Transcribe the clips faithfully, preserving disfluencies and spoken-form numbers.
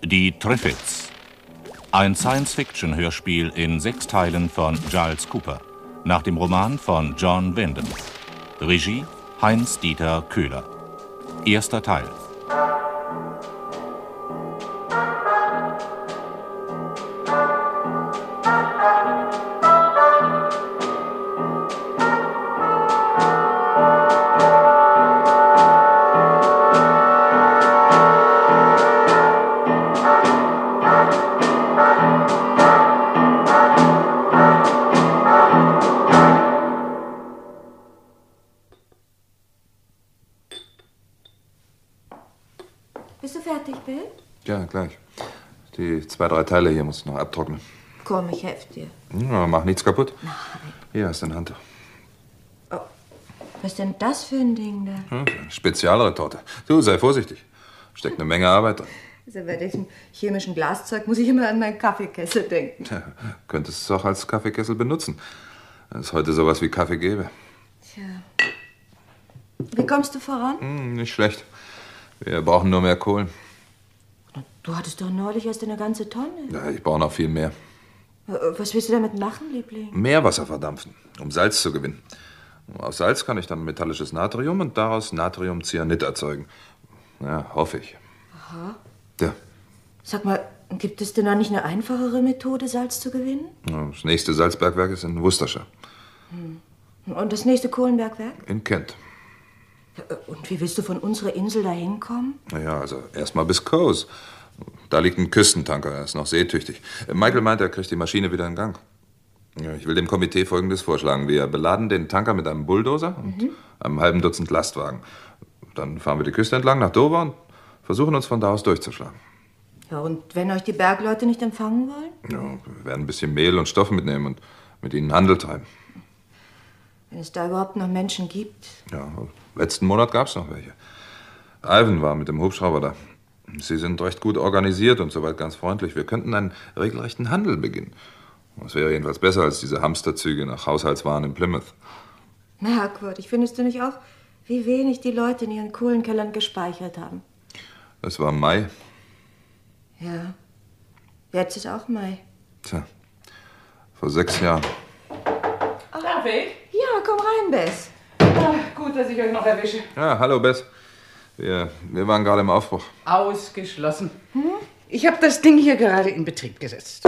Die Triffids. Ein Science-Fiction-Hörspiel in sechs Teilen von Giles Cooper. Nach dem Roman von John Wyndham. Regie Heinz-Dieter Köhler. Erster Teil. Bist du fertig, Bill? Ja, gleich. Die zwei, drei Teile hier musst du noch abtrocknen. Komm, ich helfe dir. Ja, mach nichts kaputt. Nein. Hier ist dein Handtuch. Oh, was ist denn das für ein Ding da? Ja, eine Spezialretorte. Du, sei vorsichtig. Steckt eine Menge Arbeit drin. Also bei diesem chemischen Glaszeug muss ich immer an meinen Kaffeekessel denken. Ja, könntest es auch als Kaffeekessel benutzen, wenn es heute sowas wie Kaffee gäbe. Tja. Wie kommst du voran? Hm, nicht schlecht. Wir brauchen nur mehr Kohlen. Du hattest doch neulich erst eine ganze Tonne. Ja, ich brauche noch viel mehr. Was willst du damit machen, Liebling? Meerwasser verdampfen, um Salz zu gewinnen. Aus Salz kann ich dann metallisches Natrium und daraus Natriumcyanid erzeugen. Ja, hoffe ich. Aha. Ja. Sag mal, gibt es denn noch nicht eine einfachere Methode, Salz zu gewinnen? Das nächste Salzbergwerk ist in Worcestershire. Hm. Und das nächste Kohlenbergwerk? In Kent. Und wie willst du von unserer Insel da hinkommen? Naja, also erstmal bis Cowes. Da liegt ein Küstentanker, er ist noch seetüchtig. Michael meint, er kriegt die Maschine wieder in Gang. Ja, ich will dem Komitee Folgendes vorschlagen. Wir beladen den Tanker mit einem Bulldozer und mhm. einem halben Dutzend Lastwagen. Dann fahren wir die Küste entlang nach Dover und versuchen uns von da aus durchzuschlagen. Ja, und wenn euch die Bergleute nicht empfangen wollen? Ja, wir werden ein bisschen Mehl und Stoff mitnehmen und mit ihnen Handel treiben. Wenn es da überhaupt noch Menschen gibt? Ja, letzten Monat gab es noch welche. Ivan war mit dem Hubschrauber da. Sie sind recht gut organisiert und soweit ganz freundlich. Wir könnten einen regelrechten Handel beginnen. Das wäre jedenfalls besser als diese Hamsterzüge nach Haushaltswaren in Plymouth. Merkwürdig. Findest du nicht auch, wie wenig die Leute in ihren Kohlenkellern gespeichert haben? Es war Mai. Ja, jetzt ist auch Mai. Tja, vor sechs Jahren. Darf ich? Ja, komm rein, Bess. Ah, gut, dass ich euch noch erwische. Ja, hallo Bess. Wir, wir waren gerade im Aufbruch. Ausgeschlossen. Hm? Ich habe das Ding hier gerade in Betrieb gesetzt.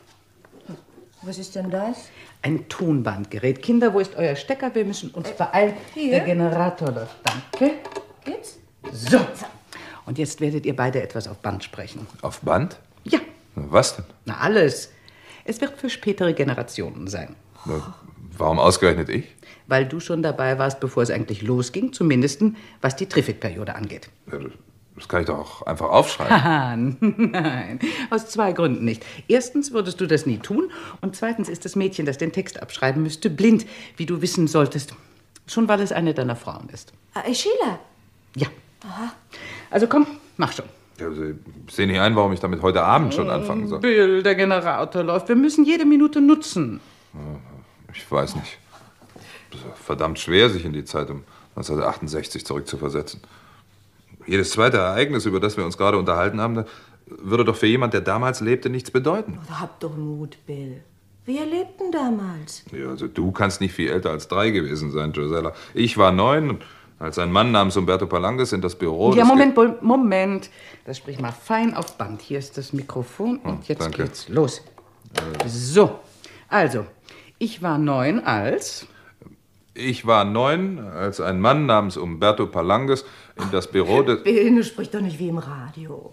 Was ist denn das? Ein Tonbandgerät. Kinder, wo ist euer Stecker? Wir müssen uns beeilen. Hier? Der Generator läuft. Danke. Geht's? So. Und jetzt werdet ihr beide etwas auf Band sprechen. Auf Band? Ja. Was denn? Na, alles. Es wird für spätere Generationen sein. Na, warum ausgerechnet ich? Weil du schon dabei warst, bevor es eigentlich losging, zumindest was die Triffitt-Periode angeht. Ja, das kann ich doch auch einfach aufschreiben. Haha, nein. Aus zwei Gründen nicht. Erstens würdest du das nie tun. Und zweitens ist das Mädchen, das den Text abschreiben müsste, blind, wie du wissen solltest. Schon weil es eine deiner Frauen ist. Ah, Sheila? Ja. Aha. Also komm, mach schon. Ja, also ich sehe nicht ein, warum ich damit heute Abend schon anfangen soll. Bill, der Generator läuft. Wir müssen jede Minute nutzen. Ich weiß nicht. Es ist verdammt schwer, sich in die Zeit um neunzehnhundertachtundsechzig zurückzuversetzen. Jedes zweite Ereignis, über das wir uns gerade unterhalten haben, würde doch für jemand, der damals lebte, nichts bedeuten. Oh, hab doch Mut, Bill. Wir lebten damals. Ja, also du kannst nicht viel älter als drei gewesen sein, Josella. Ich war neun, als ein Mann namens Umberto Palanges in das Büro... Ja, Moment, Bull, Moment. Das sprich mal fein auf Band. Hier ist das Mikrofon und Oh, jetzt danke. geht's los. So, also, ich war neun als... Ich war neun, als ein Mann namens Umberto Palanges in das Büro des... Bill, du sprichst doch nicht wie im Radio.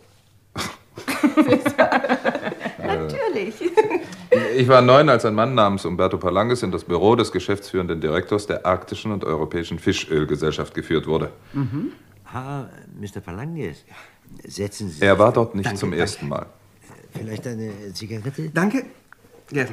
Natürlich. Ich war neun, als ein Mann namens Umberto Palanges in das Büro des geschäftsführenden Direktors der Arktischen und Europäischen Fischölgesellschaft geführt wurde. Mhm. Ah, Mister Palanges, setzen Sie sich. Er war dort nicht Danke, zum danke. ersten Mal. Vielleicht eine Zigarette? Danke. Gerne.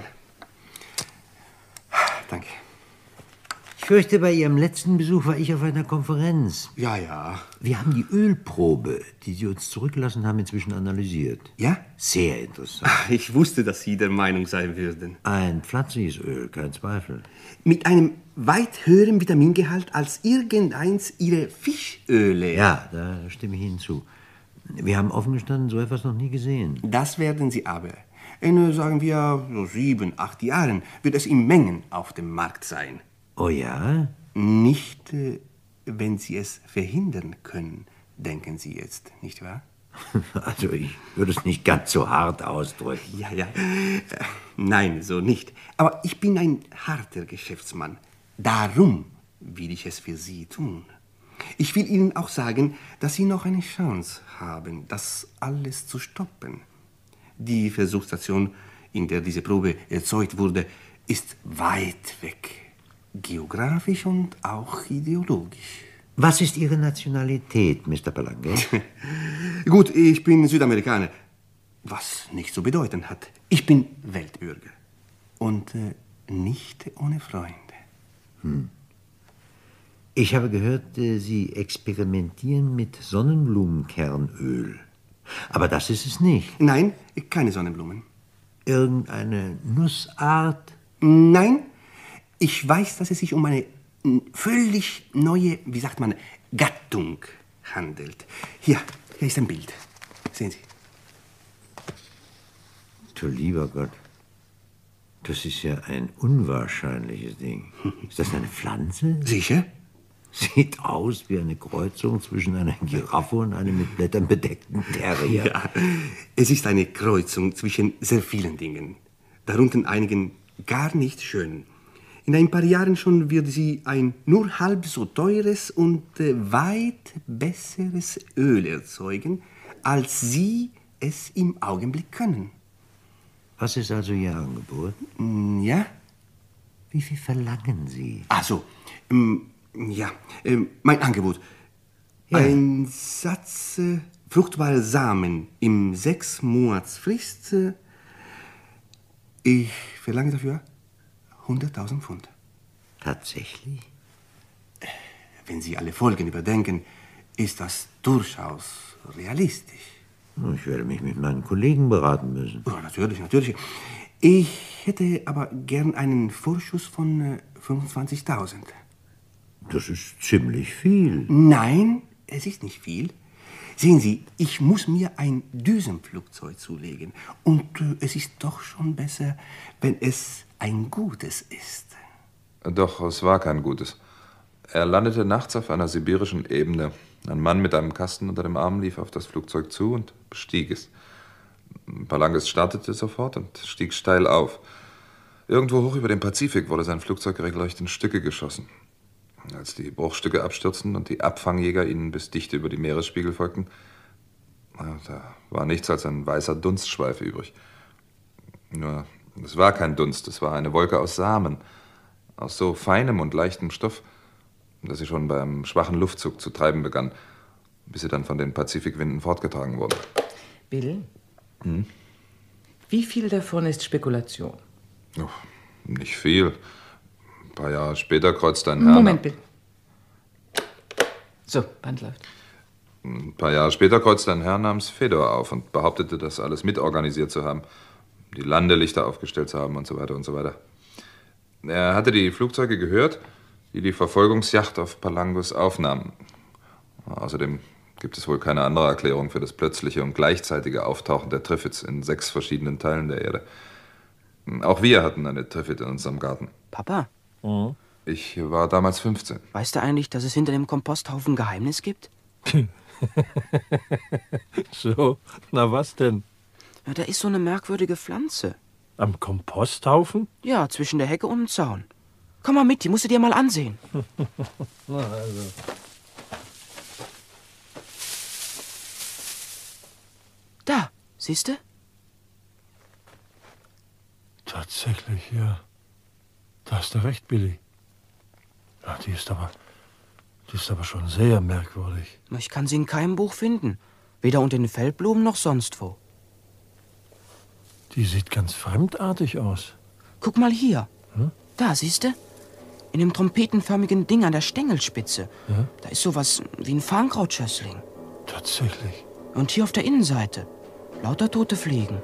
Danke. Ich fürchte, bei Ihrem letzten Besuch war ich auf einer Konferenz. Ja, ja. Wir haben die Ölprobe, die Sie uns zurückgelassen haben, inzwischen analysiert. Ja? Sehr interessant. Ich wusste, dass Sie der Meinung sein würden. Ein pflanzliches Öl, kein Zweifel. Mit einem weit höheren Vitamingehalt als irgendeins Ihrer Fischöle. Ja, da stimme ich Ihnen zu. Wir haben offen gestanden so etwas noch nie gesehen. Das werden Sie aber. In, sagen wir, so sieben, acht Jahren wird es in Mengen auf dem Markt sein. Oh ja? Nicht, äh, wenn Sie es verhindern können, denken Sie jetzt, nicht wahr? Also ich würde es nicht ganz so hart ausdrücken. Ja, ja. Äh, nein, so nicht. Aber ich bin ein harter Geschäftsmann. Darum will ich es für Sie tun. Ich will Ihnen auch sagen, dass Sie noch eine Chance haben, das alles zu stoppen. Die Versuchsstation, in der diese Probe erzeugt wurde, ist weit weg. Geografisch und auch ideologisch. Was ist Ihre Nationalität, Mister Palange? Gut, ich bin Südamerikaner, was nicht zu bedeuten hat. Ich bin Weltbürger und äh, nicht ohne Freunde. Hm. Ich habe gehört, äh, Sie experimentieren mit Sonnenblumenkernöl. Aber das ist es nicht. Nein, keine Sonnenblumen. Irgendeine Nussart? Nein, ich weiß, dass es sich um eine völlig neue, wie sagt man, Gattung handelt. Hier, hier ist ein Bild. Sehen Sie. Du lieber Gott, das ist ja ein unwahrscheinliches Ding. Ist das eine Pflanze? Sicher? Sieht aus wie eine Kreuzung zwischen einer Giraffe und einem mit Blättern bedeckten Terrier. Ja, es ist eine Kreuzung zwischen sehr vielen Dingen, darunter einigen gar nicht schönen. In ein paar Jahren schon wird sie ein nur halb so teures und äh, weit besseres Öl erzeugen, als Sie es im Augenblick können. Was ist also Ihr Angebot? Ja? Wie viel verlangen Sie? Also, ähm, ja, ähm, mein Angebot. Ja. Ein Satz äh, fruchtbare Samen im sechs Monatsfrist. Äh, ich verlange dafür hunderttausend Pfund. Tatsächlich? Wenn Sie alle Folgen überdenken, ist das durchaus realistisch. Ich werde mich mit meinen Kollegen beraten müssen. Ja, natürlich, natürlich. Ich hätte aber gern einen Vorschuss von äh, fünfundzwanzigtausend. Das ist ziemlich viel. Nein, es ist nicht viel. Sehen Sie, ich muss mir ein Düsenflugzeug zulegen. Und äh, es ist doch schon besser, wenn es ein gutes ist. Doch, es war kein gutes. Er landete nachts auf einer sibirischen Ebene. Ein Mann mit einem Kasten unter dem Arm lief auf das Flugzeug zu und bestieg es. Palanges startete sofort und stieg steil auf. Irgendwo hoch über dem Pazifik wurde sein Flugzeug regelrecht in Stücke geschossen. Als die Bruchstücke abstürzten und die Abfangjäger ihnen bis dicht über die Meeresspiegel folgten, da war nichts als ein weißer Dunstschweif übrig. Nur, es war kein Dunst, es war eine Wolke aus Samen, aus so feinem und leichtem Stoff, dass sie schon beim schwachen Luftzug zu treiben begann, bis sie dann von den Pazifikwinden fortgetragen wurde. Bill, Hm? wie viel davon ist Spekulation? Oh, nicht viel. Ein paar Jahre später kreuzte ein Herr... Moment, Bill. So, Band läuft. Ein paar Jahre später kreuzte ein Herr namens Fedor auf und behauptete, das alles mitorganisiert zu haben, die Landelichter aufgestellt zu haben und so weiter und so weiter. Er hatte die Flugzeuge gehört, die die Verfolgungsjacht auf Palangos aufnahmen. Außerdem gibt es wohl keine andere Erklärung für das plötzliche und gleichzeitige Auftauchen der Triffids in sechs verschiedenen Teilen der Erde. Auch wir hatten eine Triffid in unserem Garten. Papa? Mhm. Ich war damals fünfzehn. Weißt du eigentlich, dass es hinter dem Komposthaufen ein Geheimnis gibt? So, na was denn? Ja, da ist so eine merkwürdige Pflanze. Am Komposthaufen? Ja, zwischen der Hecke und dem Zaun. Komm mal mit, die musst du dir mal ansehen. Na also. Da, siehst du? Tatsächlich, ja. Da hast du recht, Billy. Ja, die ist aber, die ist aber schon sehr merkwürdig. Ich kann sie in keinem Buch finden. Weder unter den Feldblumen noch sonst wo. Die sieht ganz fremdartig aus. Guck mal hier. Hm? Da, siehst du? In dem trompetenförmigen Ding an der Stängelspitze. Ja? Da ist sowas wie ein Farnkrautschössling. Tatsächlich. Und hier auf der Innenseite. Lauter tote Fliegen.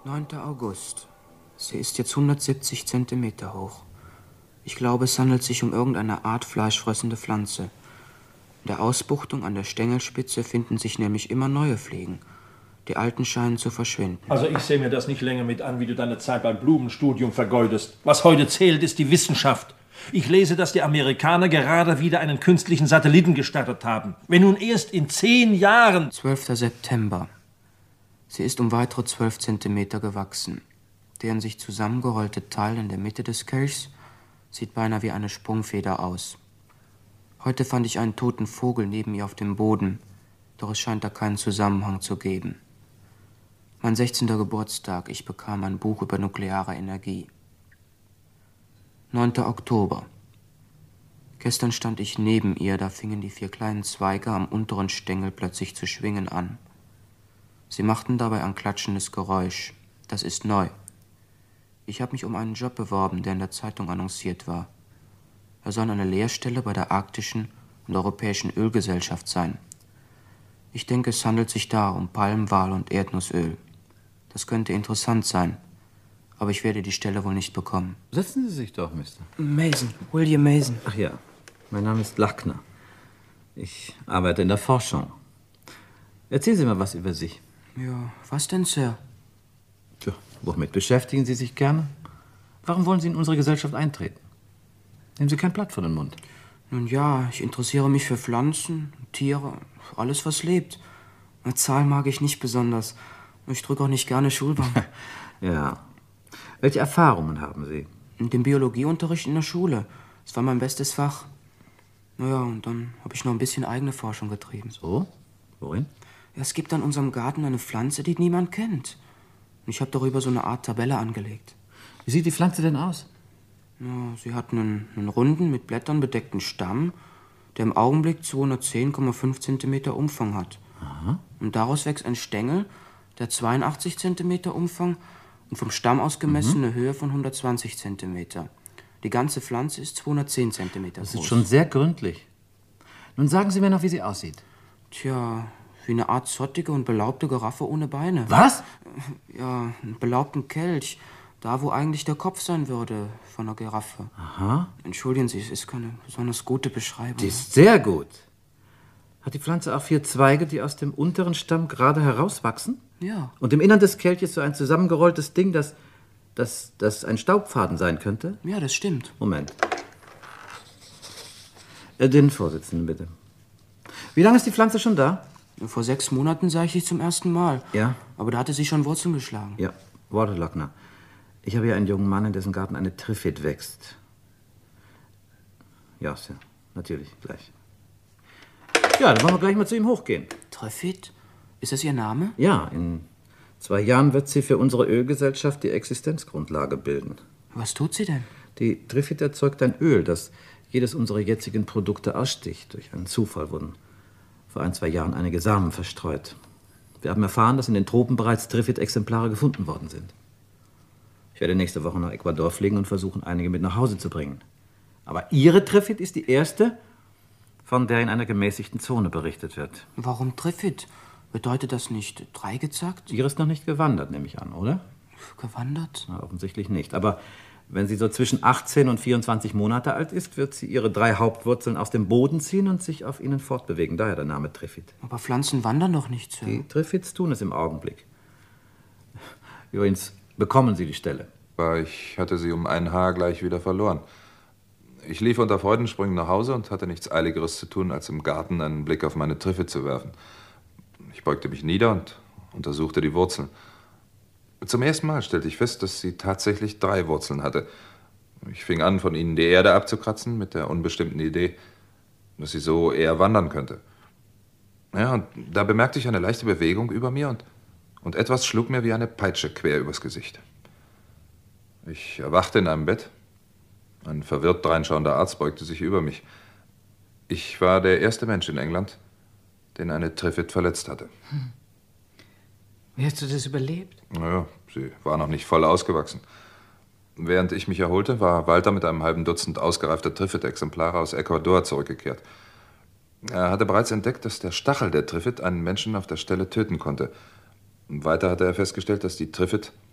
neunter August. Sie ist jetzt hundertsiebzig Zentimeter hoch. Ich glaube, es handelt sich um irgendeine Art fleischfressende Pflanze. In der Ausbuchtung an der Stängelspitze finden sich nämlich immer neue Fliegen. Die alten scheinen zu verschwinden. Also ich sehe mir das nicht länger mit an, wie du deine Zeit beim Blumenstudium vergeudest. Was heute zählt, ist die Wissenschaft. Ich lese, dass die Amerikaner gerade wieder einen künstlichen Satelliten gestartet haben. Wenn nun erst in zehn Jahren... zwölfter September. Sie ist um weitere zwölf Zentimeter gewachsen. Der in sich zusammengerollte Teil in der Mitte des Kelchs sieht beinahe wie eine Sprungfeder aus. Heute fand ich einen toten Vogel neben ihr auf dem Boden, doch es scheint da keinen Zusammenhang zu geben. Mein sechzehnter Geburtstag, ich bekam ein Buch über nukleare Energie. neunter Oktober. Gestern stand ich neben ihr, da fingen die vier kleinen Zweige am unteren Stängel plötzlich zu schwingen an. Sie machten dabei ein klatschendes Geräusch. Das ist neu. Ich habe mich um einen Job beworben, der in der Zeitung annonciert war. Er soll eine Lehrstelle bei der Arktischen und Europäischen Ölgesellschaft sein. Ich denke, es handelt sich da um Palmwal und Erdnussöl. Das könnte interessant sein, aber ich werde die Stelle wohl nicht bekommen. Setzen Sie sich doch, Mister Mason, William Mason. Ach ja, mein Name ist Lackner. Ich arbeite in der Forschung. Erzählen Sie mal was über sich. Ja, was denn, Sir? Tja, womit beschäftigen Sie sich gerne? Warum wollen Sie in unsere Gesellschaft eintreten? Nehmen Sie kein Blatt vor den Mund. Nun ja, ich interessiere mich für Pflanzen, Tiere, alles, was lebt. Eine Zahl mag ich nicht besonders. Ich drücke auch nicht gerne Schulbank. Ja. Welche Erfahrungen haben Sie? Den Biologieunterricht in der Schule. Das war mein bestes Fach. Naja, und dann habe ich noch ein bisschen eigene Forschung getrieben. So? Worin? Ja, es gibt an unserem Garten eine Pflanze, die niemand kennt. Und ich habe darüber so eine Art Tabelle angelegt. Wie sieht die Pflanze denn aus? Ja, sie hat einen, einen runden, mit Blättern bedeckten Stamm, der im Augenblick zweihundertzehn Komma fünf Zentimeter Umfang hat. Aha. Und daraus wächst ein Stängel, der zweiundachtzig Zentimeter Umfang und vom Stamm aus gemessen eine Höhe von hundertzwanzig Zentimeter. Die ganze Pflanze ist zweihundertzehn Zentimeter groß. Das ist schon sehr gründlich. Nun sagen Sie mir noch, wie sie aussieht. Tja, wie eine Art zottige und belaubte Giraffe ohne Beine. Was? Ja, einen belaubten Kelch. Da, wo eigentlich der Kopf sein würde von einer Giraffe. Aha. Entschuldigen Sie, es ist keine besonders gute Beschreibung. Die ist sehr gut. Hat die Pflanze auch vier Zweige, die aus dem unteren Stamm gerade herauswachsen? Ja. Und im Innern des Kelches so ein zusammengerolltes Ding, das, das, das ein Staubfaden sein könnte? Ja, das stimmt. Moment. Äh, Den Vorsitzenden, bitte. Wie lange ist die Pflanze schon da? Vor sechs Monaten sah ich sie zum ersten Mal. Ja? Aber da hatte sie schon Wurzeln geschlagen. Ja, Waterlockner. Ich habe hier einen jungen Mann, in dessen Garten eine Triffid wächst. Ja, Sir, natürlich, gleich. Ja, dann wollen wir gleich mal zu ihm hochgehen. Triffid? Ist das Ihr Name? Ja, in zwei Jahren wird sie für unsere Ölgesellschaft die Existenzgrundlage bilden. Was tut sie denn? Die Triffid erzeugt ein Öl, das jedes unserer jetzigen Produkte aussticht. Durch einen Zufall wurden vor ein, zwei Jahren einige Samen verstreut. Wir haben erfahren, dass in den Tropen bereits Triffid-Exemplare gefunden worden sind. Ich werde nächste Woche nach Ecuador fliegen und versuchen, einige mit nach Hause zu bringen. Aber Ihre Triffid ist die erste, von der in einer gemäßigten Zone berichtet wird. Warum Triffid? Bedeutet das nicht dreigezackt? Ihre ist noch nicht gewandert, nehme ich an, oder? Gewandert? Na, offensichtlich nicht. Aber wenn sie so zwischen achtzehn und vierundzwanzig Monate alt ist, wird sie ihre drei Hauptwurzeln aus dem Boden ziehen und sich auf ihnen fortbewegen. Daher der Name Triffid. Aber Pflanzen wandern doch nicht, Sir. Die Triffids tun es im Augenblick. Übrigens bekommen Sie die Stelle. Aber ich hatte sie um ein Haar gleich wieder verloren. Ich lief unter Freudensprüngen nach Hause und hatte nichts Eiligeres zu tun, als im Garten einen Blick auf meine Triffid zu werfen. Ich beugte mich nieder und untersuchte die Wurzeln. Zum ersten Mal stellte ich fest, dass sie tatsächlich drei Wurzeln hatte. Ich fing an, von ihnen die Erde abzukratzen, mit der unbestimmten Idee, dass sie so eher wandern könnte. Ja, und da bemerkte ich eine leichte Bewegung über mir und, und etwas schlug mir wie eine Peitsche quer übers Gesicht. Ich erwachte in einem Bett. Ein verwirrt dreinschauender Arzt beugte sich über mich. Ich war der erste Mensch in England, den eine Triffid verletzt hatte. Hm. Wie hast du das überlebt? Naja, sie war noch nicht voll ausgewachsen. Während ich mich erholte, war Walter mit einem halben Dutzend ausgereifter Triffid-Exemplare aus Ecuador zurückgekehrt. Er hatte bereits entdeckt, dass der Stachel der Triffid einen Menschen auf der Stelle töten konnte. Weiter hatte er festgestellt, dass die Triffid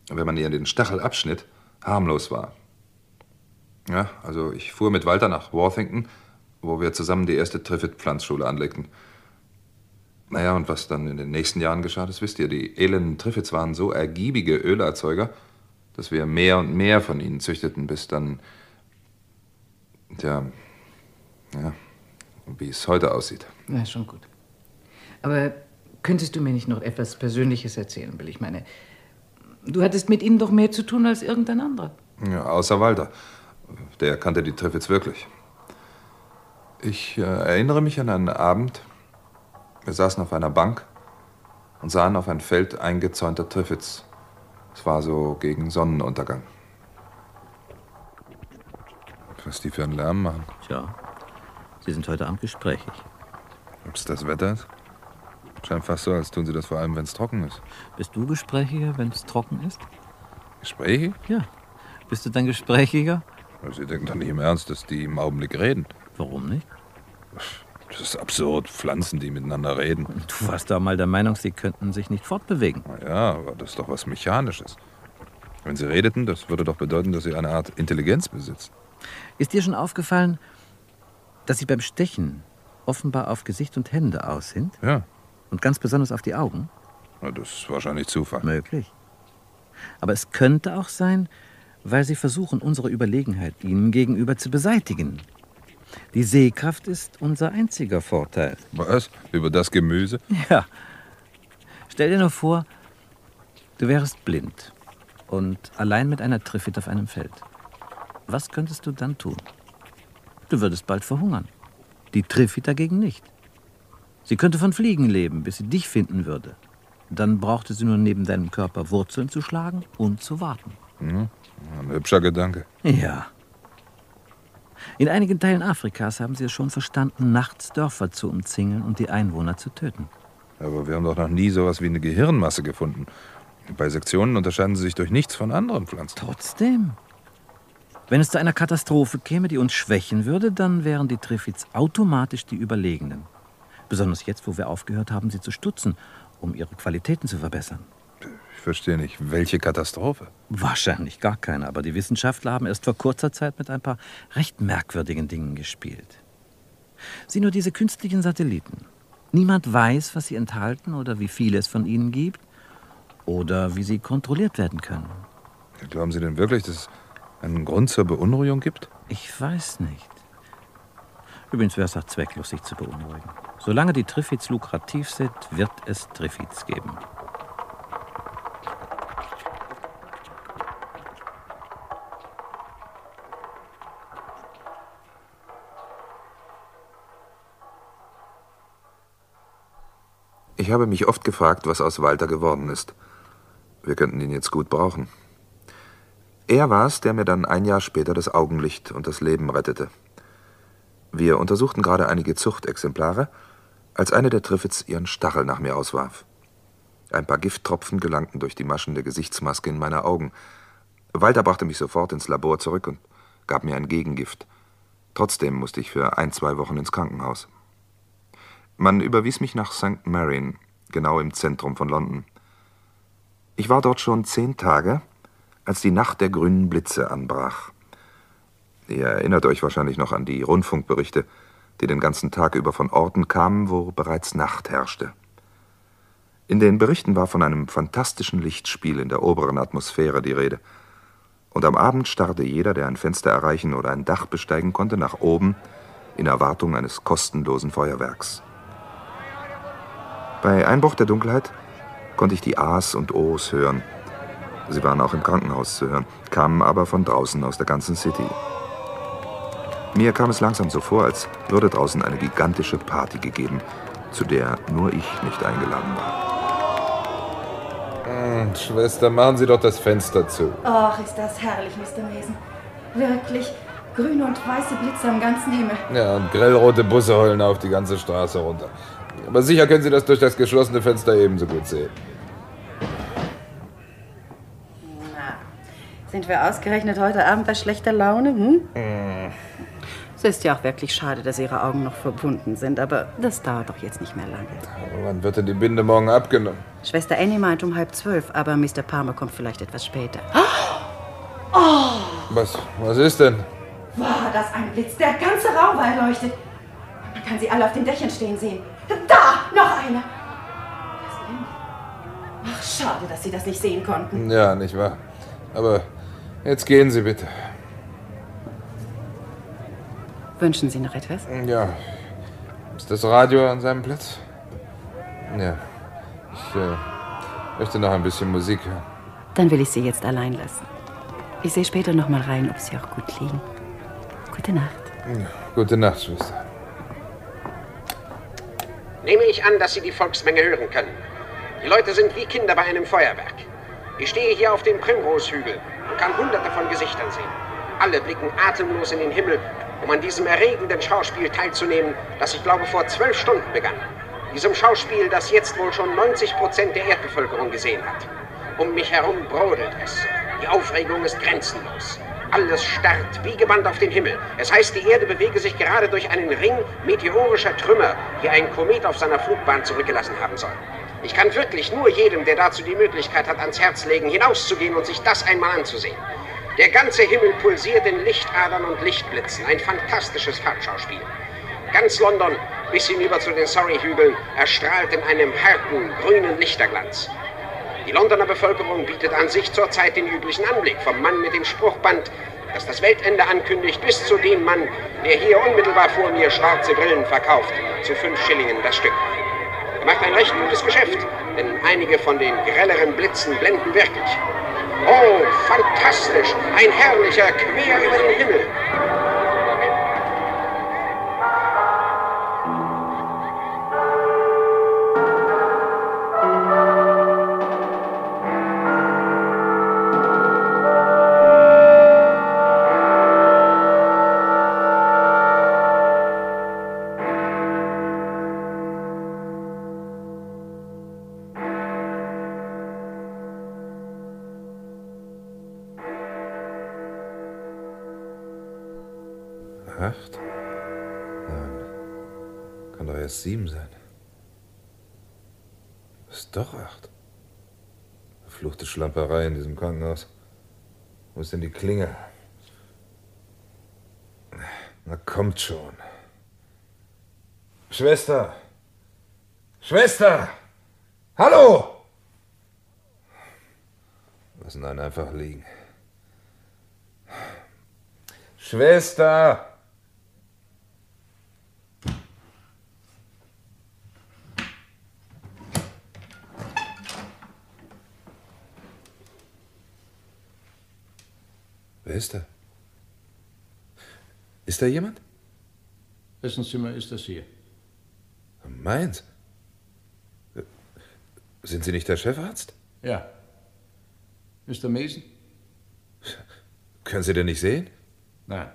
wenn man ihr den Stachel abschnitt, harmlos war. Ja, also ich fuhr mit Walter nach Worthington, wo wir zusammen die erste Triffitt-Pflanzschule anlegten. Naja, und was dann in den nächsten Jahren geschah, das wisst ihr. Die elenden Triffits waren so ergiebige Ölerzeuger, dass wir mehr und mehr von ihnen züchteten, bis dann, tja, ja, wie es heute aussieht. Na, schon gut. Aber könntest du mir nicht noch etwas Persönliches erzählen, Bill? Ich meine, du hattest mit ihnen doch mehr zu tun als irgendein anderer. Ja, außer Walter. Der kannte die Triffits wirklich. Ich äh, erinnere mich an einen Abend. Wir saßen auf einer Bank und sahen auf ein Feld eingezäunter Triffits. Es war so gegen Sonnenuntergang. Was die für einen Lärm machen. Tja, sie sind heute Abend gesprächig. Ob es das Wetter ist? Scheint fast so, als tun sie das vor allem, wenn es trocken ist. Bist du gesprächiger, wenn es trocken ist? Gesprächig? Ja. Bist du dann gesprächiger? Sie denken doch nicht im Ernst, dass die im Augenblick reden. Warum nicht? Das ist absurd. Pflanzen, die miteinander reden. Du warst doch mal der Meinung, sie könnten sich nicht fortbewegen. Na ja, aber das ist doch was Mechanisches. Wenn sie redeten, das würde doch bedeuten, dass sie eine Art Intelligenz besitzen. Ist dir schon aufgefallen, dass sie beim Stechen offenbar auf Gesicht und Hände aus sind? Ja. Und ganz besonders auf die Augen? Na, das ist wahrscheinlich Zufall. Möglich. Aber es könnte auch sein, weil sie versuchen, unsere Überlegenheit ihnen gegenüber zu beseitigen. Die Sehkraft ist unser einziger Vorteil. Was? Über das Gemüse? Ja. Stell dir nur vor, du wärst blind und allein mit einer Triffit auf einem Feld. Was könntest du dann tun? Du würdest bald verhungern. Die Triffit dagegen nicht. Sie könnte von Fliegen leben, bis sie dich finden würde. Dann brauchte sie nur neben deinem Körper Wurzeln zu schlagen und zu warten. Hm, ein hübscher Gedanke. Ja. In einigen Teilen Afrikas haben sie es schon verstanden, nachts Dörfer zu umzingeln und die Einwohner zu töten. Aber wir haben doch noch nie sowas wie eine Gehirnmasse gefunden. Bei Sektionen unterscheiden sie sich durch nichts von anderen Pflanzen. Trotzdem. Wenn es zu einer Katastrophe käme, die uns schwächen würde, dann wären die Triffits automatisch die Überlegenen. Besonders jetzt, wo wir aufgehört haben, sie zu stutzen, um ihre Qualitäten zu verbessern. Ich verstehe nicht, welche Katastrophe? Wahrscheinlich gar keine, aber die Wissenschaftler haben erst vor kurzer Zeit mit ein paar recht merkwürdigen Dingen gespielt. Sieh nur diese künstlichen Satelliten. Niemand weiß, was sie enthalten oder wie viele es von ihnen gibt oder wie sie kontrolliert werden können. Glauben Sie denn wirklich, dass es einen Grund zur Beunruhigung gibt? Ich weiß nicht. Übrigens wäre es auch zwecklos, sich zu beunruhigen. Solange die Triffits lukrativ sind, wird es Triffits geben. Ich habe mich oft gefragt, was aus Walter geworden ist. Wir könnten ihn jetzt gut brauchen. Er war es, der mir dann ein Jahr später das Augenlicht und das Leben rettete. Wir untersuchten gerade einige Zuchtexemplare, als eine der Triffits ihren Stachel nach mir auswarf. Ein paar Gifttropfen gelangten durch die Maschen der Gesichtsmaske in meine Augen. Walter brachte mich sofort ins Labor zurück und gab mir ein Gegengift. Trotzdem musste ich für ein, zwei Wochen ins Krankenhaus. Man überwies mich nach Sankt Marion, genau im Zentrum von London. Ich war dort schon zehn Tage, als die Nacht der grünen Blitze anbrach. Ihr erinnert euch wahrscheinlich noch an die Rundfunkberichte, die den ganzen Tag über von Orten kamen, wo bereits Nacht herrschte. In den Berichten war von einem fantastischen Lichtspiel in der oberen Atmosphäre die Rede. Und am Abend starrte jeder, der ein Fenster erreichen oder ein Dach besteigen konnte, nach oben in Erwartung eines kostenlosen Feuerwerks. Bei Einbruch der Dunkelheit konnte ich die A's und O's hören. Sie waren auch im Krankenhaus zu hören, kamen aber von draußen aus der ganzen City. Mir kam es langsam so vor, als würde draußen eine gigantische Party gegeben, zu der nur ich nicht eingeladen war. Hm, Schwester, machen Sie doch das Fenster zu. Ach, ist das herrlich, Mister Mason. Wirklich, grüne und weiße Blitze am ganzen Himmel. Ja, und grellrote Busse heulen auf die ganze Straße runter. Aber sicher können Sie das durch das geschlossene Fenster ebenso gut sehen. Na, sind wir ausgerechnet heute Abend bei schlechter Laune, hm? Es ist ja auch wirklich schade, dass Ihre Augen noch verbunden sind, aber das dauert doch jetzt nicht mehr lange. Wann wird denn die Binde morgen abgenommen? Schwester Annie meint um halb zwölf, aber Mister Palmer kommt vielleicht etwas später. Oh! Was, was ist denn? War das ein Blitz? Der ganze Raum war erleuchtet. Man kann sie alle auf den Dächern stehen sehen. Da, noch einer. Ach, schade, dass Sie das nicht sehen konnten. Ja, nicht wahr. Aber jetzt gehen Sie bitte. Wünschen Sie noch etwas? Ja. Ist das Radio an seinem Platz? Ja. Ich äh, möchte noch ein bisschen Musik hören. Dann will ich Sie jetzt allein lassen. Ich sehe später noch mal rein, ob Sie auch gut liegen. Gute Nacht. Ja, gute Nacht, Schwester. Nehme ich an, dass Sie die Volksmenge hören können. Die Leute sind wie Kinder bei einem Feuerwerk. Ich stehe hier auf dem Primrose-Hügel und kann hunderte von Gesichtern sehen. Alle blicken atemlos in den Himmel, um an diesem erregenden Schauspiel teilzunehmen, das ich glaube vor zwölf Stunden begann. Diesem Schauspiel, das jetzt wohl schon neunzig Prozent der Erdbevölkerung gesehen hat. Um mich herum brodelt es. Die Aufregung ist grenzenlos. Alles starrt wie gebannt auf den Himmel. Es heißt, die Erde bewege sich gerade durch einen Ring meteorischer Trümmer, die ein Komet auf seiner Flugbahn zurückgelassen haben soll. Ich kann wirklich nur jedem, der dazu die Möglichkeit hat, ans Herz legen, hinauszugehen und sich das einmal anzusehen. Der ganze Himmel pulsiert in Lichtadern und Lichtblitzen. Ein fantastisches Farbschauspiel. Ganz London, bis hinüber zu den Surrey-Hügeln, erstrahlt in einem harten, grünen Lichterglanz. Die Londoner Bevölkerung bietet an sich zurzeit den üblichen Anblick, vom Mann mit dem Spruchband, das das Weltende ankündigt, bis zu dem Mann, der hier unmittelbar vor mir schwarze Brillen verkauft, zu fünf Schillingen das Stück. Er macht ein recht gutes Geschäft, denn einige von den grelleren Blitzen blenden wirklich. Oh, fantastisch! Ein herrlicher, quer über den Himmel! Acht? Nein. Kann doch erst sieben sein. Ist doch acht. Verfluchte Schlamperei in diesem Krankenhaus. Wo ist denn die Klingel? Na, kommt schon. Schwester! Schwester! Hallo! Lassen einen einfach liegen. Schwester! Wer ist da? Ist da jemand? Wessen Zimmer ist das hier? Meins? Sind Sie nicht der Chefarzt? Ja. Mister Mason? Können Sie denn nicht sehen? Nein.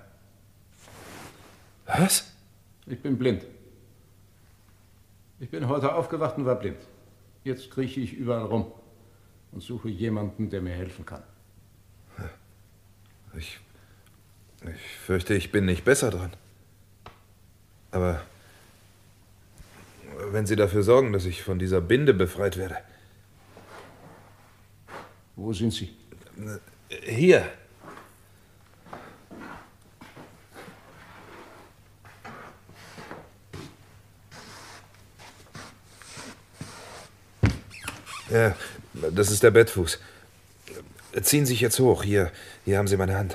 Was? Ich bin blind. Ich bin heute aufgewacht und war blind. Jetzt krieche ich überall rum und suche jemanden, der mir helfen kann. Ich, ich fürchte, ich bin nicht besser dran. Aber wenn Sie dafür sorgen, dass ich von dieser Binde befreit werde. Wo sind Sie? Hier. Ja, das ist der Bettfuß. Ziehen Sie sich jetzt hoch. Hier, hier haben Sie meine Hand.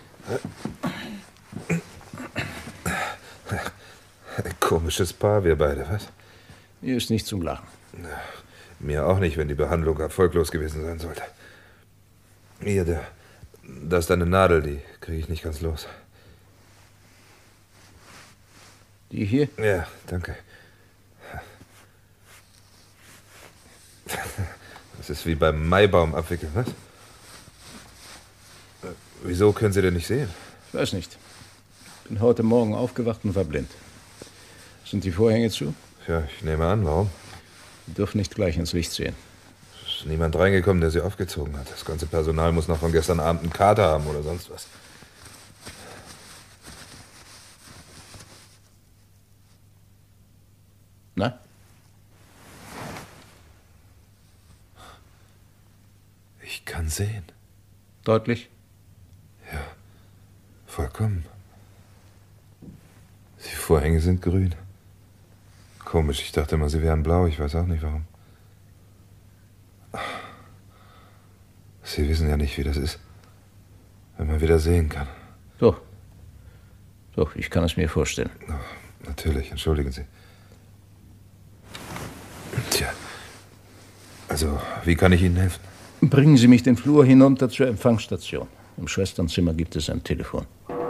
Ein komisches Paar, wir beide, was? Mir ist nicht zum Lachen. Mir auch nicht, wenn die Behandlung erfolglos gewesen sein sollte. Hier, der, da ist eine Nadel, die kriege ich nicht ganz los. Die hier? Ja, danke. Das ist wie beim Maibaum abwickeln, was? Wieso können Sie denn nicht sehen? Ich weiß nicht. Bin heute Morgen aufgewacht und war blind. Sind die Vorhänge zu? Ja, ich nehme an. Warum? Sie dürfen nicht gleich ins Licht sehen. Es ist niemand reingekommen, der sie aufgezogen hat. Das ganze Personal muss noch von gestern Abend einen Kater haben oder sonst was. Na? Ich kann sehen. Deutlich? Ja, vollkommen. Die Vorhänge sind grün. Komisch, ich dachte immer, sie wären blau. Ich weiß auch nicht, warum. Sie wissen ja nicht, wie das ist, wenn man wieder sehen kann. Doch. Doch, ich kann es mir vorstellen. Oh, natürlich, entschuldigen Sie. Tja, also, wie kann ich Ihnen helfen? Bringen Sie mich den Flur hinunter zur Empfangsstation. Im Schwesternzimmer gibt es ein Telefon.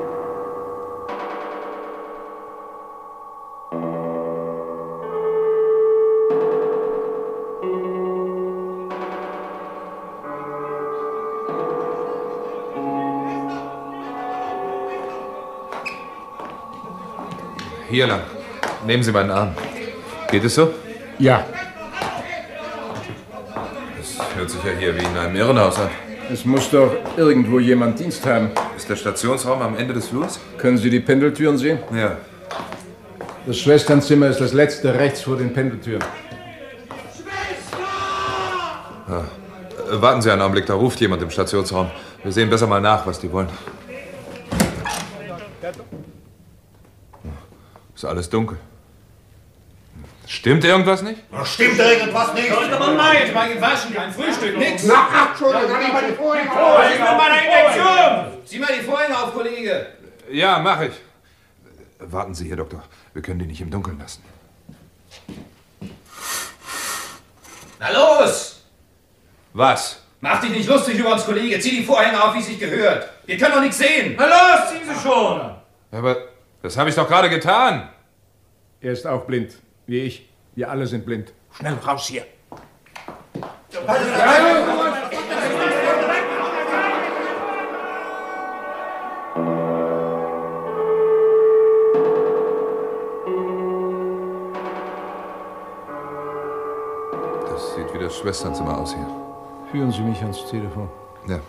Hier lang. Nehmen Sie meinen Arm. Geht es so? Ja. Das hört sich ja hier wie in einem Irrenhaus an. Es muss doch irgendwo jemand Dienst haben. Ist der Stationsraum am Ende des Flurs? Können Sie die Pendeltüren sehen? Ja. Das Schwesternzimmer ist das letzte rechts vor den Pendeltüren. Ah. Äh, warten Sie einen Augenblick, da ruft jemand im Stationsraum. Wir sehen besser mal nach, was die wollen. Ist alles dunkel. Stimmt irgendwas nicht? Da stimmt irgendwas nicht. Sollte man meinen, mal gewaschen, kein Frühstück, nix. Na, ach, Entschuldigung, kann ich mal die Vorhänge auf? Was ist mit meiner Injektion? Zieh mal die Vorhänge auf, Kollege. Ja, mach ich. Warten Sie hier, Doktor. Wir können die nicht im Dunkeln lassen. Na los! Was? Mach dich nicht lustig über uns, Kollege. Zieh die Vorhänge auf, wie es sich gehört. Wir können doch nichts sehen. Na los, ziehen Sie schon. Aber das habe ich doch gerade getan. Er ist auch blind, wie ich. Wir alle sind blind. Schnell raus hier. Das sieht wie das Schwesternzimmer aus hier. Führen Sie mich ans Telefon. Ja.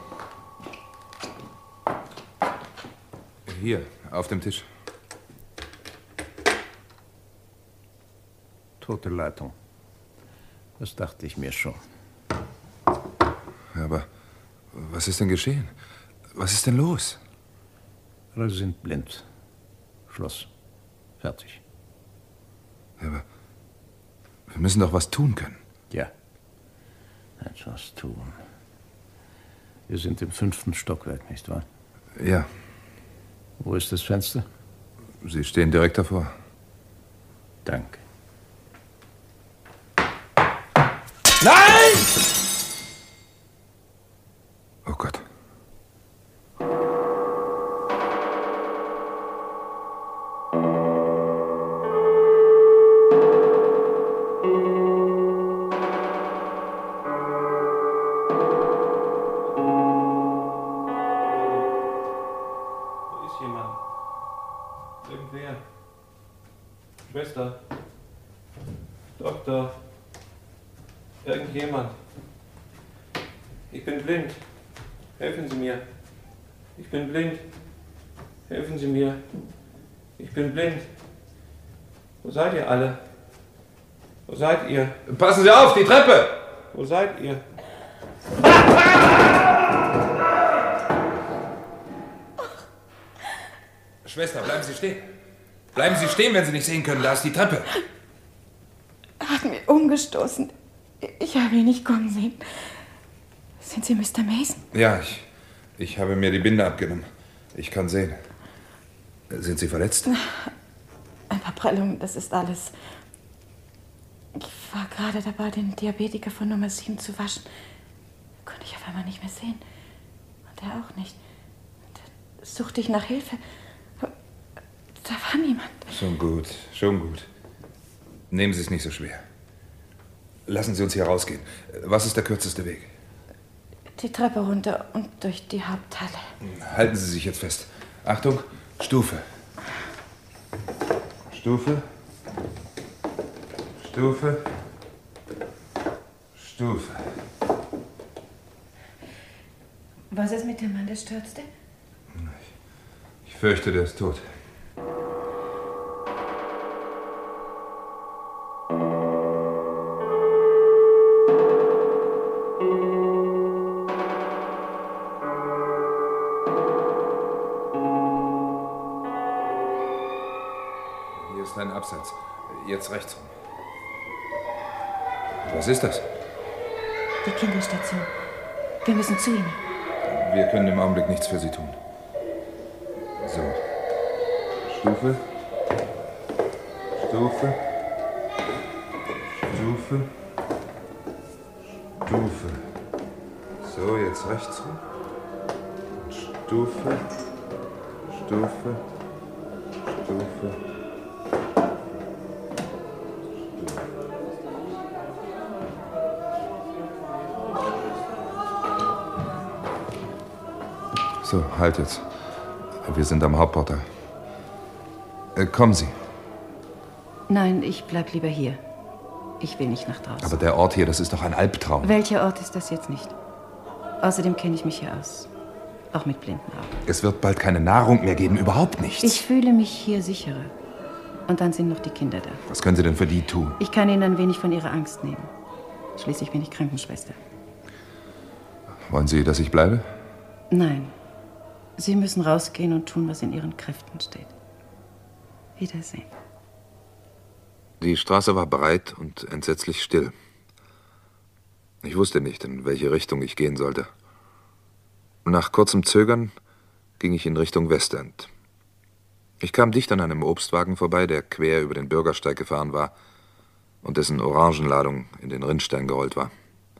Hier, auf dem Tisch. Tote Leitung. Das dachte ich mir schon. Ja, aber was ist denn geschehen? Was ist denn los? Alle sind blind. Schluss. Fertig. Ja, aber wir müssen doch was tun können. Ja. Etwas tun. Wir sind im fünften Stockwerk, nicht wahr? Ja. Wo ist das Fenster? Sie stehen direkt davor. Danke. Nein! Oh Gott. Wo ist jemand? Irgendwer? Schwester? Doktor? Irgendjemand? Ich bin blind. Helfen Sie mir. Ich bin blind. Helfen Sie mir. Ich bin blind. Wo seid ihr alle? Wo seid ihr? Passen Sie auf, die Treppe! Wo seid ihr? Schwester, bleiben Sie stehen. Bleiben Sie stehen, wenn Sie nicht sehen können. Da ist die Treppe. Er hat mir umgestoßen. Ich habe ihn nicht kommen sehen. Sind Sie Mister Mason? Ja, ich, ich habe mir die Binde abgenommen. Ich kann sehen. Sind Sie verletzt? Ein paar Prellungen, das ist alles. Ich war gerade dabei, den Diabetiker von Nummer sieben zu waschen. Konnte ich auf einmal nicht mehr sehen. Und er auch nicht. Da suchte ich nach Hilfe. Da war niemand. Schon gut, schon gut. Nehmen Sie es nicht so schwer. Lassen Sie uns hier rausgehen. Was ist der kürzeste Weg? Die Treppe runter und durch die Haupthalle. Halten Sie sich jetzt fest. Achtung, Stufe. Stufe. Stufe. Stufe. Was ist mit dem Mann, der stürzte? Ich fürchte, der ist tot. einen Absatz. Jetzt rechts rum. Was ist das? Die Kinderstation. Wir müssen zu ihnen. Wir können im Augenblick nichts für Sie tun. So. Stufe. Stufe. Stufe. Stufe. So, jetzt rechts rum. Stufe. Stufe. Stufe. So, halt jetzt. Wir sind am Hauptportal. Äh, kommen Sie. Nein, ich bleib lieber hier. Ich will nicht nach draußen. Aber der Ort hier, das ist doch ein Albtraum. Welcher Ort ist das jetzt nicht? Außerdem kenne ich mich hier aus. Auch mit blinden Augen. Es wird bald keine Nahrung mehr geben, überhaupt nichts. Ich fühle mich hier sicherer. Und dann sind noch die Kinder da. Was können Sie denn für die tun? Ich kann ihnen ein wenig von ihrer Angst nehmen. Schließlich bin ich Krankenschwester. Wollen Sie, dass ich bleibe? Nein. Sie müssen rausgehen und tun, was in Ihren Kräften steht. Wiedersehen. Die Straße war breit und entsetzlich still. Ich wusste nicht, in welche Richtung ich gehen sollte. Nach kurzem Zögern ging ich in Richtung Westend. Ich kam dicht an einem Obstwagen vorbei, der quer über den Bürgersteig gefahren war und dessen Orangenladung in den Rinnstein gerollt war.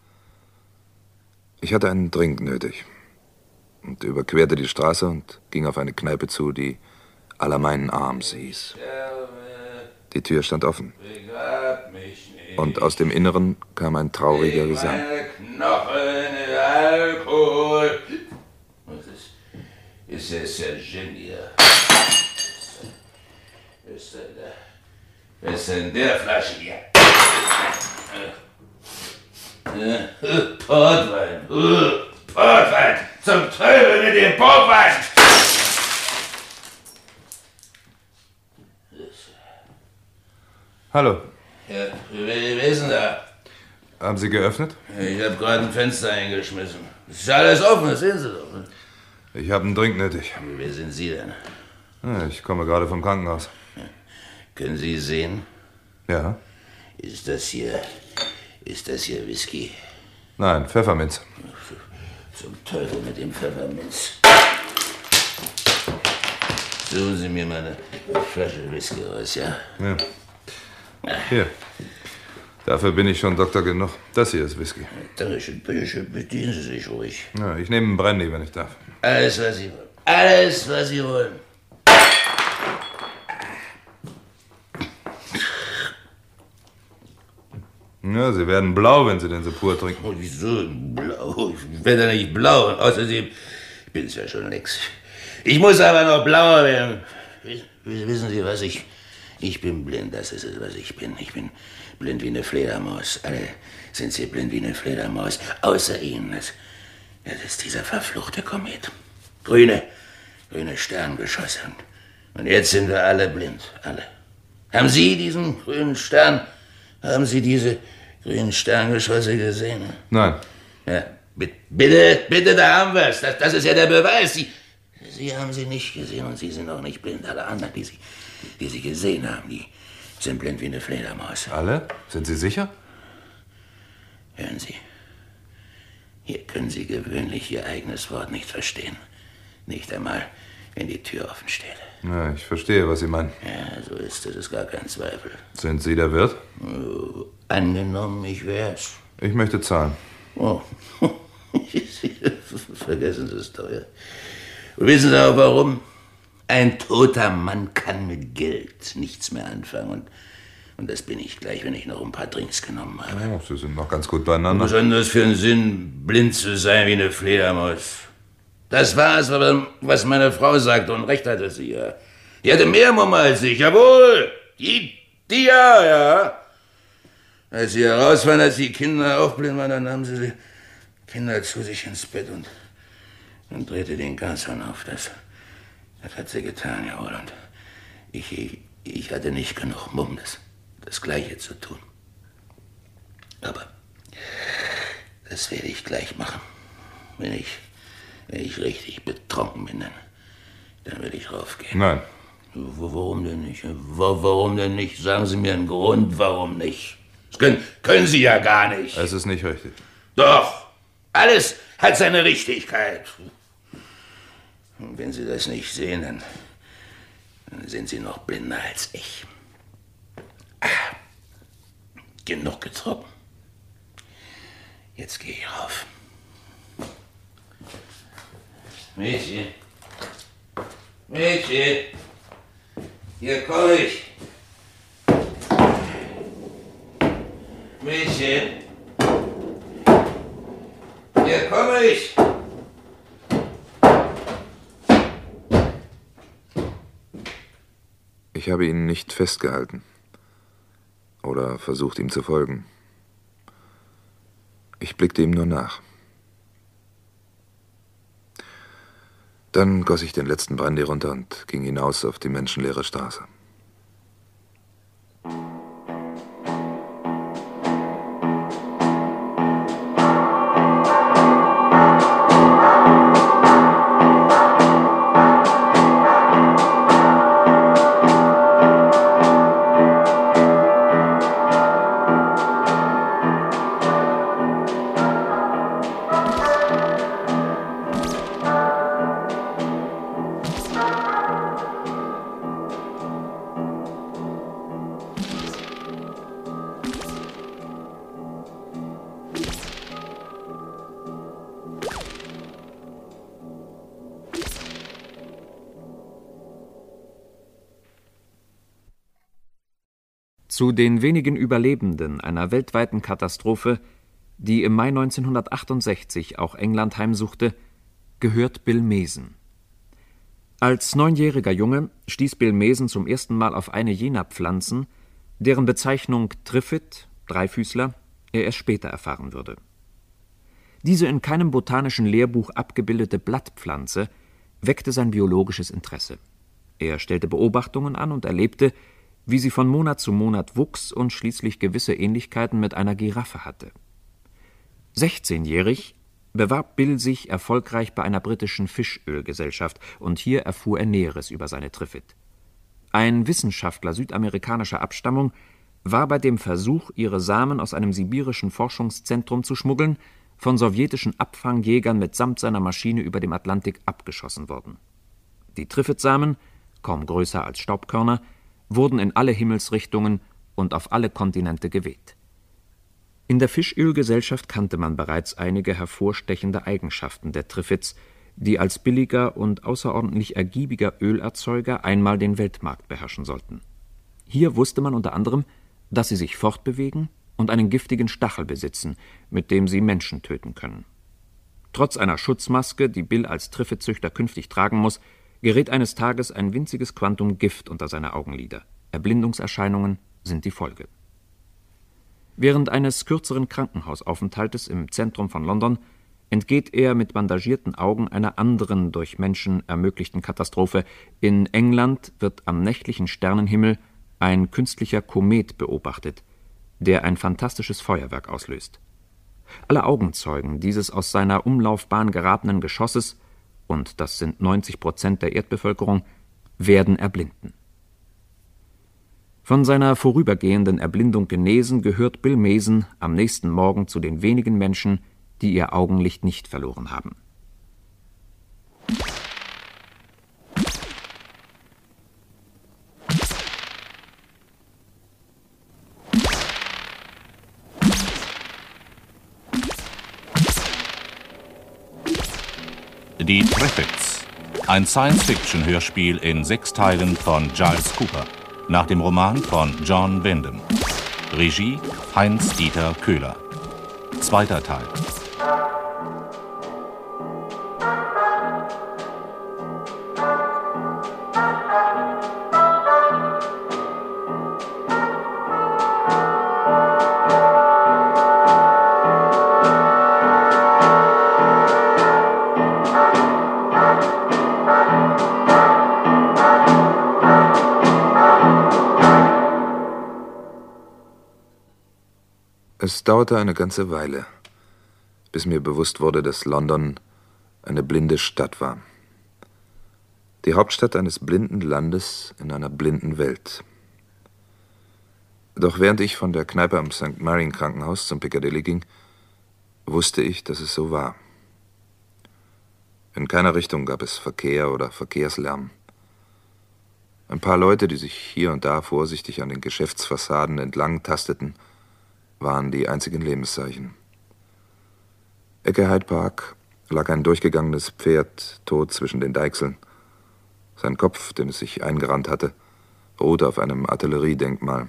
Ich hatte einen Drink nötig und überquerte die Straße und ging auf eine Kneipe zu, die Allermeinen Arms hieß. Die Tür stand offen. Und aus dem Inneren kam ein trauriger Gesang. Knochen, Alkohol. Was ist, ist das der Gin hier? Was ist denn da? Was ist denn in der Flasche hier? Portwein. Portwein. Zum Teufel mit dem Portwein. Hallo. Ja, wer, wer ist denn da? Haben Sie geöffnet? Ich habe gerade ein Fenster eingeschmissen. Es ist alles offen, das sehen Sie doch. Ne? Ich habe einen Drink nötig. Wer sind Sie denn? Ja, ich komme gerade vom Krankenhaus. Ja. Können Sie sehen? Ja. Ist das hier... Ist das hier Whisky? Nein, Pfefferminz. Zum Teufel mit dem Pfefferminz. Suchen Sie mir mal eine Flasche Whisky raus, ja? Ja. Hier. Dafür bin ich schon Doktor genug. Das hier ist Whisky. Dankeschön, bitteschön, bedienen Sie sich ruhig. Ja, ich nehme einen Brandy, wenn ich darf. Alles, was Sie wollen. Alles, was Sie wollen. Ja, Sie werden blau, wenn Sie den so pur trinken. Oh, wieso blau? Ich werde ja nicht blau. Außerdem, ich bin es ja schon längst. Ich muss aber noch blauer werden. Wissen Sie was, ich... Ich bin blind, das ist es, was ich bin. Ich bin blind wie eine Fledermaus. Alle sind sie blind wie eine Fledermaus. Außer Ihnen. Das, das ist dieser verfluchte Komet. Grüne, grüne Sterngeschosse. Und jetzt sind wir alle blind. Alle. Haben Sie diesen grünen Stern, haben Sie diese grünen Sterngeschosse gesehen? Nein. Ja, bitte, bitte, da haben wir es. Das, das ist ja der Beweis. Sie, Sie haben sie nicht gesehen und Sie sind auch nicht blind. Alle anderen, die Sie... die Sie gesehen haben, die sind blind wie eine Fledermaus. Alle? Sind Sie sicher? Hören Sie, hier können Sie gewöhnlich Ihr eigenes Wort nicht verstehen. Nicht einmal, wenn die Tür offen steht. Ja, ich verstehe, was Sie meinen. Ja, so ist es, ist gar kein Zweifel. Sind Sie der Wirt? Oh, angenommen, ich wär's. Ich möchte zahlen. Oh, vergessen Sie es doch, ja. Und wissen Sie auch warum? Ein toter Mann kann mit Geld nichts mehr anfangen. Und, und das bin ich gleich, wenn ich noch ein paar Drinks genommen habe. Oh, Sie sind noch ganz gut beieinander. Was hat das für einen Sinn, blind zu sein wie eine Fledermaus? Das war es, was meine Frau sagte, und recht hatte sie ja. Die hatte mehr Mumme als ich, jawohl. Die, die ja, ja. Als sie herausfanden, als die Kinder auch blind waren, dann nahmen sie die Kinder zu sich ins Bett und, und drehte den Gashahn auf. Das... Das hat sie getan, jawohl. Und ich, ich, ich hatte nicht genug Mumm, das, das Gleiche zu tun. Aber das werde ich gleich machen. Wenn ich, wenn ich richtig betrunken bin, dann, dann will ich raufgehen. Nein, Warum denn nicht? Warum denn nicht? Sagen Sie mir einen Grund, warum nicht. Das können, können Sie ja gar nicht. Es ist nicht richtig. Doch, alles hat seine Richtigkeit. Und wenn Sie das nicht sehen, dann, dann sind Sie noch blinder als ich. Ah, genug getrunken. Jetzt gehe ich rauf. Mädchen. Mädchen. Hier komme ich. Mädchen. Hier komme ich. Ich habe ihn nicht festgehalten. Oder versucht, ihm zu folgen. Ich blickte ihm nur nach. Dann goss ich den letzten Brandy runter und ging hinaus auf die menschenleere Straße. Zu den wenigen Überlebenden einer weltweiten Katastrophe, die im Mai neunzehnhundertachtundsechzig auch England heimsuchte, gehört Bill Mason. Als neunjähriger Junge stieß Bill Mason zum ersten Mal auf eine jener Pflanzen, deren Bezeichnung Trifid, Dreifüßler, er erst später erfahren würde. Diese in keinem botanischen Lehrbuch abgebildete Blattpflanze weckte sein biologisches Interesse. Er stellte Beobachtungen an und erlebte, wie sie von Monat zu Monat wuchs und schließlich gewisse Ähnlichkeiten mit einer Giraffe hatte. sechzehnjährig bewarb Bill sich erfolgreich bei einer britischen Fischölgesellschaft und hier erfuhr er Näheres über seine Trifid. Ein Wissenschaftler südamerikanischer Abstammung war bei dem Versuch, ihre Samen aus einem sibirischen Forschungszentrum zu schmuggeln, von sowjetischen Abfangjägern mitsamt seiner Maschine über dem Atlantik abgeschossen worden. Die Trifid-Samen, kaum größer als Staubkörner, wurden in alle Himmelsrichtungen und auf alle Kontinente geweht. In der Fischölgesellschaft kannte man bereits einige hervorstechende Eigenschaften der Trifids, die als billiger und außerordentlich ergiebiger Ölerzeuger einmal den Weltmarkt beherrschen sollten. Hier wusste man unter anderem, dass sie sich fortbewegen und einen giftigen Stachel besitzen, mit dem sie Menschen töten können. Trotz einer Schutzmaske, die Bill als Trifid-Züchter künftig tragen muss, gerät eines Tages ein winziges Quantum Gift unter seine Augenlider. Erblindungserscheinungen sind die Folge. Während eines kürzeren Krankenhausaufenthaltes im Zentrum von London entgeht er mit bandagierten Augen einer anderen durch Menschen ermöglichten Katastrophe. In England wird am nächtlichen Sternenhimmel ein künstlicher Komet beobachtet, der ein fantastisches Feuerwerk auslöst. Alle Augenzeugen dieses aus seiner Umlaufbahn geratenen Geschosses, und das sind neunzig Prozent der Erdbevölkerung, werden erblinden. Von seiner vorübergehenden Erblindung genesen, gehört Bill Mason am nächsten Morgen zu den wenigen Menschen, die ihr Augenlicht nicht verloren haben. Die Triffids, ein Science-Fiction-Hörspiel in sechs Teilen von Giles Cooper, nach dem Roman von John Wyndham. Regie Heinz-Dieter Köhler. Zweiter Teil. Es dauerte eine ganze Weile, bis mir bewusst wurde, dass London eine blinde Stadt war. Die Hauptstadt eines blinden Landes in einer blinden Welt. Doch während ich von der Kneipe am Sankt Marien Krankenhaus zum Piccadilly ging, wusste ich, dass es so war. In keiner Richtung gab es Verkehr oder Verkehrslärm. Ein paar Leute, die sich hier und da vorsichtig an den Geschäftsfassaden entlang tasteten, waren die einzigen Lebenszeichen. Ecke Hyde Park lag ein durchgegangenes Pferd tot zwischen den Deichseln. Sein Kopf, den es sich eingerannt hatte, ruhte auf einem Artilleriedenkmal.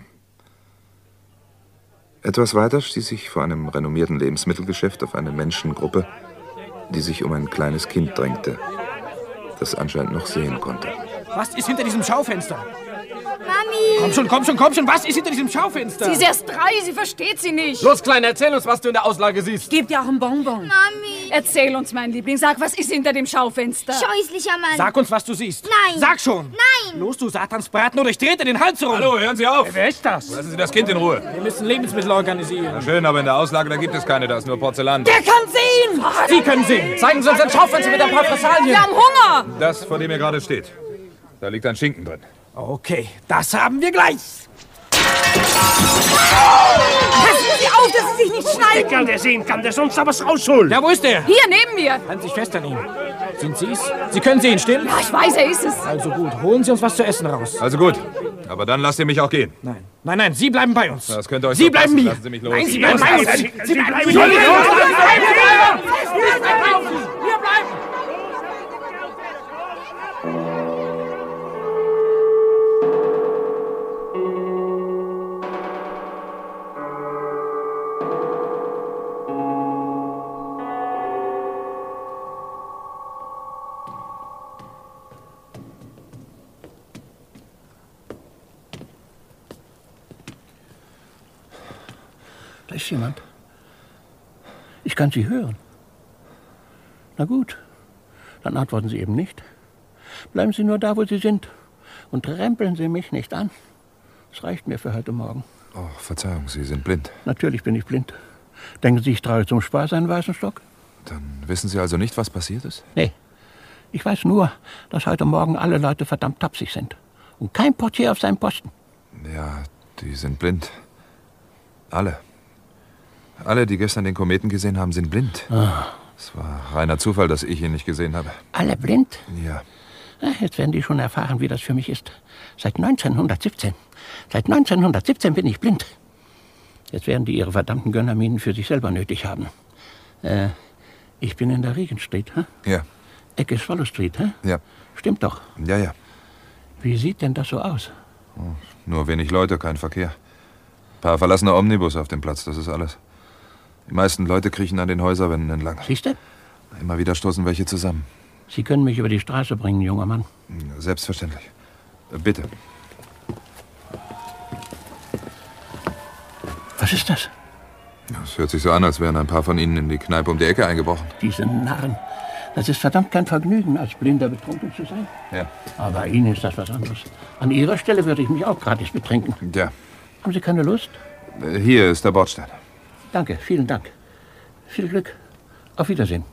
Etwas weiter stieß ich vor einem renommierten Lebensmittelgeschäft auf eine Menschengruppe, die sich um ein kleines Kind drängte, das anscheinend noch sehen konnte. Was ist hinter diesem Schaufenster? Mami! Komm schon, komm schon, komm schon! Was ist hinter diesem Schaufenster? Sie ist erst drei, sie versteht sie nicht. Los, Kleine, erzähl uns, was du in der Auslage siehst. Gib dir auch ein Bonbon. Mami! Erzähl uns, mein Liebling. Sag, was ist hinter dem Schaufenster? Scheußlicher Mann. Sag uns, was du siehst. Nein. Sag schon. Nein. Los, du Satansbraten, oder ich drehe dir den Hals rum. Hallo, hören Sie auf. Wer ist das? Lassen Sie das Kind in Ruhe. Wir müssen Lebensmittel organisieren. Na schön, aber in der Auslage, da gibt es keine, da ist nur Porzellan. Der kann sehen! Sie können sehen. Zeigen Sie uns ein Schaufenster mit ein paar Fressalien. Wir haben Hunger. Das, vor dem ihr gerade steht. Da liegt ein Schinken drin. Okay, das haben wir gleich. Passen Sie auf, dass Sie sich nicht schneiden. Kann der sehen, kann der sonst da was rausholen. Ja, wo ist der? Hier, neben mir. Halten Sie sich fest an ihm. Sind Sie es? Sie können sehen, stimmt? Ja, ich weiß, er ist es. Also gut, holen Sie uns was zu essen raus. Also gut, aber dann lasst ihr mich auch gehen. Nein, nein, nein, Sie bleiben bei uns. Das könnt ihr euch Sie so bleiben passen. hier. Lassen Sie mich los. Nein, Sie bleiben bei uns. Sie, Sie bleiben bei uns. Wir bleiben. Da ist jemand. Ich kann Sie hören. Na gut, dann antworten Sie eben nicht. Bleiben Sie nur da, wo Sie sind und rempeln Sie mich nicht an. Das reicht mir für heute Morgen. Oh, Verzeihung, Sie sind blind. Natürlich bin ich blind. Denken Sie, ich trage zum Spaß einen weißen Stock? Dann wissen Sie also nicht, was passiert ist? Nee. Ich weiß nur, dass heute Morgen alle Leute verdammt tapsig sind. Und kein Portier auf seinem Posten. Ja, die sind blind. Alle. Alle, die gestern den Kometen gesehen haben, sind blind. Ah. Es war reiner Zufall, dass ich ihn nicht gesehen habe. Alle blind? Ja. Jetzt werden die schon erfahren, wie das für mich ist. Seit neunzehnhundertsiebzehn. Seit neunzehnhundertsiebzehn bin ich blind. Jetzt werden die ihre verdammten Gönnerminen für sich selber nötig haben. Äh, ich bin in der Regent Street, hä? Ja. Ecke Swallow Street, hä? Ja. Stimmt doch. Ja, ja. Wie sieht denn das so aus? Oh, nur wenig Leute, kein Verkehr. Ein paar verlassene Omnibus auf dem Platz, das ist alles. Die meisten Leute kriechen an den Häuserwänden entlang. Siehst du? Immer wieder stoßen welche zusammen. Sie können mich über die Straße bringen, junger Mann. Selbstverständlich. Bitte. Was ist das? Es hört sich so an, als wären ein paar von Ihnen in die Kneipe um die Ecke eingebrochen. Diese Narren. Das ist verdammt kein Vergnügen, als Blinder betrunken zu sein. Ja. Aber Ihnen ist das was anderes. An Ihrer Stelle würde ich mich auch gratis betrinken. Ja. Haben Sie keine Lust? Hier ist der Bordstein. Danke, vielen Dank. Viel Glück. Auf Wiedersehen.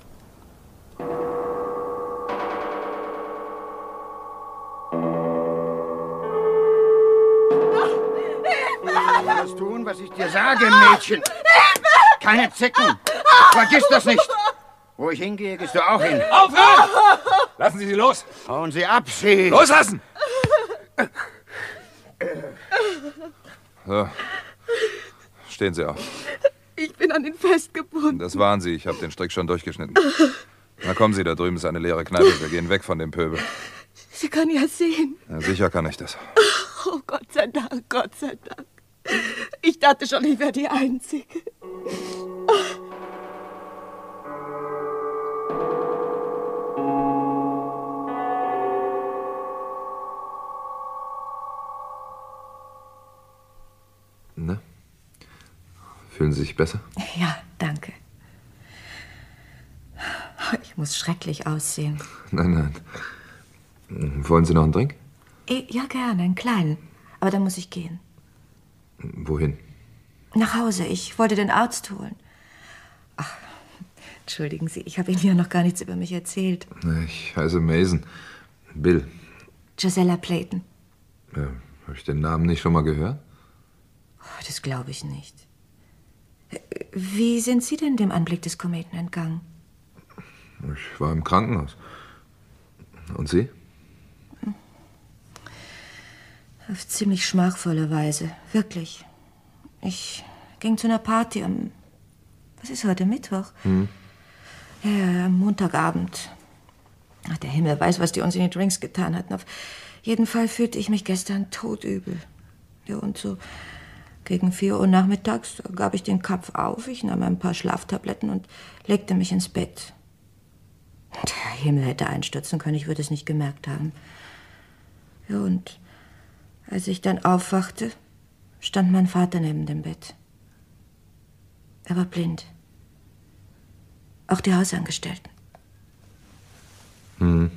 Das tun, was ich dir sage, Mädchen. Keine Zecken. Vergiss das nicht. Wo ich hingehe, gehst du auch hin. Aufhören! Lassen Sie sie los. Hauen Sie ab, Sie. Loslassen! So. Stehen Sie auf. Ich bin an ihn festgebunden. Das waren Sie. Ich habe den Strick schon durchgeschnitten. Na kommen Sie, da drüben ist eine leere Kneipe. Wir gehen weg von dem Pöbel. Sie können ja sehen. Ja, sicher kann ich das. Oh, Gott sei Dank, Gott sei Dank. Ich dachte schon, ich wäre die Einzige. Na? Fühlen Sie sich besser? Ja, danke. Ich muss schrecklich aussehen. Nein, nein. Wollen Sie noch einen Drink? Ja, gerne, einen kleinen. Aber dann muss ich gehen. Wohin? Nach Hause. Ich wollte den Arzt holen. Ach, entschuldigen Sie, ich habe Ihnen ja noch gar nichts über mich erzählt. Ich heiße Mason. Bill. Gisella Playton. Ja, habe ich den Namen nicht schon mal gehört? Oh, das glaube ich nicht. Wie sind Sie denn dem Anblick des Kometen entgangen? Ich war im Krankenhaus. Und Sie? Auf ziemlich schmachvolle Weise. Wirklich. Ich ging zu einer Party am... Was ist heute, Mittwoch? Hm. Ja, am Montagabend. Ach, der Himmel weiß, was die uns in die Drinks getan hatten. Auf jeden Fall fühlte ich mich gestern todübel. Ja, und so gegen vier Uhr nachmittags gab ich den Kopf auf. Ich nahm ein paar Schlaftabletten und legte mich ins Bett. Der Himmel hätte einstürzen können, ich würde es nicht gemerkt haben. Ja, und als ich dann aufwachte, stand mein Vater neben dem Bett. Er war blind. Auch die Hausangestellten. Hm.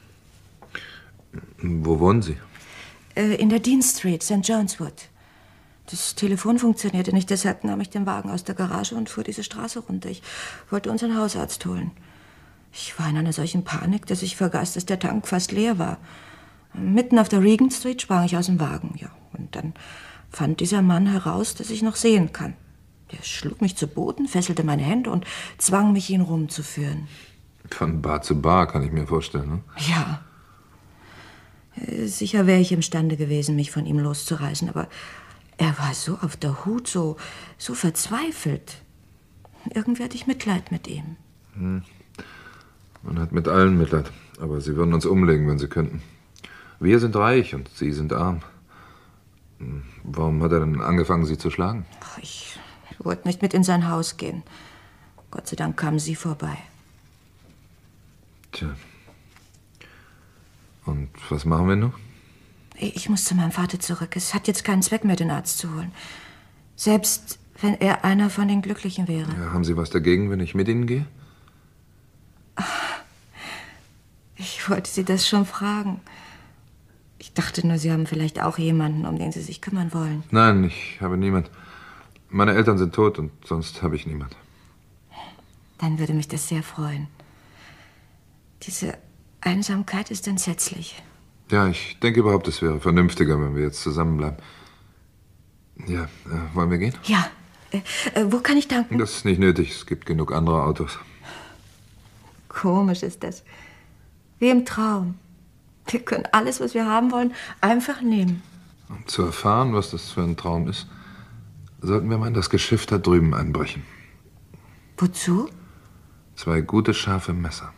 Wo wohnen Sie? Äh, in der Dean Street, Sankt John's Wood. Das Telefon funktionierte nicht, deshalb nahm ich den Wagen aus der Garage und fuhr diese Straße runter. Ich wollte unseren Hausarzt holen. Ich war in einer solchen Panik, dass ich vergaß, dass der Tank fast leer war. Mitten auf der Regent Street sprang ich aus dem Wagen, ja. Und dann fand dieser Mann heraus, dass ich noch sehen kann. Der schlug mich zu Boden, fesselte meine Hände und zwang mich, ihn rumzuführen. Von Bar zu Bar, kann ich mir vorstellen, ne? Ja. Sicher wäre ich imstande gewesen, mich von ihm loszureißen, aber er war so auf der Hut, so, so verzweifelt. Irgendwie hatte ich Mitleid mit ihm. Hm. Man hat mit allen Mitleid, aber Sie würden uns umlegen, wenn Sie könnten. Wir sind reich und Sie sind arm. Warum hat er denn angefangen, Sie zu schlagen? Ich wollte nicht mit in sein Haus gehen. Gott sei Dank kamen Sie vorbei. Tja. Und was machen wir nun? Ich muss zu meinem Vater zurück. Es hat jetzt keinen Zweck mehr, den Arzt zu holen. Selbst wenn er einer von den Glücklichen wäre. Ja, haben Sie was dagegen, wenn ich mit Ihnen gehe? Ich wollte Sie das schon fragen. Ich dachte nur, Sie haben vielleicht auch jemanden, um den Sie sich kümmern wollen. Nein, ich habe niemand. Meine Eltern sind tot und sonst habe ich niemand. Dann würde mich das sehr freuen. Diese Einsamkeit ist entsetzlich. Ja, ich denke überhaupt, es wäre vernünftiger, wenn wir jetzt zusammenbleiben. Ja, äh, wollen wir gehen? Ja. Äh, äh, wo kann ich tanken? Das ist nicht nötig. Es gibt genug andere Autos. Komisch ist das. Wie im Traum. Wir können alles, was wir haben wollen, einfach nehmen. Um zu erfahren, was das für ein Traum ist, sollten wir mal in das Geschiff da drüben einbrechen. Wozu? Zwei gute, scharfe Messer.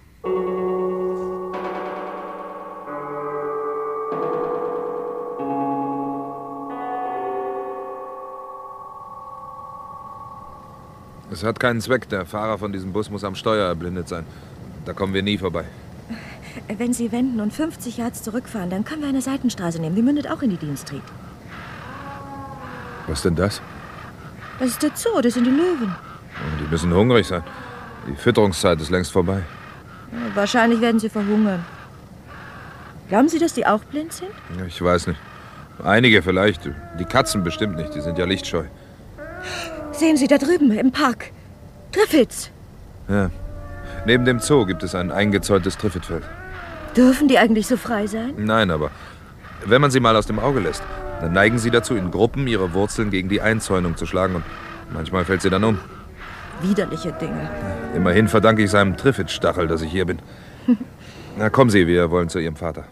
Es hat keinen Zweck. Der Fahrer von diesem Bus muss am Steuer erblindet sein. Da kommen wir nie vorbei. Wenn Sie wenden und fünfzig Yards zurückfahren, dann können wir eine Seitenstraße nehmen. Die mündet auch in die Dean Street. Was denn das? Das ist der Zoo, das sind die Löwen. Die müssen hungrig sein. Die Fütterungszeit ist längst vorbei. Ja, wahrscheinlich werden sie verhungern. Glauben Sie, dass die auch blind sind? Ich weiß nicht. Einige vielleicht. Die Katzen bestimmt nicht. Die sind ja lichtscheu. Sehen Sie da drüben im Park. Triffids. Ja. Neben dem Zoo gibt es ein eingezäuntes Triffidfeld. Dürfen die eigentlich so frei sein? Nein, aber wenn man sie mal aus dem Auge lässt, dann neigen sie dazu, in Gruppen ihre Wurzeln gegen die Einzäunung zu schlagen. Und manchmal fällt sie dann um. Widerliche Dinge. Immerhin verdanke ich seinem Triffid-Stachel, dass ich hier bin. Na, kommen Sie, wir wollen zu Ihrem Vater.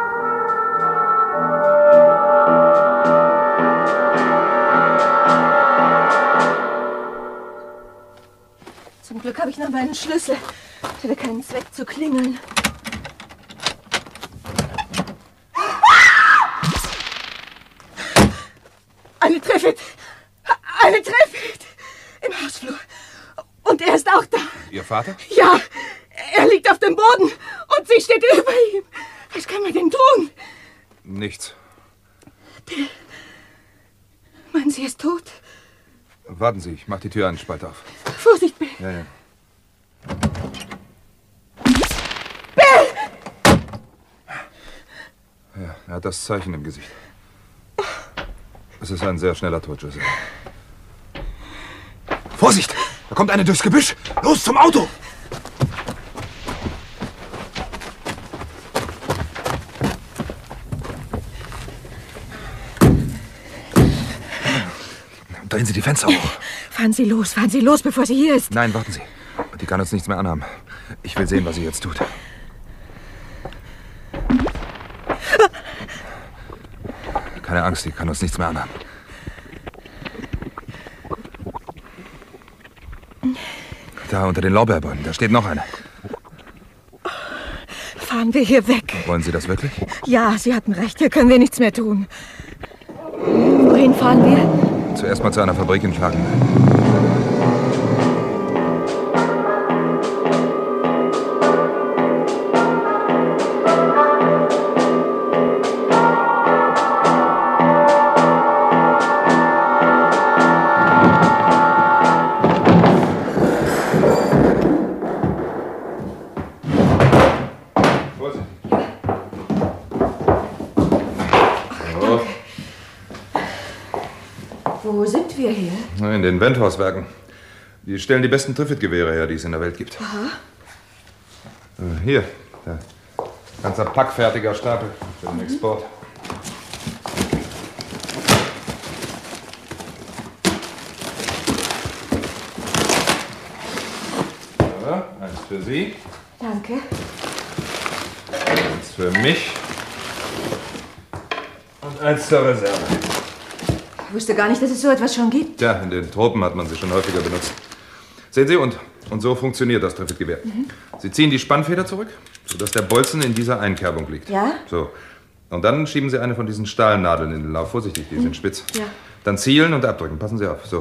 Zum Glück habe ich noch meinen Schlüssel. Es hätte keinen Zweck zu klingeln. Eine Triffid! Eine Triffid! Im Hausflur. Und er ist auch da. Ihr Vater? Ja, er liegt auf dem Boden und sie steht über ihm. Was kann man denn tun? Nichts. Bill, meinen Sie, er ist tot? Warten Sie, ich mach die Tür einen Spalt auf. Vorsicht, Bill. Ja, ja. Bill! Ja, er hat das Zeichen im Gesicht. Es ist ein sehr schneller Tod, Joseph. Vorsicht! Da kommt eine durchs Gebüsch! Los, zum Auto! Drehen Sie die Fenster hoch. Fahren Sie los, fahren Sie los, bevor sie hier ist. Nein, warten Sie. Die kann uns nichts mehr anhaben. Ich will sehen, was sie jetzt tut. Keine Angst, die kann uns nichts mehr anhaben. Da unter den Lorbeerbäumen, da steht noch eine. Fahren wir hier weg. Wollen Sie das wirklich? Ja, Sie hatten recht, hier können wir nichts mehr tun. Wohin fahren wir? Zuerst mal zu einer Fabrik in Klagen. Wo sind wir hier? In den Wendhauswerken. Die stellen die besten Trifid-Gewehre her, die es in der Welt gibt. Aha. Äh, Hier, der ganzer packfertiger Stapel für den Export. Ja, eins für Sie, Danke. eins für mich und eins zur Reserve. Ich wusste gar nicht, dass es so etwas schon gibt. Ja, in den Tropen hat man sie schon häufiger benutzt. Sehen Sie, und, und so funktioniert das Trifid-Gewehr. Mhm. Sie ziehen die Spannfeder zurück, sodass der Bolzen in dieser Einkerbung liegt. Ja? So. Und dann schieben Sie eine von diesen Stahlnadeln in den Lauf. Vorsichtig, die sind spitz. Ja. Dann zielen und abdrücken. Passen Sie auf. So.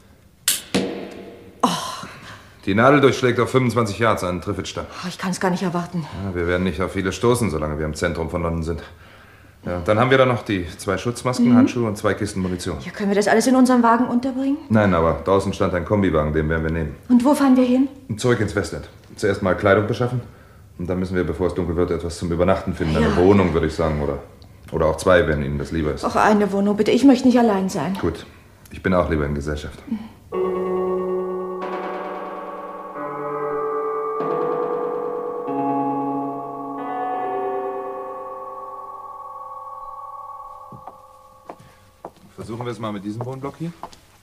Die Nadel durchschlägt auf fünfundzwanzig Yards einen Trifid-Stamm. Oh, ich kann es gar nicht erwarten. Ja, wir werden nicht auf viele stoßen, solange wir im Zentrum von London sind. Ja, dann haben wir da noch die zwei Schutzmasken, Mhm. Handschuhe und zwei Kisten Munition. Ja, können wir das alles in unserem Wagen unterbringen? Nein, aber draußen stand ein Kombiwagen, den werden wir nehmen. Und wo fahren wir hin? Zurück ins Westend. Zuerst mal Kleidung beschaffen. Und dann müssen wir, bevor es dunkel wird, etwas zum Übernachten finden. Eine Ja. Wohnung, würde ich sagen. Oder, oder auch zwei, wenn Ihnen das lieber ist. Auch eine Wohnung, bitte. Ich möchte nicht allein sein. Gut. Ich bin auch lieber in Gesellschaft. Versuchen wir es mal mit diesem Wohnblock hier.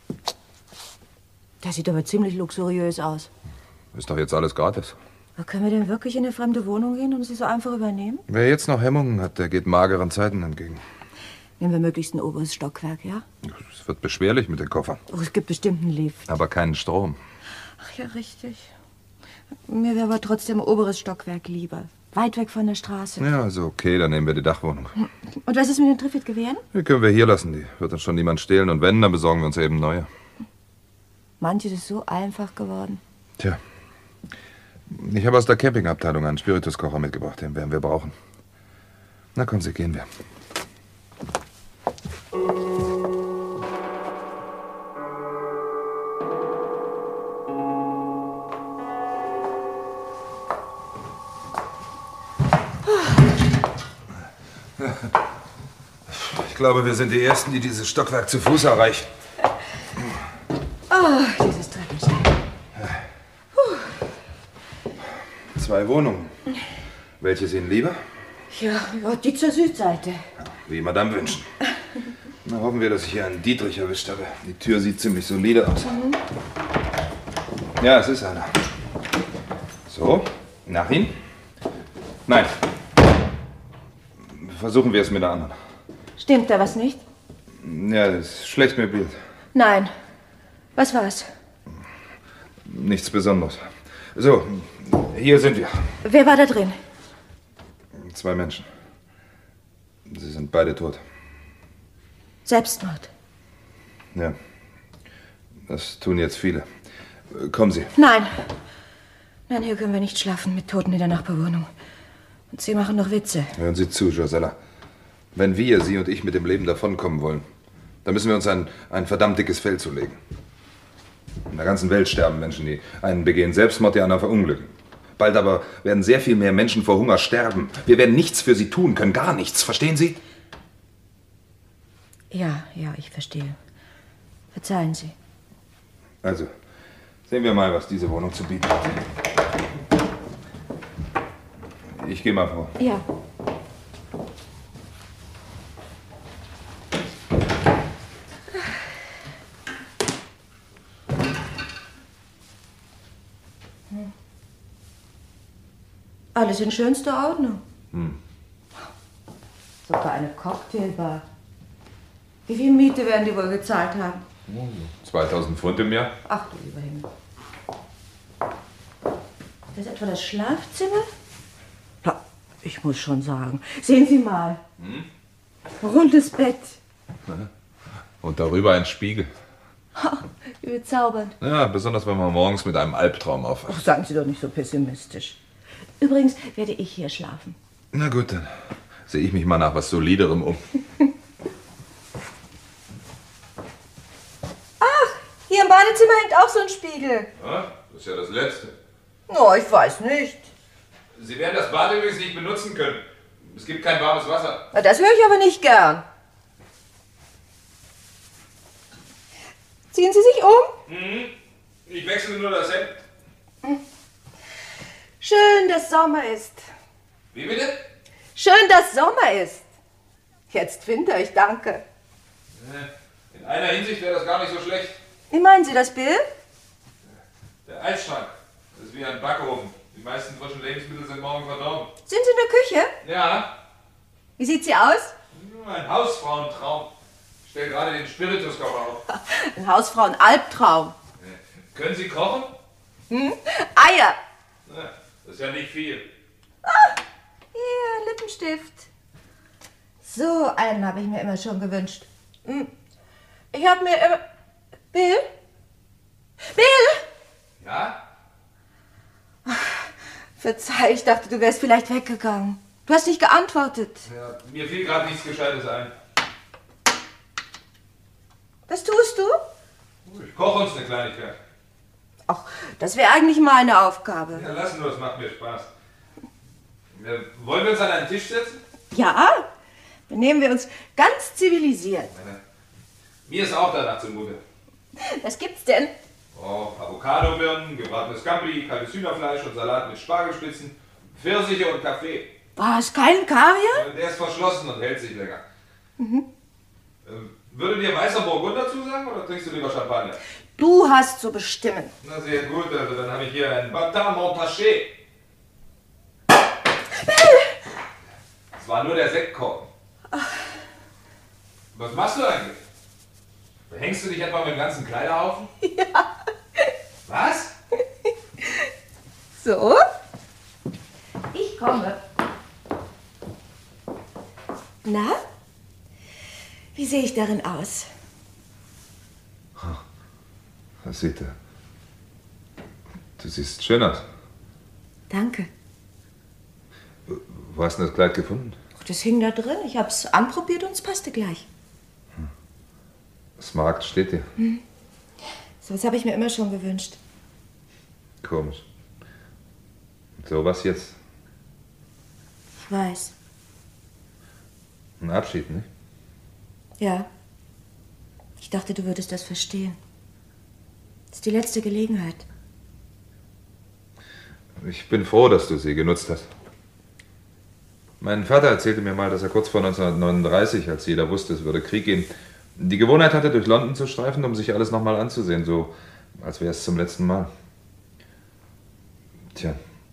Das sieht aber ziemlich luxuriös aus. Ist doch jetzt alles gratis. Aber können wir denn wirklich in eine fremde Wohnung gehen und sie so einfach übernehmen? Wer jetzt noch Hemmungen hat, der geht mageren Zeiten entgegen. Nehmen wir möglichst ein oberes Stockwerk, ja? Es wird beschwerlich mit den Koffern. Oh, es gibt bestimmt einen Lift. Aber keinen Strom. Ach ja, richtig. Mir wäre aber trotzdem oberes Stockwerk lieber. Weit weg von der Straße. Ja, also okay, dann nehmen wir die Dachwohnung. Und was ist mit den Trifid-Gewehren? Die können wir hier lassen. Die wird uns schon niemand stehlen. Und wenn, dann besorgen wir uns eben neue. Manches ist so einfach geworden. Tja. Ich habe aus der Campingabteilung einen Spirituskocher mitgebracht. Den werden wir brauchen. Na kommen Sie, gehen wir. Ich glaube, wir sind die Ersten, die dieses Stockwerk zu Fuß erreichen. Oh, dieses Treppenstein. Zwei Wohnungen. Welche ist Ihnen lieber? Ja, ja, die zur Südseite. Wie Madame wünschen. Na, hoffen wir, dass ich hier einen Dietrich erwischt habe. Die Tür sieht ziemlich solide aus. Mhm. Ja, es ist einer. So, nach Ihnen? Nein. Versuchen wir es mit der anderen. Stimmt da was nicht? Ja, das ist schlecht möbliert. Nein. Was war's? Nichts Besonderes. So, hier sind wir. Wer war da drin? Zwei Menschen. Sie sind beide tot. Selbstmord. Ja. Das tun jetzt viele. Kommen Sie. Nein. Nein, hier können wir nicht schlafen mit Toten in der Nachbarwohnung. Und Sie machen noch Witze. Hören Sie zu, Josella. Wenn wir, Sie und ich, mit dem Leben davonkommen wollen, dann müssen wir uns ein, ein verdammt dickes Fell zulegen. In der ganzen Welt sterben Menschen, die einen begehen Selbstmord, die anderen verunglücken. Bald aber werden sehr viel mehr Menschen vor Hunger sterben. Wir werden nichts für sie tun können, gar nichts. Verstehen Sie? Ja, ja, ich verstehe. Verzeihen Sie. Also, sehen wir mal, was diese Wohnung zu bieten hat. Ich gehe mal vor. Ja. Alles in schönster Ordnung. Hm. Sogar eine Cocktailbar. Wie viel Miete werden die wohl gezahlt haben? zweitausend Pfund im Jahr? Ach du lieber Himmel. Das ist etwa das Schlafzimmer? Ja, ich muss schon sagen. Sehen Sie mal. Hm? Rundes Bett. Und darüber ein Spiegel. Ha, wie bezaubernd. Ja, besonders wenn man morgens mit einem Albtraum aufwacht. Ach, sagen Sie doch nicht so pessimistisch. Übrigens werde ich hier schlafen. Na gut, dann sehe ich mich mal nach was Soliderem um. Hier im Badezimmer hängt auch so ein Spiegel. Ja, das ist ja das Letzte. Oh, ich weiß nicht. Sie werden das Bad übrigens nicht benutzen können. Es gibt kein warmes Wasser. Na, das höre ich aber nicht gern. Ziehen Sie sich um? Mhm. Ich wechsle nur das Hemd. Schön, dass Sommer ist. Wie bitte? Schön, dass Sommer ist. Jetzt Winter, ich danke. In einer Hinsicht wäre das gar nicht so schlecht. Wie meinen Sie das, Bill? Der Eisschrank, das ist wie ein Backofen. Die meisten frischen Lebensmittel sind morgen verdorben. Sind Sie in der Küche? Ja, Wie sieht sie aus? ein Hausfrauentraum. Ich stelle gerade den Spirituskocher auf. Ein Hausfrauen-Albtraum. Können Sie kochen? Hm? Eier. Na, das ist ja nicht viel. Ah, hier, Lippenstift. So einen habe ich mir immer schon gewünscht. Hm. Ich habe mir immer... Bill? Bill? Ja? Verzeih, ich dachte, du wärst vielleicht weggegangen. Du hast nicht geantwortet. Ja, mir fiel gerade nichts Gescheites ein. Was tust du? Ich koche uns eine Kleinigkeit. Ach, das wäre eigentlich meine Aufgabe. Ja, lassen wir, das macht mir Spaß. Ja, wollen wir uns an einen Tisch setzen? Ja, benehmen wir uns ganz zivilisiert. Ja, mir ist auch danach zumute. Was gibt's denn? Oh, Avocado-Birnen, gebratenes Scampi, kaltes Hühnerfleisch und Salat mit Spargelspitzen, Pfirsiche und Kaffee. Was, kein Kaviar? Der ist verschlossen und hält sich länger. Mhm. Ähm, Würde dir weißer Burgunder zusagen oder trinkst du lieber Champagner? Du hast zu bestimmen. Na sehr gut, also dann habe ich hier einen Batin Montaché. Das war nur der Sektkorken. Was machst du eigentlich? Behängst du dich etwa mit dem ganzen Kleiderhaufen? Ja. Was? So? Ich komme. Na? Wie sehe ich darin aus? Was sieht er? Du siehst schön aus. Danke. Wo hast du das Kleid gefunden? Das hing da drin. Ich hab's anprobiert und es passte gleich. Smart steht dir. Hm. So was habe ich mir immer schon gewünscht. Komisch. So was jetzt? Ich weiß. Ein Abschied, nicht? Ja. Ich dachte, du würdest das verstehen. Das ist die letzte Gelegenheit. Ich bin froh, dass du sie genutzt hast. Mein Vater erzählte mir mal, dass er kurz vor neunzehnhundertneununddreißig, als jeder wusste, es würde Krieg geben, die Gewohnheit hatte, durch London zu streifen, um sich alles nochmal anzusehen, so als wäre es zum letzten Mal. Tja,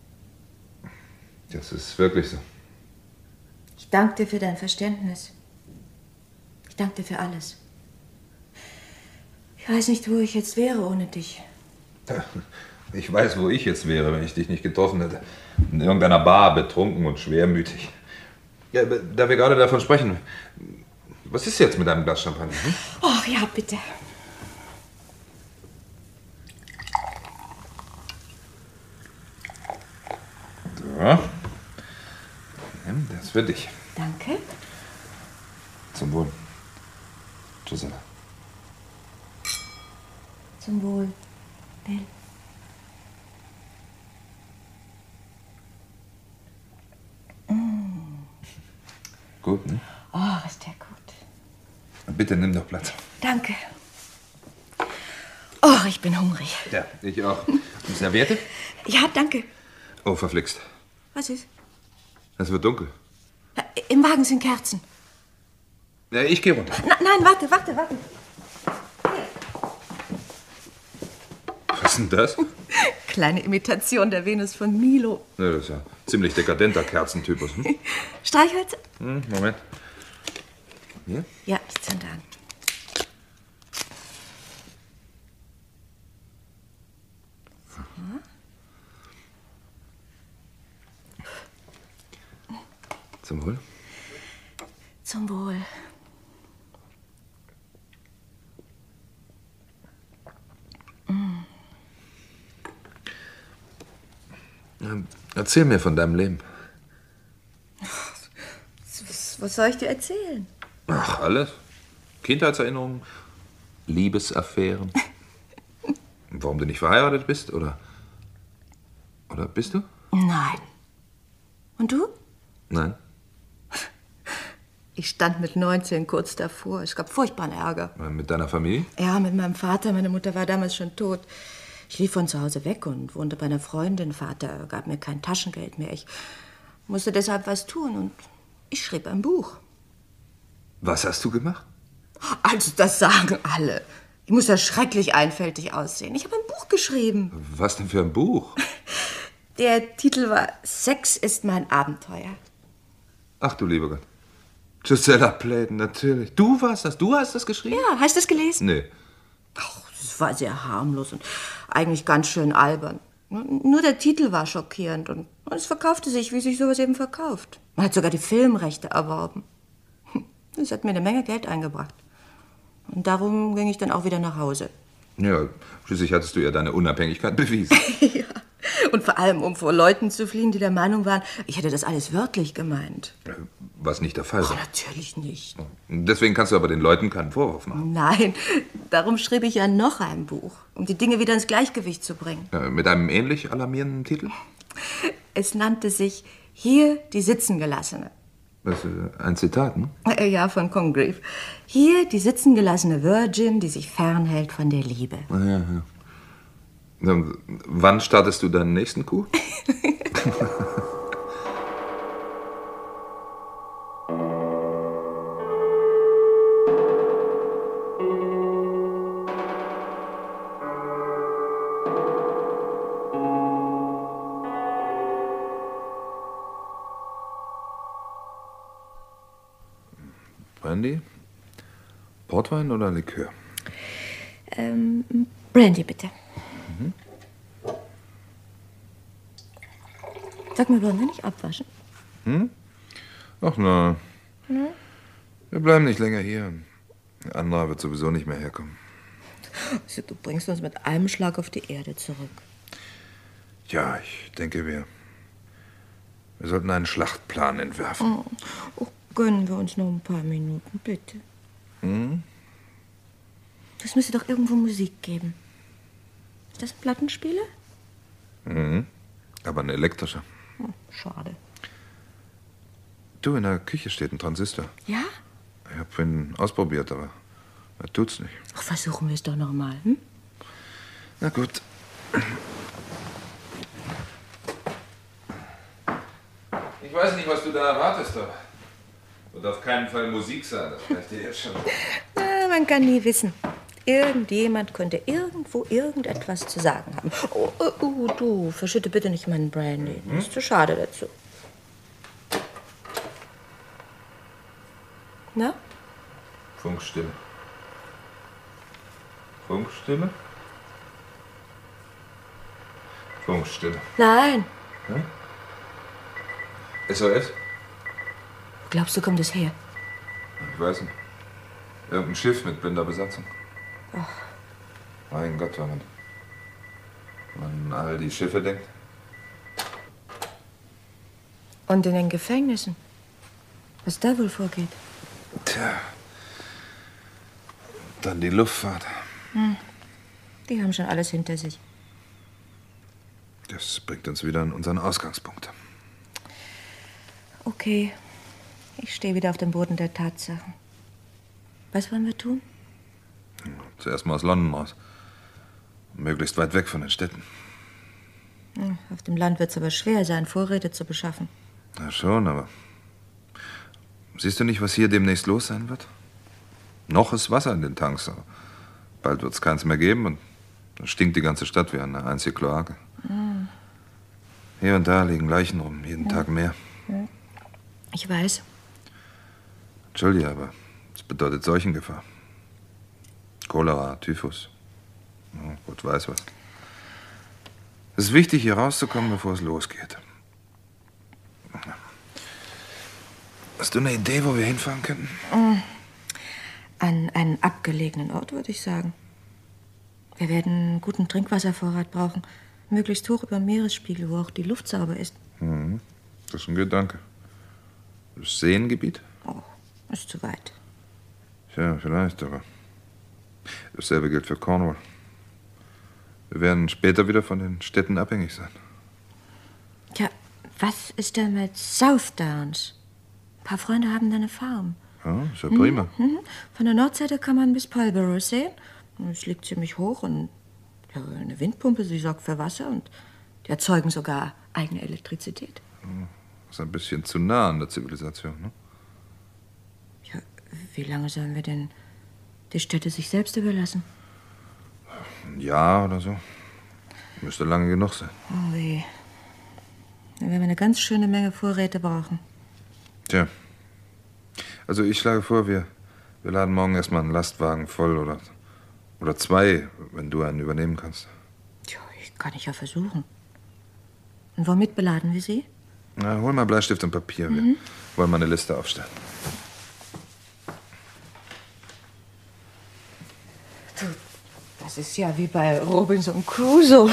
das ist wirklich so. Ich danke dir für dein Verständnis. Ich danke dir für alles. Ich weiß nicht, wo ich jetzt wäre ohne dich. Ich weiß, wo ich jetzt wäre, wenn ich dich nicht getroffen hätte. In irgendeiner Bar, betrunken und schwermütig. Ja, da wir gerade davon sprechen, was ist jetzt mit deinem Glas Champagner? Hm? Ach ja, bitte. So. Nimm das für dich. Danke. Zum Wohl. Gisela. Zum Wohl, Bill. Mm. Gut, ne? Oh, ist der gut. Bitte nimm doch Platz. Danke. Oh, ich bin hungrig. Ja, ich auch. Und Serviette? Ja, danke. Oh, verflixt. Was ist? Es wird dunkel. Im Wagen sind Kerzen. Ja, ich gehe runter. Na, nein, warte, warte, warte. Was ist denn das? Kleine Imitation der Venus von Milo. Ja, das ist ja ziemlich dekadenter Kerzentypus. Hm? Streichhölzer? Hm, Moment. Hier? Ja, ich zünde an. Zum Wohl. Zum Wohl. Mm. Erzähl mir von deinem Leben. Was, was soll ich dir erzählen? Ach, alles. Kindheitserinnerungen, Liebesaffären. Warum du nicht verheiratet bist, oder? Oder bist du? Nein. Und du? Nein. Ich stand mit neunzehn kurz davor. Es gab furchtbaren Ärger. Mit deiner Familie? Ja, mit meinem Vater. Meine Mutter war damals schon tot. Ich lief von zu Hause weg und wohnte bei einer Freundin. Vater gab mir kein Taschengeld mehr. Ich musste deshalb was tun und ich schrieb ein Buch. Was hast du gemacht? Also, das sagen alle. Ich muss ja schrecklich einfältig aussehen. Ich habe ein Buch geschrieben. Was denn für ein Buch? Der Titel war Sex ist mein Abenteuer. Ach du lieber Gott. Gisela Playton, natürlich. Du warst das? Du hast das geschrieben? Ja, hast du es gelesen? Nee. Es war sehr harmlos und eigentlich ganz schön albern. Nur der Titel war schockierend und es verkaufte sich, wie sich sowas eben verkauft. Man hat sogar die Filmrechte erworben. Das hat mir eine Menge Geld eingebracht. Und darum ging ich dann auch wieder nach Hause. Ja, schließlich hattest du ja deine Unabhängigkeit bewiesen. Ja. Und vor allem, um vor Leuten zu fliehen, die der Meinung waren, ich hätte das alles wörtlich gemeint. Was nicht der Fall war. Oh, natürlich nicht. Deswegen kannst du aber den Leuten keinen Vorwurf machen. Nein, darum schrieb ich ja noch ein Buch, um die Dinge wieder ins Gleichgewicht zu bringen. Ja, mit einem ähnlich alarmierenden Titel? Es nannte sich Hier die Sitzengelassene. Das ist ein Zitat, ne? Äh, Ja, von Congreve. Hier die sitzengelassene Virgin, die sich fernhält von der Liebe. Ja, ja. Dann, wann startest du deinen nächsten Coup? Brandy? Portwein oder Likör? Ähm, Brandy, bitte. Mhm. Sag mal, wollen wir nicht abwaschen? Hm? Ach na, Hm? wir bleiben nicht länger hier. Der andere wird sowieso nicht mehr herkommen. Also, du bringst uns mit einem Schlag auf die Erde zurück. Ja, ich denke, wir, wir sollten einen Schlachtplan entwerfen. Oh, oh, gönnen wir uns noch ein paar Minuten, bitte. Hm? Es müsste doch irgendwo Musik geben. Ist das ein Plattenspieler? Mhm. Aber ein elektrischer. Oh, schade. Du, in der Küche steht ein Transistor. Ja? Ich hab ihn ausprobiert, aber er tut's nicht. Ach, versuchen wir es doch noch mal, hm? Na gut. Ich weiß nicht, was du da erwartest, aber wird auf keinen Fall Musik sein, das kann ich dir jetzt schon. Na, man kann nie wissen. Irgendjemand könnte irgendwo irgendetwas zu sagen haben. Oh, oh, oh du, verschütte bitte nicht meinen Brandy. Das ist zu schade dazu. Na? Funkstille. Funkstille? Funkstille. Nein. Hm? S O S? Glaubst du, kommt es her? Ich weiß nicht. Irgendein Schiff mit blinder Besatzung. Ach. Mein Gott, wenn man an all die Schiffe denkt. Und in den Gefängnissen? Was da wohl vorgeht? Tja. Dann die Luftfahrt. Hm. Die haben schon alles hinter sich. Das bringt uns wieder an unseren Ausgangspunkt. Okay. Ich stehe wieder auf dem Boden der Tatsachen. Was wollen wir tun? Zuerst mal aus London raus. Möglichst weit weg von den Städten. Hm, auf dem Land wird es aber schwer sein, Vorräte zu beschaffen. Na schon, aber siehst du nicht, was hier demnächst los sein wird? Noch ist Wasser in den Tanks. Aber bald wird es keins mehr geben und dann stinkt die ganze Stadt wie eine einzige Kloake. Hm. Hier und da liegen Leichen rum, jeden Tag mehr. Ich weiß. Entschuldige, aber das bedeutet Seuchengefahr. Cholera, Typhus. Ja, Gott weiß was. Es ist wichtig, hier rauszukommen, bevor es losgeht. Hast du eine Idee, wo wir hinfahren könnten? An einen abgelegenen Ort, würde ich sagen. Wir werden einen guten Trinkwasservorrat brauchen. Möglichst hoch über dem Meeresspiegel, wo auch die Luft sauber ist. Mhm. Das ist ein Gedanke. Das Seengebiet? Oh, ist zu weit. Tja, vielleicht, aber dasselbe gilt für Cornwall. Wir werden später wieder von den Städten abhängig sein. Tja, was ist denn mit South Downs? Ein paar Freunde haben da eine Farm. Ja, ist ja prima. Mhm, mhm. Von der Nordseite kann man bis Polborough sehen. Es liegt ziemlich hoch und ja, eine Windpumpe, sie sorgt für Wasser und die erzeugen sogar eigene Elektrizität. Das ist ein bisschen zu nah an der Zivilisation, ne? Ja, wie lange sollen wir denn die Städte sich selbst überlassen? Ein Jahr oder so. Müsste lange genug sein. Oh weh. Dann werden wir eine ganz schöne Menge Vorräte brauchen. Tja. Also ich schlage vor, wir, wir laden morgen erstmal einen Lastwagen voll oder, oder zwei, wenn du einen übernehmen kannst. Tja, ich kann ich ja versuchen. Und womit beladen wir sie? Na, hol mal Bleistift und Papier. Wir Mhm. wollen mal eine Liste aufstellen. Du, das ist ja wie bei Robinson Crusoe.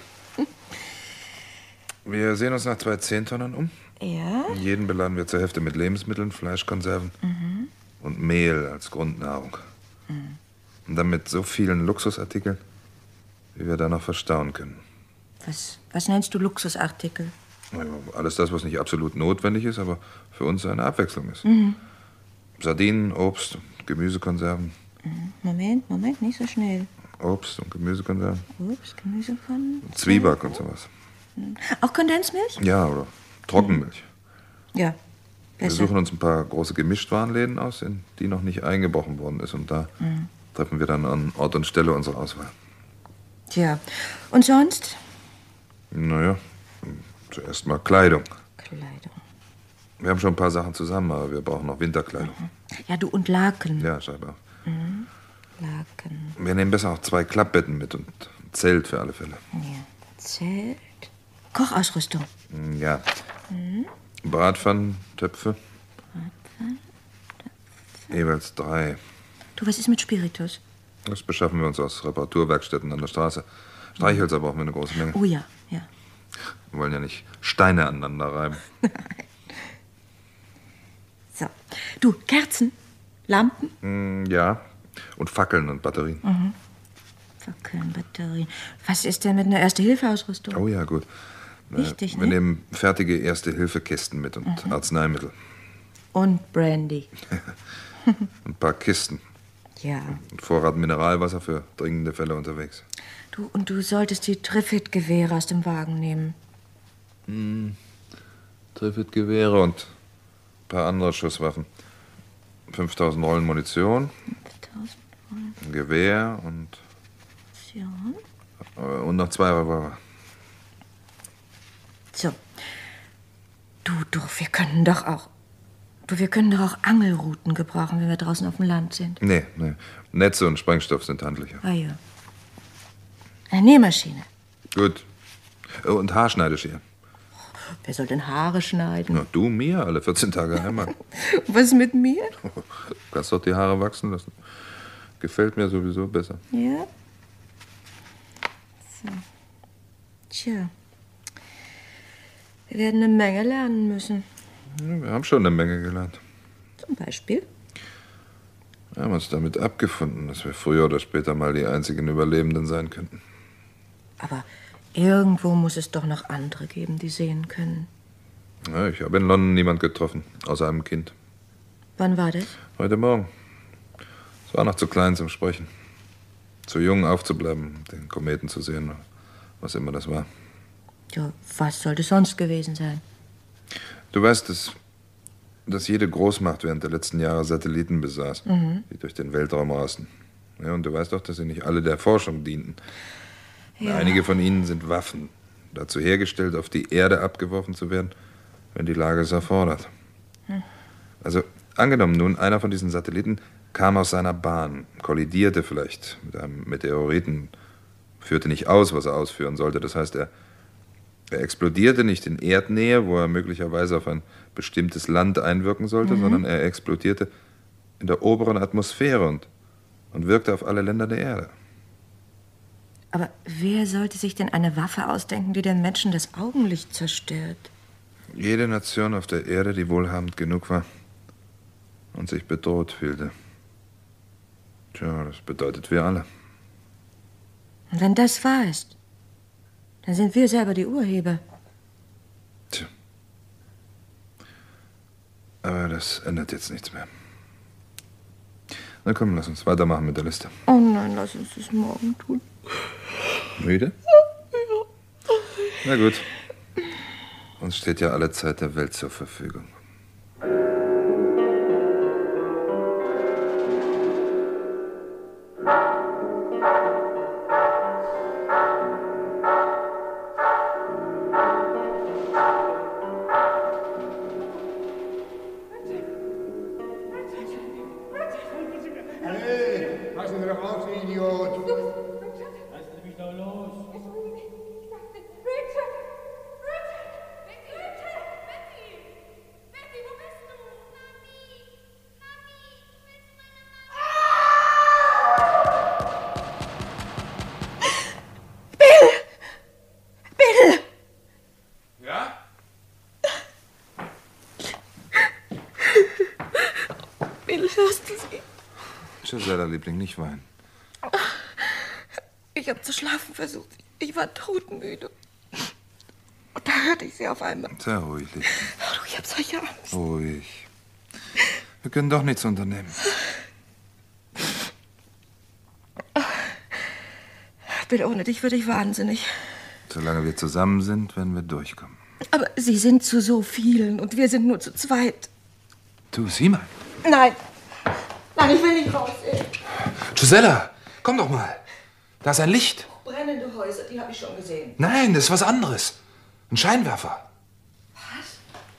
Wir sehen uns nach zwei Zehntonnern um. Ja? Jeden beladen wir zur Hälfte mit Lebensmitteln, Fleischkonserven Mhm. und Mehl als Grundnahrung. Mhm. Und dann mit so vielen Luxusartikeln, wie wir da noch verstauen können. Was, was nennst du Luxusartikel? Na ja, alles das, was nicht absolut notwendig ist, aber für uns eine Abwechslung ist. Mhm. Sardinen, Obst, und Gemüsekonserven. Mhm. Moment, Moment, nicht so schnell. Obst und Gemüsekonserven. Ups, Gemüse von... Zwieback und sowas. Mhm. Auch Kondensmilch? Ja, oder Trockenmilch. Ja, Wir besser. suchen uns ein paar große Gemischtwarenläden aus, in die noch nicht eingebrochen worden ist. Und da Mhm. treffen wir dann an Ort und Stelle unsere Auswahl. Tja, und sonst? Naja, zuerst mal Kleidung. Kleidung. Wir haben schon ein paar Sachen zusammen, aber wir brauchen noch Winterkleidung. Ja, du und Laken. Ja, scheinbar. Mhm. Laken. Wir nehmen besser auch zwei Klappbetten mit und ein Zelt für alle Fälle. Ja. Zelt. Kochausrüstung. Hm, Ja, Mhm. Bratpfannen, Töpfe, Bratpfannen. jeweils drei. Du, was ist mit Spiritus? Das beschaffen wir uns aus Reparaturwerkstätten an der Straße. Streichhölzer brauchen wir eine große Menge. Oh ja, ja. Wir wollen ja nicht Steine aneinander reiben. So. Du, Kerzen, Lampen. Hm, Ja, und Fackeln und Batterien. Mhm. Fackeln, Batterien. Was ist denn mit einer Erste-Hilfe-Ausrüstung? Oh ja, gut. Äh, Wichtig, Wir ne? nehmen fertige Erste-Hilfe-Kisten mit und Mhm. Arzneimittel. Und Brandy. Ein paar Kisten. Ja. Und Vorrat Mineralwasser für dringende Fälle unterwegs. Du, und du solltest die Triffid-Gewehre aus dem Wagen nehmen. Hm. Triffid-Gewehre und ein paar andere Schusswaffen. fünftausend Rollen Munition, ein Gewehr und, Ja. äh, und noch zwei Revolver. So. Du, du, wir können doch auch... Du, wir können doch auch Angelruten gebrauchen, wenn wir draußen auf dem Land sind. Nee, nee. Netze und Sprengstoff sind handlicher. Ah ja. Eine Nähmaschine. Gut. Oh, und Haarschneideschere. Wer soll denn Haare schneiden? Na, du mir alle vierzehn Tage einmal. Was mit mir? Du kannst doch die Haare wachsen lassen. Gefällt mir sowieso besser. Ja? So. Tja. Wir werden eine Menge lernen müssen. Ja, wir haben schon eine Menge gelernt. Zum Beispiel? Wir haben uns damit abgefunden, dass wir früher oder später mal die einzigen Überlebenden sein könnten. Aber irgendwo muss es doch noch andere geben, die sehen können. Ja, ich habe in London niemand getroffen, außer einem Kind. Wann war das? Heute Morgen. Es war noch zu klein zum Sprechen. Zu jung aufzubleiben, den Kometen zu sehen, was immer das war. Ja, was sollte sonst gewesen sein? Du weißt, dass, dass jede Großmacht während der letzten Jahre Satelliten besaß, Mhm. die durch den Weltraum rasten. Ja, und du weißt auch, dass sie nicht alle der Forschung dienten. Ja. Einige von ihnen sind Waffen, dazu hergestellt, auf die Erde abgeworfen zu werden, wenn die Lage es erfordert. Hm. Also, angenommen nun, einer von diesen Satelliten kam aus seiner Bahn, kollidierte vielleicht mit einem Meteoriten, führte nicht aus, was er ausführen sollte. Das heißt, er, er explodierte nicht in Erdnähe, wo er möglicherweise auf ein bestimmtes Land einwirken sollte, Mhm. sondern er explodierte in der oberen Atmosphäre und, und wirkte auf alle Länder der Erde. Aber wer sollte sich denn eine Waffe ausdenken, die den Menschen das Augenlicht zerstört? Jede Nation auf der Erde, die wohlhabend genug war und sich bedroht fühlte. Tja, das bedeutet wir alle. Und wenn das wahr ist, dann sind wir selber die Urheber. Tja. Aber das ändert jetzt nichts mehr. Na komm, lass uns weitermachen mit der Liste. Oh nein, lass uns das morgen tun. Müde? Na gut. Uns steht ja alle Zeit der Welt zur Verfügung. Hey, passen Sie doch auf, Sie Idiot! Lassen Sie mich doch los! Bill! Ja? Bill, hörst du sie? Gisela, Liebling, nicht weinen. Ich habe zu schlafen versucht. Ich war todmüde. Und da hörte ich sie auf einmal. Sei ruhig, Liebling. Oh, ich hab solche Angst. Ruhig. Wir können doch nichts unternehmen. Bill, ohne dich würde ich wahnsinnig. Solange wir zusammen sind, werden wir durchkommen. Aber sie sind zu so vielen und wir sind nur zu zweit. Du, sieh mal. Nein. Nein, ich will nicht raus. ey. Gisela, komm doch mal. Da ist ein Licht. Brennende Häuser, die habe ich schon gesehen. Nein, das ist was anderes. Ein Scheinwerfer. Was?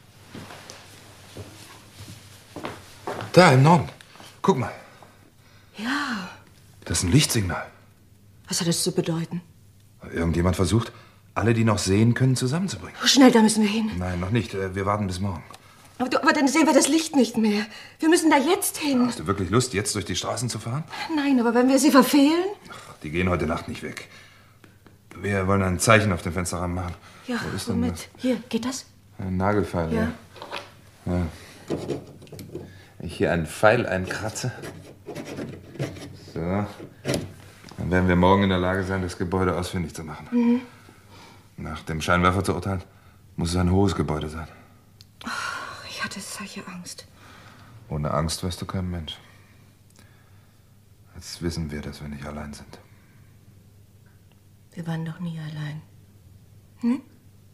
Da, im Norden. Guck mal. Ja. Das ist ein Lichtsignal. Was hat das zu bedeuten? Irgendjemand versucht, alle, die noch sehen können, zusammenzubringen. Oh, schnell, da müssen wir hin. Nein, noch nicht. Äh, Wir warten bis morgen. Aber, du, aber dann sehen wir das Licht nicht mehr. Wir müssen da jetzt hin. Hast du wirklich Lust, jetzt durch die Straßen zu fahren? Nein, aber wenn wir sie verfehlen? Die gehen heute Nacht nicht weg. Wir wollen ein Zeichen auf dem Fensterrahmen machen. Ja, Wo ist denn womit? das? Hier, geht das? Ein Nagelfeil, Ja. ja. ja. Wenn ich hier einen Pfeil einkratze. So. Dann werden wir morgen in der Lage sein, das Gebäude ausfindig zu machen. Mhm. Nach dem Scheinwerfer zu urteilen, muss es ein hohes Gebäude sein. Ach, ich hatte solche Angst. Ohne Angst wärst du kein Mensch. Jetzt wissen wir, dass wir nicht allein sind. Wir waren doch nie allein. Hm?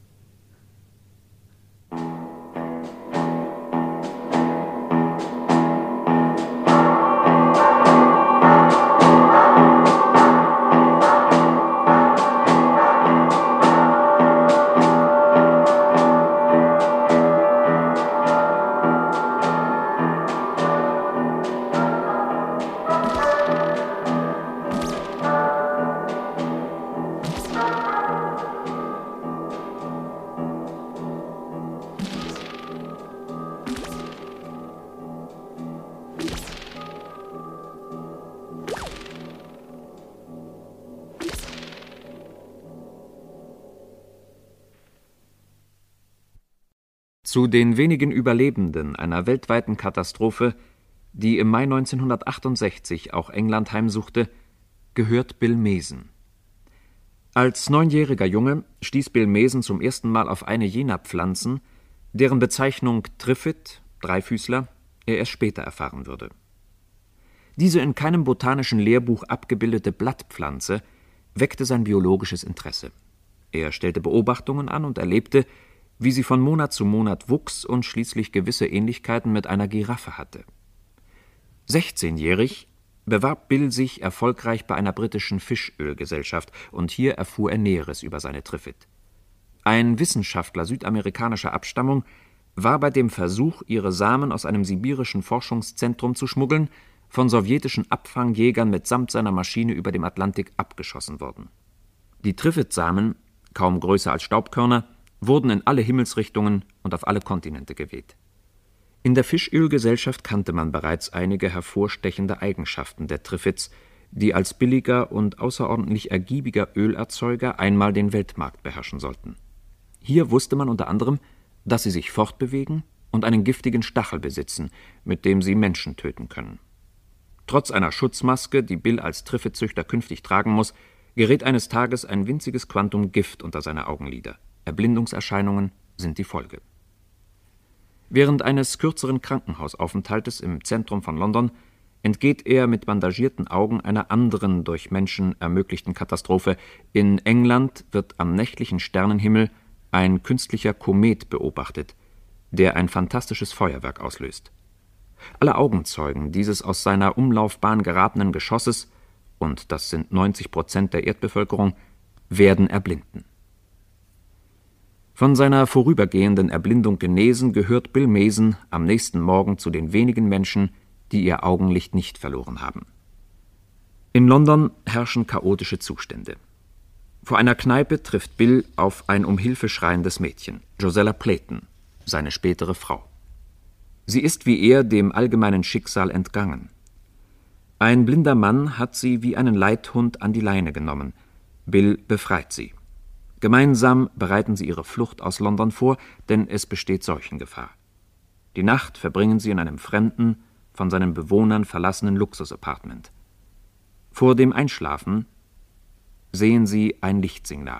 Zu den wenigen Überlebenden einer weltweiten Katastrophe, die im Mai neunzehnhundertachtundsechzig auch England heimsuchte, gehört Bill Mason. Als neunjähriger Junge stieß Bill Mason zum ersten Mal auf eine jener Pflanzen, deren Bezeichnung Triffid, Dreifüßler, er erst später erfahren würde. Diese in keinem botanischen Lehrbuch abgebildete Blattpflanze weckte sein biologisches Interesse. Er stellte Beobachtungen an und erlebte, wie sie von Monat zu Monat wuchs und schließlich gewisse Ähnlichkeiten mit einer Giraffe hatte. sechzehnjährig bewarb Bill sich erfolgreich bei einer britischen Fischölgesellschaft und hier erfuhr er Näheres über seine Triffid. Ein Wissenschaftler südamerikanischer Abstammung war bei dem Versuch, ihre Samen aus einem sibirischen Forschungszentrum zu schmuggeln, von sowjetischen Abfangjägern mitsamt seiner Maschine über dem Atlantik abgeschossen worden. Die Trifid-Samen, kaum größer als Staubkörner, wurden in alle Himmelsrichtungen und auf alle Kontinente geweht. In der Fischölgesellschaft kannte man bereits einige hervorstechende Eigenschaften der Trifids, die als billiger und außerordentlich ergiebiger Ölerzeuger einmal den Weltmarkt beherrschen sollten. Hier wusste man unter anderem, dass sie sich fortbewegen und einen giftigen Stachel besitzen, mit dem sie Menschen töten können. Trotz einer Schutzmaske, die Bill als Trifid-Züchter künftig tragen muss, gerät eines Tages ein winziges Quantum Gift unter seine Augenlider. Erblindungserscheinungen sind die Folge. Während eines kürzeren Krankenhausaufenthaltes im Zentrum von London entgeht er mit bandagierten Augen einer anderen durch Menschen ermöglichten Katastrophe. In England wird am nächtlichen Sternenhimmel ein künstlicher Komet beobachtet, der ein fantastisches Feuerwerk auslöst. Alle Augenzeugen dieses aus seiner Umlaufbahn geratenen Geschosses, und das sind neunzig Prozent der Erdbevölkerung, werden erblinden. Von seiner vorübergehenden Erblindung genesen, gehört Bill Mason am nächsten Morgen zu den wenigen Menschen, die ihr Augenlicht nicht verloren haben. In London herrschen chaotische Zustände. Vor einer Kneipe trifft Bill auf ein um Hilfe schreiendes Mädchen, Josella Playton, seine spätere Frau. Sie ist wie er dem allgemeinen Schicksal entgangen. Ein blinder Mann hat sie wie einen Leithhund an die Leine genommen. Bill befreit sie. Gemeinsam bereiten sie ihre Flucht aus London vor, denn es besteht Seuchengefahr. Die Nacht verbringen sie in einem fremden, von seinen Bewohnern verlassenen Luxusapartment. Vor dem Einschlafen sehen sie ein Lichtsignal.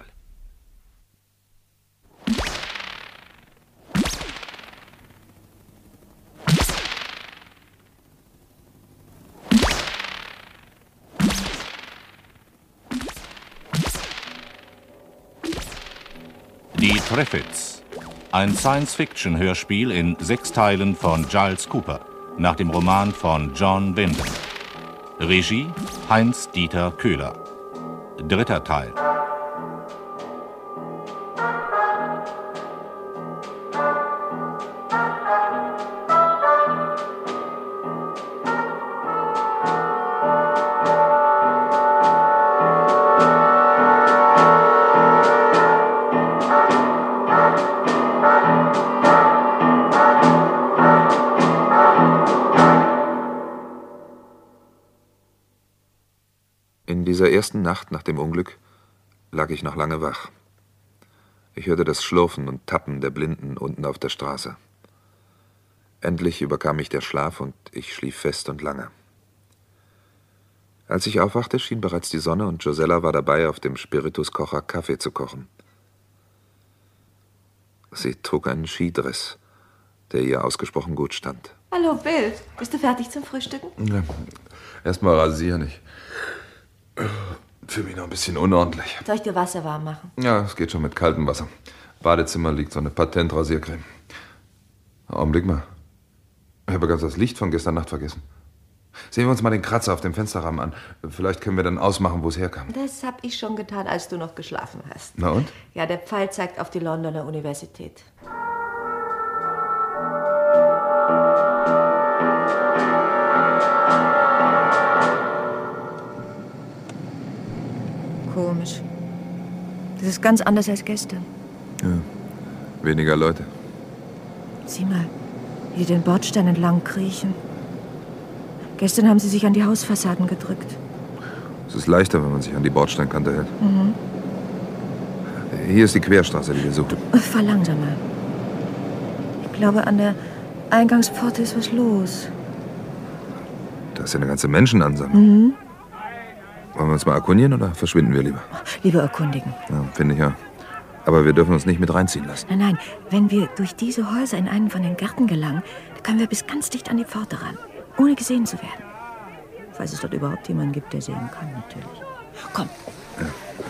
Die Triffids, ein Science-Fiction-Hörspiel in sechs Teilen von Giles Cooper, nach dem Roman von John Wyndham. Regie Heinz-Dieter Köhler. Dritter Teil. In dieser ersten Nacht nach dem Unglück lag ich noch lange wach. Ich hörte das Schlurfen und Tappen der Blinden unten auf der Straße. Endlich überkam mich der Schlaf und ich schlief fest und lange. Als ich aufwachte, schien bereits die Sonne und Josella war dabei, auf dem Spirituskocher Kaffee zu kochen. Sie trug einen Skidress, der ihr ausgesprochen gut stand. Hallo, Bill. Bist du fertig zum Frühstücken? Ja, erst mal rasieren. Ich fühle mich noch ein bisschen unordentlich. Soll ich dir Wasser warm machen? Ja, es geht schon mit kaltem Wasser. Im Badezimmer liegt so eine Patentrasiercreme. Augenblick mal. Ich habe ganz das Licht von gestern Nacht vergessen. Sehen wir uns mal den Kratzer auf dem Fensterrahmen an. Vielleicht können wir dann ausmachen, wo es herkam. Das habe ich schon getan, als du noch geschlafen hast. Na und? Ja, der Pfeil zeigt auf die Londoner Universität. Komisch. Das ist ganz anders als gestern. Ja, weniger Leute. Sieh mal, wie die den Bordstein entlang kriechen. Gestern haben sie sich an die Hausfassaden gedrückt. Es ist leichter, wenn man sich an die Bordsteinkante hält. Mhm. Hier ist die Querstraße, die wir suchen. Fahr langsamer. Ich glaube, an der Eingangspforte ist was los. Da ist ja eine ganze Menschenansammlung. Mhm. Wollen wir uns mal erkundigen oder verschwinden wir lieber? Lieber erkundigen. Ja, finde ich ja. Aber wir dürfen uns nicht mit reinziehen lassen. Nein, nein. Wenn wir durch diese Häuser in einen von den Gärten gelangen, dann können wir bis ganz dicht an die Pforte ran, ohne gesehen zu werden. Falls es dort überhaupt jemanden gibt, der sehen kann, natürlich. Komm. Ja.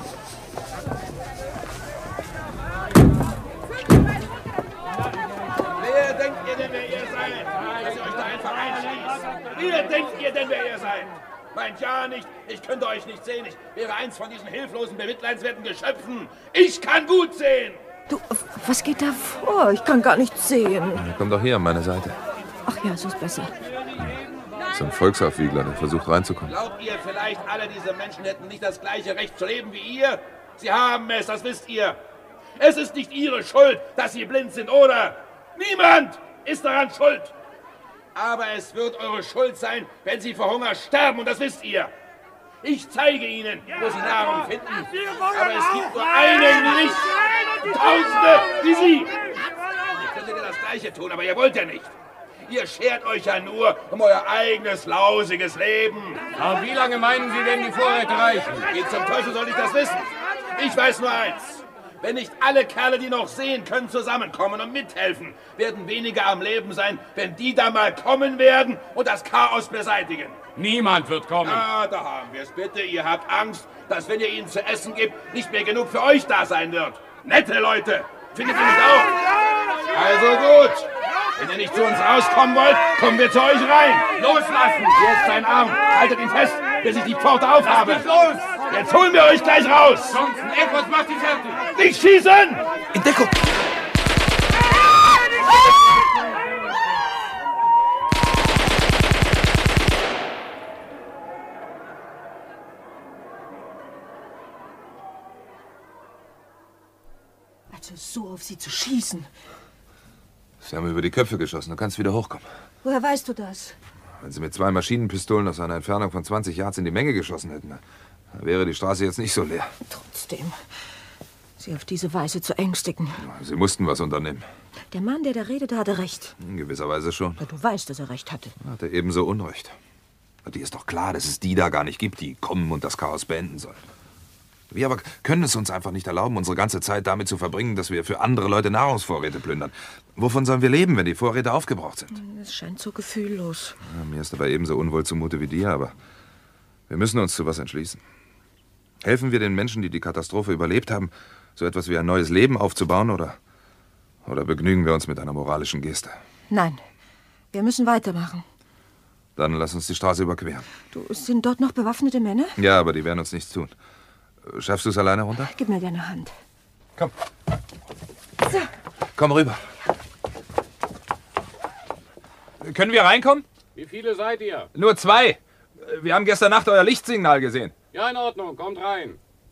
Wer denkt ihr denn, wer ihr seid? Dass ihr euch da einfach einschließt? Wer denkt ihr denn, wer ihr seid? Meint ja nicht, ich könnte euch nicht sehen. Ich wäre eins von diesen hilflosen, bemitleidenswerten Geschöpfen. Ich kann gut sehen. Du, was geht da vor? Ich kann gar nichts sehen. Komm doch hier an meine Seite. Ach ja, so ist besser. So ein Volksaufwiegler, der versucht reinzukommen. Glaubt ihr vielleicht, alle diese Menschen hätten nicht das gleiche Recht zu leben wie ihr? Sie haben es, das wisst ihr. Es ist nicht ihre Schuld, dass sie blind sind, oder? Niemand ist daran schuld. Aber es wird eure Schuld sein, wenn sie vor Hunger sterben, und das wisst ihr. Ich zeige ihnen, wo sie Nahrung finden. Aber es gibt nur einen wie ich. Tausende wie sie. Ihr könntet ja das Gleiche tun, aber ihr wollt ja nicht. Ihr schert euch ja nur um euer eigenes, lausiges Leben. Aber wie lange meinen Sie denn, die Vorräte reichen? Wie zum Teufel soll ich das wissen? Ich weiß nur eins. Wenn nicht alle Kerle, die noch sehen können, zusammenkommen und mithelfen, werden weniger am Leben sein, wenn die da mal kommen werden und das Chaos beseitigen. Niemand wird kommen. Ah, da haben wir es. Bitte, ihr habt Angst, dass, wenn ihr ihnen zu essen gebt, nicht mehr genug für euch da sein wird. Nette Leute, findet ihr nicht auch? Also gut. Wenn ihr nicht zu uns rauskommen wollt, kommen wir zu euch rein. Loslassen! Hier ist sein Arm. Haltet ihn fest, bis ich die Pforte aufhabe. Lasst mich los! Jetzt holen wir euch gleich raus! Johnson, etwas macht ihn fertig! Nicht schießen! In Deckung! Also so auf sie zu schießen. Sie haben über die Köpfe geschossen. Du kannst wieder hochkommen. Woher weißt du das? Wenn Sie mit zwei Maschinenpistolen aus einer Entfernung von zwanzig Yards in die Menge geschossen hätten, dann wäre die Straße jetzt nicht so leer. Trotzdem, sie auf diese Weise zu ängstigen. Sie mussten was unternehmen. Der Mann, der da redete, hatte recht. In gewisser Weise schon. Ja, du weißt, dass er recht hatte. Er hatte ebenso Unrecht. Dir ist doch klar, dass es die da gar nicht gibt, die kommen und das Chaos beenden sollen. Wir aber können es uns einfach nicht erlauben, unsere ganze Zeit damit zu verbringen, dass wir für andere Leute Nahrungsvorräte plündern. Wovon sollen wir leben, wenn die Vorräte aufgebraucht sind? Es scheint so gefühllos. Ja, mir ist aber ebenso unwohl zumute wie dir, aber wir müssen uns zu was entschließen. Helfen wir den Menschen, die die Katastrophe überlebt haben, so etwas wie ein neues Leben aufzubauen, oder, oder begnügen wir uns mit einer moralischen Geste? Nein, wir müssen weitermachen. Dann lass uns die Straße überqueren. Du, sind dort noch bewaffnete Männer? Ja, aber die werden uns nichts tun. Schaffst du es alleine runter? Gib mir deine Hand. Komm. So. Komm rüber. Können wir reinkommen? Wie viele seid ihr? Nur zwei. Wir haben gestern Nacht euer Lichtsignal gesehen. Ja, in Ordnung. Kommt rein.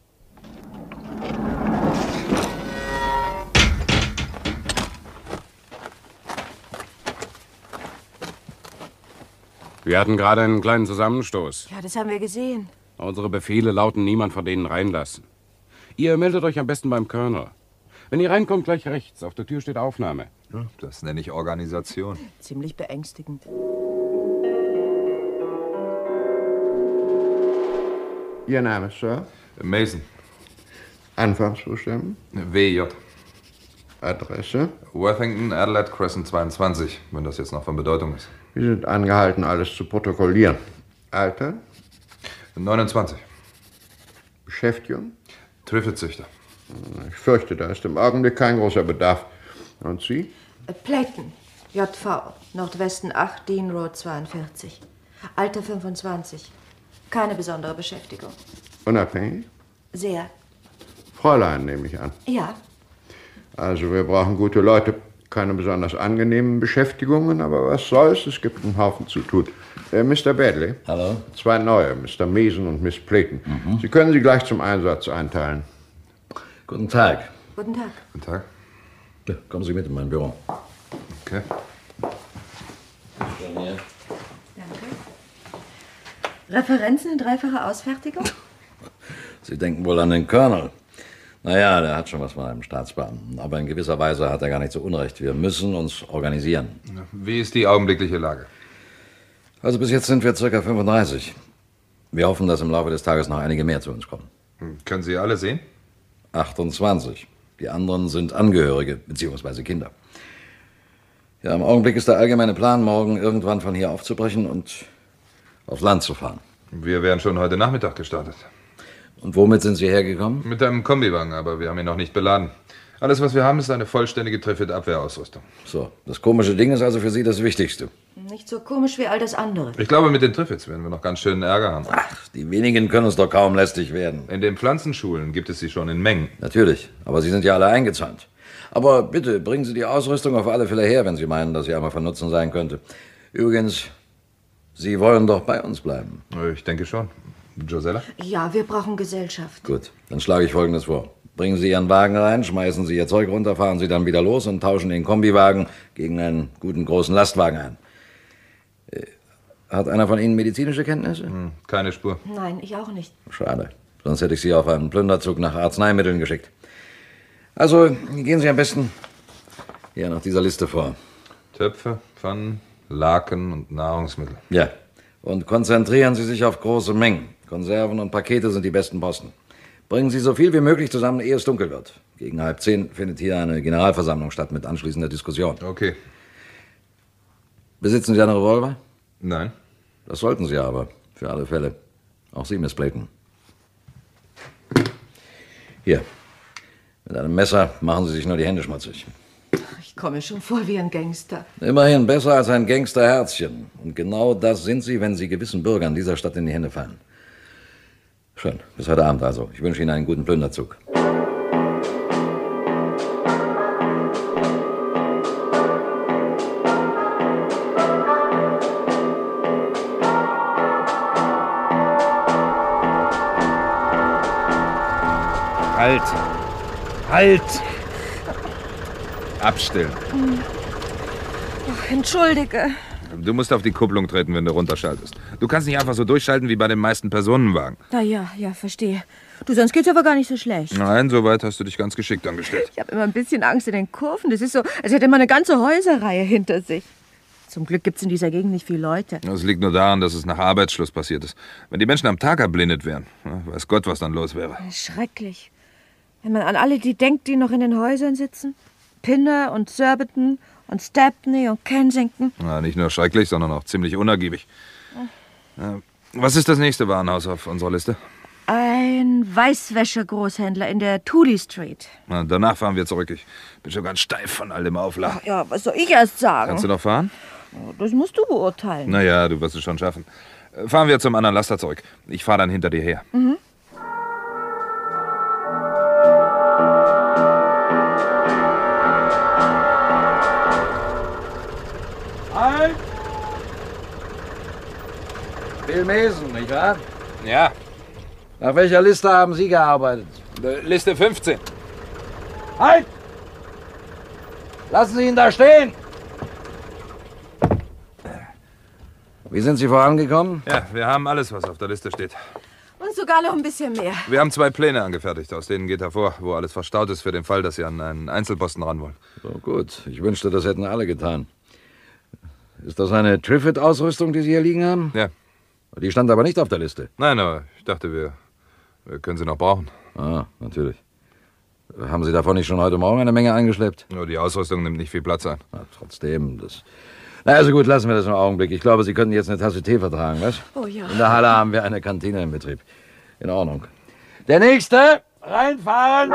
Wir hatten gerade einen kleinen Zusammenstoß. Ja, das haben wir gesehen. Unsere Befehle lauten, niemand von denen reinlassen. Ihr meldet euch am besten beim Colonel. Wenn ihr reinkommt, gleich rechts. Auf der Tür steht Aufnahme. Das nenne ich Organisation. Ziemlich beängstigend. Ihr Name, Sir? Mason. Anfangsbuchstaben? W J. Adresse? Worthington, Adelaide Crescent zweiundzwanzig, wenn das jetzt noch von Bedeutung ist. Wir sind angehalten, alles zu protokollieren. Alter? neunundzwanzig. Beschäftigung? Trüffelzüchter. Ich fürchte, da ist im Augenblick kein großer Bedarf. Und Sie? Playton, J V, Nordwesten acht, Dean Road zweiundvierzig. Alter fünfundzwanzig. Keine besondere Beschäftigung. Unabhängig? Sehr. Fräulein, nehme ich an. Ja. Also wir brauchen gute Leute. Keine besonders angenehmen Beschäftigungen, aber was soll's, es gibt einen Haufen zu tun. Äh, Mister Badley. Hallo. Zwei neue, Mister Mason und Miss Playton. Mhm. Sie können sie gleich zum Einsatz einteilen. Guten Tag. Guten Tag. Guten Tag. Ja, kommen Sie mit in mein Büro. Okay. Danke. Referenzen in dreifacher Ausfertigung? Sie denken wohl an den Colonel. Naja, der hat schon was von einem Staatsbeamten. Aber in gewisser Weise hat er gar nicht so Unrecht. Wir müssen uns organisieren. Wie ist die augenblickliche Lage? Also bis jetzt sind wir ca. fünfunddreißig. Wir hoffen, dass im Laufe des Tages noch einige mehr zu uns kommen. Können Sie alle sehen? achtundzwanzig. Die anderen sind Angehörige bzw. Kinder. Ja, im Augenblick ist der allgemeine Plan, morgen irgendwann von hier aufzubrechen und aufs Land zu fahren. Wir wären schon heute Nachmittag gestartet. Und womit sind Sie hergekommen? Mit einem Kombiwagen, aber wir haben ihn noch nicht beladen. Alles, was wir haben, ist eine vollständige Trifid-Abwehrausrüstung. So, das komische Ding ist also für Sie das Wichtigste. Nicht so komisch wie all das andere. Ich glaube, mit den Triffids werden wir noch ganz schönen Ärger haben. Ach, die wenigen können uns doch kaum lästig werden. In den Pflanzenschulen gibt es sie schon in Mengen. Natürlich, aber Sie sind ja alle eingezäunt. Aber bitte, bringen Sie die Ausrüstung auf alle Fälle her, wenn Sie meinen, dass sie einmal von Nutzen sein könnte. Übrigens, Sie wollen doch bei uns bleiben. Ich denke schon. Josella? Ja, wir brauchen Gesellschaft. Gut, dann schlage ich Folgendes vor. Bringen Sie Ihren Wagen rein, schmeißen Sie Ihr Zeug runter, fahren Sie dann wieder los und tauschen den Kombiwagen gegen einen guten großen Lastwagen ein. Hat einer von Ihnen medizinische Kenntnisse? Hm, keine Spur. Nein, ich auch nicht. Schade. Sonst hätte ich Sie auf einen Plünderzug nach Arzneimitteln geschickt. Also, gehen Sie am besten hier nach dieser Liste vor. Töpfe, Pfannen, Laken und Nahrungsmittel. Ja. Und konzentrieren Sie sich auf große Mengen. Konserven und Pakete sind die besten Posten. Bringen Sie so viel wie möglich zusammen, ehe es dunkel wird. Gegen halb zehn findet hier eine Generalversammlung statt mit anschließender Diskussion. Okay. Besitzen Sie einen Revolver? Nein. Das sollten Sie aber, für alle Fälle. Auch Sie, Miss Playton. Hier. Mit einem Messer machen Sie sich nur die Hände schmutzig. Ich komme schon vor wie ein Gangster. Immerhin besser als ein Gangsterherzchen. Und genau das sind Sie, wenn Sie gewissen Bürgern dieser Stadt in die Hände fallen. Schön. Bis heute Abend also. Ich wünsche Ihnen einen guten Plünderzug. Halt! Halt! Abstellen. Ach, entschuldige. Du musst auf die Kupplung treten, wenn du runterschaltest. Du kannst nicht einfach so durchschalten wie bei den meisten Personenwagen. Na ja, ja, verstehe. Du, sonst geht's aber gar nicht so schlecht. Nein, soweit hast du dich ganz geschickt angestellt. Ich habe immer ein bisschen Angst in den Kurven. Das ist so, als hätte man eine ganze Häuserreihe hinter sich. Zum Glück gibt's in dieser Gegend nicht viele Leute. Das liegt nur daran, dass es nach Arbeitsschluss passiert ist. Wenn die Menschen am Tag erblindet wären, weiß Gott, was dann los wäre. Schrecklich. Wenn man an alle die denkt, die noch in den Häusern sitzen. Pinner und Surbiton und Stepney und Kensington. Na, nicht nur schrecklich, sondern auch ziemlich unergiebig. Ja. Was ist das nächste Warenhaus auf unserer Liste? Ein Weißwäsche-Großhändler in der Tooley Street. Na, danach fahren wir zurück. Ich bin schon ganz steif von all dem Aufladen. Ja, was soll ich erst sagen? Kannst du noch fahren? Das musst du beurteilen. Naja, du wirst es schon schaffen. Fahren wir zum anderen Laster zurück. Ich fahre dann hinter dir her. Mhm. Halt! Bill Mason, nicht wahr? Ja. Nach welcher Liste haben Sie gearbeitet? Liste fünfzehn. Halt! Lassen Sie ihn da stehen! Wie sind Sie vorangekommen? Ja, wir haben alles, was auf der Liste steht. Und sogar noch ein bisschen mehr. Wir haben zwei Pläne angefertigt, aus denen geht hervor, wo alles verstaut ist für den Fall, dass Sie an einen Einzelposten ran wollen. So, gut. Ich wünschte, das hätten alle getan. Ist das eine Triffitt-Ausrüstung, die Sie hier liegen haben? Ja. Die stand aber nicht auf der Liste. Nein, aber ich dachte, wir, wir können sie noch brauchen. Ah, natürlich. Haben Sie davon nicht schon heute Morgen eine Menge eingeschleppt? Nur die Ausrüstung nimmt nicht viel Platz ein. Na, trotzdem, das... Na, also gut, lassen wir das einen Augenblick. Ich glaube, Sie könnten jetzt eine Tasse Tee vertragen, was? Oh ja. In der Halle haben wir eine Kantine in Betrieb. In Ordnung. Der Nächste! Reinfahren!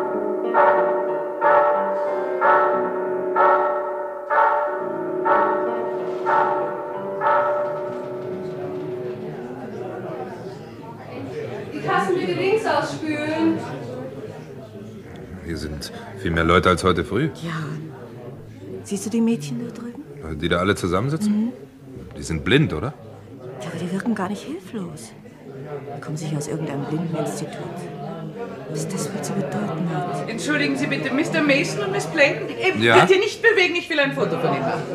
Die Kassen bitte links ausspülen. Hier sind viel mehr Leute als heute früh. Ja. Siehst du die Mädchen da drüben? Die da alle zusammensitzen? Mhm. Die sind blind, oder? Ja, aber die wirken gar nicht hilflos. Die kommen sicher aus irgendeinem Blindeninstitut. Was das wohl zu bedeuten hat. Entschuldigen Sie bitte, Mister Mason und Miss Playton. Äh, Ja? Bitte nicht bewegen, ich will ein Foto von Ihnen machen.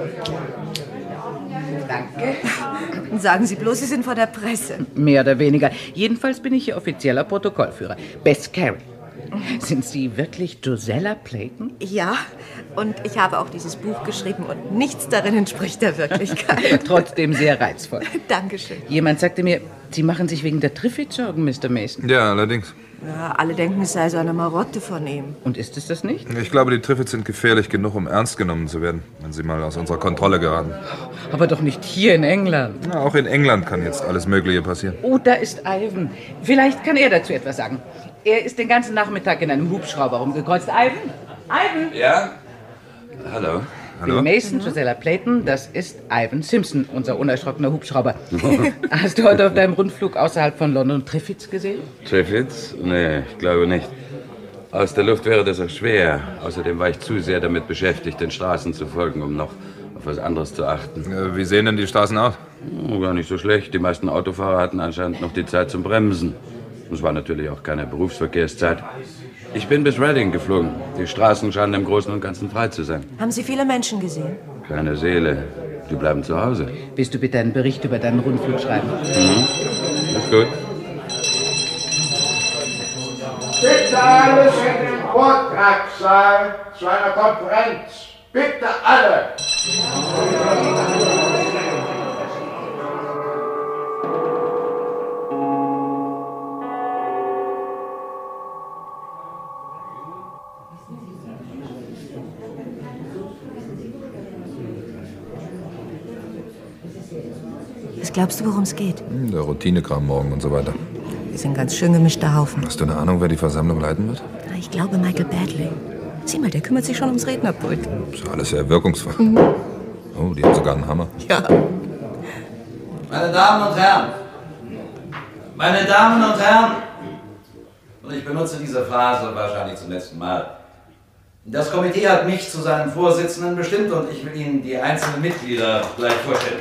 Danke. Sagen Sie bloß, Sie sind vor der Presse. Mehr oder weniger. Jedenfalls bin ich hier offizieller Protokollführer. Bess Carey. Sind Sie wirklich Josella Playton? Ja, und ich habe auch dieses Buch geschrieben und nichts darin entspricht der Wirklichkeit. Trotzdem sehr reizvoll. Dankeschön. Jemand sagte mir, Sie machen sich wegen der Triffitt Sorgen, Mister Mason. Ja, allerdings. Ja, alle denken, es sei so eine Marotte von ihm. Und ist es das nicht? Ich glaube, die Triffitt sind gefährlich genug, um ernst genommen zu werden, wenn sie mal aus unserer Kontrolle geraten. Aber doch nicht hier in England. Na, auch in England kann jetzt alles Mögliche passieren. Oh, da ist Ivan. Vielleicht kann er dazu etwas sagen. Er ist den ganzen Nachmittag in einem Hubschrauber rumgekreuzt. Ivan? Ivan? Ja? Hallo. Bill Mason, Josella Playton, das ist Ivan Simpson, unser unerschrockener Hubschrauber. Hast du heute auf deinem Rundflug außerhalb von London Triffids gesehen? Triffids? Nee, ich glaube nicht. Aus der Luft wäre das auch schwer. Außerdem war ich zu sehr damit beschäftigt, den Straßen zu folgen, um noch auf was anderes zu achten. Wie sehen denn die Straßen aus? Oh, gar nicht so schlecht. Die meisten Autofahrer hatten anscheinend noch die Zeit zum Bremsen. Es war natürlich auch keine Berufsverkehrszeit. Ich bin bis Reading geflogen. Die Straßen scheinen im Großen und Ganzen frei zu sein. Haben Sie viele Menschen gesehen? Keine Seele. Die bleiben zu Hause. Willst du bitte einen Bericht über deinen Rundflug schreiben? Mhm. Ist gut. Bitte alles in den Vortragssaal zu einer Konferenz. Bitte alle! Was glaubst du, worum es geht? Der Routinekram morgen und so weiter. Wir sind ein ganz schön gemischter Haufen. Hast du eine Ahnung, wer die Versammlung leiten wird? Ich glaube Michael Badley. Sieh mal, der kümmert sich schon ums Rednerpult. Das ist alles sehr wirkungsvoll. Mhm. Oh, die haben sogar einen Hammer. Ja. Meine Damen und Herren, meine Damen und Herren, und ich benutze diese Phrase wahrscheinlich zum letzten Mal. Das Komitee hat mich zu seinem Vorsitzenden bestimmt und ich will Ihnen die einzelnen Mitglieder gleich vorstellen.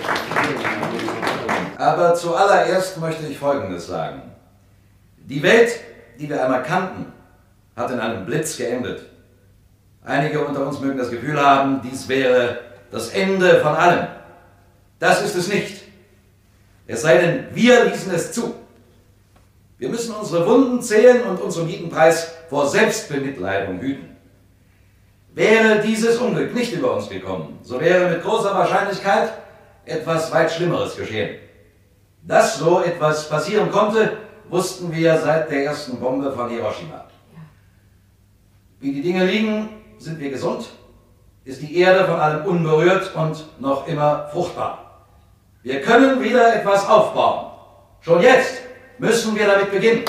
Aber zuallererst möchte ich Folgendes sagen. Die Welt, die wir einmal kannten, hat in einem Blitz geendet. Einige unter uns mögen das Gefühl haben, dies wäre das Ende von allem. Das ist es nicht. Es sei denn, wir ließen es zu. Wir müssen unsere Wunden zählen und uns um jeden Preis vor Selbstbemitleidung hüten. Wäre dieses Unglück nicht über uns gekommen, so wäre mit großer Wahrscheinlichkeit etwas weit Schlimmeres geschehen. Dass so etwas passieren konnte, wussten wir seit der ersten Bombe von Hiroshima. Wie die Dinge liegen, sind wir gesund, ist die Erde von allem unberührt und noch immer fruchtbar. Wir können wieder etwas aufbauen. Schon jetzt müssen wir damit beginnen.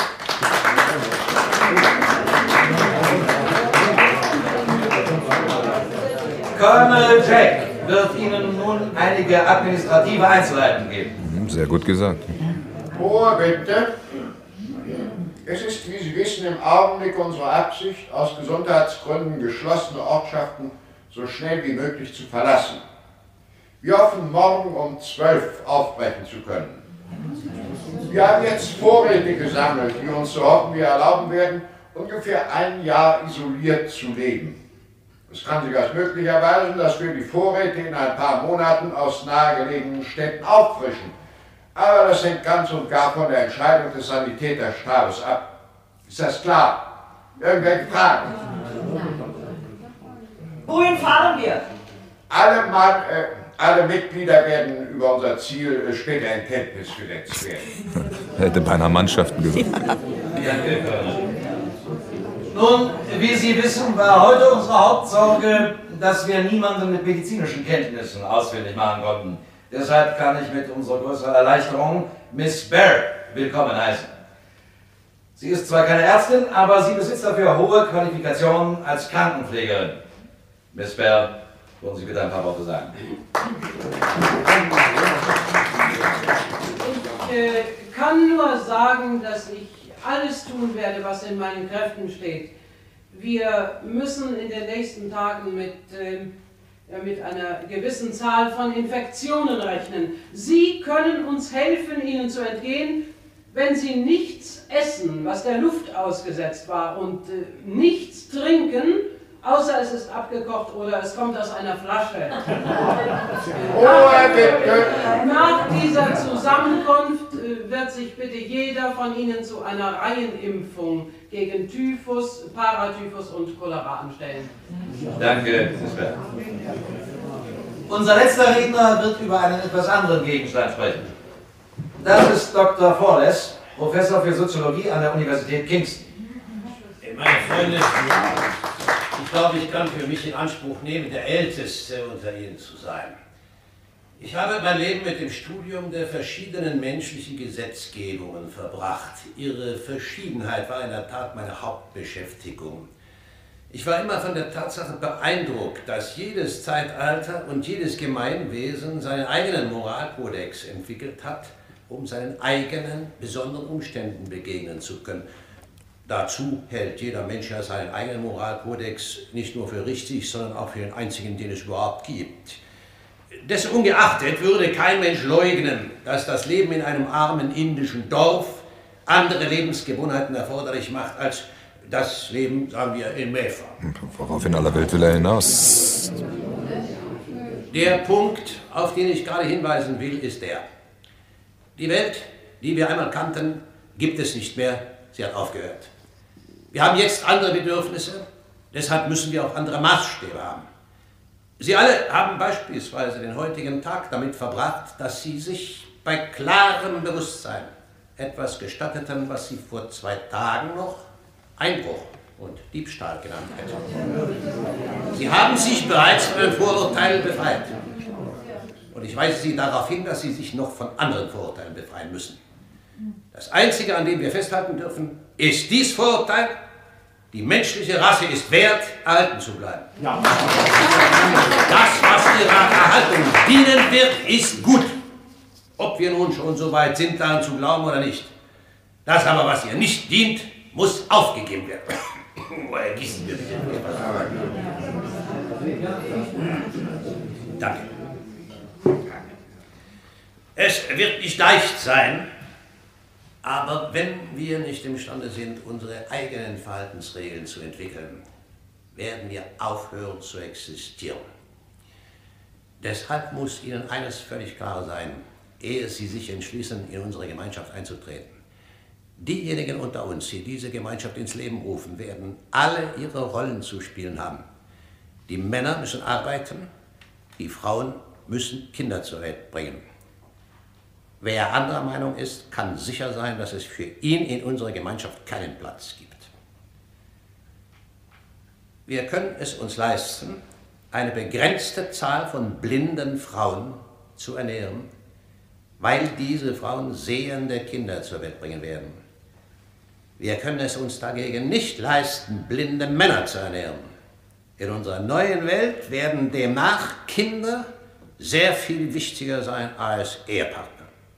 Colonel Jack wird Ihnen nun einige administrative Einzelheiten geben. Sehr gut gesagt. Ruhe bitte. Es ist, wie Sie wissen, im Augenblick unsere Absicht, aus Gesundheitsgründen geschlossene Ortschaften so schnell wie möglich zu verlassen. Wir hoffen, morgen um zwölf aufbrechen zu können. Wir haben jetzt Vorräte gesammelt, die uns, so hoffen wir, erlauben werden, ungefähr ein Jahr isoliert zu leben. Es kann sich als möglich erweisen, dass wir die Vorräte in ein paar Monaten aus nahegelegenen Städten auffrischen. Aber das hängt ganz und gar von der Entscheidung des Sanitäterstabes ab. Ist das klar? Irgendwelche Fragen? Wohin fahren wir? Alle, Mann, äh, alle Mitglieder werden über unser Ziel äh, später in Kenntnis gesetzt werden. Hätte beinahe Mannschaften gesagt. Danke, Colonel. Nun, wie Sie wissen, war heute unsere Hauptsorge, dass wir niemanden mit medizinischen Kenntnissen ausfindig machen konnten. Deshalb kann ich mit unserer größeren Erleichterung Miss Bear willkommen heißen. Sie ist zwar keine Ärztin, aber sie besitzt dafür hohe Qualifikationen als Krankenpflegerin. Miss Bear, wollen Sie bitte ein paar Worte sagen? Ich äh, kann nur sagen, dass ich alles tun werde, was in meinen Kräften steht. Wir müssen in den nächsten Tagen mit, äh, mit einer gewissen Zahl von Infektionen rechnen. Sie können uns helfen, ihnen zu entgehen, wenn Sie nichts essen, was der Luft ausgesetzt war, und äh, nichts trinken, außer es ist abgekocht oder es kommt aus einer Flasche. nach, nach dieser Zusammenkunft äh, wird sich bitte jeder von Ihnen zu einer Reihenimpfung gegen Typhus, Paratyphus und Cholera anstellen. Danke, Miss Bear. Unser letzter Redner wird über einen etwas anderen Gegenstand sprechen. Das ist Doktor Forles, Professor für Soziologie an der Universität Kingston. Meine Freunde, ich glaube, ich kann für mich in Anspruch nehmen, der Älteste unter Ihnen zu sein. Ich habe mein Leben mit dem Studium der verschiedenen menschlichen Gesetzgebungen verbracht. Ihre Verschiedenheit war in der Tat meine Hauptbeschäftigung. Ich war immer von der Tatsache beeindruckt, dass jedes Zeitalter und jedes Gemeinwesen seinen eigenen Moralkodex entwickelt hat, um seinen eigenen besonderen Umständen begegnen zu können. Dazu hält jeder Mensch ja seinen eigenen Moralkodex nicht nur für richtig, sondern auch für den einzigen, den es überhaupt gibt. Dessen ungeachtet würde kein Mensch leugnen, dass das Leben in einem armen indischen Dorf andere Lebensgewohnheiten erforderlich macht als das Leben, sagen wir, in Mefa. Worauf in aller Welt will er hinaus? Der Punkt, auf den ich gerade hinweisen will, ist der: Die Welt, die wir einmal kannten, gibt es nicht mehr. Sie hat aufgehört. Wir haben jetzt andere Bedürfnisse, deshalb müssen wir auch andere Maßstäbe haben. Sie alle haben beispielsweise den heutigen Tag damit verbracht, dass Sie sich bei klarem Bewusstsein etwas gestatteten, was Sie vor zwei Tagen noch Einbruch und Diebstahl genannt hätten. Sie haben sich bereits von den Vorurteilen befreit. Und ich weise Sie darauf hin, dass Sie sich noch von anderen Vorurteilen befreien müssen. Das Einzige, an dem wir festhalten dürfen, ist dies Vorurteil: Die menschliche Rasse ist wert, erhalten zu bleiben. Ja. Das, was ihrer Erhaltung dienen wird, ist gut. Ob wir nun schon so weit sind, daran zu glauben oder nicht. Das aber, was ihr nicht dient, muss aufgegeben werden. Danke. Es wird nicht leicht sein, aber wenn wir nicht imstande sind, unsere eigenen Verhaltensregeln zu entwickeln, werden wir aufhören zu existieren. Deshalb muss Ihnen eines völlig klar sein, ehe Sie sich entschließen, in unsere Gemeinschaft einzutreten. Diejenigen unter uns, die diese Gemeinschaft ins Leben rufen, werden alle ihre Rollen zu spielen haben. Die Männer müssen arbeiten, die Frauen müssen Kinder zur Welt bringen. Wer anderer Meinung ist, kann sicher sein, dass es für ihn in unserer Gemeinschaft keinen Platz gibt. Wir können es uns leisten, eine begrenzte Zahl von blinden Frauen zu ernähren, weil diese Frauen sehende Kinder zur Welt bringen werden. Wir können es uns dagegen nicht leisten, blinde Männer zu ernähren. In unserer neuen Welt werden demnach Kinder sehr viel wichtiger sein als Ehepartner.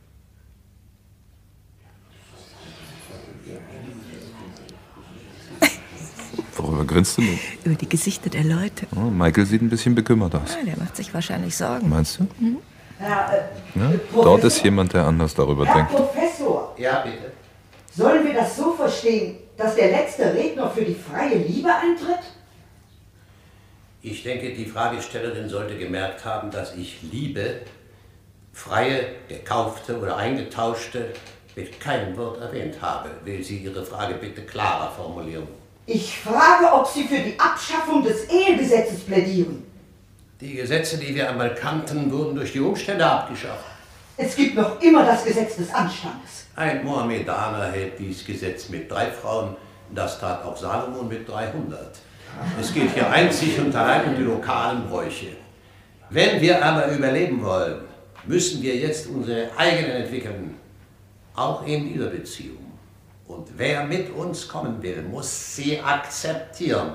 Worüber grinst du denn? Über die Gesichter der Leute. Oh, Michael sieht ein bisschen bekümmert aus. Ah, der macht sich wahrscheinlich Sorgen. Meinst du? Mhm. Herr, äh, Ja? Professor. Dort ist jemand, der anders darüber Herr denkt. Professor, Ja, bitte. sollen wir das so verstehen, dass der letzte Redner für die freie Liebe eintritt? Ich denke, die Fragestellerin sollte gemerkt haben, dass ich Liebe, freie, gekaufte oder eingetauschte, mit keinem Wort erwähnt habe. Will sie Ihre Frage bitte klarer formulieren? Ich frage, ob Sie für die Abschaffung des Ehegesetzes plädieren. Die Gesetze, die wir einmal kannten, wurden durch die Umstände abgeschafft. Es gibt noch immer das Gesetz des Anstandes. Ein Mohammedaner hält dieses Gesetz mit drei Frauen, das tat auch Salomon mit dreihundert. Es geht hier einzig und allein um die lokalen Bräuche. Wenn wir aber überleben wollen, müssen wir jetzt unsere eigenen entwickeln, auch in dieser Beziehung. Und wer mit uns kommen will, muss sie akzeptieren.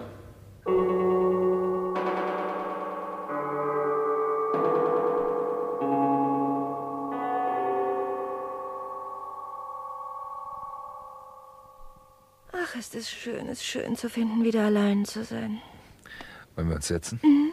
Ach, ist es schön, es ist schön zu finden, wieder allein zu sein. Wollen wir uns setzen? Mhm.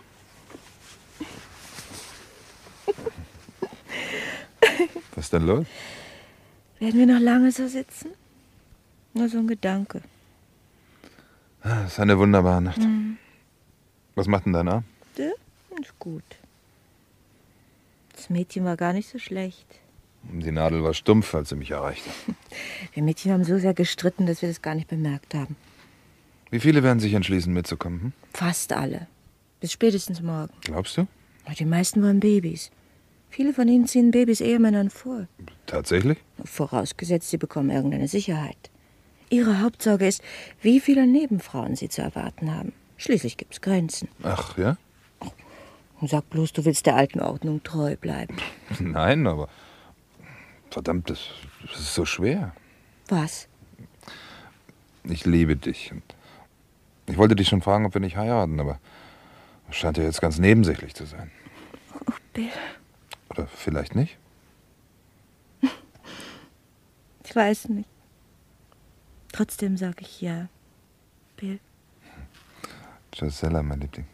Was ist denn los? Werden wir noch lange so sitzen? Nur so ein Gedanke. Ah, das ist eine wunderbare Nacht. Mhm. Was macht denn dein Arm? Ja, ist gut. Das Mädchen war gar nicht so schlecht. Die Nadel war stumpf, als sie mich erreichte. Wir Mädchen haben so sehr gestritten, dass wir das gar nicht bemerkt haben. Wie viele werden sich entschließen, mitzukommen? Hm? Fast alle. Bis spätestens morgen. Glaubst du? Die meisten wollen Babys. Viele von ihnen ziehen Babys Ehemännern vor. Tatsächlich? Vorausgesetzt, sie bekommen irgendeine Sicherheit. Ihre Hauptsorge ist, wie viele Nebenfrauen sie zu erwarten haben. Schließlich gibt's Grenzen. Ach, ja? Und sag bloß, du willst der alten Ordnung treu bleiben. Nein, aber... Verdammt, das, das ist so schwer. Was? Ich liebe dich. Und ich wollte dich schon fragen, ob wir nicht heiraten, aber es scheint ja jetzt ganz nebensächlich zu sein. Oh, Bill. Oder vielleicht nicht? Ich weiß nicht. Trotzdem sage ich ja. Bill. Gisella, mein Liebling.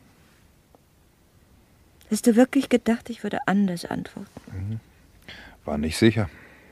Hast du wirklich gedacht, ich würde anders antworten? Mhm. War nicht sicher.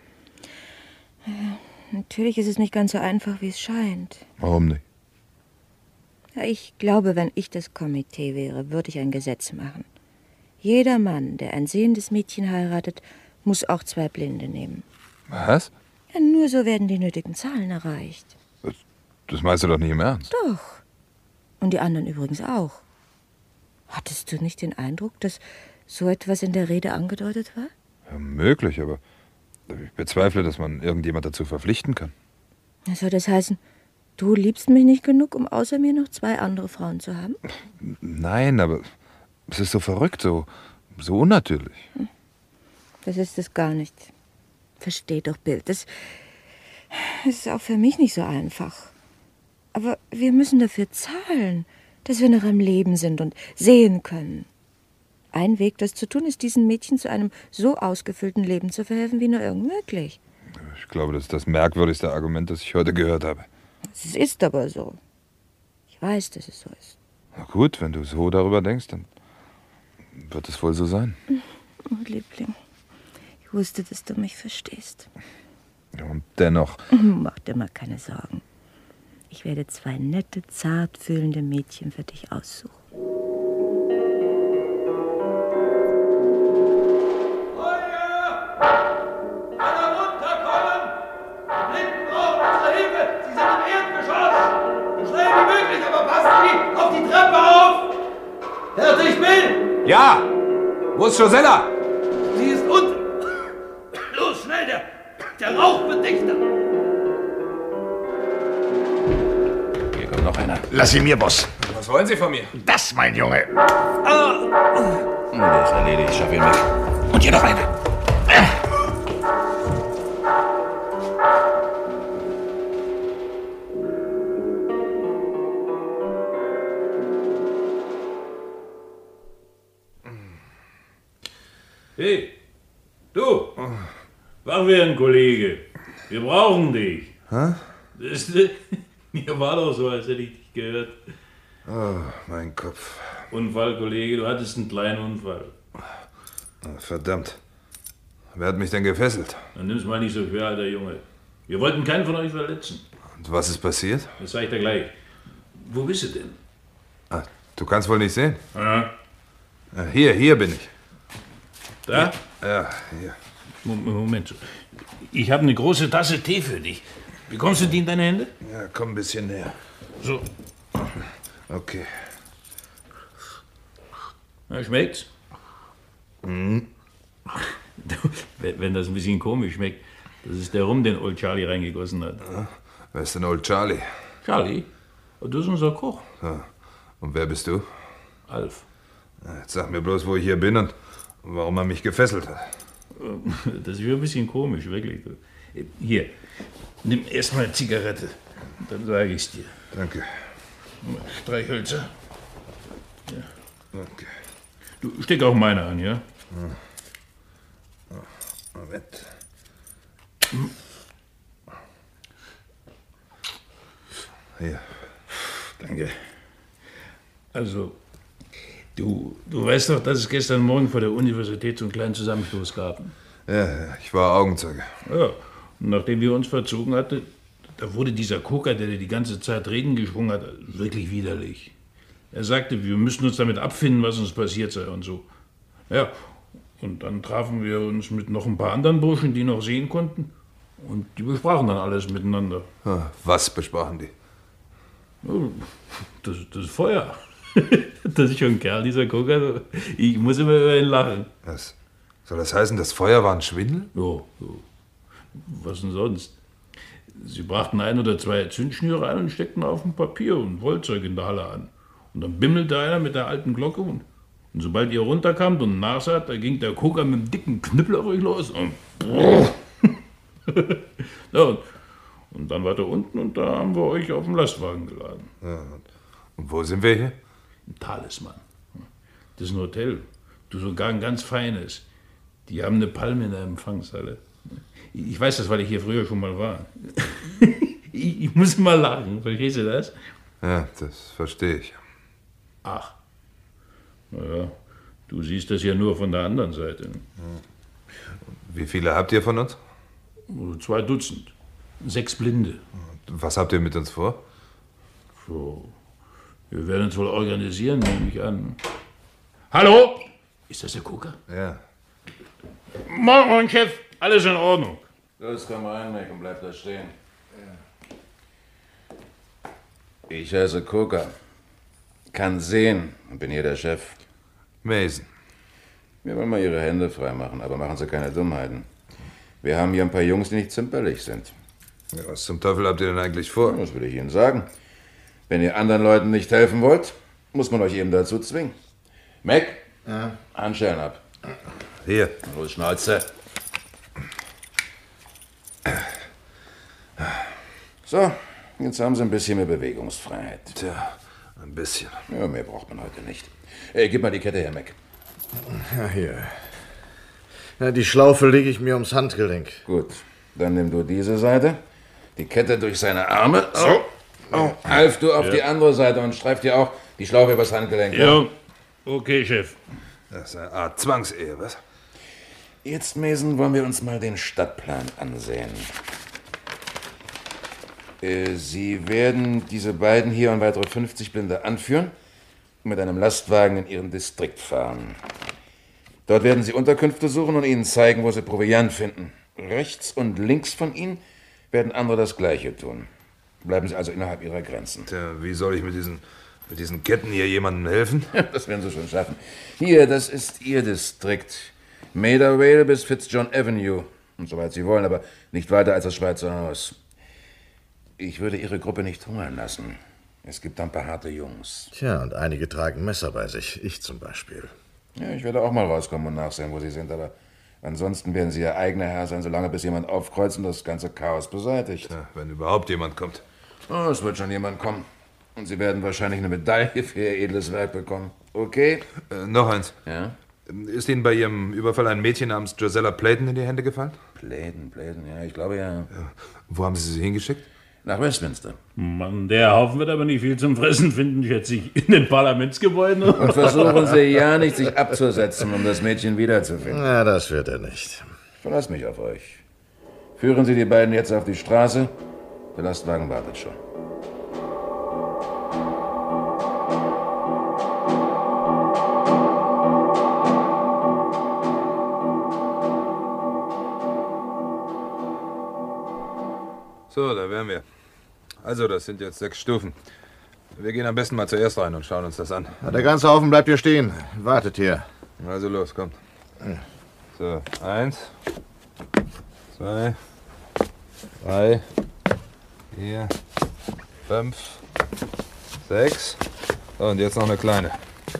Ja, natürlich ist es nicht ganz so einfach, wie es scheint. Warum nicht? Ja, ich glaube, wenn ich das Komitee wäre, würde ich ein Gesetz machen. Jeder Mann, der ein sehendes Mädchen heiratet, muss auch zwei Blinde nehmen. Was? Ja, nur so werden die nötigen Zahlen erreicht. Das, das meinst du doch nicht im Ernst? Doch. Und die anderen übrigens auch. Hattest du nicht den Eindruck, dass so etwas in der Rede angedeutet war? Ja, möglich, aber ich bezweifle, dass man irgendjemand dazu verpflichten kann. Soll das heißen, du liebst mich nicht genug, um außer mir noch zwei andere Frauen zu haben? Nein, aber es ist so verrückt, so, so unnatürlich. Das ist es gar nicht. Versteh doch, Bill. Das, das ist auch für mich nicht so einfach. Aber wir müssen dafür zahlen, dass wir noch am Leben sind und sehen können. Ein Weg, das zu tun, ist, diesen Mädchen zu einem so ausgefüllten Leben zu verhelfen, wie nur irgend möglich. Ich glaube, das ist das merkwürdigste Argument, das ich heute gehört habe. Es ist aber so. Ich weiß, dass es so ist. Na gut, wenn du so darüber denkst, dann wird es wohl so sein. Oh, Liebling, ich wusste, dass du mich verstehst. Und dennoch... Mach dir mal keine Sorgen. Ich werde zwei nette, zart fühlende Mädchen für dich aussuchen. Auf die Treppe auf! Fertig, Bill! Ja! Wo ist Gisella? Sie ist unten! Los, schnell, der, der Rauchbedichter! Hier kommt noch einer. Lass ihn mir, Boss. Was wollen Sie von mir? Das, mein Junge. Ah. Der ist erledigt, ich schaff ihn weg. Und hier noch eine. Hey, du, wach werden, Kollege. Wir brauchen dich. Hä? Das, mir war doch so, als hätte ich dich gehört. Oh, mein Kopf. Unfall, Kollege, du hattest einen kleinen Unfall. Oh, verdammt. Wer hat mich denn gefesselt? Dann nimm's mal nicht so schwer, alter Junge. Wir wollten keinen von euch verletzen. Und was ist passiert? Das sag ich dir gleich. Wo bist du denn? Ah, du kannst wohl nicht sehen? Ja. Ja, hier, hier bin ich. Da? Ja, hier. Moment. Ich habe eine große Tasse Tee für dich. Bekommst du die in deine Hände? Ja, komm ein bisschen näher. So. Okay. Na, schmeckt's? Mhm. Wenn das ein bisschen komisch schmeckt, das ist der Rum, den Old Charlie reingegossen hat. Ja. Wer ist denn Old Charlie? Charlie? Du bist unser Koch. Ja. Und wer bist du? Alf. Ja, jetzt sag mir bloß, wo ich hier bin und warum er mich gefesselt hat. Das ist ein bisschen komisch, wirklich. Hier, nimm erst mal eine Zigarette. Dann sage ich's dir. Danke. Streichhölzer. Ja. Danke. Du, steck auch meine an, ja? Ja. Moment. Hier. Danke. Also, du, du weißt doch, dass es gestern Morgen vor der Universität so einen kleinen Zusammenstoß gab. Ja, ich war Augenzeuge. Ja, und nachdem wir uns verzogen hatten, da wurde dieser Koker, der dir die ganze Zeit Reden geschwungen hat, wirklich widerlich. Er sagte, wir müssten uns damit abfinden, was uns passiert sei und so. Ja, und dann trafen wir uns mit noch ein paar anderen Burschen, die noch sehen konnten. Und die besprachen dann alles miteinander. Was besprachen die? Das, das Feuer. Das ist schon ein Kerl, dieser Koker. Ich muss immer über ihn lachen. Was? Soll das heißen, das Feuer war ein Schwindel? Jo, jo. Was denn sonst? Sie brachten ein oder zwei Zündschnüre ein und steckten auf dem Papier und Wollzeug in der Halle an. Und dann bimmelte einer mit der alten Glocke und, und sobald ihr runterkamt und nachsaht, da ging der Koker mit dem dicken Knüppel auf euch los und ja, und, und dann war der unten und da haben wir euch auf dem Lastwagen geladen. Ja, und wo sind wir hier? Im Talisman. Das ist ein Hotel. Du, sogar ein ganz feines. Die haben eine Palme in der Empfangshalle. Ich weiß das, weil ich hier früher schon mal war. Ich, ich muss mal lachen, verstehst du das? Ja, das verstehe ich. Ach. Naja, du siehst das ja nur von der anderen Seite. Wie viele habt ihr von uns? Zwei Dutzend. Sechs Blinde. Was habt ihr mit uns vor? So. Wir werden uns wohl organisieren, nehme ich an. Hallo? Ist das der Gucker? Ja. Morgen, Chef. Alles in Ordnung. Los, komm rein, Mac, und bleib da stehen. Ich heiße Coker. Kann sehen und bin hier der Chef. Mason. Wir wollen mal Ihre Hände freimachen, aber machen Sie keine Dummheiten. Wir haben hier ein paar Jungs, die nicht zimperlich sind. Ja, was zum Teufel habt ihr denn eigentlich vor? Das will ich Ihnen sagen. Wenn ihr anderen Leuten nicht helfen wollt, muss man euch eben dazu zwingen. Mac, ja. Handschellen ab. Hier. Los, Schnauze. So, jetzt haben Sie ein bisschen mehr Bewegungsfreiheit. Tja, ein bisschen. Ja, mehr braucht man heute nicht. Ey, gib mal die Kette her, Mac. Ja, hier. Ja, die Schlaufe lege ich mir ums Handgelenk. Gut, dann nimm du diese Seite. Die Kette durch seine Arme. So. Oh. Half du auf ja. die andere Seite und streif dir auch die Schlaufe übers Handgelenk. Ja, okay, Chef. Das ist eine Art Zwangsehe, was? Jetzt, Mason, wollen wir uns mal den Stadtplan ansehen. Äh, Sie werden diese beiden hier und weitere fünfzig Blinde anführen und mit einem Lastwagen in Ihren Distrikt fahren. Dort werden Sie Unterkünfte suchen und Ihnen zeigen, wo Sie Proviant finden. Rechts und links von Ihnen werden andere das Gleiche tun. Bleiben Sie also innerhalb Ihrer Grenzen. Tja, wie soll ich mit diesen, mit diesen Ketten hier jemandem helfen? Das werden Sie schon schaffen. Hier, das ist Ihr Distrikt. Maida Vale bis Fitzjohn Avenue. Und soweit Sie wollen, aber nicht weiter als das Schweizer Haus. Ich würde Ihre Gruppe nicht hungern lassen. Es gibt ein paar harte Jungs. Tja, und einige tragen Messer bei sich. Ich zum Beispiel. Ja, ich werde auch mal rauskommen und nachsehen, wo Sie sind, aber ansonsten werden Sie Ihr eigener Herr sein, solange bis jemand aufkreuzt und das ganze Chaos beseitigt. Tja, wenn überhaupt jemand kommt. Oh, es wird schon jemand kommen. Und Sie werden wahrscheinlich eine Medaille für Ihr edles Werk bekommen. Okay? Äh, noch eins. Ja? Ist Ihnen bei Ihrem Überfall ein Mädchen namens Josella Playton in die Hände gefallen? Playton, Playton, ja, ich glaube ja. ja. Wo haben Sie sie hingeschickt? Nach Westminster. Mann, der Haufen wird aber nicht viel zum Fressen finden, schätze ich, in den Parlamentsgebäuden. Und versuchen Sie ja nicht, sich abzusetzen, um das Mädchen wiederzufinden. Ja, das wird er nicht. Verlass mich auf euch. Führen Sie die beiden jetzt auf die Straße. Der Lastwagen wartet schon. So, da wären wir. Also, das sind jetzt sechs Stufen. Wir gehen am besten mal zuerst rein und schauen uns das an. Ja, der ganze Haufen bleibt hier stehen. Wartet hier. Also los, kommt. So, eins, zwei, drei, vier, fünf, sechs. Und jetzt noch eine kleine.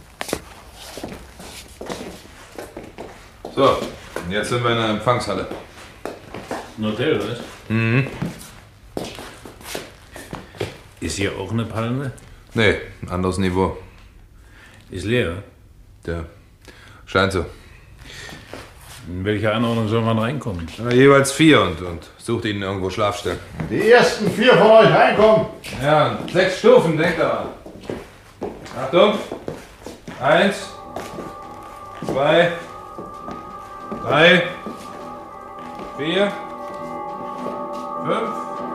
So, und jetzt sind wir in der Empfangshalle. Ein Hotel, was? Mhm. Ist hier auch eine Palme? Nee, ein anderes Niveau. Ist leer? Ja, scheint so. In welcher Anordnung soll man reinkommen? Ja, jeweils vier und, und sucht ihnen irgendwo Schlafstellen. Die ersten vier von euch reinkommen. Ja, und sechs Stufen, denkt daran. Achtung. Eins, zwei, drei, vier, fünf.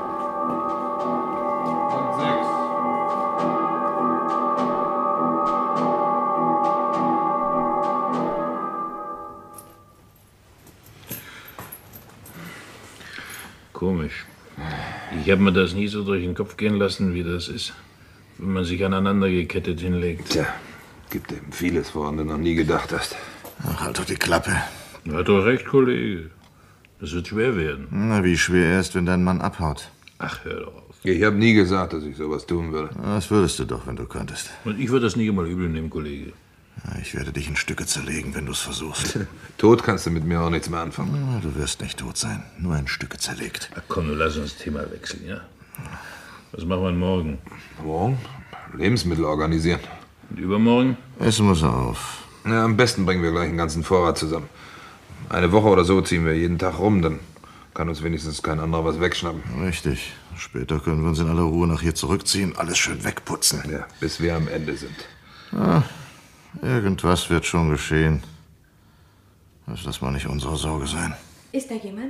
Komisch. Ich habe mir das nie so durch den Kopf gehen lassen, wie das ist, wenn man sich aneinander gekettet hinlegt. Tja, gibt eben vieles, woran du noch nie gedacht hast. Ach, halt doch die Klappe. Du hast doch recht, Kollege. Das wird schwer werden. Na, wie schwer erst, wenn dein Mann abhaut. Ach, hör doch auf. Ich habe nie gesagt, dass ich sowas tun würde. Das würdest du doch, wenn du könntest. Und ich würde das nie mal übel nehmen, Kollege. Ich werde dich in Stücke zerlegen, wenn du es versuchst. Tot kannst du mit mir auch nichts mehr anfangen. Du wirst nicht tot sein, nur in Stücke zerlegt. Ach komm, du lass uns das Thema wechseln, ja? Was machen wir denn morgen? Morgen? Lebensmittel organisieren. Und übermorgen? Essen muss er auf. Ja, am besten bringen wir gleich einen ganzen Vorrat zusammen. Eine Woche oder so ziehen wir jeden Tag rum, dann Kann uns wenigstens kein anderer was wegschnappen. Richtig. Später können wir uns in aller Ruhe nach hier zurückziehen, alles schön wegputzen. Ja, bis wir am Ende sind. Ah, irgendwas wird schon geschehen. Lass das mal nicht unsere Sorge sein. Ist da jemand?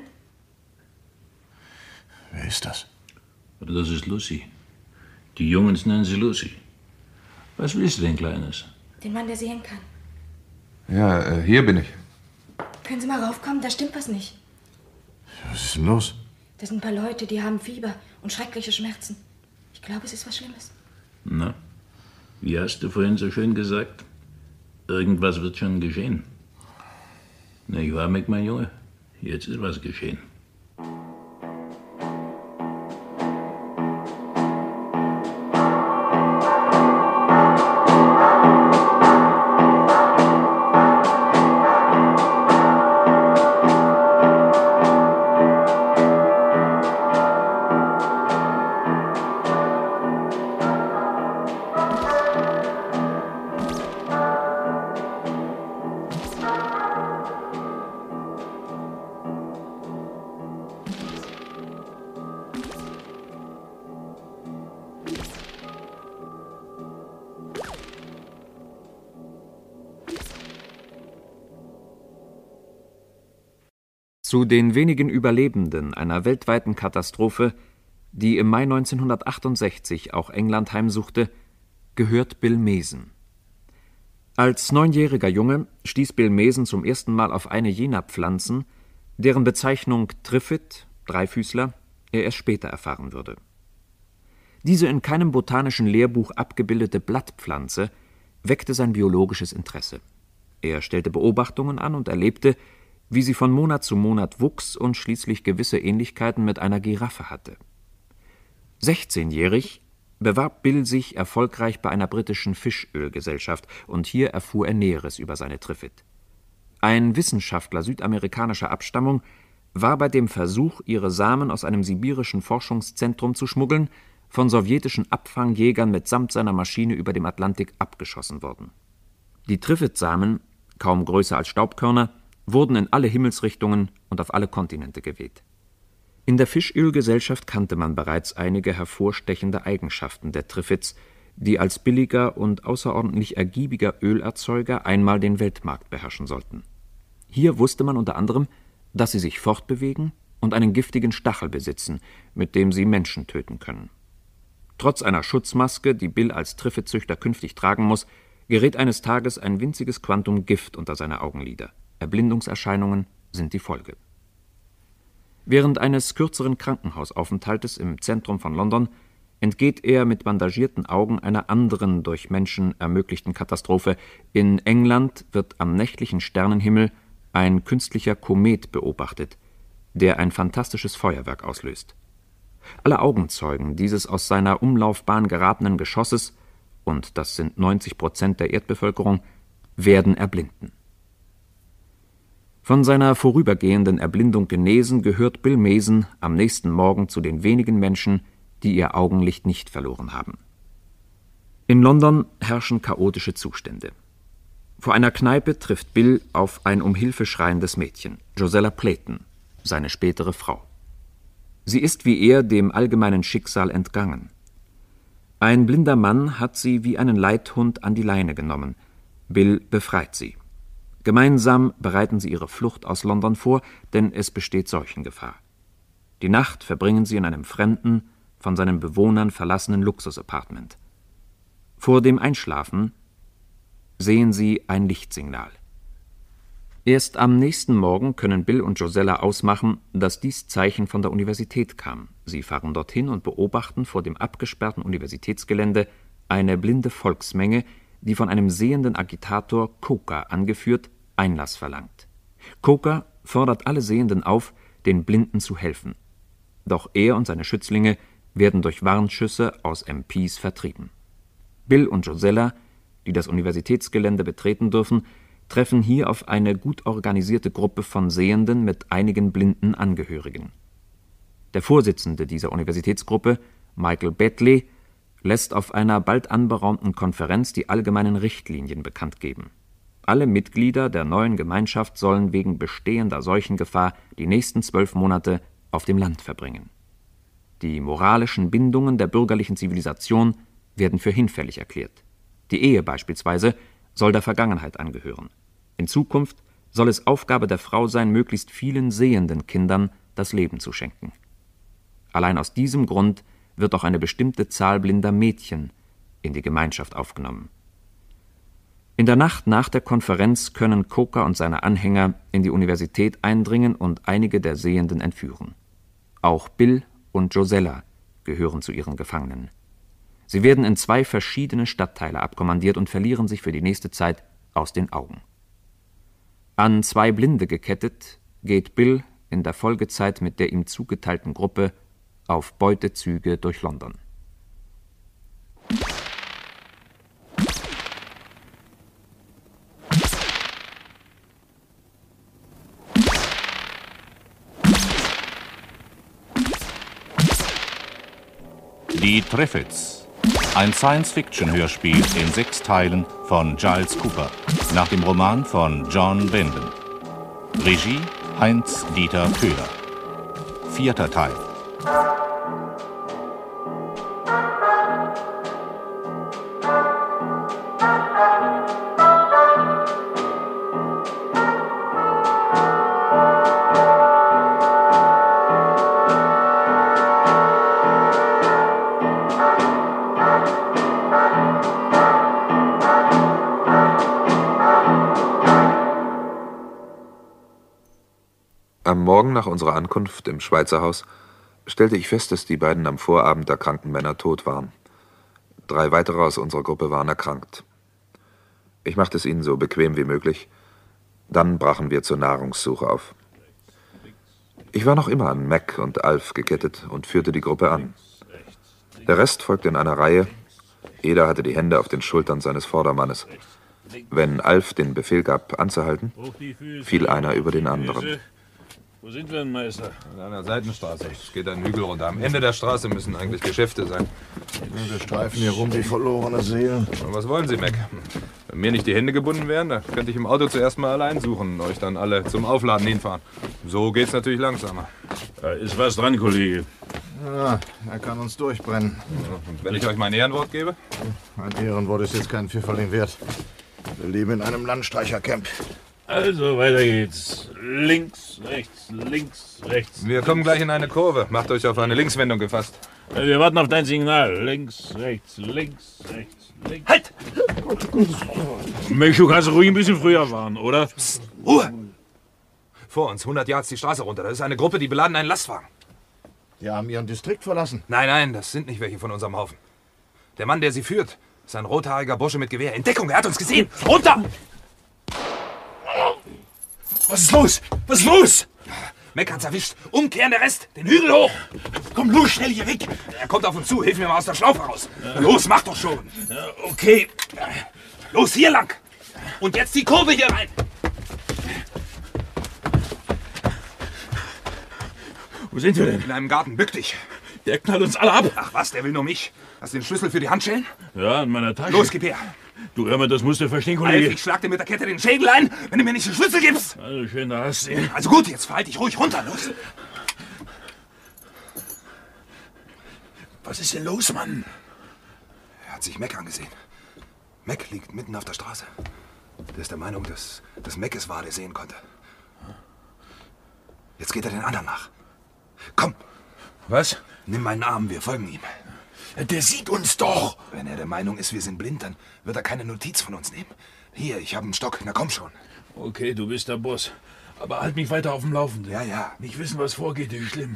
Wer ist das? Das ist Lucy. Die Jungs nennen sie Lucy. Was willst du denn, Kleines? Den Mann, der sehen kann. Ja, äh, hier bin ich. Können Sie mal raufkommen? Da stimmt was nicht. Was ist denn los? Da sind ein paar Leute, die haben Fieber und schreckliche Schmerzen. Ich glaube, es ist was Schlimmes. Na, wie hast du vorhin so schön gesagt? Irgendwas wird schon geschehen. Na, ich war mit mein Junge. Jetzt ist was geschehen. Zu den wenigen Überlebenden einer weltweiten Katastrophe, die im Mai neunzehnhundertachtundsechzig auch England heimsuchte, gehört Bill Mason. Als neunjähriger Junge stieß Bill Mason zum ersten Mal auf eine jener Pflanzen, deren Bezeichnung Triffid, Dreifüßler, er erst später erfahren würde. Diese in keinem botanischen Lehrbuch abgebildete Blattpflanze weckte sein biologisches Interesse. Er stellte Beobachtungen an und erlebte, wie sie von Monat zu Monat wuchs und schließlich gewisse Ähnlichkeiten mit einer Giraffe hatte. sechzehnjährig bewarb Bill sich erfolgreich bei einer britischen Fischölgesellschaft und hier erfuhr er Näheres über seine Triffid. Ein Wissenschaftler südamerikanischer Abstammung war bei dem Versuch, ihre Samen aus einem sibirischen Forschungszentrum zu schmuggeln, von sowjetischen Abfangjägern mitsamt seiner Maschine über dem Atlantik abgeschossen worden. Die Triffid-Samen, kaum größer als Staubkörner, wurden in alle Himmelsrichtungen und auf alle Kontinente geweht. In der Fischölgesellschaft kannte man bereits einige hervorstechende Eigenschaften der Triffids, die als billiger und außerordentlich ergiebiger Ölerzeuger einmal den Weltmarkt beherrschen sollten. Hier wusste man unter anderem, dass sie sich fortbewegen und einen giftigen Stachel besitzen, mit dem sie Menschen töten können. Trotz einer Schutzmaske, die Bill als Triffidzüchter künftig tragen muss, gerät eines Tages ein winziges Quantum Gift unter seine Augenlider. Erblindungserscheinungen sind die Folge. Während eines kürzeren Krankenhausaufenthaltes im Zentrum von London entgeht er mit bandagierten Augen einer anderen durch Menschen ermöglichten Katastrophe. In England wird am nächtlichen Sternenhimmel ein künstlicher Komet beobachtet, der ein fantastisches Feuerwerk auslöst. Alle Augenzeugen dieses aus seiner Umlaufbahn geratenen Geschosses, und das sind neunzig Prozent der Erdbevölkerung, werden erblinden. Von seiner vorübergehenden Erblindung genesen, gehört Bill Mason am nächsten Morgen zu den wenigen Menschen, die ihr Augenlicht nicht verloren haben. In London herrschen chaotische Zustände. Vor einer Kneipe trifft Bill auf ein um Hilfe schreiendes Mädchen, Josella Playton, seine spätere Frau. Sie ist wie er dem allgemeinen Schicksal entgangen. Ein blinder Mann hat sie wie einen Leithund an die Leine genommen. Bill befreit sie. Gemeinsam bereiten sie ihre Flucht aus London vor, denn es besteht Seuchengefahr. Die Nacht verbringen sie in einem fremden, von seinen Bewohnern verlassenen Luxusapartment. Vor dem Einschlafen sehen sie ein Lichtsignal. Erst am nächsten Morgen können Bill und Josella ausmachen, dass dies Zeichen von der Universität kam. Sie fahren dorthin und beobachten vor dem abgesperrten Universitätsgelände eine blinde Volksmenge, die von einem sehenden Agitator, Coker angeführt, Einlass verlangt. Coker fordert alle Sehenden auf, den Blinden zu helfen. Doch er und seine Schützlinge werden durch Warnschüsse aus M Ps vertrieben. Bill und Josella, die das Universitätsgelände betreten dürfen, treffen hier auf eine gut organisierte Gruppe von Sehenden mit einigen blinden Angehörigen. Der Vorsitzende dieser Universitätsgruppe, Michael Betley, lässt auf einer bald anberaumten Konferenz die allgemeinen Richtlinien bekannt geben. Alle Mitglieder der neuen Gemeinschaft sollen wegen bestehender Seuchengefahr die nächsten zwölf Monate auf dem Land verbringen. Die moralischen Bindungen der bürgerlichen Zivilisation werden für hinfällig erklärt. Die Ehe beispielsweise soll der Vergangenheit angehören. In Zukunft soll es Aufgabe der Frau sein, möglichst vielen sehenden Kindern das Leben zu schenken. Allein aus diesem Grund wird auch eine bestimmte Zahl blinder Mädchen in die Gemeinschaft aufgenommen. In der Nacht nach der Konferenz können Coker und seine Anhänger in die Universität eindringen und einige der Sehenden entführen. Auch Bill und Josella gehören zu ihren Gefangenen. Sie werden in zwei verschiedene Stadtteile abkommandiert und verlieren sich für die nächste Zeit aus den Augen. An zwei Blinde gekettet, geht Bill in der Folgezeit mit der ihm zugeteilten Gruppe auf Beutezüge durch London. Die Triffids. Ein Science-Fiction-Hörspiel in sechs Teilen von Giles Cooper, nach dem Roman von John Wenden. Regie Heinz-Dieter Köhler. Vierter Teil. Am Morgen nach unserer Ankunft im Schweizer Haus stellte ich fest, dass die beiden am Vorabend erkrankten Männer tot waren. Drei weitere aus unserer Gruppe waren erkrankt. Ich machte es ihnen so bequem wie möglich. Dann brachen wir zur Nahrungssuche auf. Ich war noch immer an Mac und Alf gekettet und führte die Gruppe an. Der Rest folgte in einer Reihe. Jeder hatte die Hände auf den Schultern seines Vordermannes. Wenn Alf den Befehl gab, anzuhalten, fiel einer über den anderen. Wo sind wir denn, Meister? An einer Seitenstraße. Es geht einen Hügel runter. Am Ende der Straße müssen eigentlich Geschäfte sein. Wir streifen hier rum wie verlorene Seelen. Und was wollen Sie, Mac? Wenn mir nicht die Hände gebunden wären, dann könnte ich im Auto zuerst mal allein suchen und euch dann alle zum Aufladen hinfahren. So geht's natürlich langsamer. Da ist was dran, Kollege. Ja, er kann uns durchbrennen. Und wenn ich euch mein Ehrenwort gebe? Ein Ehrenwort ist jetzt kein Pfifferling wert. Wir leben in einem Landstreichercamp. Also, weiter geht's. Links, rechts, links, rechts. Wir kommen gleich in eine Kurve. Macht euch auf eine Linkswendung gefasst. Wir warten auf dein Signal. Links, rechts, links, rechts, links. Halt! Mensch, du kannst ruhig ein bisschen früher fahren, oder? Psst, Ruhe! Vor uns, hundert Yards die Straße runter. Das ist eine Gruppe, die beladen einen Lastwagen. Die haben ihren Distrikt verlassen. Nein, nein, das sind nicht welche von unserem Haufen. Der Mann, der sie führt, ist ein rothaariger Bursche mit Gewehr. In Deckung, er hat uns gesehen. Runter! Was ist los? Was ist los? Mac hat's erwischt. Umkehren, der Rest. Den Hügel hoch. Komm los, schnell hier weg. Er kommt auf uns zu. Hilf mir mal aus der Schlaufe raus. Ja. Los, mach doch schon. Ja, okay. Los, hier lang. Und jetzt die Kurve hier rein. Wo sind wir denn? In einem Garten. Bück dich. Der knallt uns alle ab. Ach was, der will nur mich. Hast du den Schlüssel für die Handschellen? Ja, in meiner Tasche. Los, gib her. Du, hör mal, das musst du verstehen, Kollege. Alf, ich schlag dir mit der Kette den Schädel ein, wenn du mir nicht den Schlüssel gibst. Also schön, da hast du ihn. Also gut, jetzt verhalte dich ruhig runter. Los. Was ist denn los, Mann? Er hat sich Mac angesehen. Mac liegt mitten auf der Straße. Der ist der Meinung, dass, dass Mac es war, der sehen konnte. Jetzt geht er den anderen nach. Komm. Was? Nimm meinen Arm, wir folgen ihm. Der sieht uns doch! Wenn er der Meinung ist, wir sind blind, dann wird er keine Notiz von uns nehmen. Hier, ich habe einen Stock, na komm schon. Okay, du bist der Boss. Aber halt mich weiter auf dem Laufenden. Ja, ja. Nicht wissen, was vorgeht, ist schlimm.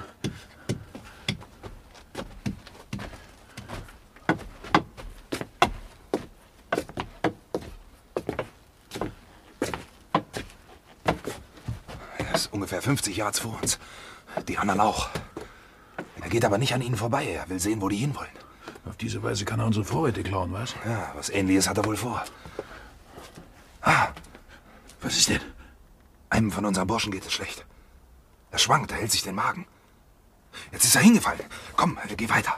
Er ist ungefähr fünfzig Yards vor uns. Die anderen auch. Er geht aber nicht an ihnen vorbei. Er will sehen, wo die hinwollen. Auf diese Weise kann er unsere Vorräte klauen, was? Ja, was Ähnliches hat er wohl vor. Ah, was ist denn? Einem von unseren Burschen geht es schlecht. Er schwankt, er hält sich den Magen. Jetzt ist er hingefallen. Komm, geh weiter.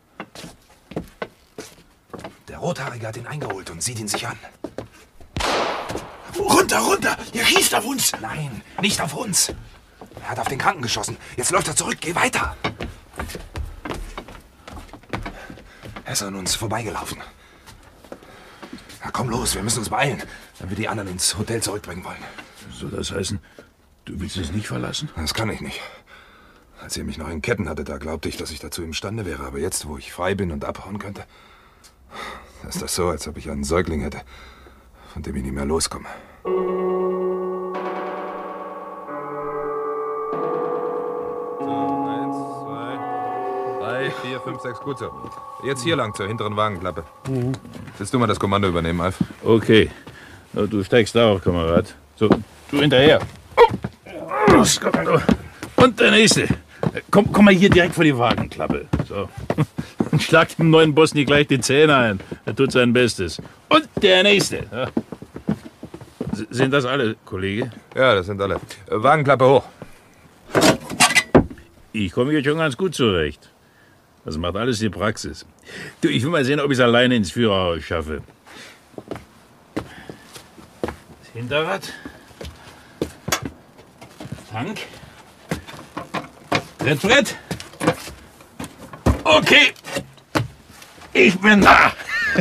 Der Rothaarige hat ihn eingeholt und sieht ihn sich an. Runter, runter! Er schießt auf uns! Nein, nicht auf uns. Er hat auf den Kranken geschossen. Jetzt läuft er zurück. Geh weiter. Er ist an uns vorbeigelaufen. Na, komm los, wir müssen uns beeilen, wenn wir die anderen ins Hotel zurückbringen wollen. Soll das heißen, du willst es nicht verlassen? Das kann ich nicht. Als ihr mich noch in Ketten hattet, da glaubte ich, dass ich dazu imstande wäre. Aber jetzt, wo ich frei bin und abhauen könnte, ist das so, als ob ich einen Säugling hätte, von dem ich nicht mehr loskomme. Drei, vier, fünf, sechs, gut so. Jetzt hier lang zur hinteren Wagenklappe. Mhm. Willst du mal das Kommando übernehmen, Alf? Okay. Na, du steigst da auf, Kamerad. So, du hinterher. Los, Kommando. Und der nächste. Komm, komm mal hier direkt vor die Wagenklappe. So. Und schlag dem neuen Boss nicht gleich die Zähne ein. Er tut sein Bestes. Und der nächste. Ja. S- Sind das alle, Kollege? Ja, das sind alle. Äh, Wagenklappe hoch. Ich komme hier schon ganz gut zurecht. Das macht alles die Praxis. Du, ich will mal sehen, ob ich es alleine ins Führerhaus schaffe. Das Hinterrad. Tank. Trittbrett. Okay. Ich bin da.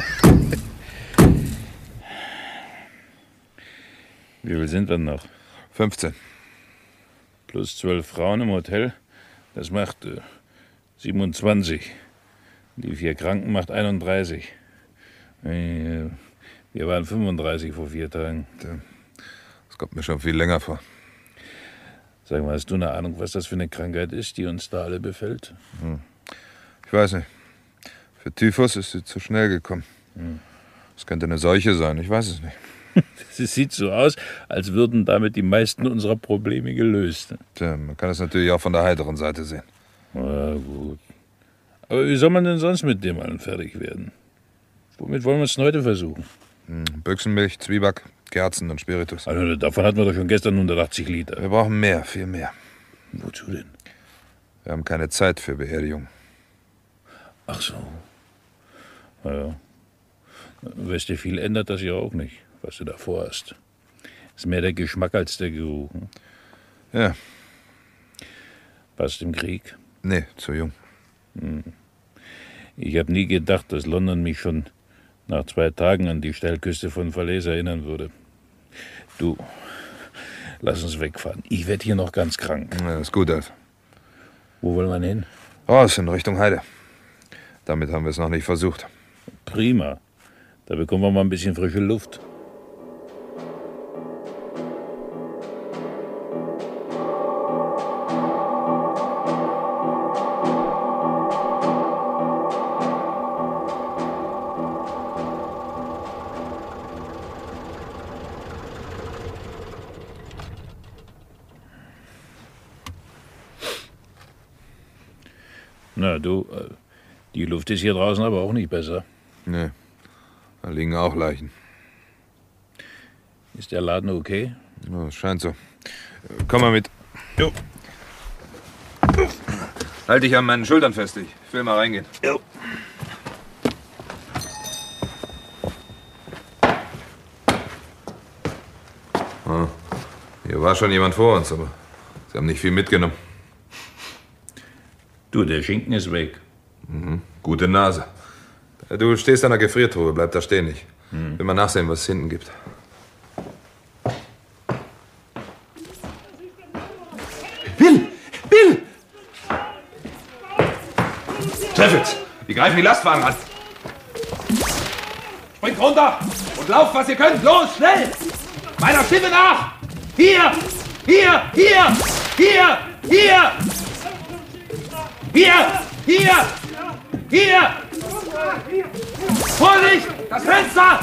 Wie viel sind wir noch? fünfzehn. Plus zwölf Frauen im Hotel. Das macht äh, siebenundzwanzig. Die vier Kranken macht einunddreißig. Äh, wir waren fünfunddreißig vor vier Tagen. Das kommt mir schon viel länger vor. Sag mal, hast du eine Ahnung, was das für eine Krankheit ist, die uns da alle befällt? Hm. Ich weiß nicht. Für Typhus ist sie zu schnell gekommen. Hm. Es könnte eine Seuche sein, ich weiß es nicht. Es sieht so aus, als würden damit die meisten unserer Probleme gelöst. Tja, man kann es natürlich auch von der heiteren Seite sehen. Na gut. Aber wie soll man denn sonst mit dem allen fertig werden? Womit wollen wir es denn heute versuchen? Hm. Büchsenmilch, Zwieback, Kerzen und Spiritus. Also, davon hatten wir doch schon gestern hundertachtzig Liter. Wir brauchen mehr, viel mehr. Wozu denn? Wir haben keine Zeit für Beerdigung. Ach so. Na ja. Weißt du, viel ändert das ja auch nicht, was du da vorhast. Ist mehr der Geschmack als der Geruch. Hm? Ja. Passt im Krieg? Nee, zu jung. Hm. Ich habe nie gedacht, dass London mich schon nach zwei Tagen an die Steilküste von Falaise erinnern würde. Du, lass uns wegfahren. Ich werde hier noch ganz krank. Ja, ist gut, Alf. Wo wollen wir hin? Raus in Richtung Heide. Damit haben wir es noch nicht versucht. Prima. Da bekommen wir mal ein bisschen frische Luft. Na, du, die Luft ist hier draußen aber auch nicht besser. Nee, da liegen auch Leichen. Ist der Laden okay? Ja, es scheint so. Komm mal mit. Jo. Halt dich an meinen Schultern fest. Ich will mal reingehen. Jo. Ah, hier war schon jemand vor uns, aber sie haben nicht viel mitgenommen. Du, der Schinken ist weg. Mhm. Gute Nase. Du stehst an der Gefriertruhe, bleib da stehen. Ich Hm. will mal nachsehen, was es hinten gibt. Bill! Bill! Treffels! Die greifen die Lastwagen an. Springt runter und lauft, was ihr könnt. Los, schnell! Meiner Stimme nach! Hier! Hier! Hier! Hier! Hier! Hier! Hier! Hier! Vorsicht! Das Fenster!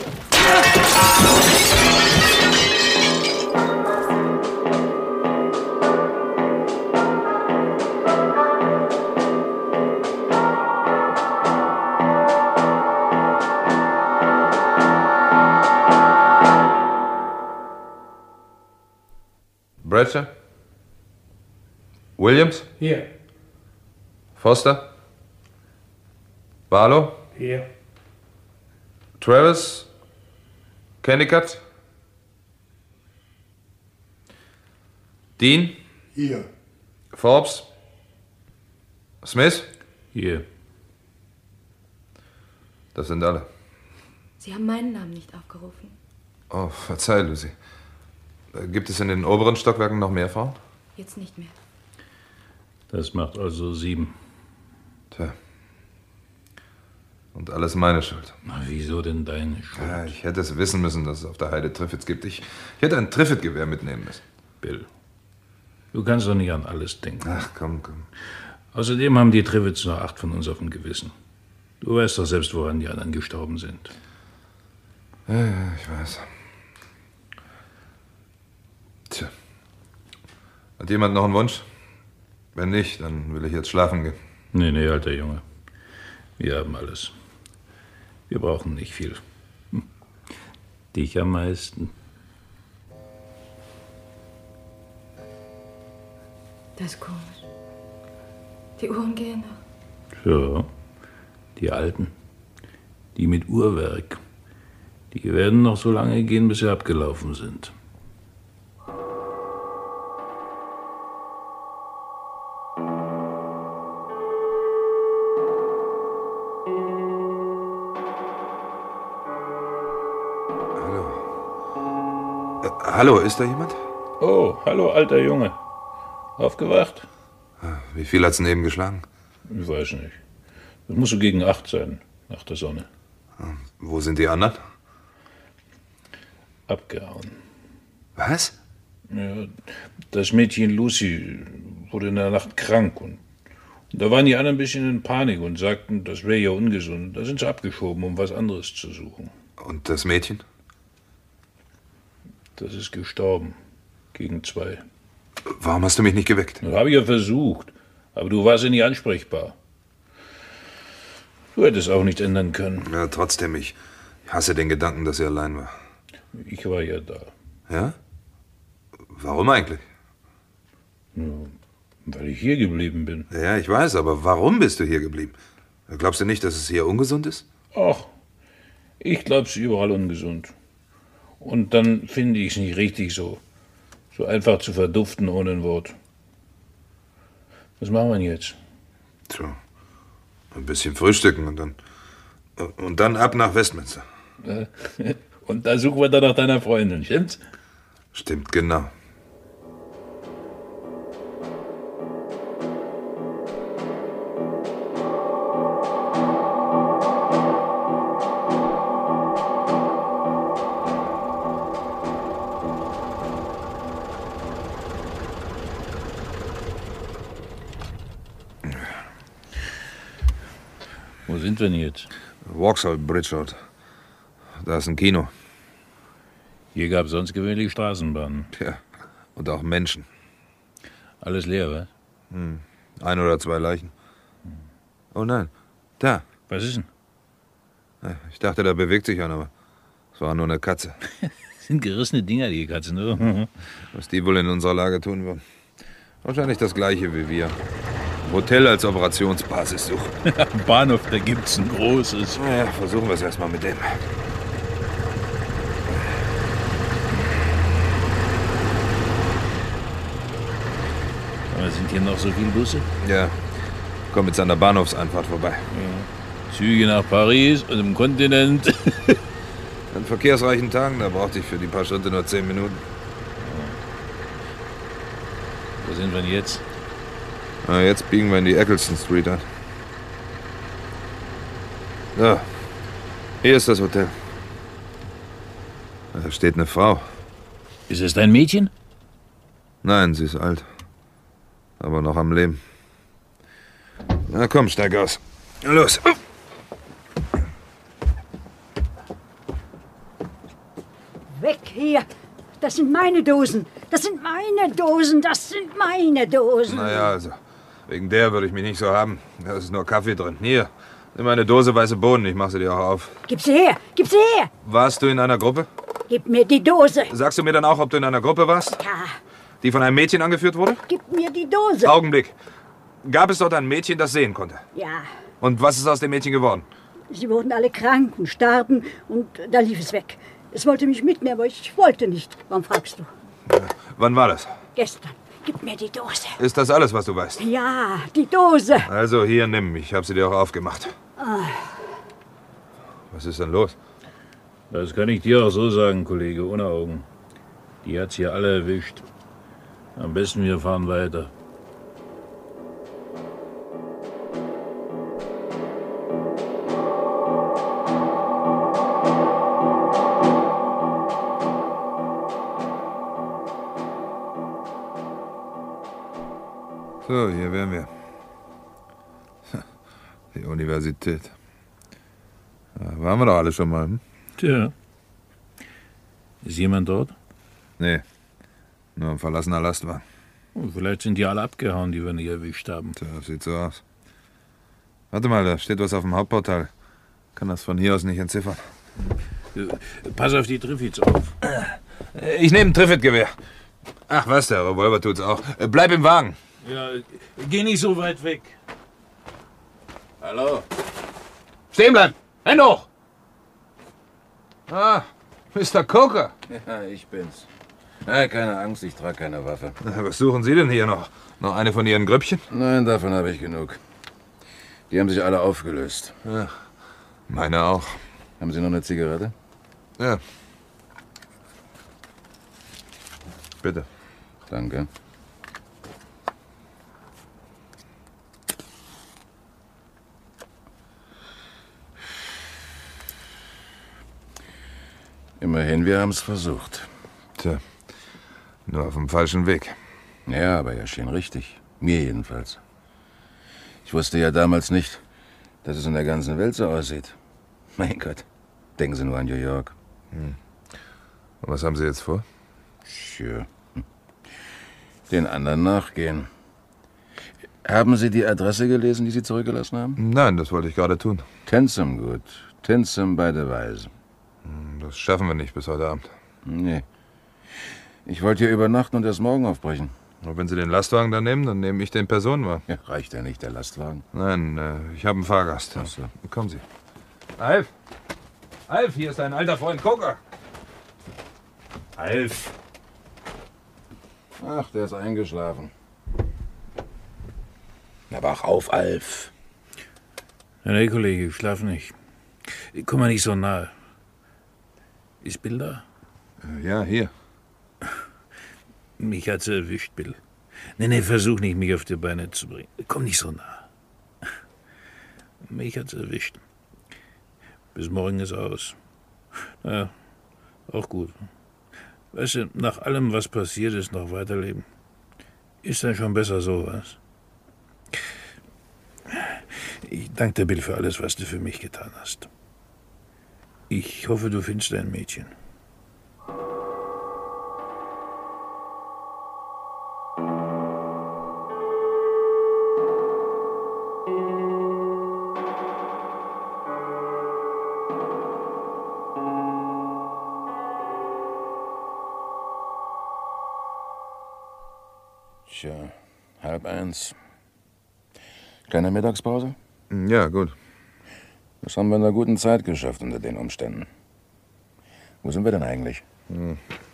Bradshaw? Williams? Hier. Foster? Barlow? Hier. Travis? Kennicott? Dean? Hier. Forbes? Smith? Hier. Das sind alle. Sie haben meinen Namen nicht aufgerufen. Oh, verzeih, Lucy. Gibt es in den oberen Stockwerken noch mehr Frauen? Jetzt nicht mehr. Das macht also sieben. Tja. Und alles meine Schuld. Na, wieso denn deine Schuld? Ja, ich hätte es wissen müssen, dass es auf der Heide Triffids gibt. Ich, ich hätte ein Triffitt-Gewehr mitnehmen müssen. Bill, du kannst doch nicht an alles denken. Ach, komm, komm. Außerdem haben die Triffids noch acht von uns auf dem Gewissen. Du weißt doch selbst, woran die anderen gestorben sind. Ja, ja, ich weiß. Tja. Hat jemand noch einen Wunsch? Wenn nicht, dann will ich jetzt schlafen gehen. Nee, nee, alter Junge. Wir haben alles. Wir brauchen nicht viel. Hm. Dich am meisten. Das ist komisch. Die Uhren gehen noch. Ja, die alten. Die mit Uhrwerk. Die werden noch so lange gehen, bis sie abgelaufen sind. Hallo, ist da jemand? Oh, hallo, alter Junge. Aufgewacht? Wie viel hat's denn eben geschlagen? Ich weiß nicht. Das muss so gegen acht sein, nach der Sonne. Wo sind die anderen? Abgehauen. Was? Ja, das Mädchen Lucy wurde in der Nacht krank und, und da waren die anderen ein bisschen in Panik und sagten, das wäre ja ungesund. Da sind sie abgeschoben, um was anderes zu suchen. Und das Mädchen? Das ist gestorben. Gegen zwei. Warum hast du mich nicht geweckt? Das habe ich ja versucht. Aber du warst ja nicht ansprechbar. Du hättest auch nichts ändern können. Ja, trotzdem, ich hasse den Gedanken, dass sie allein war. Ich war ja da. Ja? Warum eigentlich? Ja, weil ich hier geblieben bin. Ja, ich weiß, aber warum bist du hier geblieben? Glaubst du nicht, dass es hier ungesund ist? Ach, ich glaub's überall ungesund. Und dann finde ich es nicht richtig so. So einfach zu verduften ohne ein Wort. Was machen wir denn jetzt? Tja, ein bisschen frühstücken und dann, und dann ab nach Westminster. Und da suchen wir dann nach deiner Freundin, stimmt's? Stimmt, genau. Wo sind wir denn jetzt? Vauxhall Bridge Road. Da ist ein Kino. Hier gab es sonst gewöhnlich Straßenbahnen. Ja, und auch Menschen. Alles leer, was? Hm. Ein oder zwei Leichen. Oh nein, da. Was ist denn? Ich dachte, da bewegt sich einer, aber es war nur eine Katze. Das sind gerissene Dinger, die Katzen, oder? Was die wohl in unserer Lage tun würden. Wahrscheinlich das Gleiche wie wir. Hotel als Operationsbasis suchen. Am Bahnhof, da gibt's ein großes. Naja, versuchen wir es erstmal mit dem. Aber sind hier noch so viele Busse? Ja, komm jetzt an der Bahnhofseinfahrt vorbei. Ja. Züge nach Paris und im Kontinent. An verkehrsreichen Tagen, da brauchte ich für die paar Schritte nur zehn Minuten. Wo sind wir denn jetzt? Na, jetzt biegen wir in die Eccleston Street ein. Da, hier ist das Hotel. Da steht eine Frau. Ist es dein Mädchen? Nein, sie ist alt. Aber noch am Leben. Na komm, steig aus. Los. Weg hier! Das sind meine Dosen! Das sind meine Dosen! Das sind meine Dosen! Naja, also, wegen der würde ich mich nicht so haben. Da ist nur Kaffee drin. Hier, nimm eine Dose weiße Bohnen, ich mach sie dir auch auf. Gib sie her! Gib sie her! Warst du in einer Gruppe? Gib mir die Dose! Sagst du mir dann auch, ob du in einer Gruppe warst? Ja. Die von einem Mädchen angeführt wurde? Gib mir die Dose! Augenblick. Gab es dort ein Mädchen, das sehen konnte? Ja. Und was ist aus dem Mädchen geworden? Sie wurden alle krank und starben und da lief es weg. Es wollte mich mitnehmen, aber ich wollte nicht. Warum fragst du? Wann war das? Gestern. Gib mir die Dose. Ist das alles, was du weißt? Ja, die Dose. Also hier, nimm. Ich habe sie dir auch aufgemacht. Ah, Was ist denn los? Das kann ich dir auch so sagen, Kollege, ohne Augen. Die hat's hier alle erwischt. Am besten wir fahren weiter. So, hier wären wir. Die Universität. Da waren wir doch alle schon mal. Hm? Tja. Ist jemand dort? Nee. Nur ein verlassener Lastwagen. Oh, vielleicht sind die alle abgehauen, die wir nicht erwischt haben. Tja, das sieht so aus. Warte mal, da steht was auf dem Hauptportal. Kann das von hier aus nicht entziffern. Pass auf die Triffids auf. Ich nehme ein Trifid-Gewehr. Ach was, der Revolver tut's auch. Bleib im Wagen. Ja, geh nicht so weit weg. Hallo? Stehen bleiben! Hände hoch! Ah, Mister Coker. Ja, ich bin's. Ja, keine Angst, ich trage keine Waffe. Na, was suchen Sie denn hier noch? Noch eine von Ihren Grüppchen? Nein, davon habe ich genug. Die haben sich alle aufgelöst. Ja, meine auch. Haben Sie noch eine Zigarette? Ja. Bitte. Danke. Immerhin, wir haben es versucht. Tja, nur auf dem falschen Weg. Ja, aber er schien richtig. Mir jedenfalls. Ich wusste ja damals nicht, dass es in der ganzen Welt so aussieht. Mein Gott, denken Sie nur an New York. Hm. Und was haben Sie jetzt vor? Tja, den anderen nachgehen. Haben Sie die Adresse gelesen, die Sie zurückgelassen haben? Nein, das wollte ich gerade tun. Tensum gut. Tensum bei der Weise. Das schaffen wir nicht bis heute Abend. Nee. Ich wollte hier übernachten und erst morgen aufbrechen. Und wenn Sie den Lastwagen dann nehmen, dann nehme ich den Personenwagen. Ja, reicht ja nicht, der Lastwagen? Nein, äh, ich habe einen Fahrgast. Ach so. Kommen Sie. Alf! Alf, hier ist dein alter Freund Coker. Alf! Ach, der ist eingeschlafen. Na, wach auf, Alf. Ja, nee, Kollege, ich schlaf nicht. Komm mal nicht so nahe. Ist Bill da? Ja, hier. Mich hat's erwischt, Bill. Nee, nee, versuch nicht, mich auf die Beine zu bringen. Komm nicht so nah. Mich hat's erwischt. Bis morgen ist aus. Na, auch gut. Weißt du, nach allem, was passiert ist, noch weiterleben. Ist dann schon besser so, was? Ich danke dir, Bill, für alles, was du für mich getan hast. Ich hoffe, du findest dein Mädchen. Tja, halb eins. Keine Mittagspause? Ja, gut. Das haben wir in einer guten Zeit geschafft unter den Umständen. Wo sind wir denn eigentlich? Hm.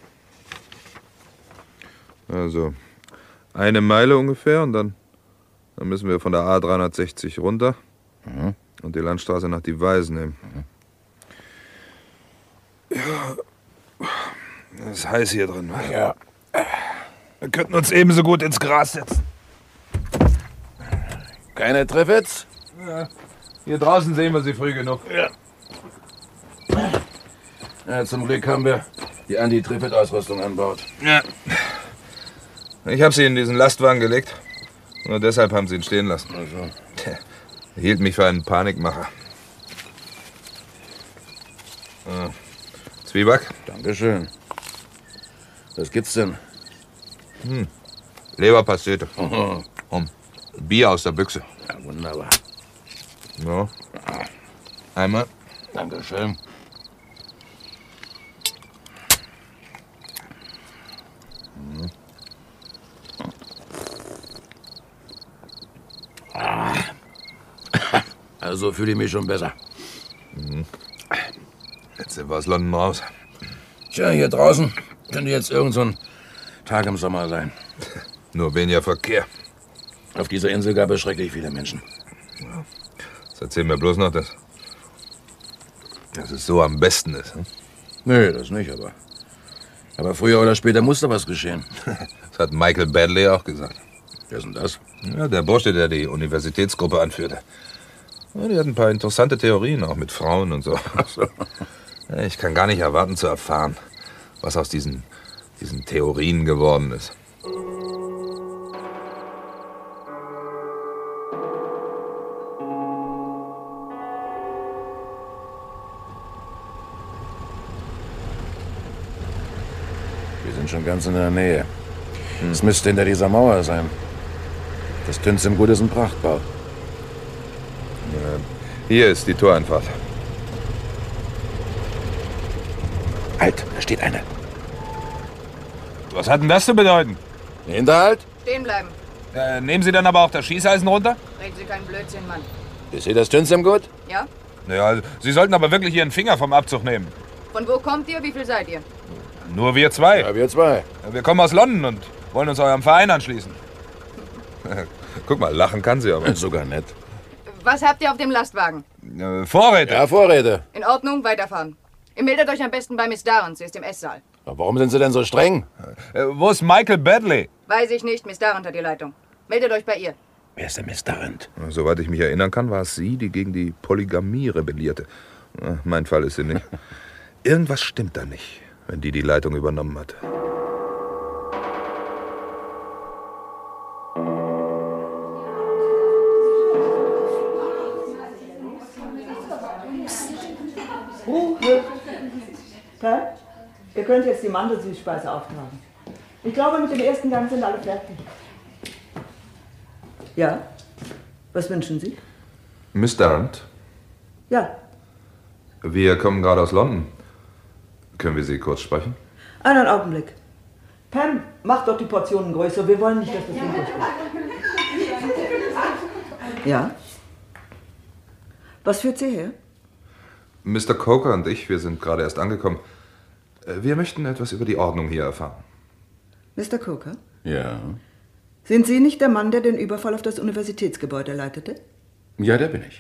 Also, eine Meile ungefähr und dann, dann müssen wir von der A dreihundertsechzig runter mhm. und die Landstraße nach die Weise nehmen. Mhm. Ja, es ist heiß hier drin. Was? Ja. Wir könnten uns ebenso gut ins Gras setzen. Keine Triffids? Ja. Hier draußen sehen wir sie früh genug. Ja. Ja, zum Glück haben wir die Anti-Triffid-Ausrüstung an Bord. Ja. Ich habe sie in diesen Lastwagen gelegt. Nur deshalb haben sie ihn stehen lassen. Also. Er hielt mich für einen Panikmacher. Ah. Zwieback? Dankeschön. Was gibt's denn? Hm. Leberpastete. Mhm. Und Bier aus der Büchse. Ja, wunderbar. Ja. Einmal. Dankeschön. Mhm. Ah. Also fühle ich mich schon besser. Mhm. Jetzt sind wir aus London raus. Tja, hier draußen könnte jetzt irgend so ein Tag im Sommer sein. Nur weniger Verkehr. Auf dieser Insel gab es schrecklich viele Menschen. Das erzählen wir bloß noch, dass, dass es so am besten ist. Hm? Nee, das nicht, aber... Aber früher oder später musste was geschehen. Das hat Michael Badley auch gesagt. Wer ist denn das? Ja, der Bursche, der die Universitätsgruppe anführte. Ja, die hat ein paar interessante Theorien, auch mit Frauen und so. Ich kann gar nicht erwarten zu erfahren, was aus diesen, diesen Theorien geworden ist. Wir sind schon ganz in der Nähe. Es müsste hinter dieser Mauer sein. Das Tünzimgut ist ein Prachtbau. Ja, hier ist die Toreinfahrt. Halt, da steht einer. Was hat denn das zu bedeuten? Hinterhalt? Stehen bleiben. Äh, nehmen Sie dann aber auch das Schießeisen runter? Reden Sie keinen Blödsinn, Mann. Ist hier das Tünzimgut? Ja? Ja, Sie sollten aber wirklich Ihren Finger vom Abzug nehmen. Von wo kommt ihr? Wie viel seid ihr? Nur wir zwei. Ja, wir zwei. Wir kommen aus London und wollen uns eurem Verein anschließen. Guck mal, lachen kann sie aber. Sogar nett. Was habt ihr auf dem Lastwagen? Äh, Vorräte. Ja, Vorräte. In Ordnung, weiterfahren. Ihr meldet euch am besten bei Miss Darrant, sie ist im Esssaal. Aber warum sind Sie denn so streng? Äh, wo ist Michael Badley? Weiß ich nicht, Miss Darrant hat die Leitung. Meldet euch bei ihr. Wer ist denn Miss Darrant? Soweit ich mich erinnern kann, war es sie, die gegen die Polygamie rebellierte. Mein Fall ist sie nicht. Irgendwas stimmt da nicht, wenn die die Leitung übernommen hat. Ruhe! Pam, ihr könnt jetzt die Mandelsüßspeise auftragen. Ich glaube, mit dem ersten Gang sind alle fertig. Ja? Was wünschen Sie? Miss Darrant, Ja, wir kommen gerade aus London. Können wir Sie kurz sprechen? einen Augenblick. Pam, mach doch die Portionen größer. Wir wollen nicht, dass das Ding durchgeht. Ja? Was führt Sie her? Mister Coker und ich, wir sind gerade erst angekommen. Wir möchten etwas über die Ordnung hier erfahren. Mister Coker? Ja. Sind Sie nicht der Mann, der den Überfall auf das Universitätsgebäude leitete? Ja, der bin ich.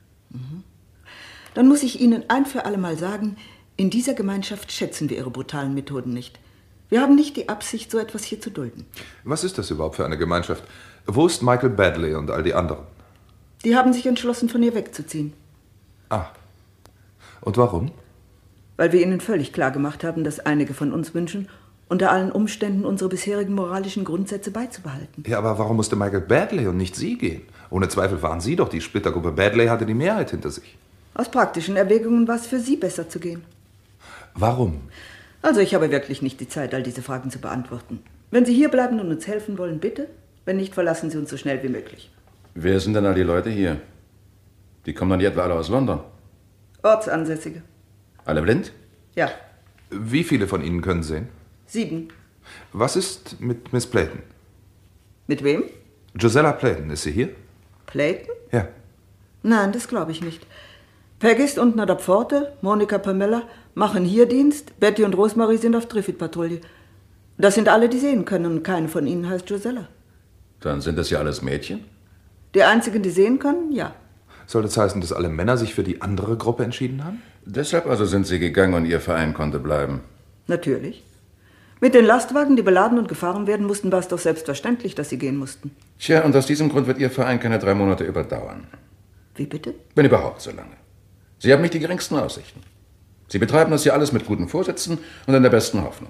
Dann muss ich Ihnen ein für alle Mal sagen, in dieser Gemeinschaft schätzen wir Ihre brutalen Methoden nicht. Wir haben nicht die Absicht, so etwas hier zu dulden. Was ist das überhaupt für eine Gemeinschaft? Wo ist Michael Badley und all die anderen? Die haben sich entschlossen, von hier wegzuziehen. Ah. Und warum? Weil wir ihnen völlig klar gemacht haben, dass einige von uns wünschen, unter allen Umständen unsere bisherigen moralischen Grundsätze beizubehalten. Ja, aber warum musste Michael Badley und nicht Sie gehen? Ohne Zweifel waren Sie doch die Splittergruppe. Badley hatte die Mehrheit hinter sich. Aus praktischen Erwägungen war es für Sie besser zu gehen. Warum? Also ich habe wirklich nicht die Zeit, all diese Fragen zu beantworten. Wenn Sie hier bleiben und uns helfen wollen, bitte. Wenn nicht, verlassen Sie uns so schnell wie möglich. Wer sind denn all die Leute hier? Die kommen dann nicht etwa alle aus London? Ortsansässige. Alle blind? Ja. Wie viele von Ihnen können sehen? Sieben. Was ist mit Miss Playton? Mit wem? Gisella Playton, ist sie hier? Playton? Ja. Nein, das glaube ich nicht. Peggy ist unten an der Pforte, Monika, Pamela machen hier Dienst, Betty und Rosemarie sind auf Triffid-Patrouille. Das sind alle, die sehen können und keine von ihnen heißt Gisella. Dann sind das ja alles Mädchen? Die einzigen, die sehen können, ja. Soll das heißen, dass alle Männer sich für die andere Gruppe entschieden haben? Deshalb also sind sie gegangen und ihr Verein konnte bleiben? Natürlich. Mit den Lastwagen, die beladen und gefahren werden mussten, war es doch selbstverständlich, dass sie gehen mussten. Tja, und aus diesem Grund wird ihr Verein keine drei Monate überdauern. Wie bitte? Wenn überhaupt so lange. Sie haben nicht die geringsten Aussichten. Sie betreiben das hier alles mit guten Vorsätzen und in der besten Hoffnung.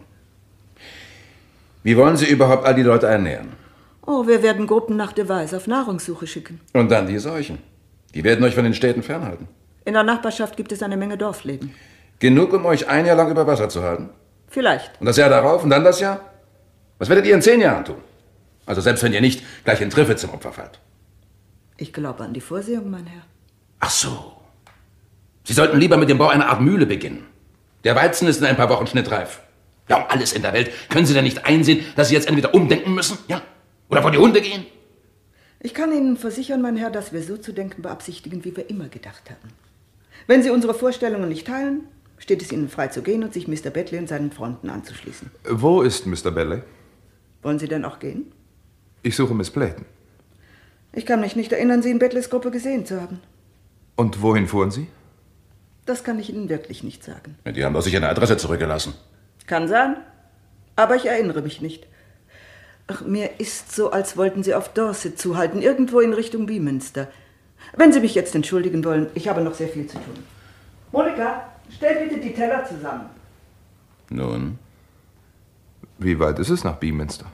Wie wollen Sie überhaupt all die Leute ernähren? Oh, wir werden Gruppen nach Devise auf Nahrungssuche schicken. Und dann die Seuchen. Die werden euch von den Städten fernhalten. In der Nachbarschaft gibt es eine Menge Dorfläden. Genug, um euch ein Jahr lang über Wasser zu halten? Vielleicht. Und das Jahr darauf und dann das Jahr? Was werdet ihr in zehn Jahren tun? Also selbst wenn ihr nicht gleich in Triffe zum Opfer fallt. Ich glaube an die Vorsehung, mein Herr. Ach so. Sie sollten lieber mit dem Bau einer Art Mühle beginnen. Der Weizen ist in ein paar Wochen schnittreif. Ja, um alles in der Welt. Können Sie denn nicht einsehen, dass Sie jetzt entweder umdenken müssen, ja? Oder vor die Hunde gehen? Ich kann Ihnen versichern, mein Herr, dass wir so zu denken beabsichtigen, wie wir immer gedacht haben. Wenn Sie unsere Vorstellungen nicht teilen, steht es Ihnen frei zu gehen und sich Mister Badley und seinen Freunden anzuschließen. Wo ist Mister Badley? Wollen Sie denn auch gehen? Ich suche Miss Playton. Ich kann mich nicht erinnern, Sie in Bettleys Gruppe gesehen zu haben. Und wohin fuhren Sie? Das kann ich Ihnen wirklich nicht sagen. Die haben doch sicher eine Adresse zurückgelassen. Kann sein, aber ich erinnere mich nicht. Ach, mir ist so, als wollten Sie auf Dorset zuhalten, irgendwo in Richtung Beaminster. Wenn Sie mich jetzt entschuldigen wollen, ich habe noch sehr viel zu tun. Monika, stell bitte die Teller zusammen. Nun? Wie weit ist es nach Beaminster?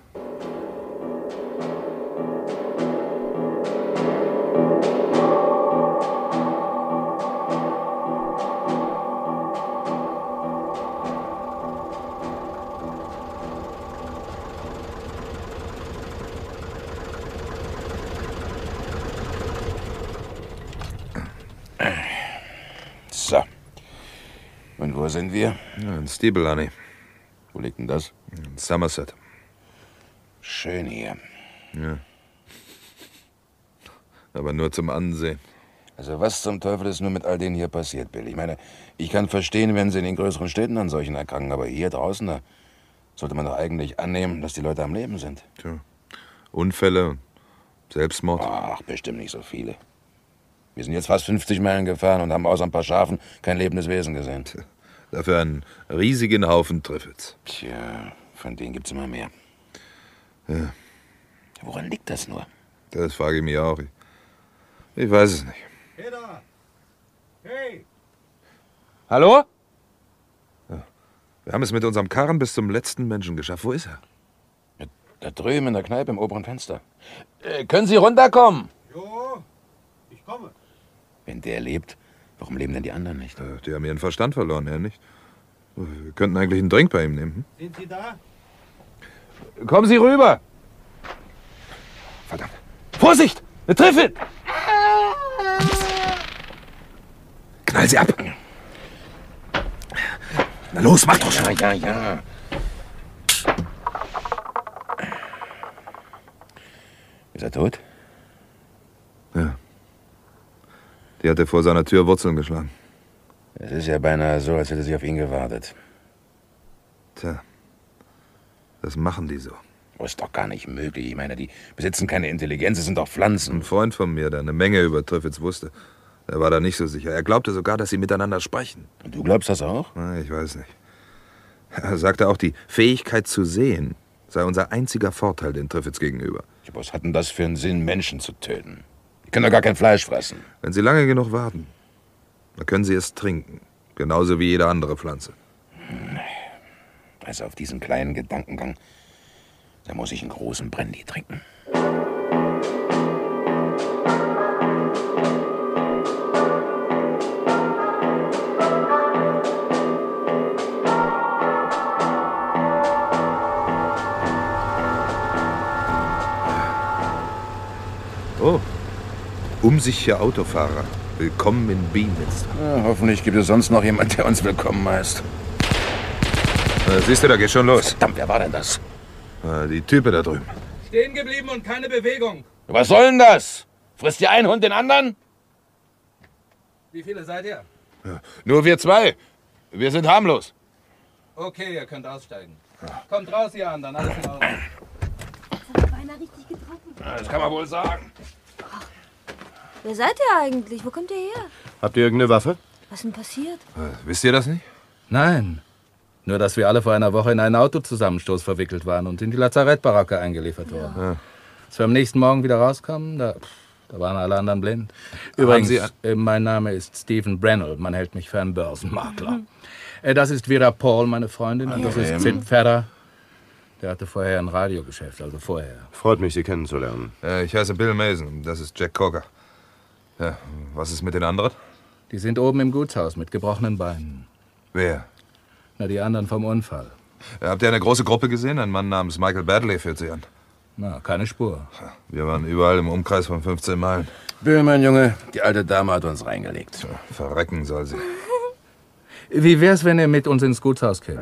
So. Und wo sind wir? Ja, in Steeplehoney. Wo liegt denn das? In Somerset. Schön hier. Ja. Aber nur zum Ansehen. Also was zum Teufel ist nur mit all denen hier passiert, Bill? Ich meine, ich kann verstehen, wenn sie in den größeren Städten an solchen erkranken, aber hier draußen, da sollte man doch eigentlich annehmen, dass die Leute am Leben sind. Tja. Unfälle, Selbstmord. Ach, bestimmt nicht so viele. Wir sind jetzt fast fünfzig Meilen gefahren und haben außer ein paar Schafen kein lebendes Wesen gesehen. Tja. Dafür einen riesigen Haufen Triffids. Tja, von denen gibt's immer mehr. Ja. Woran liegt das nur? Das frage ich mich auch. Ich, ich weiß es nicht. Peter! Hey! Hallo? Ja. Wir haben es mit unserem Karren bis zum letzten Menschen geschafft. Wo ist er? Da drüben in der Kneipe im oberen Fenster. Äh, können Sie runterkommen? Jo, ich komme. Wenn der lebt, warum leben denn die anderen nicht? Ja, die haben ihren Verstand verloren, er nicht. Wir könnten eigentlich einen Drink bei ihm nehmen. Hm? Sind Sie da? Kommen Sie rüber! Verdammt! Vorsicht! Eine Triffel! Knall sie ab! Na los, mach doch schon! Ja, ja, ja. Ist er tot? Ja. Die hat er vor seiner Tür Wurzeln geschlagen. Es ist ja beinahe so, als hätte sie auf ihn gewartet. Tja, das machen die so. Oh, ist doch gar nicht möglich. Ich meine, die besitzen keine Intelligenz, es sind doch Pflanzen. Ein Freund von mir, der eine Menge über Triffids wusste, der war da nicht so sicher. Er glaubte sogar, dass sie miteinander sprechen. Und du glaubst das auch? Na, ich weiß nicht. Er sagte auch, die Fähigkeit zu sehen sei unser einziger Vorteil den Triffids gegenüber. Ja, was hat denn das für einen Sinn, Menschen zu töten? Die können doch gar kein Fleisch fressen. Wenn sie lange genug warten, dann können sie es trinken. Genauso wie jede andere Pflanze. Also auf diesen kleinen Gedankengang, da muss ich einen großen Brandy trinken. Oh, umsichtige Autofahrer. Willkommen in Beaminster. Ja, hoffentlich gibt es sonst noch jemand, der uns willkommen heißt. Na, siehst du, da geht schon los. Verdammt, wer war denn das? Na, die Typen da drüben. Stehen geblieben und keine Bewegung. Was soll denn das? Frisst ihr ein Hund den anderen? Wie viele seid ihr? Ja, nur wir zwei. Wir sind harmlos. Okay, ihr könnt aussteigen. Kommt raus, ihr anderen, alles in Ordnung. Beinahe richtig getroffen. Ja, das kann man wohl sagen. Wer seid ihr eigentlich? Wo kommt ihr her? Habt ihr irgendeine Waffe? Was ist denn passiert? Äh, wisst ihr das nicht? Nein. Nur, dass wir alle vor einer Woche in einen Autozusammenstoß verwickelt waren und in die Lazarettbaracke eingeliefert wurden. Ja. Als wir am nächsten Morgen wieder rauskamen, da, da waren alle anderen blind. Übrigens, Sie äh, mein Name ist Stephen Brennell. Man hält mich für einen Börsenmakler. äh, das ist Vera Paul, meine Freundin, und das Okay. ist Sid Ferrer. Der hatte vorher ein Radiogeschäft, also vorher. Freut mich, Sie kennenzulernen. Äh, ich heiße Bill Mason. Das ist Jack Cocker. Ja, was ist mit den anderen? Die sind oben im Gutshaus mit gebrochenen Beinen. Wer? Na, die anderen vom Unfall. Ja, habt ihr eine große Gruppe gesehen? Ein Mann namens Michael Badley führt sie an. Na, keine Spur. Wir waren überall im Umkreis von fünfzehn Meilen. Bill, mein Junge, die alte Dame hat uns reingelegt. Tja, verrecken soll sie. Wie wär's, wenn ihr mit uns ins Gutshaus kämt?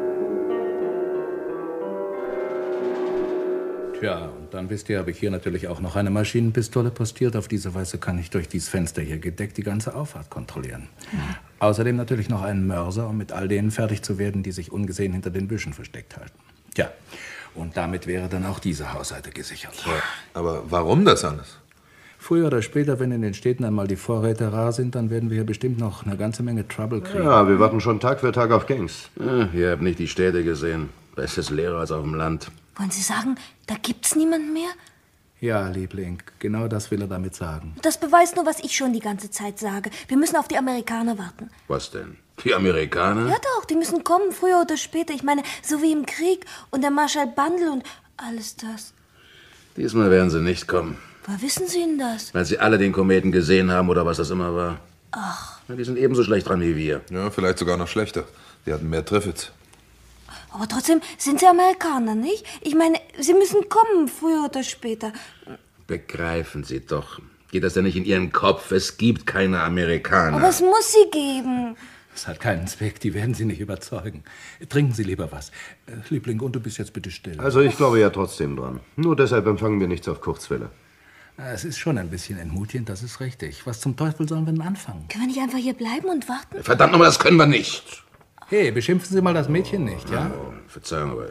Tja, und dann wisst ihr, habe ich hier natürlich auch noch eine Maschinenpistole postiert. Auf diese Weise kann ich durch dieses Fenster hier gedeckt die ganze Auffahrt kontrollieren. Mhm. Außerdem natürlich noch einen Mörser, um mit all denen fertig zu werden, die sich ungesehen hinter den Büschen versteckt halten. Tja, Und damit wäre dann auch diese Hausseite gesichert. Ja, aber warum das alles? Früher oder später, wenn in den Städten einmal die Vorräte rar sind, dann werden wir hier bestimmt noch eine ganze Menge Trouble kriegen. Ja, wir warten schon Tag für Tag auf Gangs. Ja, ihr habt nicht die Städte gesehen. Da ist es leerer als auf dem Land. Wollen Sie sagen, da gibt's niemanden mehr? Ja, Liebling, genau das will er damit sagen. Das beweist nur, was ich schon die ganze Zeit sage. Wir müssen auf die Amerikaner warten. Was denn? Die Amerikaner? Ja doch, die müssen kommen, früher oder später. Ich meine, so wie im Krieg und der Marschall Bandel und alles das. Diesmal werden sie nicht kommen. Woher wissen Sie denn das? Weil sie alle den Kometen gesehen haben oder was das immer war. Ach. Ja, die sind ebenso schlecht dran wie wir. Ja, vielleicht sogar noch schlechter. Die hatten mehr Triffids. Aber trotzdem sind Sie Amerikaner, nicht? Ich meine, Sie müssen kommen, früher oder später. Begreifen Sie doch. Geht das denn nicht in Ihren Kopf? Es gibt keine Amerikaner. Aber es muss sie geben. Das hat keinen Zweck, die werden Sie nicht überzeugen. Trinken Sie lieber was. Äh, Liebling, und du bist jetzt bitte still. Also ich glaube ja trotzdem dran. Nur deshalb empfangen wir nichts auf Kurzwelle. Es ist schon ein bisschen entmutigend, das ist richtig. Was zum Teufel sollen wir denn anfangen? Können wir nicht einfach hier bleiben und warten? Verdammt nochmal, das können wir nicht. Hey, beschimpfen Sie mal das Mädchen nicht, ja? Oh, Verzeihung, aber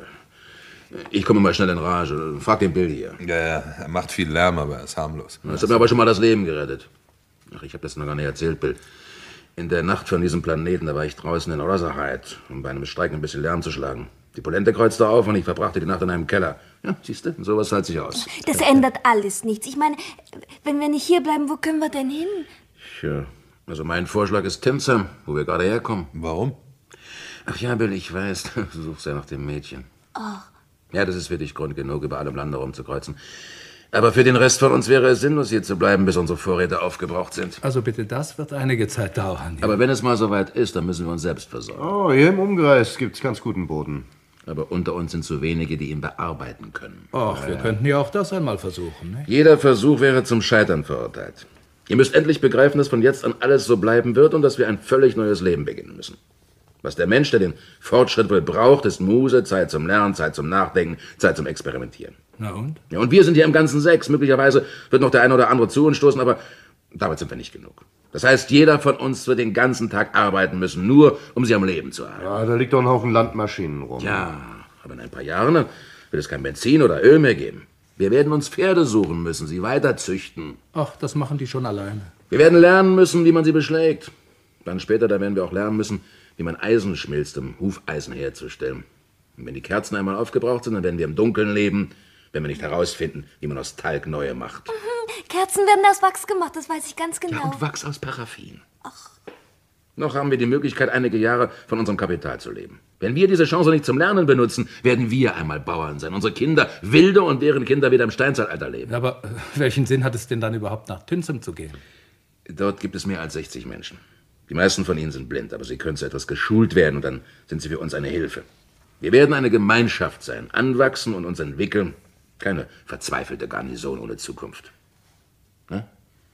ich komme mal schnell in Rage. Frag den Bill hier. Ja, ja, er macht viel Lärm, aber er ist harmlos. Das hat mir aber schon mal das Leben gerettet. Ach, ich habe das noch gar nicht erzählt, Bill. In der Nacht von diesem Planeten, da war ich draußen in Rotherhithe, um bei einem Streik ein bisschen Lärm zu schlagen. Die Polente kreuzte auf und ich verbrachte die Nacht in einem Keller. Ja, siehst du, sowas zahlt sich aus. Das ändert alles nichts. Ich meine, wenn wir nicht hier bleiben, wo können wir denn hin? Tja, also mein Vorschlag ist Tinsam, wo wir gerade herkommen. Warum? Ach ja, Bill, ich weiß, du suchst ja nach dem Mädchen. Ach. Ja, das ist für dich Grund genug, über allem Lande rumzukreuzen. Aber für den Rest von uns wäre es sinnlos, hier zu bleiben, bis unsere Vorräte aufgebraucht sind. Also bitte, das wird einige Zeit dauern. Ja. Aber wenn es mal soweit ist, dann müssen wir uns selbst versorgen. Oh, hier im Umkreis gibt's ganz guten Boden. Aber unter uns sind so wenige, die ihn bearbeiten können. Ach, ja. wir könnten ja auch das einmal versuchen, ne? Jeder Versuch wäre zum Scheitern verurteilt. Ihr müsst endlich begreifen, dass von jetzt an alles so bleiben wird und dass wir ein völlig neues Leben beginnen müssen. Was der Mensch, der den Fortschritt wohl braucht, ist Muße, Zeit zum Lernen, Zeit zum Nachdenken, Zeit zum Experimentieren. Na und? Ja, und wir sind hier im ganzen sechs. Möglicherweise wird noch der eine oder andere zu uns stoßen, aber damit sind wir nicht genug. Das heißt, jeder von uns wird den ganzen Tag arbeiten müssen, nur um sie am Leben zu halten. Ja, da liegt doch ein Haufen Landmaschinen rum. Ja, aber in ein paar Jahren wird es kein Benzin oder Öl mehr geben. Wir werden uns Pferde suchen müssen, sie weiterzüchten. Ach, das machen die schon alleine. Wir werden lernen müssen, wie man sie beschlägt. Dann später, da werden wir auch lernen müssen, wie man Eisen schmilzt, um Hufeisen herzustellen. Und wenn die Kerzen einmal aufgebraucht sind, dann werden wir im Dunkeln leben, wenn wir nicht herausfinden, wie man aus Talg neue macht. Mhm. Kerzen werden aus Wachs gemacht, das weiß ich ganz genau. Ja, und Wachs aus Paraffin. Ach. Noch haben wir die Möglichkeit, einige Jahre von unserem Kapital zu leben. Wenn wir diese Chance nicht zum Lernen benutzen, werden wir einmal Bauern sein. Unsere Kinder wilde und deren Kinder wieder im Steinzeitalter leben. Aber äh, welchen Sinn hat es denn dann überhaupt, nach Tinsam zu gehen? Dort gibt es mehr als sechzig Menschen. Die meisten von ihnen sind blind, aber sie können zu etwas geschult werden und dann sind sie für uns eine Hilfe. Wir werden eine Gemeinschaft sein, anwachsen und uns entwickeln. Keine verzweifelte Garnison ohne Zukunft. Na?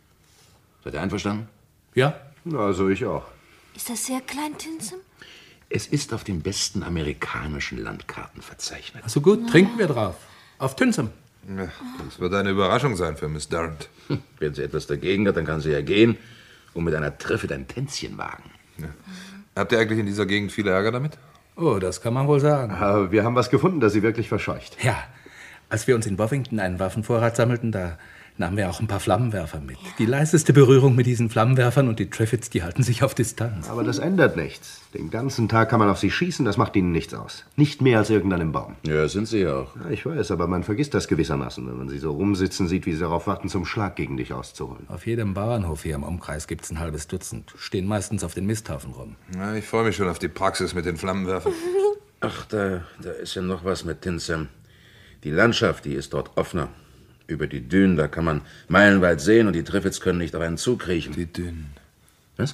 Seid ihr einverstanden? Ja. Also ich auch. Ist das sehr klein, Tinsam? Es ist auf den besten amerikanischen Landkarten verzeichnet. Also gut, trinken wir drauf. Auf Tinsam. Ja, das wird eine Überraschung sein für Miss Durrant. Hm, wenn sie etwas dagegen hat, dann kann sie ja gehen und mit einer Triffe ein Tänzchen wagen. Ja. Habt ihr eigentlich in dieser Gegend viel Ärger damit? Oh, das kann man wohl sagen. Aber wir haben was gefunden, das sie wirklich verscheucht. Ja, als wir uns in Bovington einen Waffenvorrat sammelten, da nahmen wir auch ein paar Flammenwerfer mit. Ja. Die leiseste Berührung mit diesen Flammenwerfern und die Triffids, die halten sich auf Distanz. Aber das ändert nichts. Den ganzen Tag kann man auf sie schießen, das macht ihnen nichts aus. Nicht mehr als irgendeinem Baum. Ja, sind sie ja auch. Ja, ich weiß, aber man vergisst das gewissermaßen, wenn man sie so rumsitzen sieht, wie sie darauf warten, zum Schlag gegen dich auszuholen. Auf jedem Bauernhof hier im Umkreis gibt's ein halbes Dutzend. Stehen meistens auf den Misthaufen rum. Ja, ich freue mich schon auf die Praxis mit den Flammenwerfern. Ach, da, da ist ja noch was mit Tinsam. Die Landschaft, die ist dort offener. Über die Dünen, da kann man meilenweit sehen und die Triffids können nicht auf einen zukriechen. Die Dünen. Was?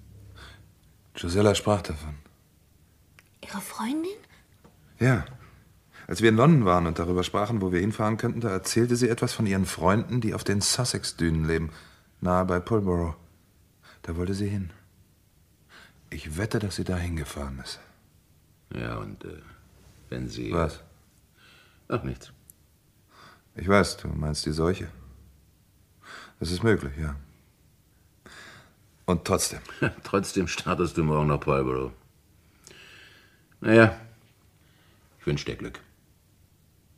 Gisella sprach davon. Ihre Freundin? Ja. Als wir in London waren und darüber sprachen, wo wir hinfahren könnten, da erzählte sie etwas von ihren Freunden, die auf den Sussex-Dünen leben, nahe bei Pulborough. Da wollte sie hin. Ich wette, dass sie da hingefahren ist. Ja, und äh, wenn sie... Was? Ach, nichts. Ich weiß, du meinst die Seuche. Das ist möglich, ja. Und trotzdem. Trotzdem startest du morgen nach Pulborough. Naja, ich wünsche dir Glück.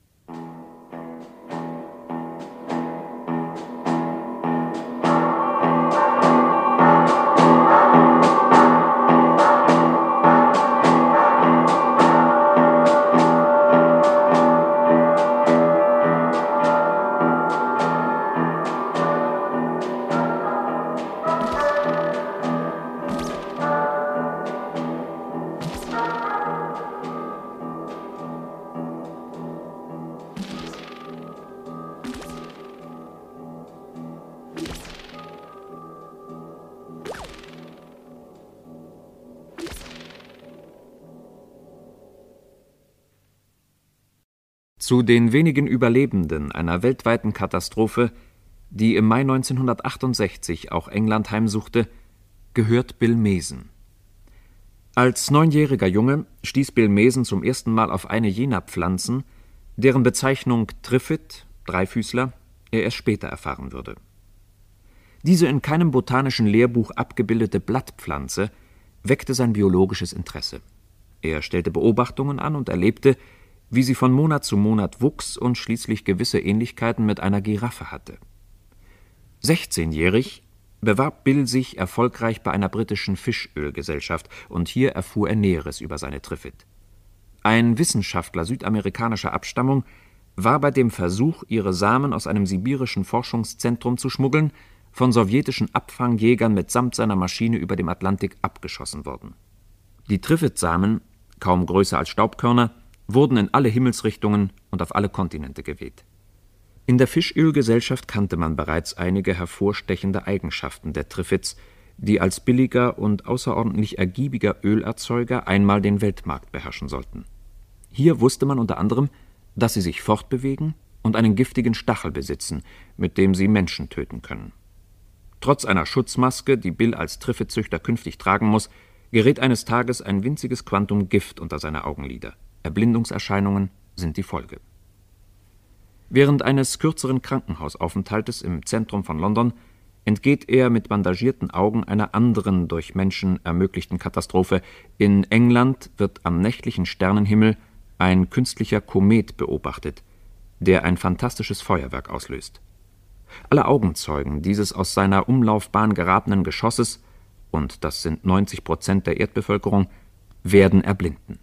Zu den wenigen Überlebenden einer weltweiten Katastrophe, die im Mai neunzehnhundertachtundsechzig auch England heimsuchte, gehört Bill Mason. Als neunjähriger Junge stieß Bill Mason zum ersten Mal auf eine jener Pflanzen, deren Bezeichnung Triffid, Dreifüßler, er erst später erfahren würde. Diese in keinem botanischen Lehrbuch abgebildete Blattpflanze weckte sein biologisches Interesse. Er stellte Beobachtungen an und erlebte, wie sie von Monat zu Monat wuchs und schließlich gewisse Ähnlichkeiten mit einer Giraffe hatte. sechzehnjährig bewarb Bill sich erfolgreich bei einer britischen Fischölgesellschaft und hier erfuhr er Näheres über seine Triffid. Ein Wissenschaftler südamerikanischer Abstammung war bei dem Versuch, ihre Samen aus einem sibirischen Forschungszentrum zu schmuggeln, von sowjetischen Abfangjägern mitsamt seiner Maschine über dem Atlantik abgeschossen worden. Die Triffid-Samen, kaum größer als Staubkörner, wurden in alle Himmelsrichtungen und auf alle Kontinente geweht. In der Fischölgesellschaft kannte man bereits einige hervorstechende Eigenschaften der Triffids, die als billiger und außerordentlich ergiebiger Ölerzeuger einmal den Weltmarkt beherrschen sollten. Hier wusste man unter anderem, dass sie sich fortbewegen und einen giftigen Stachel besitzen, mit dem sie Menschen töten können. Trotz einer Schutzmaske, die Bill als Triffidzüchter künftig tragen muss, gerät eines Tages ein winziges Quantum Gift unter seine Augenlider. Erblindungserscheinungen sind die Folge. Während eines kürzeren Krankenhausaufenthaltes im Zentrum von London entgeht er mit bandagierten Augen einer anderen durch Menschen ermöglichten Katastrophe. In England wird am nächtlichen Sternenhimmel ein künstlicher Komet beobachtet, der ein fantastisches Feuerwerk auslöst. Alle Augenzeugen dieses aus seiner Umlaufbahn geratenen Geschosses, und das sind neunzig Prozent der Erdbevölkerung, werden erblinden.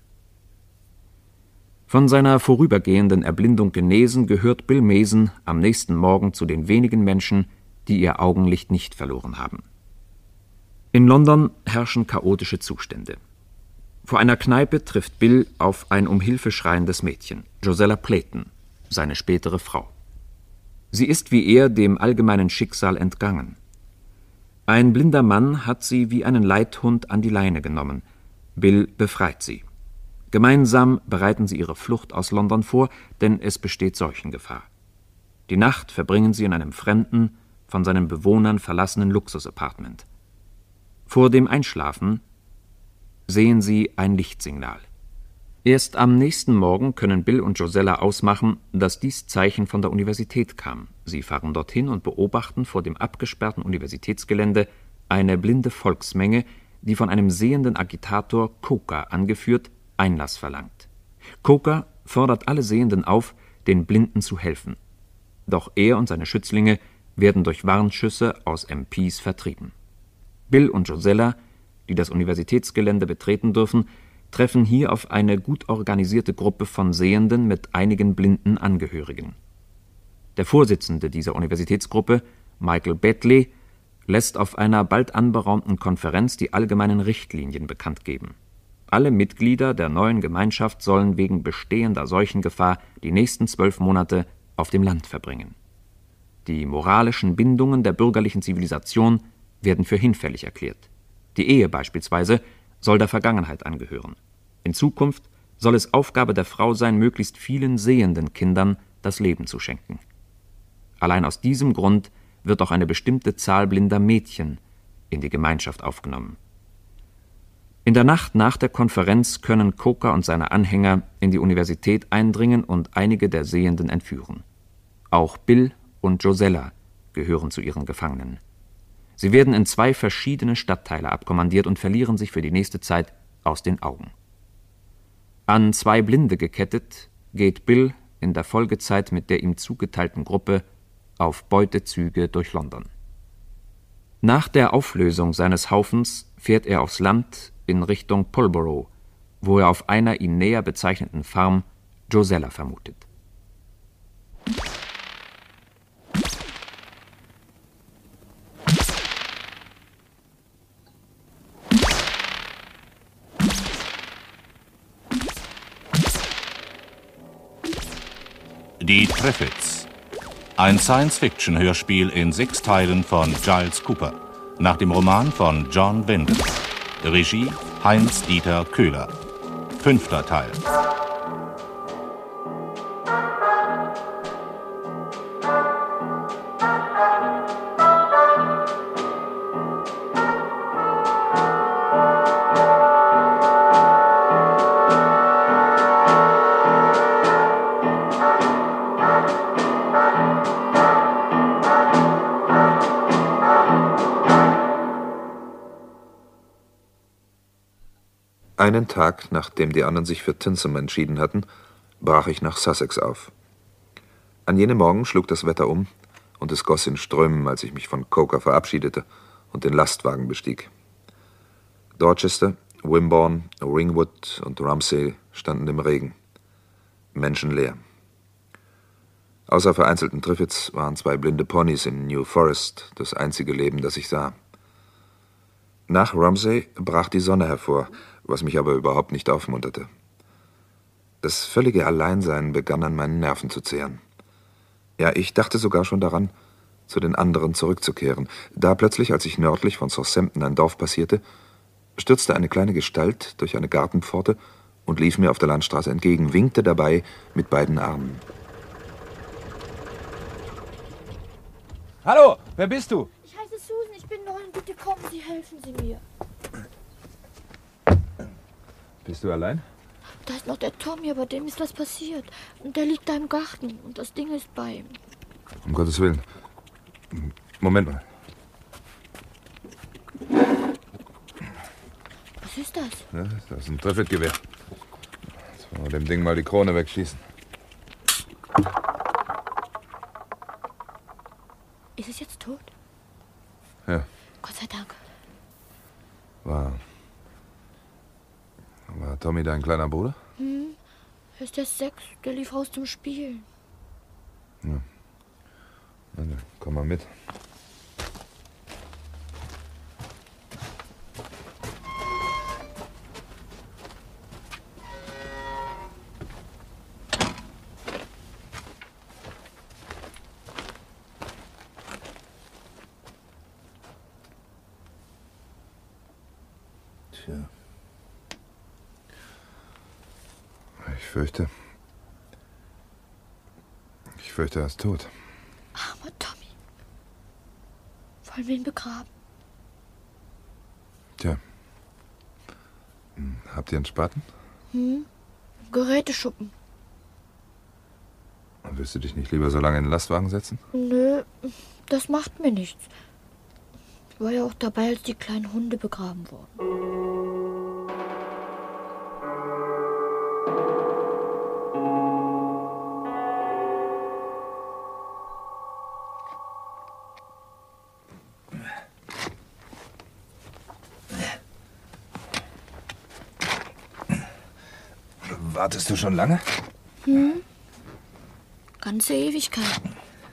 Von seiner vorübergehenden Erblindung genesen, gehört Bill Mason am nächsten Morgen zu den wenigen Menschen, die ihr Augenlicht nicht verloren haben. In London herrschen chaotische Zustände. Vor einer Kneipe trifft Bill auf ein um Hilfe schreiendes Mädchen, Josella Playton, seine spätere Frau. Sie ist wie er dem allgemeinen Schicksal entgangen. Ein blinder Mann hat sie wie einen Leithund an die Leine genommen. Bill befreit sie. Gemeinsam bereiten sie ihre Flucht aus London vor, denn es besteht Seuchengefahr. Die Nacht verbringen sie in einem fremden, von seinen Bewohnern verlassenen Luxusapartment. Vor dem Einschlafen sehen sie ein Lichtsignal. Erst am nächsten Morgen können Bill und Josella ausmachen, dass dies Zeichen von der Universität kam. Sie fahren dorthin und beobachten vor dem abgesperrten Universitätsgelände eine blinde Volksmenge, die von einem sehenden Agitator, Coker angeführt, Einlass verlangt. Coker fordert alle Sehenden auf, den Blinden zu helfen. Doch er und seine Schützlinge werden durch Warnschüsse aus M Ps vertrieben. Bill und Josella, die das Universitätsgelände betreten dürfen, treffen hier auf eine gut organisierte Gruppe von Sehenden mit einigen blinden Angehörigen. Der Vorsitzende dieser Universitätsgruppe, Michael Betley, lässt auf einer bald anberaumten Konferenz die allgemeinen Richtlinien bekannt geben. Alle Mitglieder der neuen Gemeinschaft sollen wegen bestehender Seuchengefahr die nächsten zwölf Monate auf dem Land verbringen. Die moralischen Bindungen der bürgerlichen Zivilisation werden für hinfällig erklärt. Die Ehe beispielsweise soll der Vergangenheit angehören. In Zukunft soll es Aufgabe der Frau sein, möglichst vielen sehenden Kindern das Leben zu schenken. Allein aus diesem Grund wird auch eine bestimmte Zahl blinder Mädchen in die Gemeinschaft aufgenommen. In der Nacht nach der Konferenz können Coker und seine Anhänger in die Universität eindringen und einige der Sehenden entführen. Auch Bill und Josella gehören zu ihren Gefangenen. Sie werden in zwei verschiedene Stadtteile abkommandiert und verlieren sich für die nächste Zeit aus den Augen. An zwei Blinde gekettet, geht Bill in der Folgezeit mit der ihm zugeteilten Gruppe auf Beutezüge durch London. Nach der Auflösung seines Haufens fährt er aufs Land in Richtung Pulborough, wo er auf einer ihm näher bezeichneten Farm Josella vermutet. Die Triffids. Ein Science-Fiction-Hörspiel in sechs Teilen von Giles Cooper, nach dem Roman von John Wenden. Regie Heinz-Dieter Köhler. Fünfter Teil. Einen Tag, nachdem die anderen sich für Tinsum entschieden hatten, brach ich nach Sussex auf. An jenem Morgen schlug das Wetter um und es goss in Strömen, als ich mich von Coker verabschiedete und den Lastwagen bestieg. Dorchester, Wimborne, Ringwood und Rumsey standen im Regen. Menschenleer. Außer vereinzelten Triffids waren zwei blinde Ponys in New Forest das einzige Leben, das ich sah. Nach Rumsey brach die Sonne hervor, was mich aber überhaupt nicht aufmunterte. Das völlige Alleinsein begann an meinen Nerven zu zehren. Ja, ich dachte sogar schon daran, zu den anderen zurückzukehren. Da plötzlich, als ich nördlich von Southampton ein Dorf passierte, stürzte eine kleine Gestalt durch eine Gartenpforte und lief mir auf der Landstraße entgegen, winkte dabei mit beiden Armen. Hallo, wer bist du? Ich heiße Susan, ich bin neu und bitte kommen Sie, helfen Sie mir. Bist du allein? Da ist noch der Tommy, aber dem ist was passiert. Und der liegt da im Garten und das Ding ist bei ihm. Um Gottes Willen. Moment mal. Was ist das? Ja, das ist ein Treffelgewehr. Jetzt wollen wir dem Ding mal die Krone wegschießen. Ist es jetzt tot? Ja. Gott sei Dank. War. War Tommy dein kleiner Bruder? Hm, er ist erst sechs, der lief raus zum Spielen. Ja. Na, dann komm mal mit. Tja. Ich fürchte. Ich fürchte, er ist tot. Armer Tommy. Wollen wir ihn begraben? Tja. Hm, habt ihr einen Spaten? Hm? Geräteschuppen. Willst du dich nicht lieber so lange in den Lastwagen setzen? Nö, das macht mir nichts. Ich war ja auch dabei, als die kleinen Hunde begraben wurden. Wartest du schon lange? Hm? Ganze Ewigkeiten.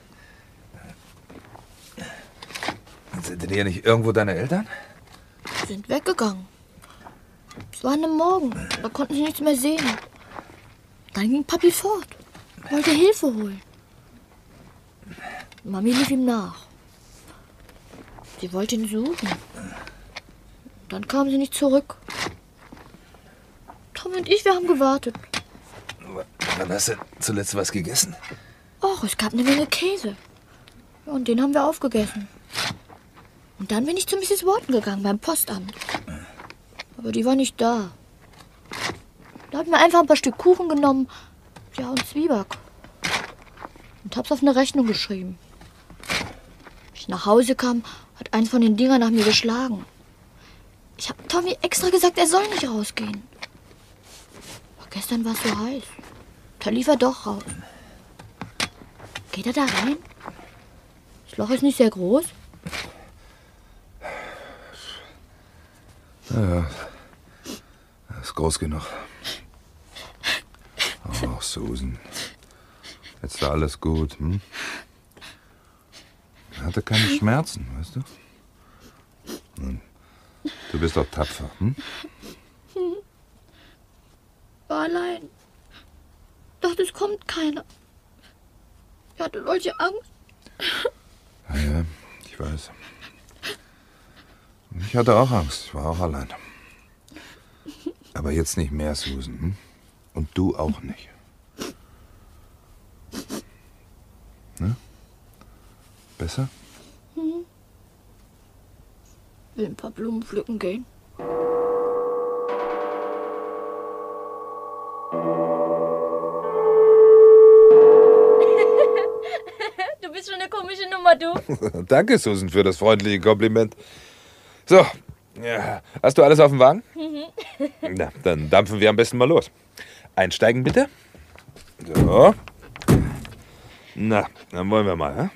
Sind denn hier nicht irgendwo deine Eltern? Sind weggegangen. Es war an einem Morgen. Da konnten sie nichts mehr sehen. Dann ging Papi fort. Wollte Hilfe holen. Mami lief ihm nach. Sie wollte ihn suchen. Dann kam sie nicht zurück. Tom und ich, wir haben gewartet. Wann hast du zuletzt was gegessen? Och, es gab eine Menge Käse. Ja, und den haben wir aufgegessen. Und dann bin ich zu Misses Wharton gegangen, beim Postamt. Aber die war nicht da. Da hab ich mir einfach ein paar Stück Kuchen genommen. Ja, und Zwieback. Und hab's auf eine Rechnung geschrieben. Als ich nach Hause kam, hat eins von den Dingern nach mir geschlagen. Ich hab Tommy extra gesagt, er soll nicht rausgehen. Aber gestern war es so heiß. Da lief er doch raus. Geht er da rein? Das Loch ist nicht sehr groß. Ja, ja. Das ist groß genug. Oh, Susan. Jetzt ist da alles gut, hm? Er hatte keine Schmerzen, weißt du? Hm. Du bist doch tapfer, hm? War allein. Dachte, es kommt keiner. Ich hatte solche Angst. Ja, ja, ich weiß. Ich hatte auch Angst. Ich war auch allein. Aber jetzt nicht mehr, Susan. Hm? Und du auch nicht. Ne? Besser? Hm. Will ein paar Blumen pflücken gehen. Du bist schon eine komische Nummer, du. Danke, Susan, für das freundliche Kompliment. So, Ja. Hast du alles auf dem Wagen? Mhm. Na, dann dampfen wir am besten mal los. Einsteigen bitte. So. Na, dann wollen wir mal, hä?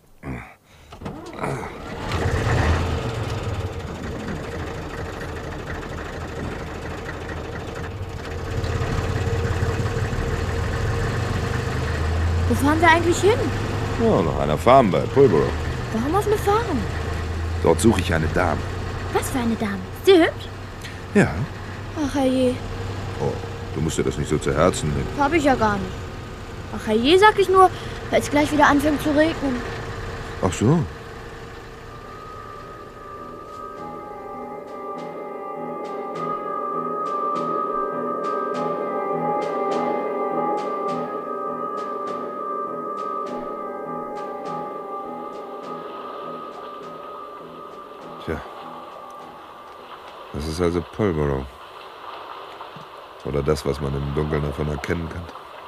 Wo fahren wir eigentlich hin? Ja, nach einer Farm bei Pulborough. Warum auf eine Farm? Dort suche ich eine Dame. Was für eine Dame? Ist sie hübsch? Ja. Ach herrje, Oh, du musst dir das nicht so zu Herzen nehmen. hab ich ja gar nicht. Ach herrje, sag ich nur, weil es gleich wieder anfängt zu regnen. Ach so. Tja. Das ist also Pulborough. Oder das, was man im Dunkeln davon erkennen kann.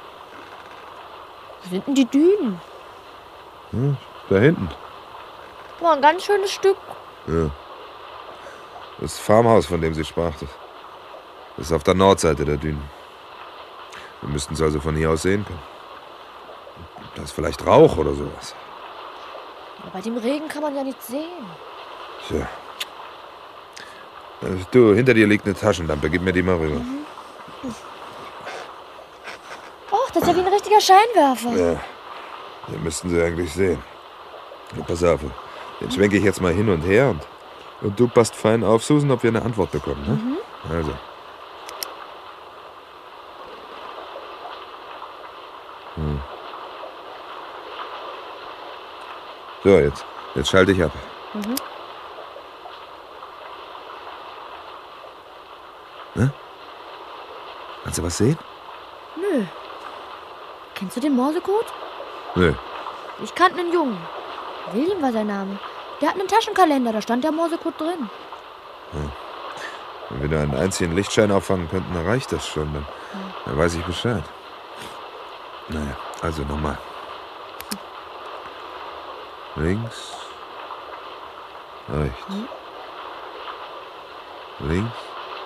Wo sind denn die Dünen? Hm, da hinten. Boah, ein ganz schönes Stück. Ja. Das Farmhaus, von dem sie sprach, das ist auf der Nordseite der Dünen. Wir müssten es also von hier aus sehen können. Da ist vielleicht Rauch oder sowas. Aber bei dem Regen kann man ja nichts sehen. Tja. Äh, Du, hinter dir liegt eine Taschenlampe. Gib mir die mal rüber. Mhm. Och, das ist ja wie ein richtiger Scheinwerfer. Ja, den müssten sie eigentlich sehen. Ja, pass auf, den schwenke ich jetzt mal hin und her und, und du passt fein auf, Susan, ob wir eine Antwort bekommen. Ne? Mhm. Also. Hm. So, jetzt, jetzt schalte ich ab. Mhm. Ne? Kannst du was sehen? Nö. Kennst du den Morsecode? Nö. Ich kannte einen Jungen. William war sein Name. Der hat einen Taschenkalender, da stand der Morsecode drin. Hm. Wenn wir nur einen einzigen Lichtschein auffangen könnten, dann reicht das schon. Dann, dann weiß ich Bescheid. Naja, also nochmal. Links. Rechts. Hm? Links.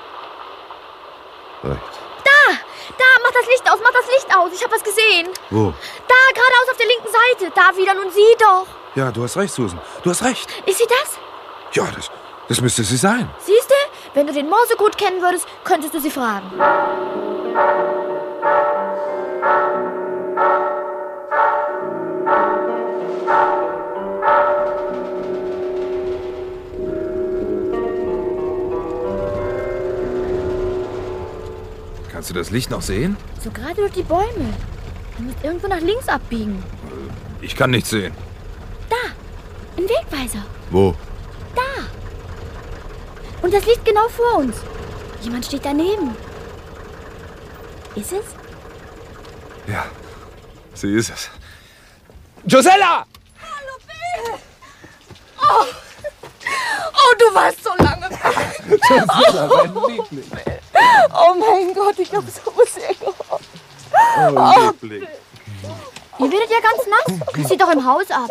Rechts. Da! Da! Mach das Licht aus! Mach das Licht aus! Ich hab was gesehen! Wo? Da! Geradeaus auf der linken Seite! Da wieder! Nun sieh doch! Ja, du hast recht, Susan. Du hast recht. Ist sie das? Ja, das, das müsste sie sein. Siehst du? Wenn du den Morsecode kennen würdest, könntest du sie fragen. Kannst du das Licht noch sehen? So gerade durch die Bäume. Du musst irgendwo nach links abbiegen. Ich kann nichts sehen. Da! Ein Wegweiser. Wo? Da! Und das liegt genau vor uns. Jemand steht daneben. Ist es? Ja, sie ist es. Josella! Hallo, Bill! Oh, oh du warst so lange weg. Josella, mein Liebling. Oh mein Gott, ich habe so sehr gehofft. Oh, Liebling. Ihr werdet ja ganz nass. Das sieht doch im Haus ab.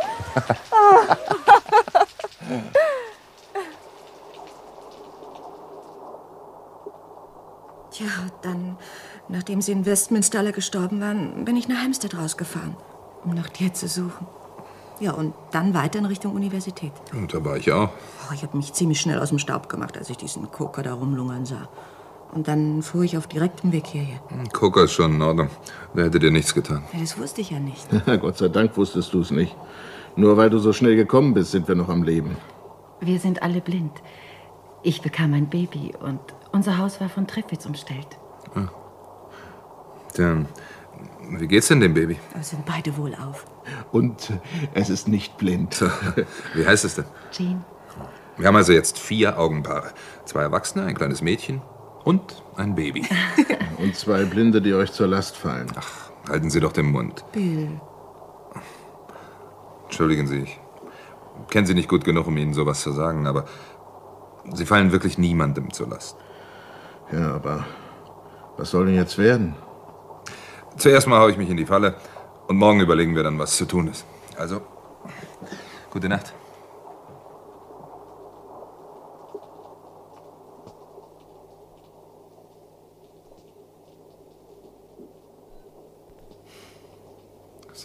Tja, dann, nachdem sie in Westminster alle gestorben waren, bin ich nach Hampstead rausgefahren, um nach dir zu suchen. Ja, und dann weiter in Richtung Universität. Und da war ich auch. Oh, ich habe mich ziemlich schnell aus dem Staub gemacht, als ich diesen Koker da rumlungern sah. Und dann fuhr ich auf direktem Weg hierher. Coker ist schon in Ordnung. Der hätte dir nichts getan. Ja, das wusste ich ja nicht. Gott sei Dank wusstest du es nicht. Nur weil du so schnell gekommen bist, sind wir noch am Leben. Wir sind alle blind. Ich bekam ein Baby und unser Haus war von Trepwitz umstellt. Ah. Tja, wie geht's denn dem Baby? Wir sind beide wohlauf. Und es ist nicht blind. Wie heißt es denn? Jean. Wir haben also jetzt vier Augenpaare. Zwei Erwachsene, ein kleines Mädchen und ein Baby. Und zwei Blinde, die euch zur Last fallen. Ach, halten Sie doch den Mund. Bill. Entschuldigen Sie, ich kenne Sie nicht gut genug, um Ihnen sowas zu sagen, aber Sie fallen wirklich niemandem zur Last. Ja, aber was soll denn jetzt werden? Zuerst mal hau ich mich in die Falle und morgen überlegen wir dann, was zu tun ist. Also, gute Nacht.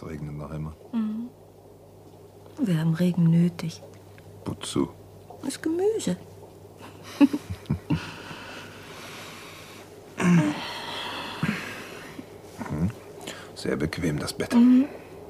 Es regnet noch immer. Mhm. Wir haben Regen nötig. Wozu? Das Gemüse. Sehr bequem, das Bett. Mhm.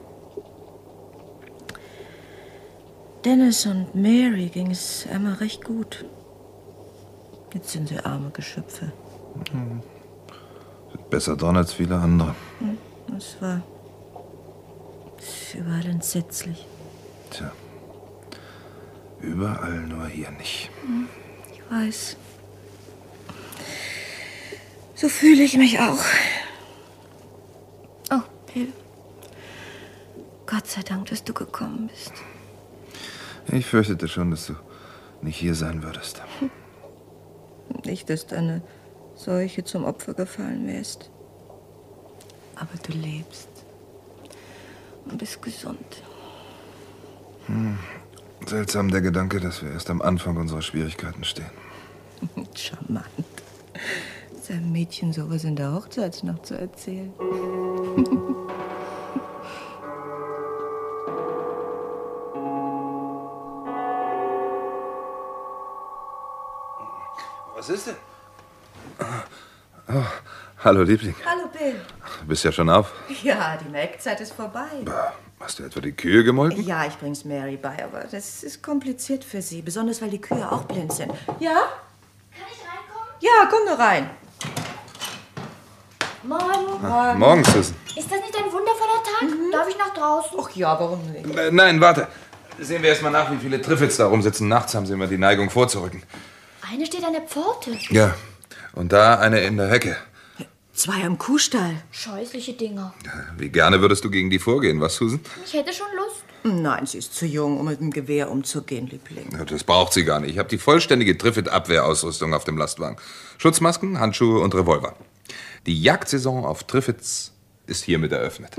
Dennis und Mary ging es einmal recht gut. Jetzt sind sie arme Geschöpfe. Mhm. Sind besser dran als viele andere. Das war das ist überall entsetzlich. Tja. Überall, nur hier nicht. Ich weiß. So fühle ich mich auch. Oh, Bill. Gott sei Dank, dass du gekommen bist. Ich fürchtete schon, dass du nicht hier sein würdest. Nicht, dass du eine Seuche zum Opfer gefallen wärst. Aber du lebst. Und bist gesund. Hm. Seltsam der Gedanke, dass wir erst am Anfang unserer Schwierigkeiten stehen. Charmant. Seinem Mädchen sowas in der Hochzeitsnacht zu erzählen. Was ist denn? Oh, hallo, Liebling. Hallo, Bill. Du bist ja schon auf. Ja, die Melkzeit ist vorbei. Hast du etwa die Kühe gemolken? Ja, ich bring's Mary bei, aber das ist kompliziert für sie. Besonders, weil die Kühe auch blind sind. Ja? Kann ich reinkommen? Ja, komm nur rein. Morgen. Ah, morgen, Susan. Ist das nicht ein wundervoller Tag? Darf ich nach draußen? Ach ja, warum nicht? Äh, nein, warte. Sehen wir erst mal nach, wie viele Triffids da rumsitzen. Nachts haben sie immer die Neigung vorzurücken. Eine steht an der Pforte. Ja, und da eine in der Hecke. Zwei am Kuhstall. Scheußliche Dinger. Wie gerne würdest du gegen die vorgehen, was, Susan? Ich hätte schon Lust. Nein, sie ist zu jung, um mit dem Gewehr umzugehen, Liebling. Ja, das braucht sie gar nicht. Ich habe die vollständige Triffid-Abwehrausrüstung auf dem Lastwagen. Schutzmasken, Handschuhe und Revolver. Die Jagdsaison auf Triffids ist hiermit eröffnet.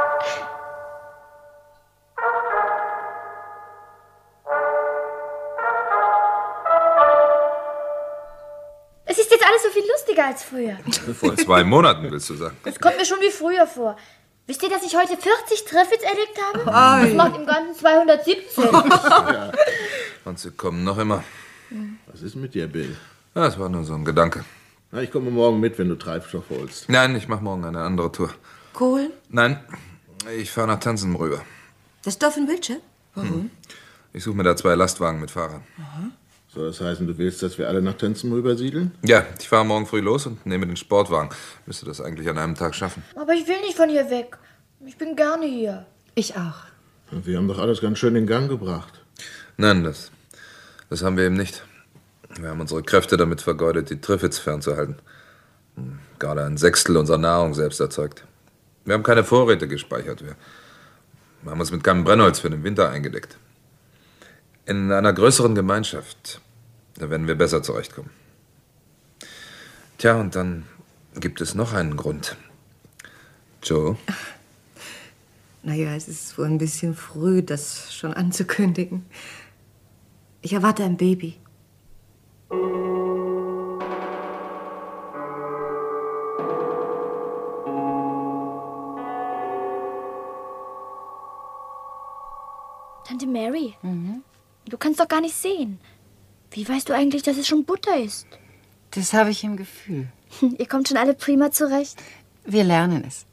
Es ist jetzt alles so viel lustiger als früher. Vor zwei Monaten, willst du sagen? Es kommt mir schon wie früher vor. Wisst ihr, dass ich heute vierzig Triffids erlegt habe? Ei. Das macht im Ganzen zweihundertsiebzehn. Ja. Und sie kommen noch immer. Was ist mit dir, Bill? Ja, das war nur so ein Gedanke. Na, ich komme morgen mit, wenn du Treibstoff holst. Nein, ich mache morgen eine andere Tour. Kohlen? Nein, ich fahre nach Tansen rüber. Das Dorf in Wiltshire? Warum? Hm. Ich suche mir da zwei Lastwagen mit Fahrern. Aha. Soll das heißen, du willst, dass wir alle nach Tenzen rübersiedeln? Ja, ich fahre morgen früh los und nehme den Sportwagen. Müsste das eigentlich an einem Tag schaffen. Aber ich will nicht von hier weg. Ich bin gerne hier. Ich auch. Wir haben doch alles ganz schön in Gang gebracht. Nein, das, das haben wir eben nicht. Wir haben unsere Kräfte damit vergeudet, die Triffids fernzuhalten. Gerade ein Sechstel unserer Nahrung selbst erzeugt. Wir haben keine Vorräte gespeichert. Wir haben uns mit keinem Brennholz für den Winter eingedeckt. In einer größeren Gemeinschaft, da werden wir besser zurechtkommen. Tja, und dann gibt es noch einen Grund. Joe? Naja, es ist wohl ein bisschen früh, das schon anzukündigen. Ich erwarte ein Baby. Tante Mary, du kannst doch gar nicht sehen. Wie weißt du eigentlich, dass es schon Butter ist? Das habe ich im Gefühl. Ihr kommt schon alle prima zurecht. Wir lernen es.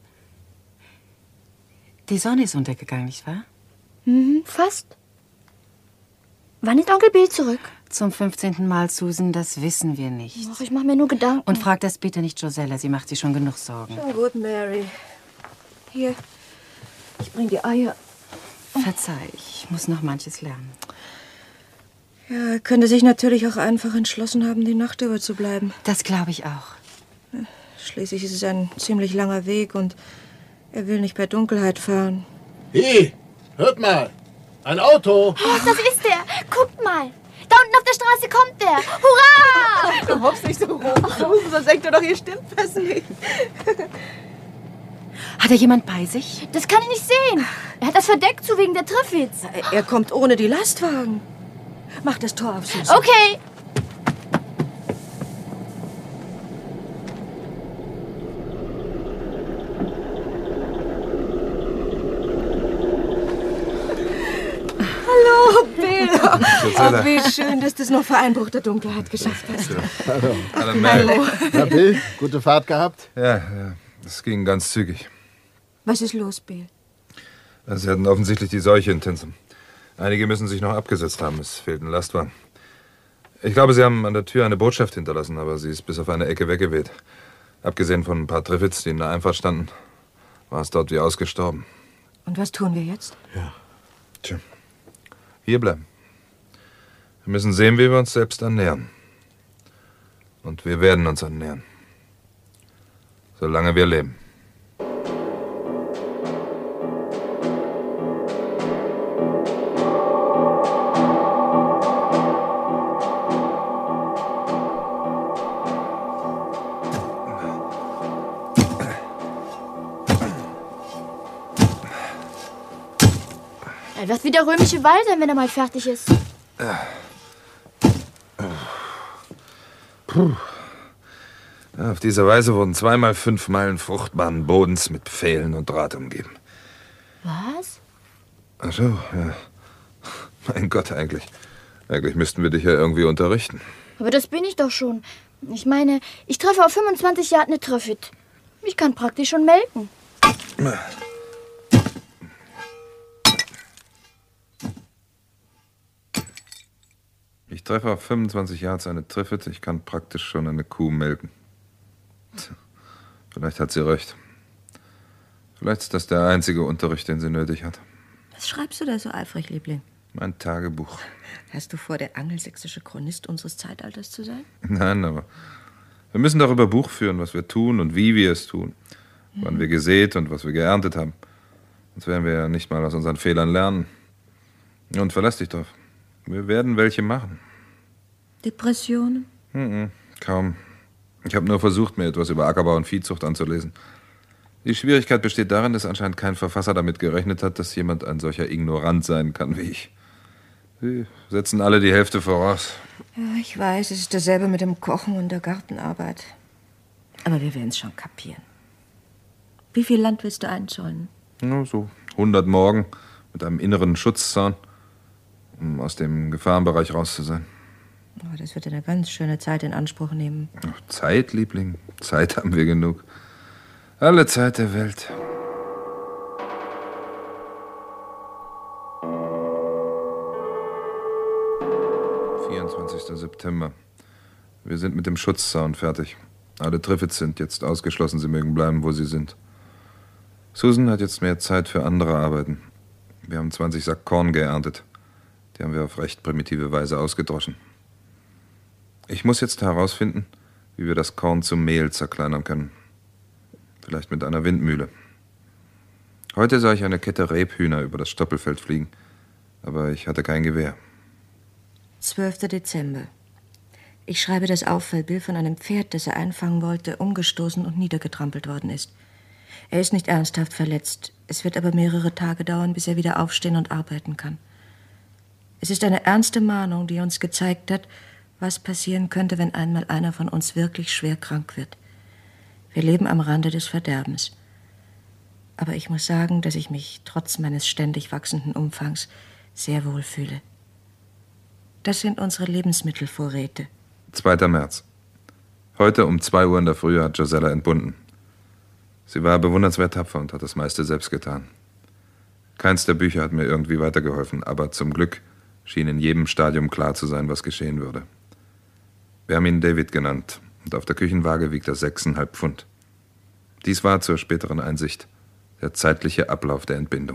Die Sonne ist untergegangen, nicht wahr? Mhm, fast. Wann ist Onkel Bill zurück? Zum fünfzehnten Mal, Susan, das wissen wir nicht. Ach, ich mache mir nur Gedanken. Und frag das bitte nicht Josella, sie macht sich schon genug Sorgen. Schon gut, Mary. Hier, ich bring die Eier. Verzeih, ich muss noch manches lernen. Ja, er könnte sich natürlich auch einfach entschlossen haben, die Nacht über zu bleiben. Das glaube ich auch. Schließlich ist es ein ziemlich langer Weg und er will nicht bei Dunkelheit fahren. Hey, hört mal. Ein Auto. Oh, das ist der. Guckt mal. Da unten auf der Straße kommt der. Hurra! Du hoffst nicht so hoch, sonst senkt er doch ihr Stimmpass nicht. Hat er jemand bei sich? Das kann ich nicht sehen. Er hat das verdeckt zu wegen der Triffids. Er, er kommt ohne die Lastwagen. Mach das Tor auf, Susan. Okay. Oh, wie schön, dass du es noch vor Einbruch der Dunkelheit geschafft hast. Hallo. Hallo, Mel. Mel. Na, Bill, gute Fahrt gehabt? Ja, ja, das ging ganz zügig. Was ist los, Bill? Sie hatten offensichtlich die Seuche in Tinsum. Einige müssen sich noch abgesetzt haben. Es fehlt ein Lastwagen. Ich glaube, Sie haben an der Tür eine Botschaft hinterlassen, aber sie ist bis auf eine Ecke weggeweht. Abgesehen von ein paar Triffids, die in der Einfahrt standen, war es dort wie ausgestorben. Und was tun wir jetzt? Ja. Tja. Hier bleiben. Wir müssen sehen, wie wir uns selbst ernähren. Und wir werden uns ernähren. Solange wir leben. Er wird wie der römische Wall sein, wenn er mal fertig ist. Puh. Ja, auf diese Weise wurden zweimal fünf Meilen fruchtbaren Bodens mit Pfählen und Draht umgeben. Was? Ach so, ja. Mein Gott, eigentlich. Eigentlich müssten wir dich ja irgendwie unterrichten. Aber das bin ich doch schon. Ich meine, ich treffe auf fünfundzwanzig Yard eine Treffit. Ich kann praktisch schon melken. Ich treffe auf fünfundzwanzig Yards eine Triffit. Ich kann praktisch schon eine Kuh melken. Vielleicht hat sie recht. Vielleicht ist das der einzige Unterricht, den sie nötig hat. Was schreibst du da so eifrig, Liebling? Mein Tagebuch. Hast du vor, der angelsächsische Chronist unseres Zeitalters zu sein? Nein, aber wir müssen darüber Buch führen, was wir tun und wie wir es tun. Mhm. Wann wir gesät und was wir geerntet haben. Sonst werden wir ja nicht mal aus unseren Fehlern lernen. Und verlass dich drauf. Wir werden welche machen. Depressionen? Mhm, kaum. Ich habe nur versucht, mir etwas über Ackerbau und Viehzucht anzulesen. Die Schwierigkeit besteht darin, dass anscheinend kein Verfasser damit gerechnet hat, dass jemand ein solcher Ignorant sein kann wie ich. Sie setzen alle die Hälfte voraus. Ja, ich weiß, es ist dasselbe mit dem Kochen und der Gartenarbeit. Aber wir werden es schon kapieren. Wie viel Land willst du einzäunen? Ja, so hundert Morgen mit einem inneren Schutzzaun, um aus dem Gefahrenbereich raus zu sein. Oh, das wird eine ganz schöne Zeit in Anspruch nehmen. Ach, Zeit, Liebling. Zeit haben wir genug. Alle Zeit der Welt. vierundzwanzigster September. Wir sind mit dem Schutzzaun fertig. Alle Triffits sind jetzt ausgeschlossen. Sie mögen bleiben, wo sie sind. Susan hat jetzt mehr Zeit für andere Arbeiten. Wir haben zwanzig Sack Korn geerntet. Die haben wir auf recht primitive Weise ausgedroschen. Ich muss jetzt herausfinden, wie wir das Korn zu Mehl zerkleinern können. Vielleicht mit einer Windmühle. Heute sah ich eine Kette Rebhühner über das Stoppelfeld fliegen, aber ich hatte kein Gewehr. zwölfter Dezember. Ich schreibe das auf, weil Bill von einem Pferd, das er einfangen wollte, umgestoßen und niedergetrampelt worden ist. Er ist nicht ernsthaft verletzt. Es wird aber mehrere Tage dauern, bis er wieder aufstehen und arbeiten kann. Es ist eine ernste Mahnung, die uns gezeigt hat, was passieren könnte, wenn einmal einer von uns wirklich schwer krank wird. Wir leben am Rande des Verderbens. Aber ich muss sagen, dass ich mich trotz meines ständig wachsenden Umfangs sehr wohl fühle. Das sind unsere Lebensmittelvorräte. zweiter März. Heute um zwei Uhr in der Früh hat Gisella entbunden. Sie war bewundernswert tapfer und hat das meiste selbst getan. Keins der Bücher hat mir irgendwie weitergeholfen, aber zum Glück schien in jedem Stadium klar zu sein, was geschehen würde. Wir haben ihn David genannt und auf der Küchenwaage wiegt er sechseinhalb Pfund. Dies war zur späteren Einsicht der zeitliche Ablauf der Entbindung.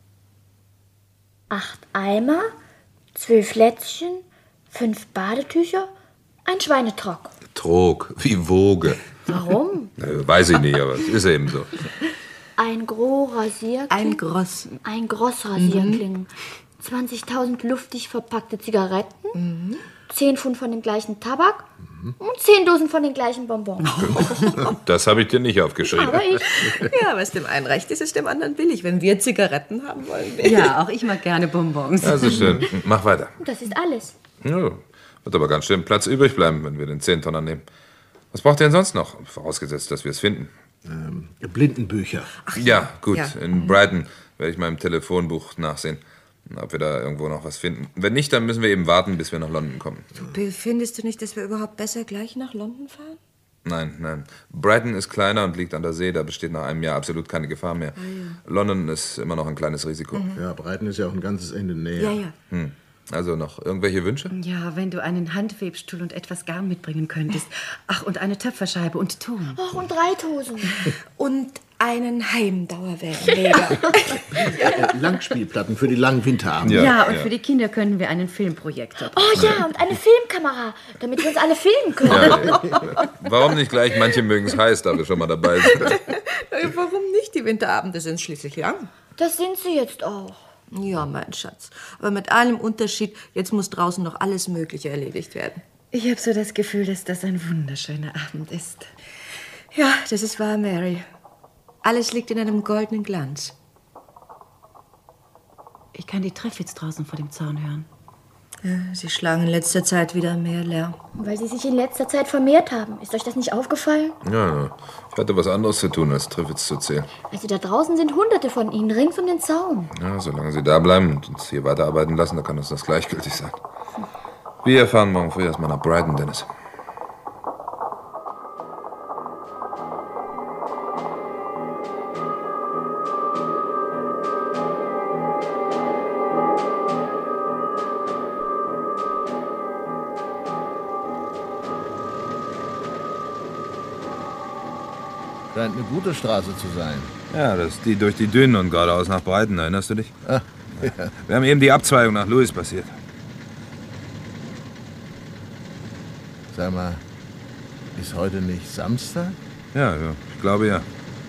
Acht Eimer, zwölf Lätzchen, fünf Badetücher, ein Schweinetrock. Trog, wie Woge. Warum? Na, weiß ich nicht, aber es ist eben so. Ein Gros Rasierklingen. Ein Gross. Ein Gross Rasierklingen. Mhm. zwanzigtausend luftig verpackte Zigaretten. Mhm. zehn Pfund von dem gleichen Tabak. Mhm. Und zehn Dosen von den gleichen Bonbons. Das habe ich dir nicht aufgeschrieben. Aber ich. Ja, was dem einen recht ist, ist dem anderen billig. Wenn wir Zigaretten haben wollen. Ja, auch ich mag gerne Bonbons. Also schön. Mach weiter. Das ist alles. Ja, wird aber ganz schön Platz übrig bleiben, wenn wir den Zehntonner nehmen. Was braucht ihr denn sonst noch? Vorausgesetzt, dass wir es finden. Ähm, Blindenbücher. Ach, ja, gut. Ja. In Brighton werde ich meinem Telefonbuch nachsehen. ob wir da irgendwo noch was finden. Wenn nicht, dann müssen wir eben warten, bis wir nach London kommen. Du, Bill, findest du nicht, dass wir überhaupt besser gleich nach London fahren? Nein, nein. Brighton ist kleiner und liegt an der See. Da besteht nach einem Jahr absolut keine Gefahr mehr. Ah, ja. London ist immer noch ein kleines Risiko. Mhm. Ja, Brighton ist ja auch ein ganzes Ende näher. Ja, ja. Hm. Also noch irgendwelche Wünsche? Ja, wenn du einen Handwebstuhl und etwas Garn mitbringen könntest. Ach, und eine Töpferscheibe und Ton. Ach, und Reithosen. Und einen Heimdauerwellenleger. Äh, Langspielplatten für die langen Winterabende. Ja, ja, und ja. für die Kinder können wir einen Filmprojektor. Oh ja, und eine Filmkamera, damit wir uns alle filmen können. Ja, ja. Warum nicht gleich? Manche mögen es heiß, da wir schon mal dabei sind. Warum nicht? Die Winterabende sind schließlich lang. Das sind sie jetzt auch. Ja, mein Schatz. Aber mit einem Unterschied, jetzt muss draußen noch alles Mögliche erledigt werden. Ich habe so das Gefühl, dass das ein wunderschöner Abend ist. Ja, das ist wahr, Mary. Alles liegt in einem goldenen Glanz. Ich kann die Treffits draußen vor dem Zaun hören. Ja, sie schlagen in letzter Zeit wieder mehr Lärm. Weil sie sich in letzter Zeit vermehrt haben. Ist euch das nicht aufgefallen? Ja, ich hatte was anderes zu tun, als Triffids zu zählen. Also da draußen sind hunderte von ihnen, rings um den Zaun. Ja, solange sie da bleiben und uns hier weiterarbeiten lassen, da kann uns das gleichgültig sein. Wir fahren morgen früh erstmal nach Brighton, Dennis. Scheint eine gute Straße zu sein. Ja, das ist die durch die Dünen und geradeaus nach Brighton, erinnerst du dich? Ah, ja. Wir haben eben die Abzweigung nach Lewis passiert. Sag mal, ist heute nicht Samstag? Ja, ja, ich glaube ja.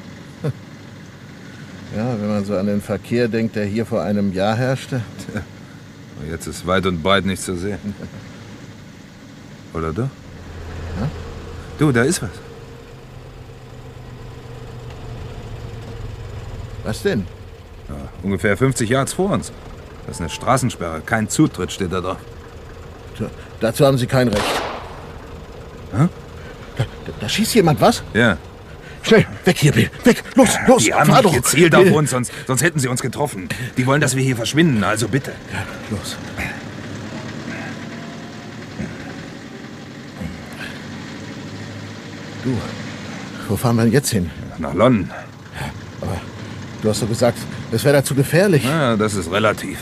Ja, wenn man so an den Verkehr denkt, der hier vor einem Jahr herrschte. Tja, jetzt ist weit und breit nichts zu sehen. Oder du? Ja? Du, da ist was. Was denn? Ja, ungefähr fünfzig Yards vor uns. Das ist eine Straßensperre. Kein Zutritt steht da drauf. Tja, dazu haben Sie kein Recht. Hä? Da, da, da schießt jemand was? Ja. Schnell, weg hier, Bill. Weg, los, los. Die haben fahr nicht doch. gezielt Bill. auf uns, sonst, sonst hätten sie uns getroffen. Die wollen, dass wir hier verschwinden, also bitte. Ja, los. Du, wo fahren wir denn jetzt hin? Nach London. Aber du hast doch gesagt, es wäre dazu gefährlich. Ja, das ist relativ.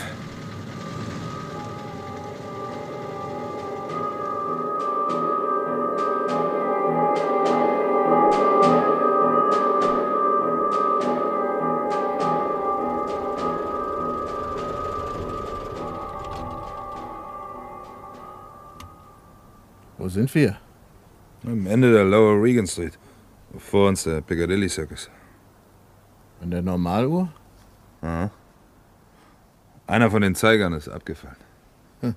Wo sind wir? Am Ende der Lower Regan Street. Vor uns der Piccadilly Circus. An der Normaluhr? Aha. Einer von den Zeigern ist abgefallen. Hm.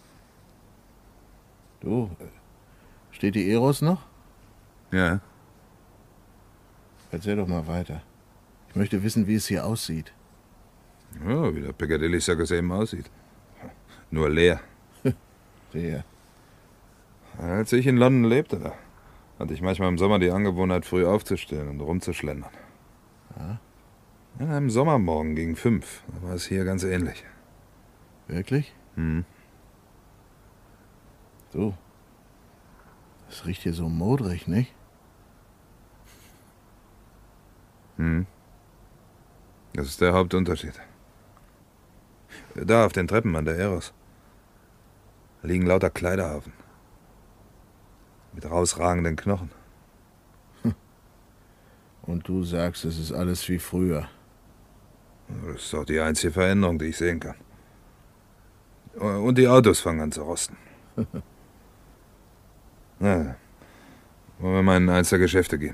Du, steht die Eros noch? Ja. Erzähl doch mal weiter. Ich möchte wissen, wie es hier aussieht. Ja, wie der Piccadilly Circus eben aussieht. Nur leer. Leer. Als ich in London lebte, da hatte ich manchmal im Sommer die Angewohnheit, früh aufzustehen und rumzuschlendern. Ja? An einem Sommermorgen gegen fünf, da war es hier ganz ähnlich. Wirklich? Hm. Du, das riecht hier so modrig, nicht? Hm. Das ist der Hauptunterschied. Da auf den Treppen an der Eros liegen lauter Kleiderhaufen. Mit rausragenden Knochen. Und du sagst, es ist alles wie früher. Das ist doch die einzige Veränderung, die ich sehen kann. Und die Autos fangen an zu rosten. Na, wollen wir mal in eins der Geschäfte gehen.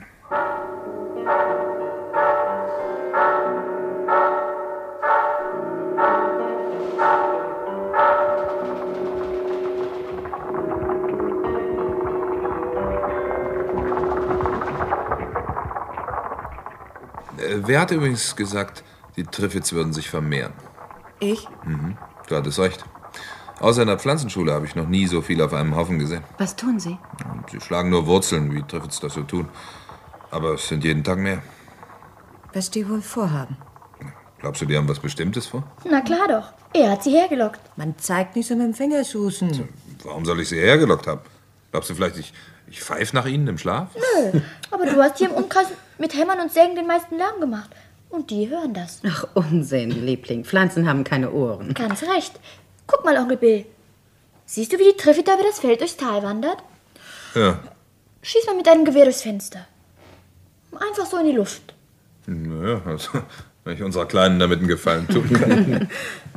Wer hat übrigens gesagt, die Triffids würden sich vermehren? Ich? Mhm. Du hattest recht. Außer in der Pflanzenschule habe ich noch nie so viel auf einem Haufen gesehen. Was tun Sie? Sie schlagen nur Wurzeln, wie Triffids das so tun. Aber es sind jeden Tag mehr. Was die wohl vorhaben? Glaubst du, die haben was Bestimmtes vor? Na klar doch. Er hat sie hergelockt. Man zeigt nicht so mit dem Finger, Susan. Warum soll ich sie hergelockt haben? Glaubst du vielleicht, ich, ich pfeife nach ihnen im Schlaf? Nö, aber du hast hier im Umkreis mit Hämmern und Sägen den meisten Lärm gemacht. Und die hören das. Ach, Unsinn, Liebling. Pflanzen haben keine Ohren. Ganz recht. Guck mal, Onkel Bill. Siehst du, wie die Triffid da über das Feld durchs Tal wandert? Ja. Schieß mal mit deinem Gewehr durchs Fenster. Einfach so in die Luft. Naja, also, wenn ich unserer Kleinen damit einen Gefallen tun kann.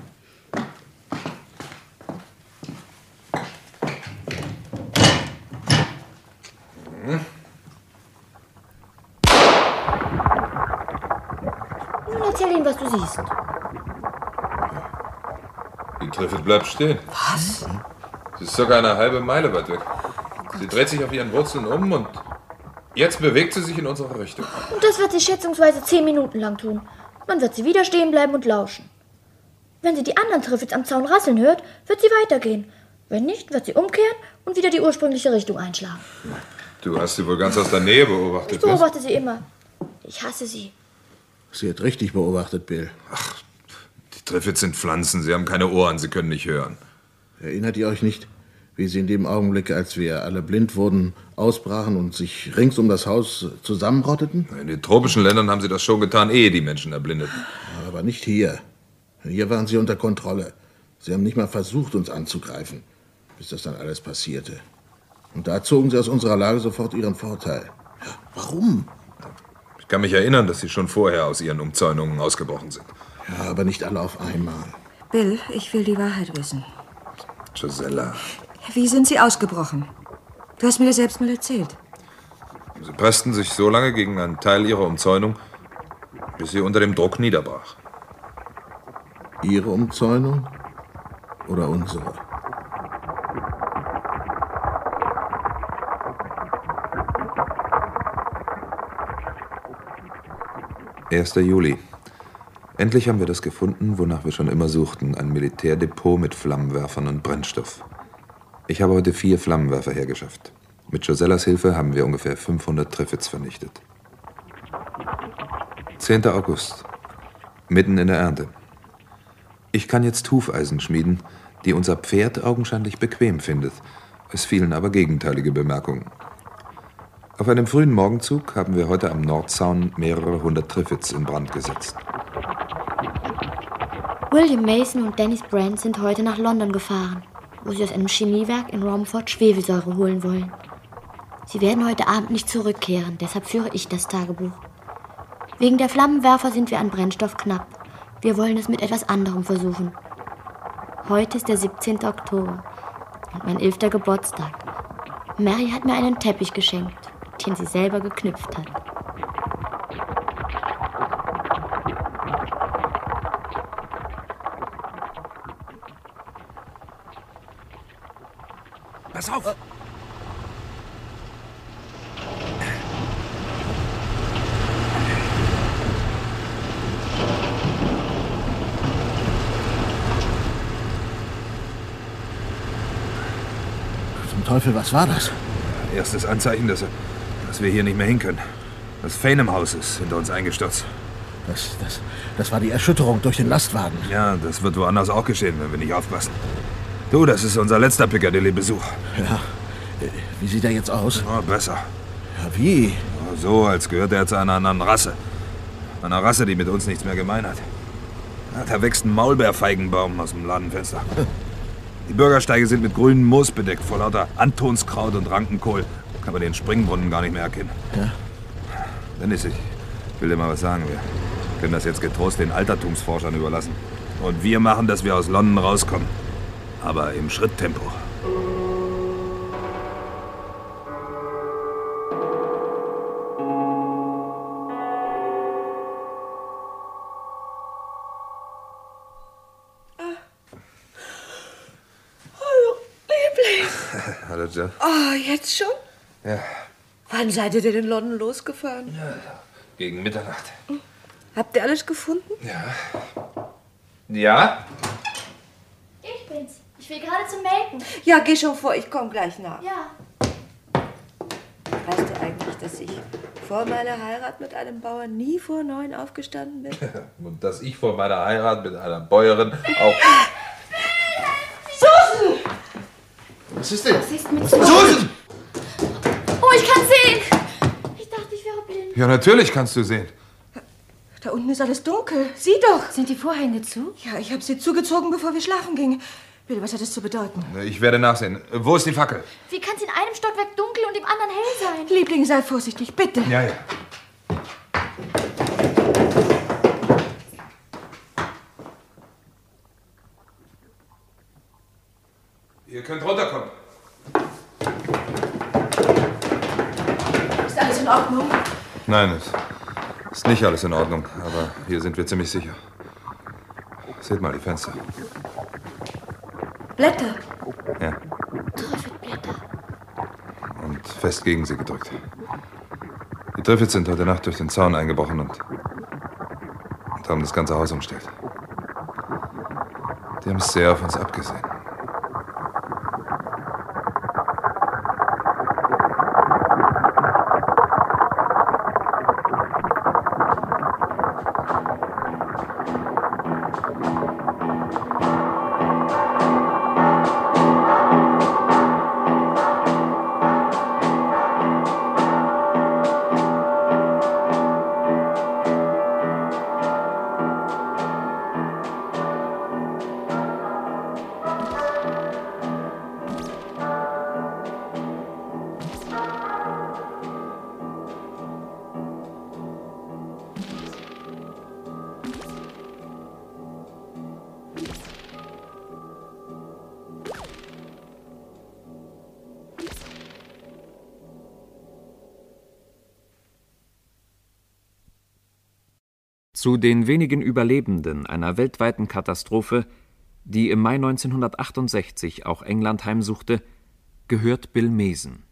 Nun erzähl ihnen, was du siehst. Die Triffid bleibt stehen. Was? Sie ist sogar eine halbe Meile weit weg. Sie dreht sich auf ihren Wurzeln um und jetzt bewegt sie sich in unsere Richtung. Und das wird sie schätzungsweise zehn Minuten lang tun. Dann wird sie wieder stehen bleiben und lauschen. Wenn sie die anderen Triffids am Zaun rasseln hört, wird sie weitergehen. Wenn nicht, wird sie umkehren und wieder die ursprüngliche Richtung einschlagen. Du hast sie wohl ganz aus der Nähe beobachtet. Ich beobachte sie immer. Ich hasse sie. Sie hat richtig beobachtet, Bill. Ach, die Triffids sind Pflanzen. Sie haben keine Ohren, sie können nicht hören. Erinnert ihr euch nicht, wie sie in dem Augenblick, als wir alle blind wurden, ausbrachen und sich rings um das Haus zusammenrotteten? In den tropischen Ländern haben sie das schon getan, ehe die Menschen erblindeten. Aber nicht hier. Hier waren sie unter Kontrolle. Sie haben nicht mal versucht, uns anzugreifen, bis das dann alles passierte. Und da zogen sie aus unserer Lage sofort ihren Vorteil. Ja, warum? Ich kann mich erinnern, dass sie schon vorher aus ihren Umzäunungen ausgebrochen sind. Ja, aber nicht alle auf einmal. Bill, ich will die Wahrheit wissen. Gisella. Wie sind Sie ausgebrochen? Du hast mir das selbst mal erzählt. Sie pressten sich so lange gegen einen Teil ihrer Umzäunung, bis sie unter dem Druck niederbrach. Ihre Umzäunung oder unsere? erster Juli. Endlich haben wir das gefunden, wonach wir schon immer suchten. Ein Militärdepot mit Flammenwerfern und Brennstoff. Ich habe heute vier Flammenwerfer hergeschafft. Mit Gisellas Hilfe haben wir ungefähr fünfhundert Triffids vernichtet. zehnter August. Mitten in der Ernte. Ich kann jetzt Hufeisen schmieden, die unser Pferd augenscheinlich bequem findet. Es fielen aber gegenteilige Bemerkungen. Auf einem frühen Morgenzug haben wir heute am Nordzaun mehrere hundert Triffids in Brand gesetzt. William Mason und Dennis Brand sind heute nach London gefahren, wo sie aus einem Chemiewerk in Romford Schwefelsäure holen wollen. Sie werden heute Abend nicht zurückkehren, deshalb führe ich das Tagebuch. Wegen der Flammenwerfer sind wir an Brennstoff knapp. Wir wollen es mit etwas anderem versuchen. Heute ist der siebzehnte Oktober und mein elfter Geburtstag. Mary hat mir einen Teppich geschenkt, den sie selber geknüpft hat. Pass auf! Zum Teufel, was war das? Erstes Anzeichen, dass, dass wir hier nicht mehr hin können. Das Fainham-Haus ist hinter uns eingestürzt. Das, das, das war die Erschütterung durch den Lastwagen. Ja, das wird woanders auch geschehen, wenn wir nicht aufpassen. Du, das ist unser letzter Piccadilly-Besuch. Ja. Wie sieht er jetzt aus? Oh, besser. Ja, wie? Ja, so, als gehört er zu einer anderen Rasse. Einer Rasse, die mit uns nichts mehr gemein hat. Ja, da wächst ein Maulbeerfeigenbaum aus dem Ladenfenster. Die Bürgersteige sind mit grünem Moos bedeckt, vor lauter Antonskraut und Rankenkohl. Kann man den Springbrunnen gar nicht mehr erkennen. Ja. Dennis, ich will dir mal was sagen. Wir können das jetzt getrost den Altertumsforschern überlassen. Und wir machen, dass wir aus London rauskommen. Aber im Schritttempo. Hallo, Jill. Oh, jetzt schon? Ja, Wann seid ihr denn in London losgefahren? ja, gegen Mitternacht. Habt ihr alles gefunden? Ja. Ja? Ich bin's. Ich will gerade zum Melken. Ja, geh schon vor, ich komme gleich nach. Ja. Weißt du eigentlich, nicht, dass ich vor meiner Heirat mit einem Bauern nie vor neun aufgestanden bin? Und dass ich vor meiner Heirat mit einer Bäuerin auch... Susan! Was ist denn? Was ist mit Susan? Susan! Oh, ich kann sehen! Ich dachte, ich wäre blind. Ja, natürlich kannst du sehen. Da unten ist alles dunkel. Sieh doch! Sind die Vorhänge zu? Ja, ich habe sie zugezogen, bevor wir schlafen gingen. Bill, was hat das zu bedeuten? Ich werde nachsehen. Wo ist die Fackel? Wie kann es in einem Stockwerk dunkel und im anderen hell sein? Liebling, sei vorsichtig, bitte. Ja, ja. Ihr könnt runterkommen. Ist alles in Ordnung? Nein, es ist nicht alles in Ordnung, aber hier sind wir ziemlich sicher. Seht mal die Fenster. Blätter. Ja. Trüffelblätter. Und fest gegen sie gedrückt. Die Triffids sind heute Nacht durch den Zaun eingebrochen und, und haben das ganze Haus umstellt. Die haben sehr auf uns abgesehen. Zu den wenigen Überlebenden einer weltweiten Katastrophe, die im Mai neunzehnhundertachtundsechzig auch England heimsuchte, gehört Bill Mason.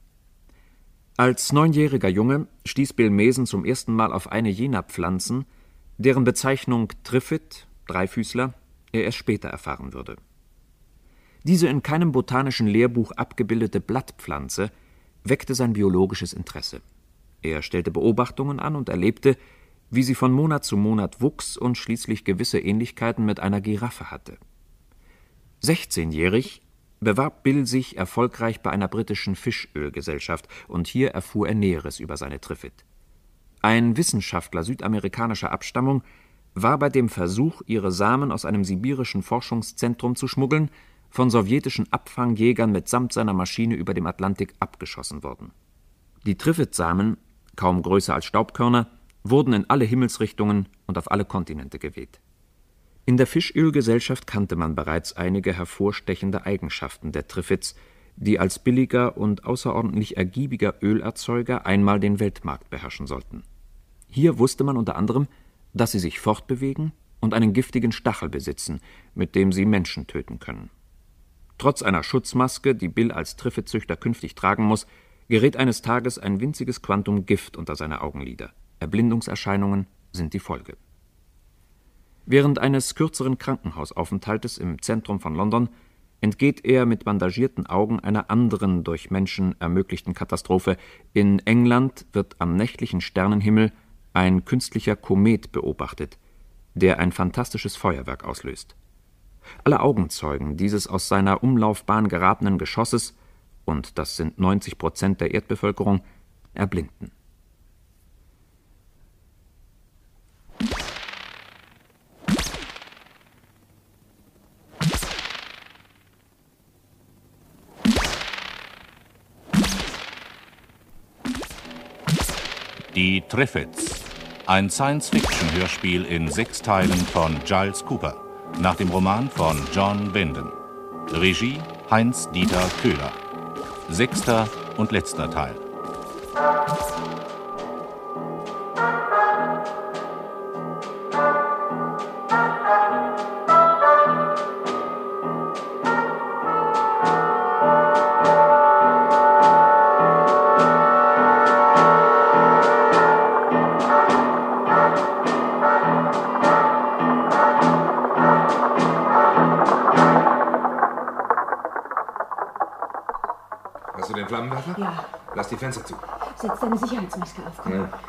Als neunjähriger Junge stieß Bill Mason zum ersten Mal auf eine jener Pflanzen, deren Bezeichnung Triffid, Dreifüßler, er erst später erfahren würde. Diese in keinem botanischen Lehrbuch abgebildete Blattpflanze weckte sein biologisches Interesse. Er stellte Beobachtungen an und erlebte, wie sie von Monat zu Monat wuchs und schließlich gewisse Ähnlichkeiten mit einer Giraffe hatte. sechzehnjährig bewarb Bill sich erfolgreich bei einer britischen Fischölgesellschaft und hier erfuhr er Näheres über seine Triffid. Ein Wissenschaftler südamerikanischer Abstammung war bei dem Versuch, ihre Samen aus einem sibirischen Forschungszentrum zu schmuggeln, von sowjetischen Abfangjägern mitsamt seiner Maschine über dem Atlantik abgeschossen worden. Die Triffid-Samen, kaum größer als Staubkörner, wurden in alle Himmelsrichtungen und auf alle Kontinente geweht. In der Fischölgesellschaft kannte man bereits einige hervorstechende Eigenschaften der Triffids, die als billiger und außerordentlich ergiebiger Ölerzeuger einmal den Weltmarkt beherrschen sollten. Hier wusste man unter anderem, dass sie sich fortbewegen und einen giftigen Stachel besitzen, mit dem sie Menschen töten können. Trotz einer Schutzmaske, die Bill als Triffidzüchter künftig tragen muss, gerät eines Tages ein winziges Quantum Gift unter seine Augenlider. Erblindungserscheinungen sind die Folge. Während eines kürzeren Krankenhausaufenthaltes im Zentrum von London entgeht er mit bandagierten Augen einer anderen durch Menschen ermöglichten Katastrophe. In England wird am nächtlichen Sternenhimmel ein künstlicher Komet beobachtet, der ein fantastisches Feuerwerk auslöst. Alle Augenzeugen dieses aus seiner Umlaufbahn geratenen Geschosses, und das sind neunzig Prozent der Erdbevölkerung, erblinden. Die Triffids. Ein Science-Fiction-Hörspiel in sechs Teilen von Giles Cooper. Nach dem Roman von John Wenden. Regie Heinz-Dieter Köhler. Sechster und letzter Teil. Hast du den Flammenwerfer? Ja. Lass die Fenster zu. Setz deine Sicherheitsmaske auf, komm. Ja.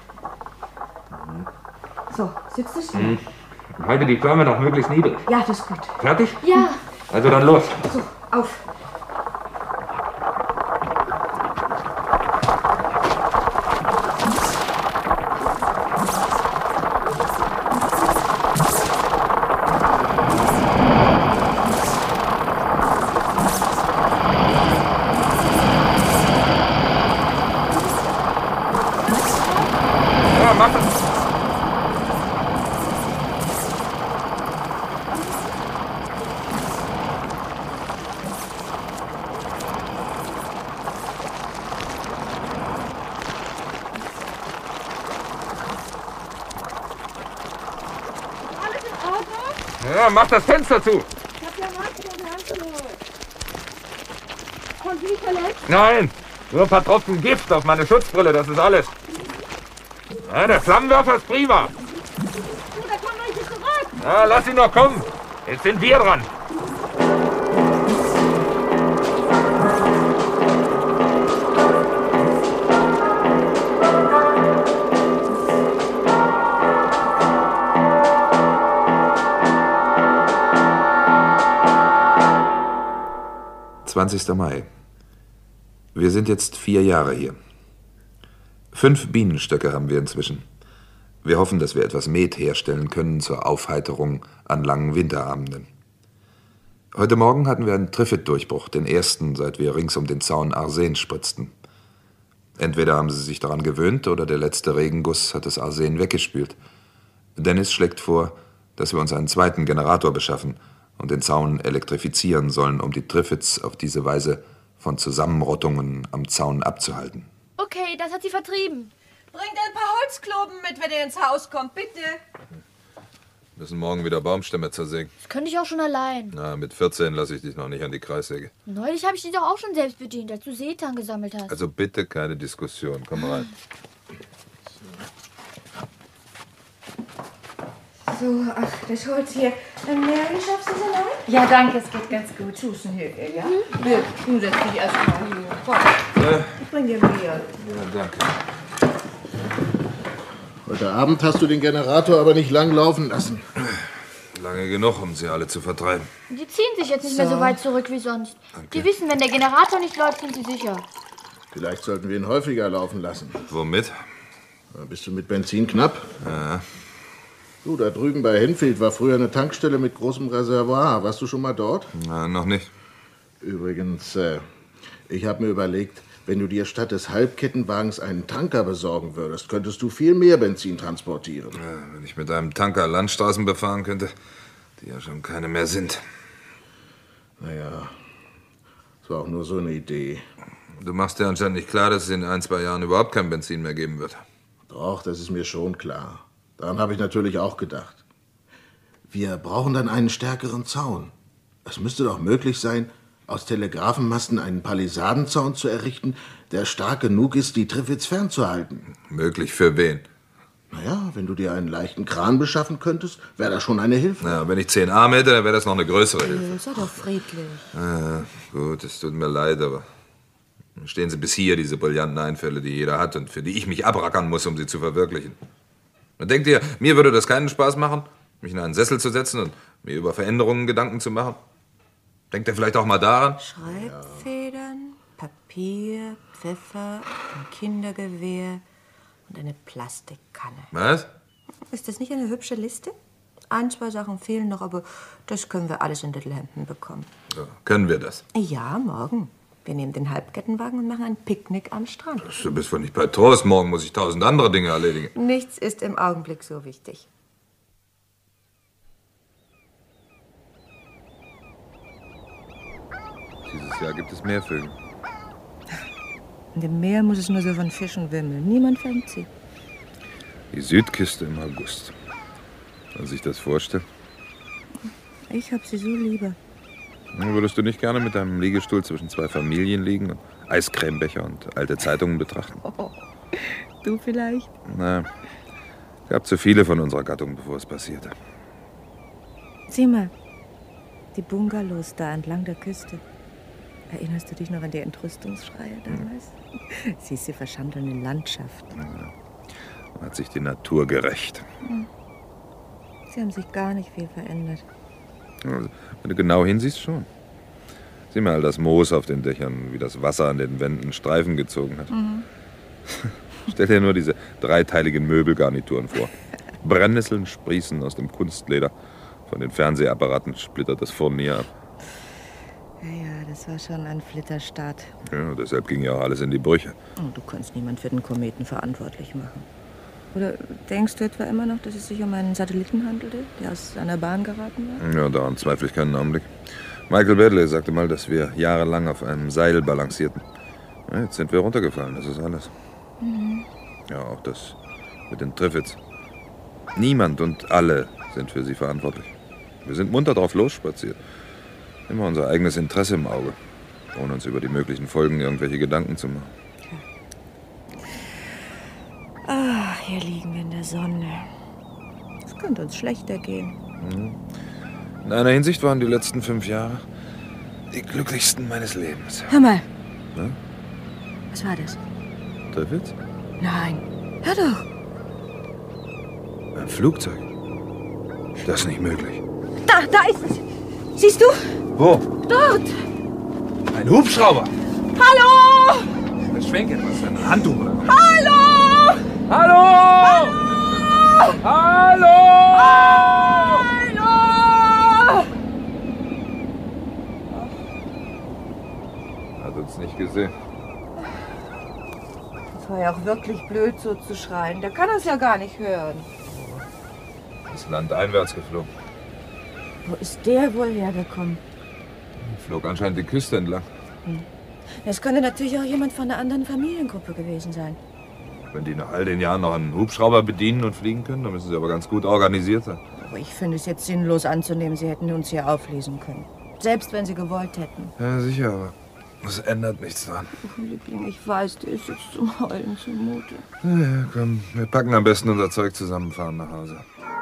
So, sitzt es? Mhm. Halte die Flamme noch möglichst niedrig. Ja, das ist gut. Fertig? Ja. Also dann los. So, auf. Ja, mach das. Alles in Ordnung? Ja, mach das Fenster zu. Ich hab ja Maske und Handschuhe. Von wie verletzt? Nein, nur ein paar Tropfen Gift auf meine Schutzbrille, das ist alles. Ja, der Flammenwerfer ist prima. Du, da kommen welche zurück. Ja, lass ihn noch kommen. Jetzt sind wir dran. zwanzigster Mai. Wir sind jetzt vier Jahre hier. Fünf Bienenstöcke haben wir inzwischen. Wir hoffen, dass wir etwas Met herstellen können zur Aufheiterung an langen Winterabenden. Heute Morgen hatten wir einen Trifid-Durchbruch, den ersten, seit wir rings um den Zaun Arsen spritzten. Entweder haben sie sich daran gewöhnt oder der letzte Regenguss hat das Arsen weggespült. Dennis schlägt vor, dass wir uns einen zweiten Generator beschaffen und den Zaun elektrifizieren sollen, um die Triffids auf diese Weise von Zusammenrottungen am Zaun abzuhalten. Okay, das hat sie vertrieben. Bringt ein paar Holzkloben mit, wenn ihr ins Haus kommt, bitte. Wir müssen morgen wieder Baumstämme zersägen. Das könnte ich auch schon allein. Na, mit vierzehn lasse ich dich noch nicht an die Kreissäge. Neulich habe ich dich doch auch schon selbst bedient, als du Seetang gesammelt hast. Also bitte keine Diskussion. Komm rein. So, ach, das Holz hier. Mary, schaffst du es allein? Ja, danke, es geht ganz gut. Susan hilft dir, ja? Mhm. Ja, du setz dich erst mal hier. Komm, Äh, ich bring dir Bier. ja, danke. Heute Abend hast du den Generator aber nicht lang laufen lassen. Lange genug, um sie alle zu vertreiben. Die ziehen sich jetzt nicht So. mehr so weit zurück wie sonst. Die wissen, wenn der Generator nicht läuft, sind sie sicher. Vielleicht sollten wir ihn häufiger laufen lassen. Womit? Bist du mit Benzin knapp? Ja. Du, da drüben bei Henfield war früher eine Tankstelle mit großem Reservoir. Warst du schon mal dort? Na, noch nicht. Übrigens, äh, ich habe mir überlegt, wenn du dir statt des Halbkettenwagens einen Tanker besorgen würdest, könntest du viel mehr Benzin transportieren. Ja, wenn ich mit einem Tanker Landstraßen befahren könnte, die ja schon keine mehr sind. Naja, das war auch nur so eine Idee. Du machst dir anscheinend nicht klar, dass es in ein, zwei Jahren überhaupt kein Benzin mehr geben wird. Doch, das ist mir schon klar. Daran habe ich natürlich auch gedacht. Wir brauchen dann einen stärkeren Zaun. Es müsste doch möglich sein, aus Telegrafenmasten einen Palisadenzaun zu errichten, der stark genug ist, die Triffids fernzuhalten. Möglich für wen? Naja, wenn du dir einen leichten Kran beschaffen könntest, wäre das schon eine Hilfe. Na, wenn ich zehn Arme hätte, dann wäre das noch eine größere Hilfe. Äh, sei doch friedlich. Ah, gut, es tut mir leid, aber stehen Sie bis hier, diese brillanten Einfälle, die jeder hat und für die ich mich abrackern muss, um sie zu verwirklichen. Und denkt ihr, mir würde das keinen Spaß machen, mich in einen Sessel zu setzen und mir über Veränderungen Gedanken zu machen? Denkt ihr vielleicht auch mal daran? Schreibfedern, Papier, Pfeffer, ein Kindergewehr und eine Plastikkanne. Was? Ist das nicht eine hübsche Liste? Ein, zwei Sachen fehlen noch, aber das können wir alles in Littlehampton bekommen. So, können wir das? Ja, morgen. Wir nehmen den Halbkettenwagen und machen ein Picknick am Strand. Du bist wohl nicht bei Trost. Morgen muss ich tausend andere Dinge erledigen. Nichts ist im Augenblick so wichtig. Dieses Jahr gibt es mehr Vögel. In dem Meer muss es nur so von Fischen wimmeln. Niemand fängt sie. Die Südküste im August. Wenn man sich das vorstellt. Ich hab sie so lieber. Würdest du nicht gerne mit deinem Liegestuhl zwischen zwei Familien liegen und Eiscremebecher und alte Zeitungen betrachten? Oh, du vielleicht? Na, es gab zu viele von unserer Gattung, bevor es passierte. Sieh mal, die Bungalows da entlang der Küste. Erinnerst du dich noch an die Entrüstungsschreie damals? Hm. Siehst du verschandelnde Landschaften. Ja. Hat sich die Natur gerächt. Hm. Sie haben sich gar nicht viel verändert. Also, wenn du genau hinsiehst, schon. Sieh mal das Moos auf den Dächern, wie das Wasser an den Wänden Streifen gezogen hat. Mhm. Stell dir nur diese dreiteiligen Möbelgarnituren vor. Brennnesseln sprießen aus dem Kunstleder. Von den Fernsehapparaten splittert das Furnier ab. Ja, ja, das war schon ein Flitterstart. Ja, deshalb ging ja auch alles in die Brüche. Oh, du kannst niemand für den Kometen verantwortlich machen. Oder denkst du etwa immer noch, dass es sich um einen Satelliten handelte, der aus seiner Bahn geraten war? Ja, daran zweifle ich keinen Augenblick. Michael Badley sagte mal, dass wir jahrelang auf einem Seil balancierten. Ja, jetzt sind wir runtergefallen, das ist alles. Mhm. Ja, auch das mit den Triffids. Niemand und alle sind für sie verantwortlich. Wir sind munter drauf losspaziert. Immer unser eigenes Interesse im Auge, ohne uns über die möglichen Folgen irgendwelche Gedanken zu machen. Ach, hier liegen wir in der Sonne. Es könnte uns schlechter gehen. Mhm. In einer Hinsicht waren die letzten fünf Jahre die glücklichsten meines Lebens. Hör mal. Ja? Was war das? Triffids? Nein. Hör doch. Ein Flugzeug? Das ist nicht möglich. Da, da ist es. Siehst du? Wo? Dort. Ein Hubschrauber. Hallo! Das schwenkt etwas, ein Handtuch oder was? Hallo! Hallo! Hallo! Hallo! Hallo! Hat uns nicht gesehen. Das war ja auch wirklich blöd, so zu schreien. Der kann das ja gar nicht hören. Ist landeinwärts geflogen. Wo ist der wohl hergekommen? Flog anscheinend die Küste entlang. Hm. Es könnte natürlich auch jemand von einer anderen Familiengruppe gewesen sein. Wenn die nach all den Jahren noch einen Hubschrauber bedienen und fliegen können, dann müssen sie aber ganz gut organisiert sein. Aber ich finde es jetzt sinnlos anzunehmen, sie hätten uns hier auflesen können. Selbst wenn sie gewollt hätten. Ja, sicher, aber das ändert nichts dran. Oh, Liebling, ich weiß, dir ist jetzt zum Heulen zumute. Ja, ja, komm, wir packen am besten unser Zeug zusammen, fahren nach Hause.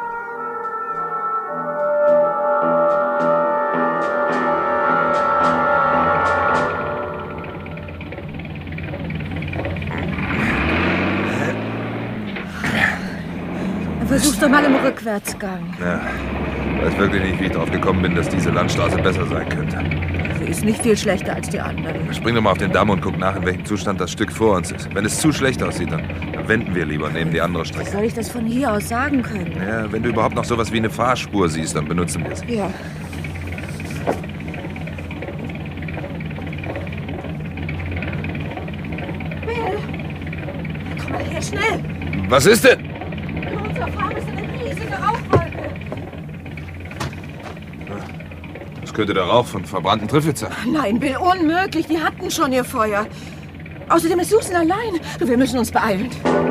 Versuch's doch mal im Rückwärtsgang. Ja, ich weiß wirklich nicht, wie ich drauf gekommen bin, dass diese Landstraße besser sein könnte. Sie ist nicht viel schlechter als die anderen. Spring doch mal auf den Damm und guck nach, in welchem Zustand das Stück vor uns ist. Wenn es zu schlecht aussieht, dann, dann wenden wir lieber und nehmen die andere Wie Strecke. soll ich das von hier aus sagen können? Ja, wenn du überhaupt noch sowas wie eine Fahrspur siehst, dann benutzen wir sie. Ja. Bill! Komm mal her, schnell! Was ist denn? In unserer Farm ist eine riesige Rauchwolke. Das könnte der Rauch von verbrannten Triffids sein. Nein, Bill, unmöglich. Die hatten schon ihr Feuer. Außerdem ist Susan allein. Du, wir müssen uns beeilen.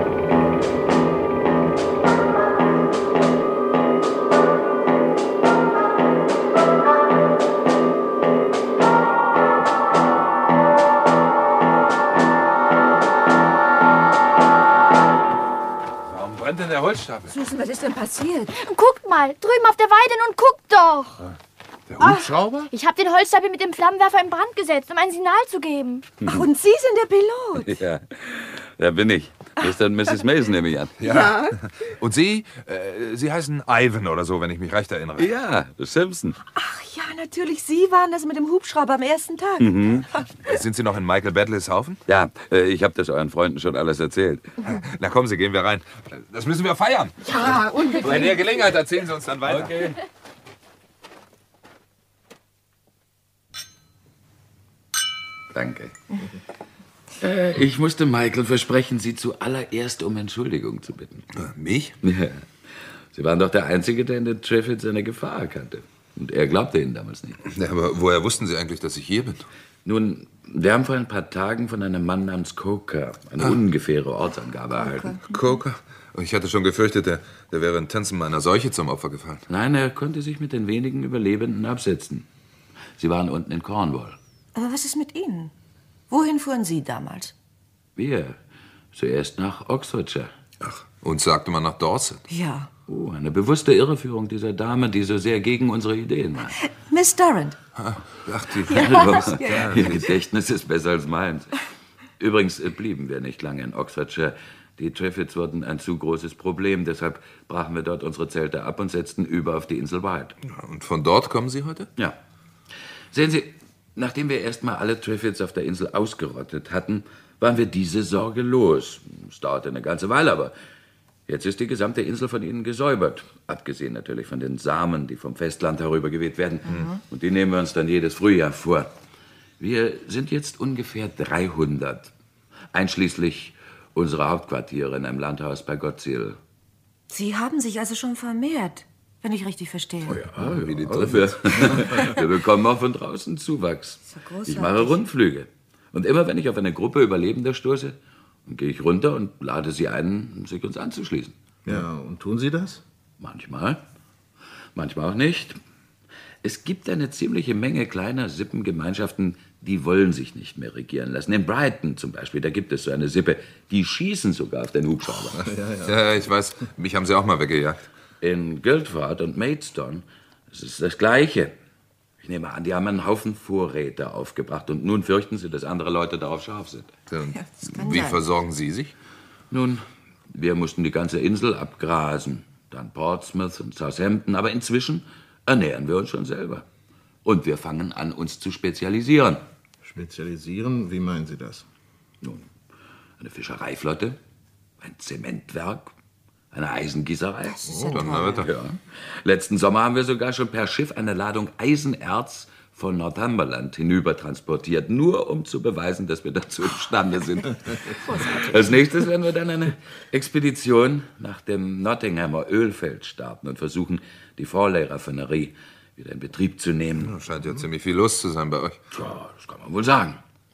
Warum brennt denn der Holzstapel? Susan, was ist denn passiert? Guckt mal, drüben auf der Weide, nun guckt doch. Der Hubschrauber? Ich habe den Holzstapel mit dem Flammenwerfer in Brand gesetzt, um ein Signal zu geben. Ach, und Sie sind der Pilot? Ja, da bin ich. Mister und Missus Mason nehme ich an. Ja. Und Sie? Äh, Sie heißen Ivan oder so, wenn ich mich recht erinnere. Ja, Simpson. Ach ja, natürlich. Sie waren das mit dem Hubschrauber am ersten Tag. Mhm. Sind Sie noch in Michael Badleys Haufen? Ja, äh, ich habe das euren Freunden schon alles erzählt. Na kommen Sie, gehen wir rein. Das müssen wir feiern. Ja, unbedingt. Bei der Gelegenheit erzählen Sie uns dann weiter. Okay. Danke. Äh, ich musste Michael versprechen, Sie zuallererst um Entschuldigung zu bitten. Mich? Ja. Sie waren doch der Einzige, der in den Triffids eine Gefahr erkannte. Und er glaubte Ihnen damals nicht. Ja, aber woher wussten Sie eigentlich, dass ich hier bin? Nun, wir haben vor ein paar Tagen von einem Mann namens Coker eine ah. ungefähre Ortsangabe okay. erhalten. Coker? Ich hatte schon gefürchtet, der, der wäre in Tänzen einer Seuche zum Opfer gefallen. Nein, er konnte sich mit den wenigen Überlebenden absetzen. Sie waren unten in Cornwall. Aber was ist mit Ihnen? Wohin fuhren Sie damals? Wir. Zuerst nach Oxfordshire. Ach, uns sagte man nach Dorset. Ja. Oh, eine bewusste Irreführung dieser Dame, die so sehr gegen unsere Ideen war. Miss Durrant. Ach, die Ja, Frau. ja. Ihr Gedächtnis ist besser als meins. Übrigens äh, blieben wir nicht lange in Oxfordshire. Die Triffids wurden ein zu großes Problem. Deshalb brachen wir dort unsere Zelte ab und setzten über auf die Insel Wight. Und von dort kommen Sie heute? Ja. Sehen Sie, nachdem wir erst mal alle Triffids auf der Insel ausgerottet hatten, waren wir diese Sorge los. Es dauerte eine ganze Weile, aber jetzt ist die gesamte Insel von ihnen gesäubert. Abgesehen natürlich von den Samen, die vom Festland herübergeweht werden. Mhm. Und die nehmen wir uns dann jedes Frühjahr vor. Wir sind jetzt ungefähr dreihundert. Einschließlich unserer Hauptquartiere in einem Landhaus bei Godziel. Sie haben sich also schon vermehrt, wenn ich richtig verstehe. Oh ja, wie die Triffids. Wir, wir bekommen auch von draußen Zuwachs. Ist ja großartig. Ich mache Rundflüge. Und immer wenn ich auf eine Gruppe Überlebender stoße, gehe ich runter und lade sie ein, sich uns anzuschließen. Ja, und tun Sie das? Manchmal. Manchmal auch nicht. Es gibt eine ziemliche Menge kleiner Sippengemeinschaften, die wollen sich nicht mehr regieren lassen. In Brighton zum Beispiel, da gibt es so eine Sippe, die schießen sogar auf den Hubschrauber. Ja, ja, ich weiß. Mich haben sie auch mal weggejagt. In Guildford und Maidstone ist es das Gleiche. Ich nehme an, die haben einen Haufen Vorräte aufgebracht und nun fürchten sie, dass andere Leute darauf scharf sind. Wie versorgen Sie sich? Nun, wir mussten die ganze Insel abgrasen, dann Portsmouth und Southampton, aber inzwischen ernähren wir uns schon selber. Und wir fangen an, uns zu spezialisieren. Spezialisieren? Wie meinen Sie das? Nun, eine Fischereiflotte, ein Zementwerk, eine Eisengießerei. Das ist ja toll. Ja. Letzten Sommer haben wir sogar schon per Schiff eine Ladung Eisenerz von Northumberland hinüber transportiert, nur um zu beweisen, dass wir dazu imstande sind. Als nächstes werden wir dann eine Expedition nach dem Nottinghamer Ölfeld starten und versuchen, die Fawley-Raffinerie wieder in Betrieb zu nehmen. Ja, scheint ja ziemlich viel los zu sein bei euch. Tja, das kann man wohl sagen.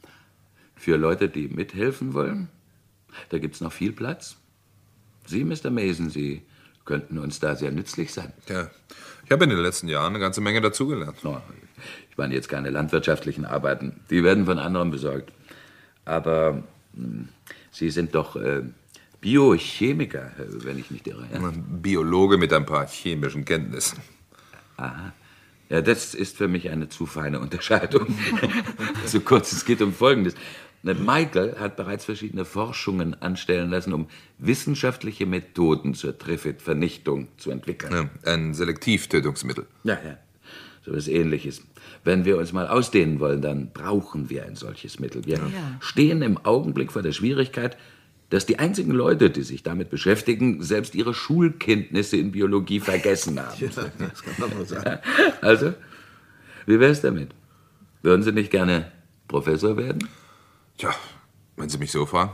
Für Leute, die mithelfen wollen, da gibt's noch viel Platz. Sie, Mister Mason, Sie könnten uns da sehr nützlich sein. Ja, ich habe in den letzten Jahren eine ganze Menge dazugelernt. Oh, ich meine jetzt keine landwirtschaftlichen Arbeiten. Die werden von anderen besorgt. Aber hm, Sie sind doch äh, Biochemiker, wenn ich nicht irre. Ja? Biologe mit ein paar chemischen Kenntnissen. Aha. Ja, das ist für mich eine zu feine Unterscheidung. So kurz, es geht um Folgendes. Michael hat bereits verschiedene Forschungen anstellen lassen, um wissenschaftliche Methoden zur Triffid-Vernichtung zu entwickeln. Ja, ein Selektivtötungsmittel. Ja, ja, so etwas Ähnliches. Wenn wir uns mal ausdehnen wollen, dann brauchen wir ein solches Mittel. Wir Ja. stehen im Augenblick vor der Schwierigkeit, dass die einzigen Leute, die sich damit beschäftigen, selbst ihre Schulkenntnisse in Biologie vergessen haben. Ja, das kann man wohl sagen. Also, wie wär's damit? Würden Sie nicht gerne Professor werden? Tja, wenn Sie mich so fragen.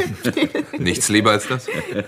Nichts lieber als das. Äh,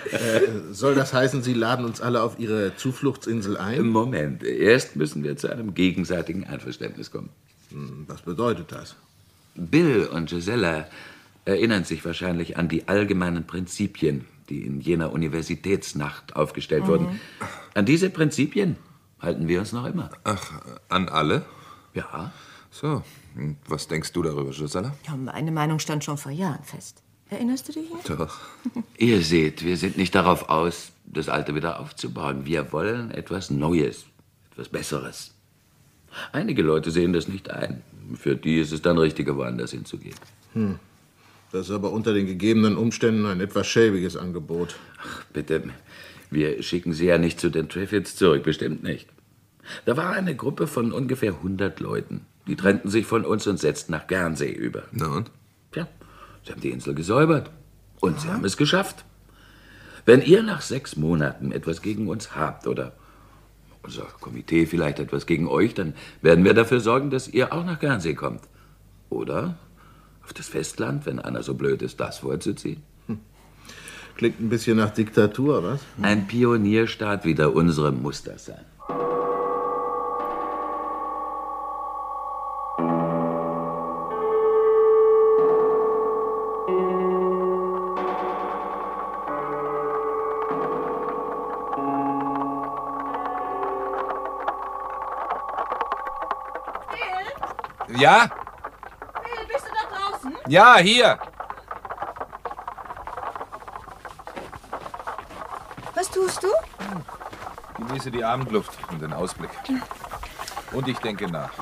soll das heißen, Sie laden uns alle auf Ihre Zufluchtsinsel ein? Moment, erst müssen wir zu einem gegenseitigen Einverständnis kommen. Was bedeutet das? Bill und Gisella erinnern sich wahrscheinlich an die allgemeinen Prinzipien, die in jener Universitätsnacht aufgestellt Mhm. wurden. An diese Prinzipien halten wir uns noch immer. Ach, an alle? Ja. So, und was denkst du darüber, Gisela? Ja, meine Meinung stand schon vor Jahren fest. Erinnerst du dich nicht? Doch. Ihr seht, wir sind nicht darauf aus, das Alte wieder aufzubauen. Wir wollen etwas Neues, etwas Besseres. Einige Leute sehen das nicht ein. Für die ist es dann richtiger, woanders hinzugehen. Hm. Das ist aber unter den gegebenen Umständen ein etwas schäbiges Angebot. Ach, bitte, wir schicken Sie ja nicht zu den Triffids zurück, bestimmt nicht. Da war eine Gruppe von ungefähr hundert Leuten. Die trennten sich von uns und setzten nach Guernsey über. Na und? Tja, sie haben die Insel gesäubert. Und sie haben es geschafft. Wenn ihr nach sechs Monaten etwas gegen uns habt oder unser Komitee vielleicht etwas gegen euch, dann werden wir dafür sorgen, dass ihr auch nach Guernsey kommt. Oder auf das Festland, wenn einer so blöd ist, das vorzuziehen. Klingt ein bisschen nach Diktatur, was? Ein Pionierstaat wider unserem muss das sein. Ja? Bill, bist du da draußen? Ja, hier. Was tust du? Genieße die Abendluft und den Ausblick. Und ich denke nach.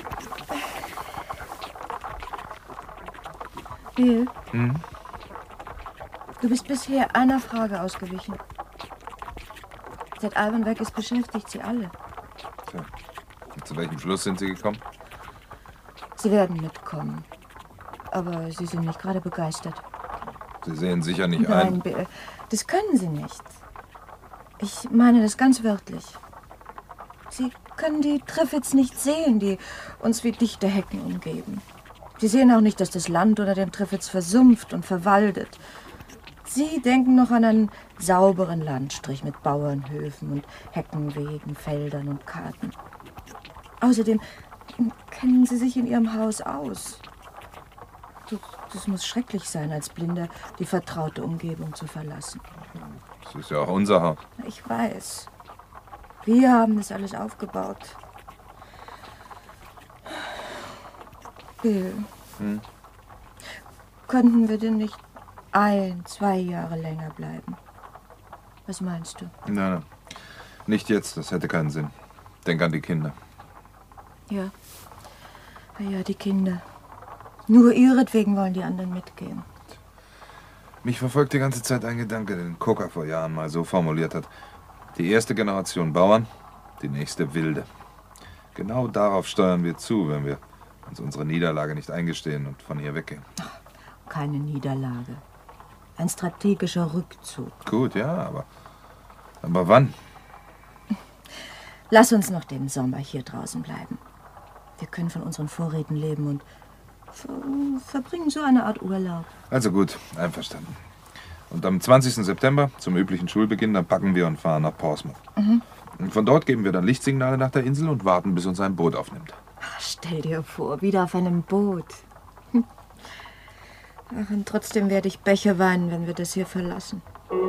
Bill, Hm? du bist bisher einer Frage ausgewichen. Seit Alban weg ist, beschäftigt sie alle. Tja. Und zu welchem Schluss sind Sie gekommen? Sie werden mitkommen. Aber sie sind nicht gerade begeistert. Sie sehen sicher nicht Nein, ein. Bill, das können sie nicht. Ich meine das ganz wörtlich. Sie können die Triffids nicht sehen, die uns wie dichte Hecken umgeben. Sie sehen auch nicht, dass das Land unter den Triffids versumpft und verwaldet. Sie denken noch an einen sauberen Landstrich mit Bauernhöfen und Heckenwegen, Feldern und Karten. Außerdem kennen sie sich in ihrem Haus aus. Das, das muss schrecklich sein, als Blinder die vertraute Umgebung zu verlassen. Das ist ja auch unser Haus. Ich weiß. Wir haben das alles aufgebaut. Bill, Hm? könnten wir denn nicht ein, zwei Jahre länger bleiben? Was meinst du? Nein, nein. Nicht jetzt, das hätte keinen Sinn. Denk an die Kinder. Ja. Ja, ja, die Kinder. Nur ihretwegen wollen die anderen mitgehen. Mich verfolgt die ganze Zeit ein Gedanke, den Coker vor Jahren mal so formuliert hat. Die erste Generation Bauern, die nächste Wilde. Genau darauf steuern wir zu, wenn wir uns unsere Niederlage nicht eingestehen und von hier weggehen. Keine Niederlage. Ein strategischer Rückzug. Gut, ja, aber... Aber wann? Lass uns noch den Sommer hier draußen bleiben. Wir können von unseren Vorräten leben und ver verbringen so eine Art Urlaub. Also gut, einverstanden. Und am zwanzigsten September, zum üblichen Schulbeginn, dann packen wir und fahren nach Portsmouth. Mhm. Und von dort geben wir dann Lichtsignale nach der Insel und warten, bis uns ein Boot aufnimmt. Ach, stell dir vor, wieder auf einem Boot. Hm. Ach, und trotzdem werde ich Bäche weinen, wenn wir das hier verlassen.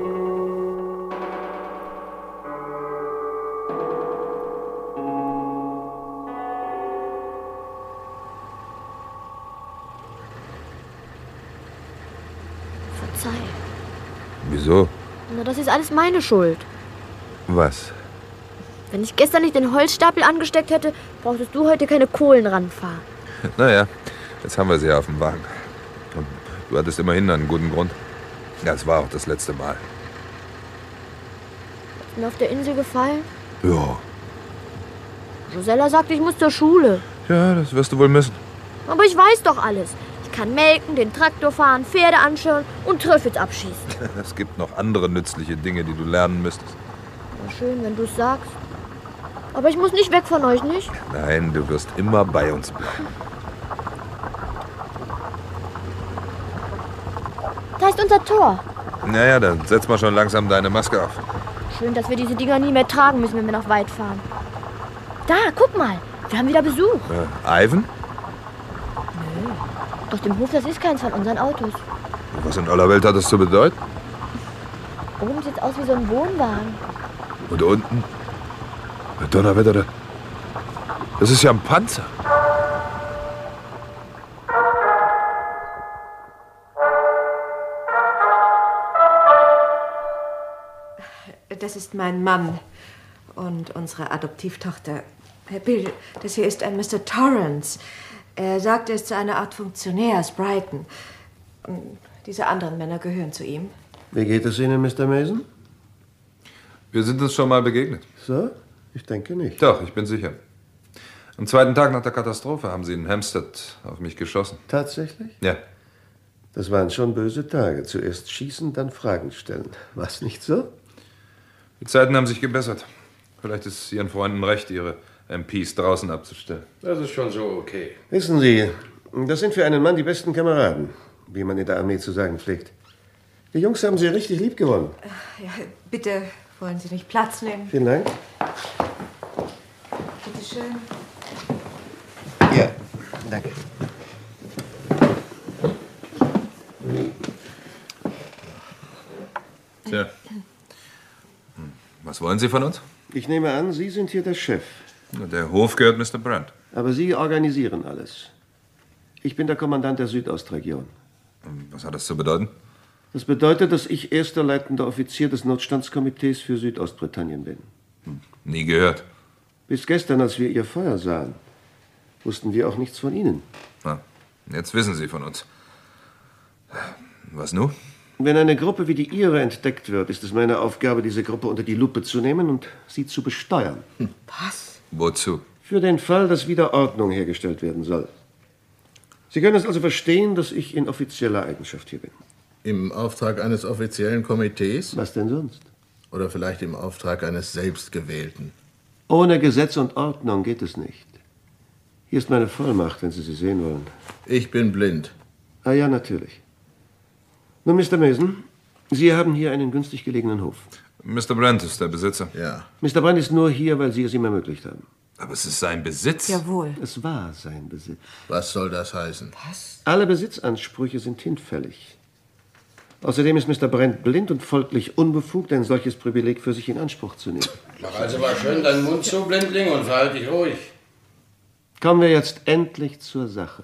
Verzeih. Wieso? Na, das ist alles meine Schuld. Was? Wenn ich gestern nicht den Holzstapel angesteckt hätte, brauchtest du heute keine Kohlen ranfahren. Naja, jetzt haben wir sie auf dem Wagen. Und du hattest immerhin einen guten Grund. Ja, es war auch das letzte Mal. Ist mir auf der Insel gefallen? Ja. Josella sagte, ich muss zur Schule. Ja, das wirst du wohl müssen. Aber ich weiß doch alles. Ich kann melken, den Traktor fahren, Pferde anschauen und Triffids abschießen. Es gibt noch andere nützliche Dinge, die du lernen müsstest. Na schön, wenn du es sagst. Aber ich muss nicht weg von euch, nicht? Nein, du wirst immer bei uns bleiben. Da ist unser Tor. Naja, dann setz mal schon langsam deine Maske auf. Schön, dass wir diese Dinger nie mehr tragen müssen, wenn wir noch weit fahren. Da, guck mal. Wir haben wieder Besuch. Äh, Ivan? Nö. Doch dem Hof, das ist keins von unseren Autos. Was in aller Welt hat das zu bedeuten? Oben sieht's aus wie so ein Wohnwagen. Und unten? Donnerwetter, das ist ja ein Panzer. Das ist mein Mann und unsere Adoptivtochter. Herr Bill, das hier ist ein Mister Torrance. Er sagt, er ist so eine Art Funktionär aus Brighton. Und diese anderen Männer gehören zu ihm. Wie geht es Ihnen, Mister Mason? Wir sind uns schon mal begegnet. So? Ich denke nicht. Doch, ich bin sicher. Am zweiten Tag nach der Katastrophe haben Sie in Hampstead auf mich geschossen. Tatsächlich? Ja. Das waren schon böse Tage. Zuerst schießen, dann Fragen stellen. War's nicht so? Die Zeiten haben sich gebessert. Vielleicht ist Ihren Freunden recht, Ihre M Ps draußen abzustellen. Das ist schon so okay. Wissen Sie, das sind für einen Mann die besten Kameraden, wie man in der Armee zu sagen pflegt. Die Jungs haben Sie richtig lieb gewonnen. Ja, bitte, wollen Sie nicht Platz nehmen? Vielen Dank. Bitte schön. Ja, danke. Tja. Was wollen Sie von uns? Ich nehme an, Sie sind hier der Chef. Der Hof gehört Mister Brandt. Aber Sie organisieren alles. Ich bin der Kommandant der Südostregion. Was hat das zu bedeuten? Das bedeutet, dass ich erster leitender Offizier des Notstandskomitees für Südostbritannien bin. Nie gehört. Bis gestern, als wir Ihr Feuer sahen, wussten wir auch nichts von Ihnen. Na, jetzt wissen Sie von uns. Was nun? Wenn eine Gruppe wie die Ihre entdeckt wird, ist es meine Aufgabe, diese Gruppe unter die Lupe zu nehmen und sie zu besteuern. Was? Wozu? Für den Fall, dass wieder Ordnung hergestellt werden soll. Sie können es also verstehen, dass ich in offizieller Eigenschaft hier bin. Im Auftrag eines offiziellen Komitees? Was denn sonst? Oder vielleicht im Auftrag eines selbstgewählten? Ohne Gesetz und Ordnung geht es nicht. Hier ist meine Vollmacht, wenn Sie sie sehen wollen. Ich bin blind. Ah ja, natürlich. Nun, Mister Mason, Sie haben hier einen günstig gelegenen Hof. Mister Brent ist der Besitzer. Ja. Mister Brent ist nur hier, weil Sie es ihm ermöglicht haben. Aber es ist sein Besitz. Jawohl. Es war sein Besitz. Was soll das heißen? Was? Alle Besitzansprüche sind hinfällig. Außerdem ist Mister Brent blind und folglich unbefugt, ein solches Privileg für sich in Anspruch zu nehmen. Mach also mal schön deinen Mund zu, Blindling, und verhalte dich ruhig. Kommen wir jetzt endlich zur Sache.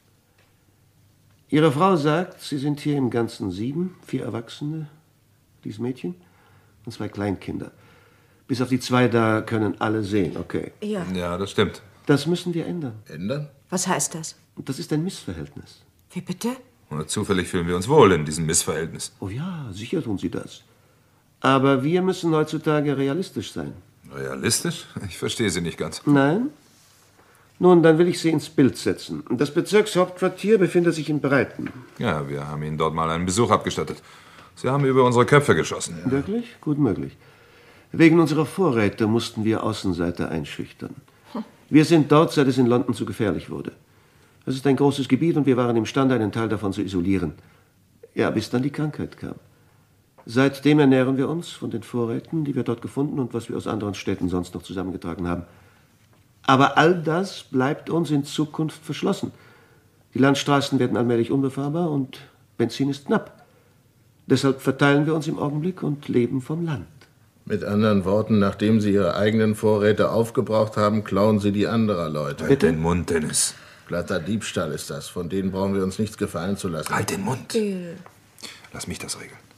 Ihre Frau sagt, Sie sind hier im Ganzen sieben, vier Erwachsene, dieses Mädchen, und zwei Kleinkinder. Bis auf die zwei da können alle sehen, okay. Ja. Ja, das stimmt. Das müssen wir ändern. Ändern? Was heißt das? Das ist ein Missverhältnis. Wie bitte? Und zufällig fühlen wir uns wohl in diesem Missverhältnis. Oh ja, sicher tun Sie das. Aber wir müssen heutzutage realistisch sein. Realistisch? Ich verstehe Sie nicht ganz. Nein? Nun, dann will ich Sie ins Bild setzen. Das Bezirkshauptquartier befindet sich in Breiten. Ja, wir haben Ihnen dort mal einen Besuch abgestattet. Sie haben über unsere Köpfe geschossen. Ja. Wirklich? Gut möglich. Wegen unserer Vorräte mussten wir Außenseiter einschüchtern. Wir sind dort, seit es in London zu gefährlich wurde. Das ist ein großes Gebiet und wir waren imstande, einen Teil davon zu isolieren. Ja, bis dann die Krankheit kam. Seitdem ernähren wir uns von den Vorräten, die wir dort gefunden und was wir aus anderen Städten sonst noch zusammengetragen haben. Aber all das bleibt uns in Zukunft verschlossen. Die Landstraßen werden allmählich unbefahrbar und Benzin ist knapp. Deshalb verteilen wir uns im Augenblick und leben vom Land. Mit anderen Worten, nachdem Sie Ihre eigenen Vorräte aufgebraucht haben, klauen Sie die anderer Leute. Halt den Mund, Dennis. Glatter Diebstahl ist das. Von denen brauchen wir uns nichts gefallen zu lassen. Halt den Mund. Bill. Lass mich das regeln.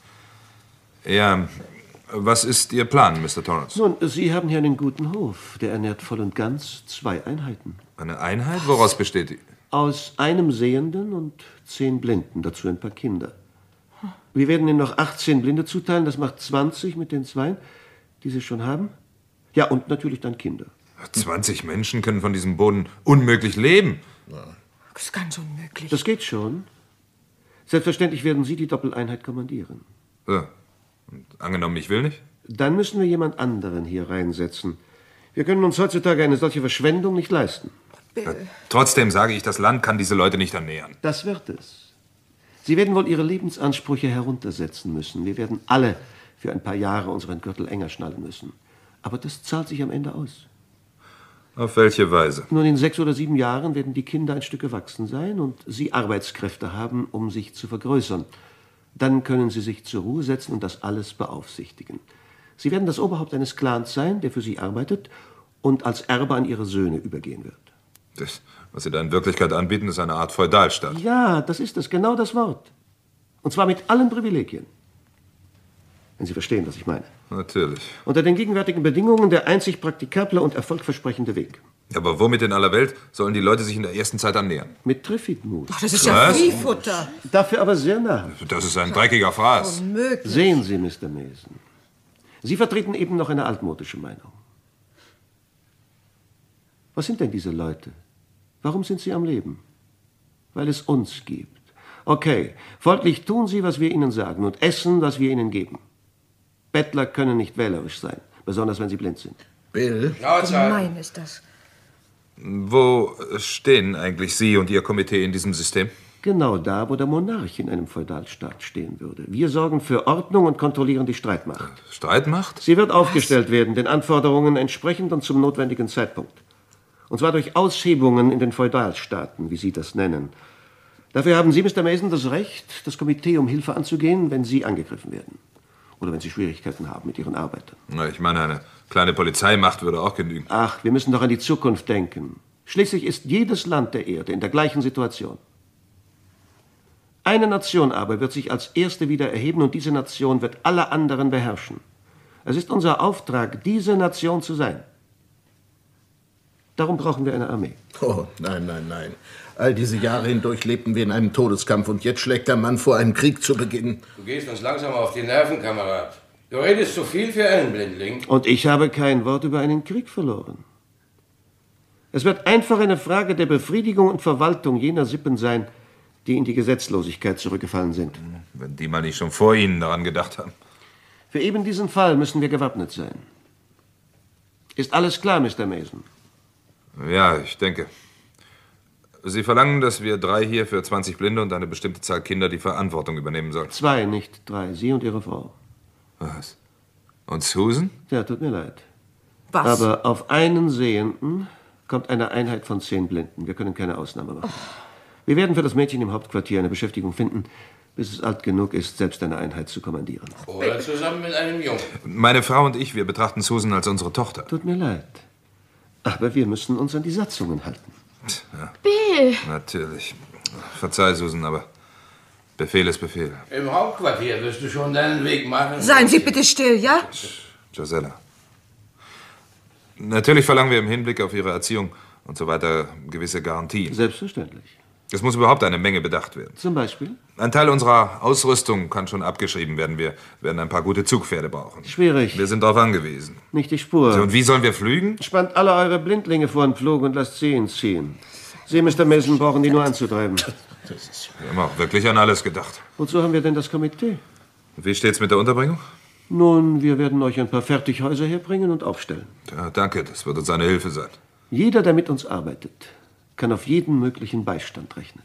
Ja, was ist Ihr Plan, Mister Torrance? Nun, Sie haben hier einen guten Hof. Der ernährt voll und ganz zwei Einheiten. Eine Einheit? Woraus besteht die? Aus einem Sehenden und zehn Blinden, dazu ein paar Kinder. Wir werden Ihnen noch achtzehn Blinde zuteilen, das macht zwanzig mit den Zweien, die Sie schon haben. Ja, und natürlich dann Kinder. zwanzig Menschen können von diesem Boden unmöglich leben. Das ist ganz unmöglich. Das geht schon. Selbstverständlich werden Sie die Doppeleinheit kommandieren. So. Und angenommen, ich will nicht? Dann müssen wir jemand anderen hier reinsetzen. Wir können uns heutzutage eine solche Verschwendung nicht leisten. Ja, trotzdem sage ich, das Land kann diese Leute nicht ernähren. Das wird es. Sie werden wohl Ihre Lebensansprüche heruntersetzen müssen. Wir werden alle für ein paar Jahre unseren Gürtel enger schnallen müssen. Aber das zahlt sich am Ende aus. Auf welche Weise? Nun, in sechs oder sieben Jahren werden die Kinder ein Stück gewachsen sein und Sie Arbeitskräfte haben, um sich zu vergrößern. Dann können Sie sich zur Ruhe setzen und das alles beaufsichtigen. Sie werden das Oberhaupt eines Clans sein, der für Sie arbeitet und als Erbe an Ihre Söhne übergehen wird. Das, was Sie da in Wirklichkeit anbieten, ist eine Art Feudalstaat. Ja, das ist es, genau das Wort. Und zwar mit allen Privilegien. Wenn Sie verstehen, was ich meine. Natürlich. Unter den gegenwärtigen Bedingungen der einzig praktikable und erfolgversprechende Weg. Aber womit in aller Welt sollen die Leute sich in der ersten Zeit annähern? Mit Triffidmut. Ach, das ist ja Viehfutter. Dafür aber sehr nah. Das ist ein dreckiger Fraß. Unmöglich. Sehen Sie, Mister Mason. Sie vertreten eben noch eine altmodische Meinung. Was sind denn diese Leute? Warum sind sie am Leben? Weil es uns gibt. Okay, folglich tun Sie, was wir Ihnen sagen und essen, was wir Ihnen geben. Bettler können nicht wählerisch sein, besonders wenn sie blind sind. Bill? Gemein ist das. Wo stehen eigentlich Sie und Ihr Komitee in diesem System? Genau da, wo der Monarch in einem Feudalstaat stehen würde. Wir sorgen für Ordnung und kontrollieren die Streitmacht. Streitmacht? Sie wird aufgestellt werden, den Anforderungen entsprechend und zum notwendigen Zeitpunkt. Und zwar durch Aushebungen in den Feudalstaaten, wie Sie das nennen. Dafür haben Sie, Mister Mason, das Recht, das Komitee um Hilfe anzugehen, wenn Sie angegriffen werden. Oder wenn Sie Schwierigkeiten haben mit Ihren Arbeitern. Na, ich meine, eine kleine Polizeimacht würde auch genügen. Ach, wir müssen doch an die Zukunft denken. Schließlich ist jedes Land der Erde in der gleichen Situation. Eine Nation aber wird sich als erste wieder erheben und diese Nation wird alle anderen beherrschen. Es ist unser Auftrag, diese Nation zu sein. Darum brauchen wir eine Armee. Oh, nein, nein, nein. All diese Jahre hindurch lebten wir in einem Todeskampf und jetzt schlägt der Mann vor, einen Krieg zu beginnen. Du gehst uns langsam auf die Nerven, Kamerad. Du redest zu viel für einen Blindling. Und ich habe kein Wort über einen Krieg verloren. Es wird einfach eine Frage der Befriedigung und Verwaltung jener Sippen sein, die in die Gesetzlosigkeit zurückgefallen sind. Wenn die mal nicht schon vor Ihnen daran gedacht haben. Für eben diesen Fall müssen wir gewappnet sein. Ist alles klar, Mister Mason? Ja, ich denke. Sie verlangen, dass wir drei hier für zwanzig Blinde und eine bestimmte Zahl Kinder die Verantwortung übernehmen sollen. Zwei, nicht drei. Sie und Ihre Frau. Was? Und Susan? Ja, tut mir leid. Was? Aber auf einen Sehenden kommt eine Einheit von zehn Blinden. Wir können keine Ausnahme machen. Wir werden für das Mädchen im Hauptquartier eine Beschäftigung finden, bis es alt genug ist, selbst eine Einheit zu kommandieren. Oder zusammen mit einem Jungen. Meine Frau und ich, wir betrachten Susan als unsere Tochter. Tut mir leid. Aber wir müssen uns an die Satzungen halten. Ja, Bill! natürlich. Verzeih, Susan, aber Befehl ist Befehl. Im Hauptquartier wirst du schon deinen Weg machen. Seien Sie bitte still, ja? Gisella. Natürlich verlangen wir im Hinblick auf Ihre Erziehung und so weiter gewisse Garantien. Selbstverständlich. Es muss überhaupt eine Menge bedacht werden. Zum Beispiel? Ein Teil unserer Ausrüstung kann schon abgeschrieben werden. Wir werden ein paar gute Zugpferde brauchen. Schwierig. Wir sind darauf angewiesen. Nicht die Spur. So, und wie sollen wir flügen? Spannt alle eure Blindlinge vor den Pflug und lasst sie ihn ziehen. Sie, Mister Mason, brauchen die nur anzutreiben. Wir haben auch wirklich an alles gedacht. Wozu haben wir denn das Komitee? Und wie steht's mit der Unterbringung? Nun, wir werden euch ein paar Fertighäuser herbringen und aufstellen. Ja, danke, das wird uns eine Hilfe sein. Jeder, der mit uns arbeitet, kann auf jeden möglichen Beistand rechnen.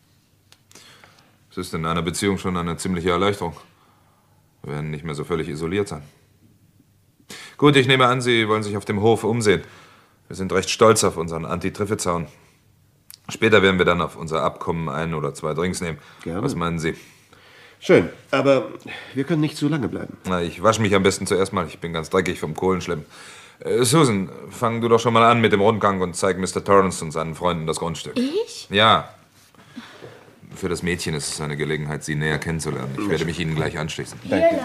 Es ist in einer Beziehung schon eine ziemliche Erleichterung. Wir werden nicht mehr so völlig isoliert sein. Gut, ich nehme an, Sie wollen sich auf dem Hof umsehen. Wir sind recht stolz auf unseren Anti-Triffe-Zaun. Später werden wir dann auf unser Abkommen ein oder zwei Drinks nehmen. Gerne. Was meinen Sie? Schön, aber wir können nicht zu lange bleiben. Na, ich wasche mich am besten zuerst mal. Ich bin ganz dreckig vom Kohlenschleppen. Äh, Susan, fang du doch schon mal an mit dem Rundgang und zeig Mister Torrance und seinen Freunden das Grundstück. Ich? Ja. Für das Mädchen ist es eine Gelegenheit, Sie näher kennenzulernen. Ich werde mich Ihnen gleich anschließen. Bill,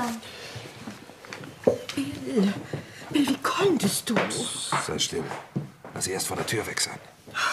Bill, wie konntest du? Sei still. Lass sie erst von der Tür weg sein.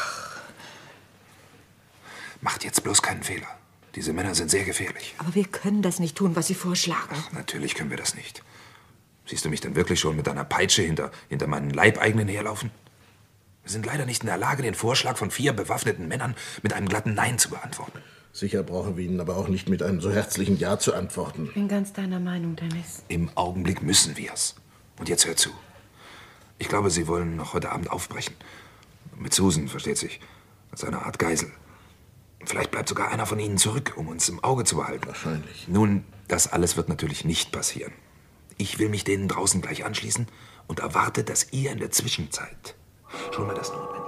Macht jetzt bloß keinen Fehler. Diese Männer sind sehr gefährlich. Aber wir können das nicht tun, was Sie vorschlagen. Natürlich können wir das nicht. Siehst du mich denn wirklich schon mit einer Peitsche hinter, hinter meinen Leibeigenen herlaufen? Wir sind leider nicht in der Lage, den Vorschlag von vier bewaffneten Männern mit einem glatten Nein zu beantworten. Sicher brauchen wir Ihnen aber auch nicht mit einem so herzlichen Ja zu antworten. Ich bin ganz deiner Meinung, Dennis. Im Augenblick müssen wir's. Und jetzt hör zu. Ich glaube, Sie wollen noch heute Abend aufbrechen. Mit Susan, versteht sich. Als eine Art Geisel. Vielleicht bleibt sogar einer von Ihnen zurück, um uns im Auge zu behalten. Wahrscheinlich. Nun, das alles wird natürlich nicht passieren. Ich will mich denen draußen gleich anschließen und erwarte, dass ihr in der Zwischenzeit schon mal das Notwendige.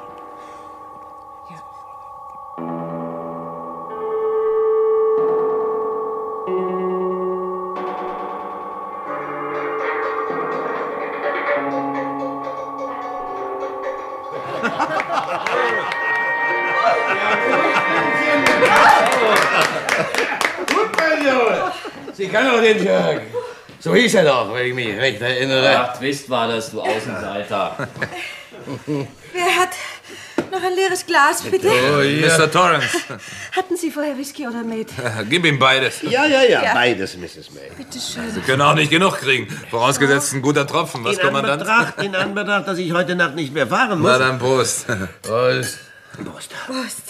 Gut, mein Junge. Sie kann doch den Jörg. So hieß er doch, wenn ich mich recht erinnere. Ach, Twist war das, du Außenseiter. Wer hat noch ein leeres Glas, bitte? Oh, Mister Torrance. Hatten Sie vorher Whisky oder Met? Gib ihm beides. Ja, ja, ja, Ja. beides, Misses May. Bitte schön. Sie können auch nicht genug kriegen. Vorausgesetzt ein guter Tropfen. Was, in Kommandant? Anbetracht, in Anbetracht, dass ich heute Nacht nicht mehr fahren muss. Na dann Prost. Prost. Prost. Prost.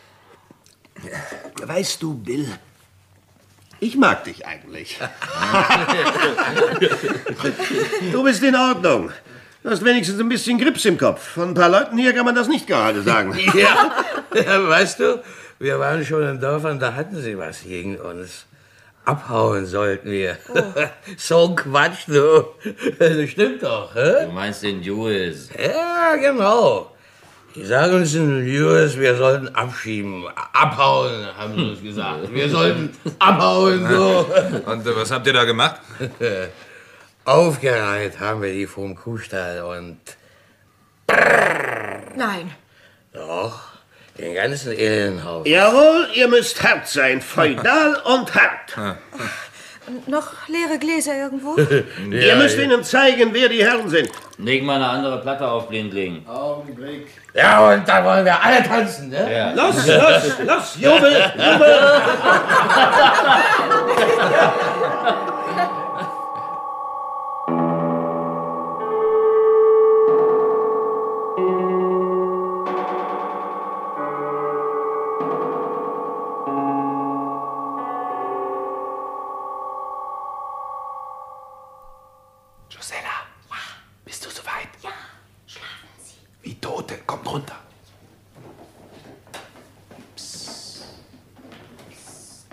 Weißt du, Bill, ich mag dich eigentlich. Du bist in Ordnung. Du hast wenigstens ein bisschen Grips im Kopf. Von ein paar Leuten hier kann man das nicht gerade sagen. Ja, ja, weißt du, wir waren schon in Dörfern, da hatten sie was gegen uns. Abhauen sollten wir. Oh. So ein Quatsch, du. Das stimmt doch, hä? Du meinst den Jules. Ja, genau. Die sagen uns in U S, wir sollten abschieben. Abhauen, haben sie uns gesagt. Wir sollten abhauen, so. Und äh, was habt ihr da gemacht? Aufgereiht haben wir die vom Kuhstall und... Nein. Doch, den ganzen Ellenhaufen. Jawohl, ihr müsst hart sein. Feudal und hart. Noch leere Gläser irgendwo? Ihr müsst ihnen zeigen, wer die Herren sind. Leg mal eine andere Platte auf, Blindling. Augenblick. Ja, und da wollen wir alle tanzen, ne? Ja. Los, los, los, Jubel, Jubel! Josella. Ja. Bist du soweit? Ja. Schlafen Sie. Wie Tote. Kommt runter. Psst. Psst.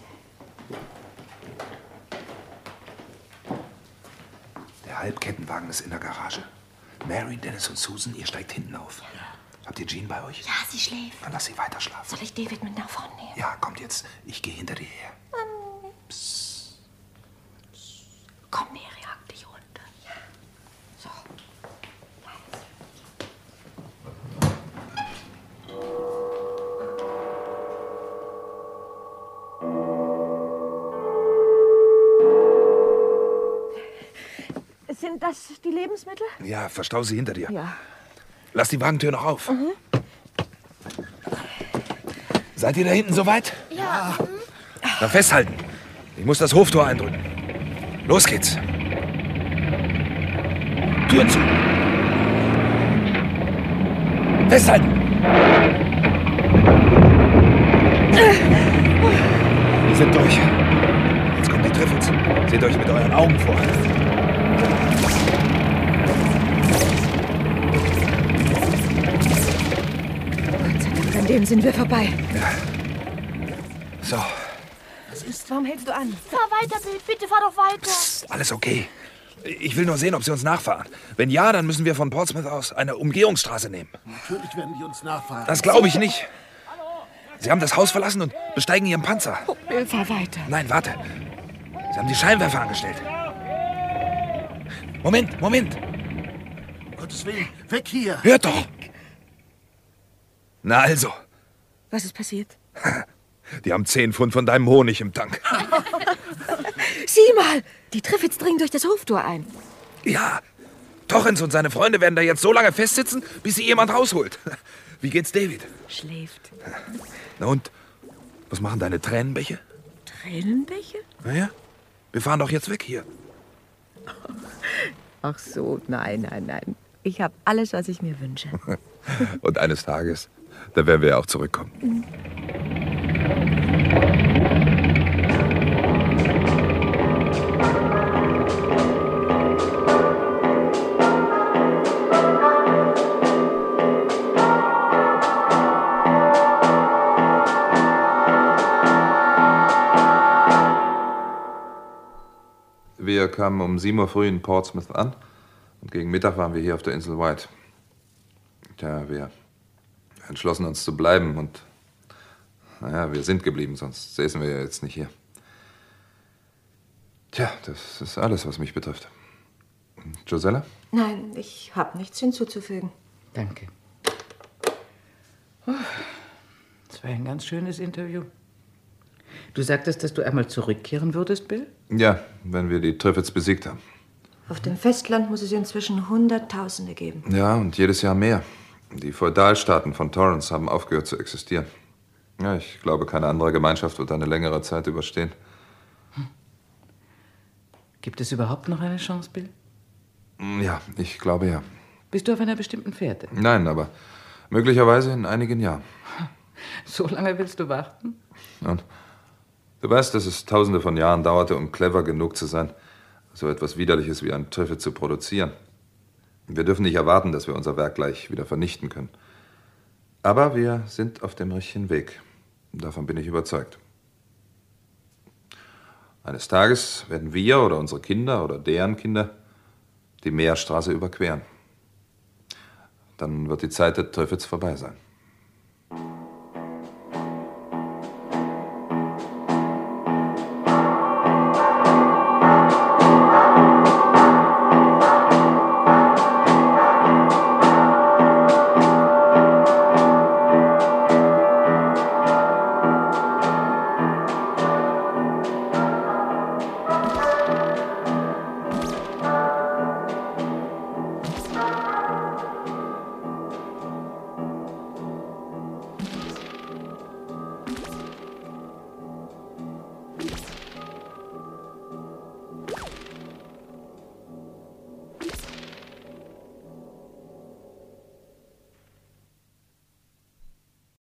Der Halbkettenwagen ist in der Garage. Mary, Dennis und Susan, ihr steigt hinten auf. Ja. Habt ihr Jean bei euch? Ja, sie schläft. Dann lass sie weiter schlafen. Soll ich David mit nach vorne nehmen? Ja, kommt jetzt. Ich gehe hinter dir her. Psst. Komm, Mary, hack dich runter. Ja. So. Sind das die Lebensmittel? Ja, verstau sie hinter dir. Ja. Lass die Wagentür noch auf. Mhm. Seid ihr da hinten soweit? Ja. Na, festhalten. Ich muss das Hoftor eindrücken. Los geht's. Tür zu. Festhalten. Wir sind durch. Jetzt kommen die Triffids. Seht euch mit euren Augen vor. An dem sind wir vorbei. Ja. So, Was ist? Warum hältst du an? Fahr weiter, Bill. Bitte fahr doch weiter. alles okay. Ich will nur sehen, ob sie uns nachfahren. Wenn ja, dann müssen wir von Portsmouth aus eine Umgehungsstraße nehmen. Natürlich werden die uns nachfahren. Das glaube ich nicht. Sie haben das Haus verlassen und besteigen ihren Panzer. Oh, Bill, fahr weiter. Nein, warte. Sie haben die Scheinwerfer angestellt. Moment, Moment. Um Gottes Willen, weg hier. Hört doch. Na also, Was ist passiert? die haben zehn Pfund von deinem Honig im Tank. Sieh mal! Die Triffids dringen durch das Hoftor ein. Ja, Torrens und seine Freunde werden da jetzt so lange festsitzen, bis sie jemand rausholt. Wie geht's David? Schläft. Na und, was machen deine Tränenbäche? Tränenbäche? Naja, wir fahren doch jetzt weg hier. Ach so, nein, nein, nein. Ich habe alles, was ich mir wünsche. Und eines Tages, da werden wir ja auch zurückkommen. Mhm. Wir kamen um sieben Uhr früh in Portsmouth an und gegen Mittag waren wir hier auf der Insel White. Tja, wir entschlossen uns zu bleiben und naja, wir sind geblieben, sonst säßen wir ja jetzt nicht hier. Tja, das ist alles, was mich betrifft. Josella? Nein, ich habe nichts hinzuzufügen. Danke. Oh, das war ein ganz schönes Interview. Du sagtest, dass du einmal zurückkehren würdest, Bill? Ja, wenn wir die Triffids besiegt haben. Auf dem Festland muss es inzwischen Hunderttausende geben. Ja, und jedes Jahr mehr. Die Feudalstaaten von Torrance haben aufgehört zu existieren. Ja, ich glaube, keine andere Gemeinschaft wird eine längere Zeit überstehen. Hm. Gibt es überhaupt noch eine Chance, Bill? Ja, ich glaube ja. Bist du auf einer bestimmten Fährte? Nein, aber möglicherweise in einigen Jahren. So lange willst du warten? Und du weißt, dass es tausende von Jahren dauerte, um clever genug zu sein, so etwas Widerliches wie ein Triffid zu produzieren. Wir dürfen nicht erwarten, dass wir unser Werk gleich wieder vernichten können. Aber wir sind auf dem richtigen Weg. Davon bin ich überzeugt. Eines Tages werden wir oder unsere Kinder oder deren Kinder die Meerstraße überqueren. Dann wird die Zeit der Triffids vorbei sein.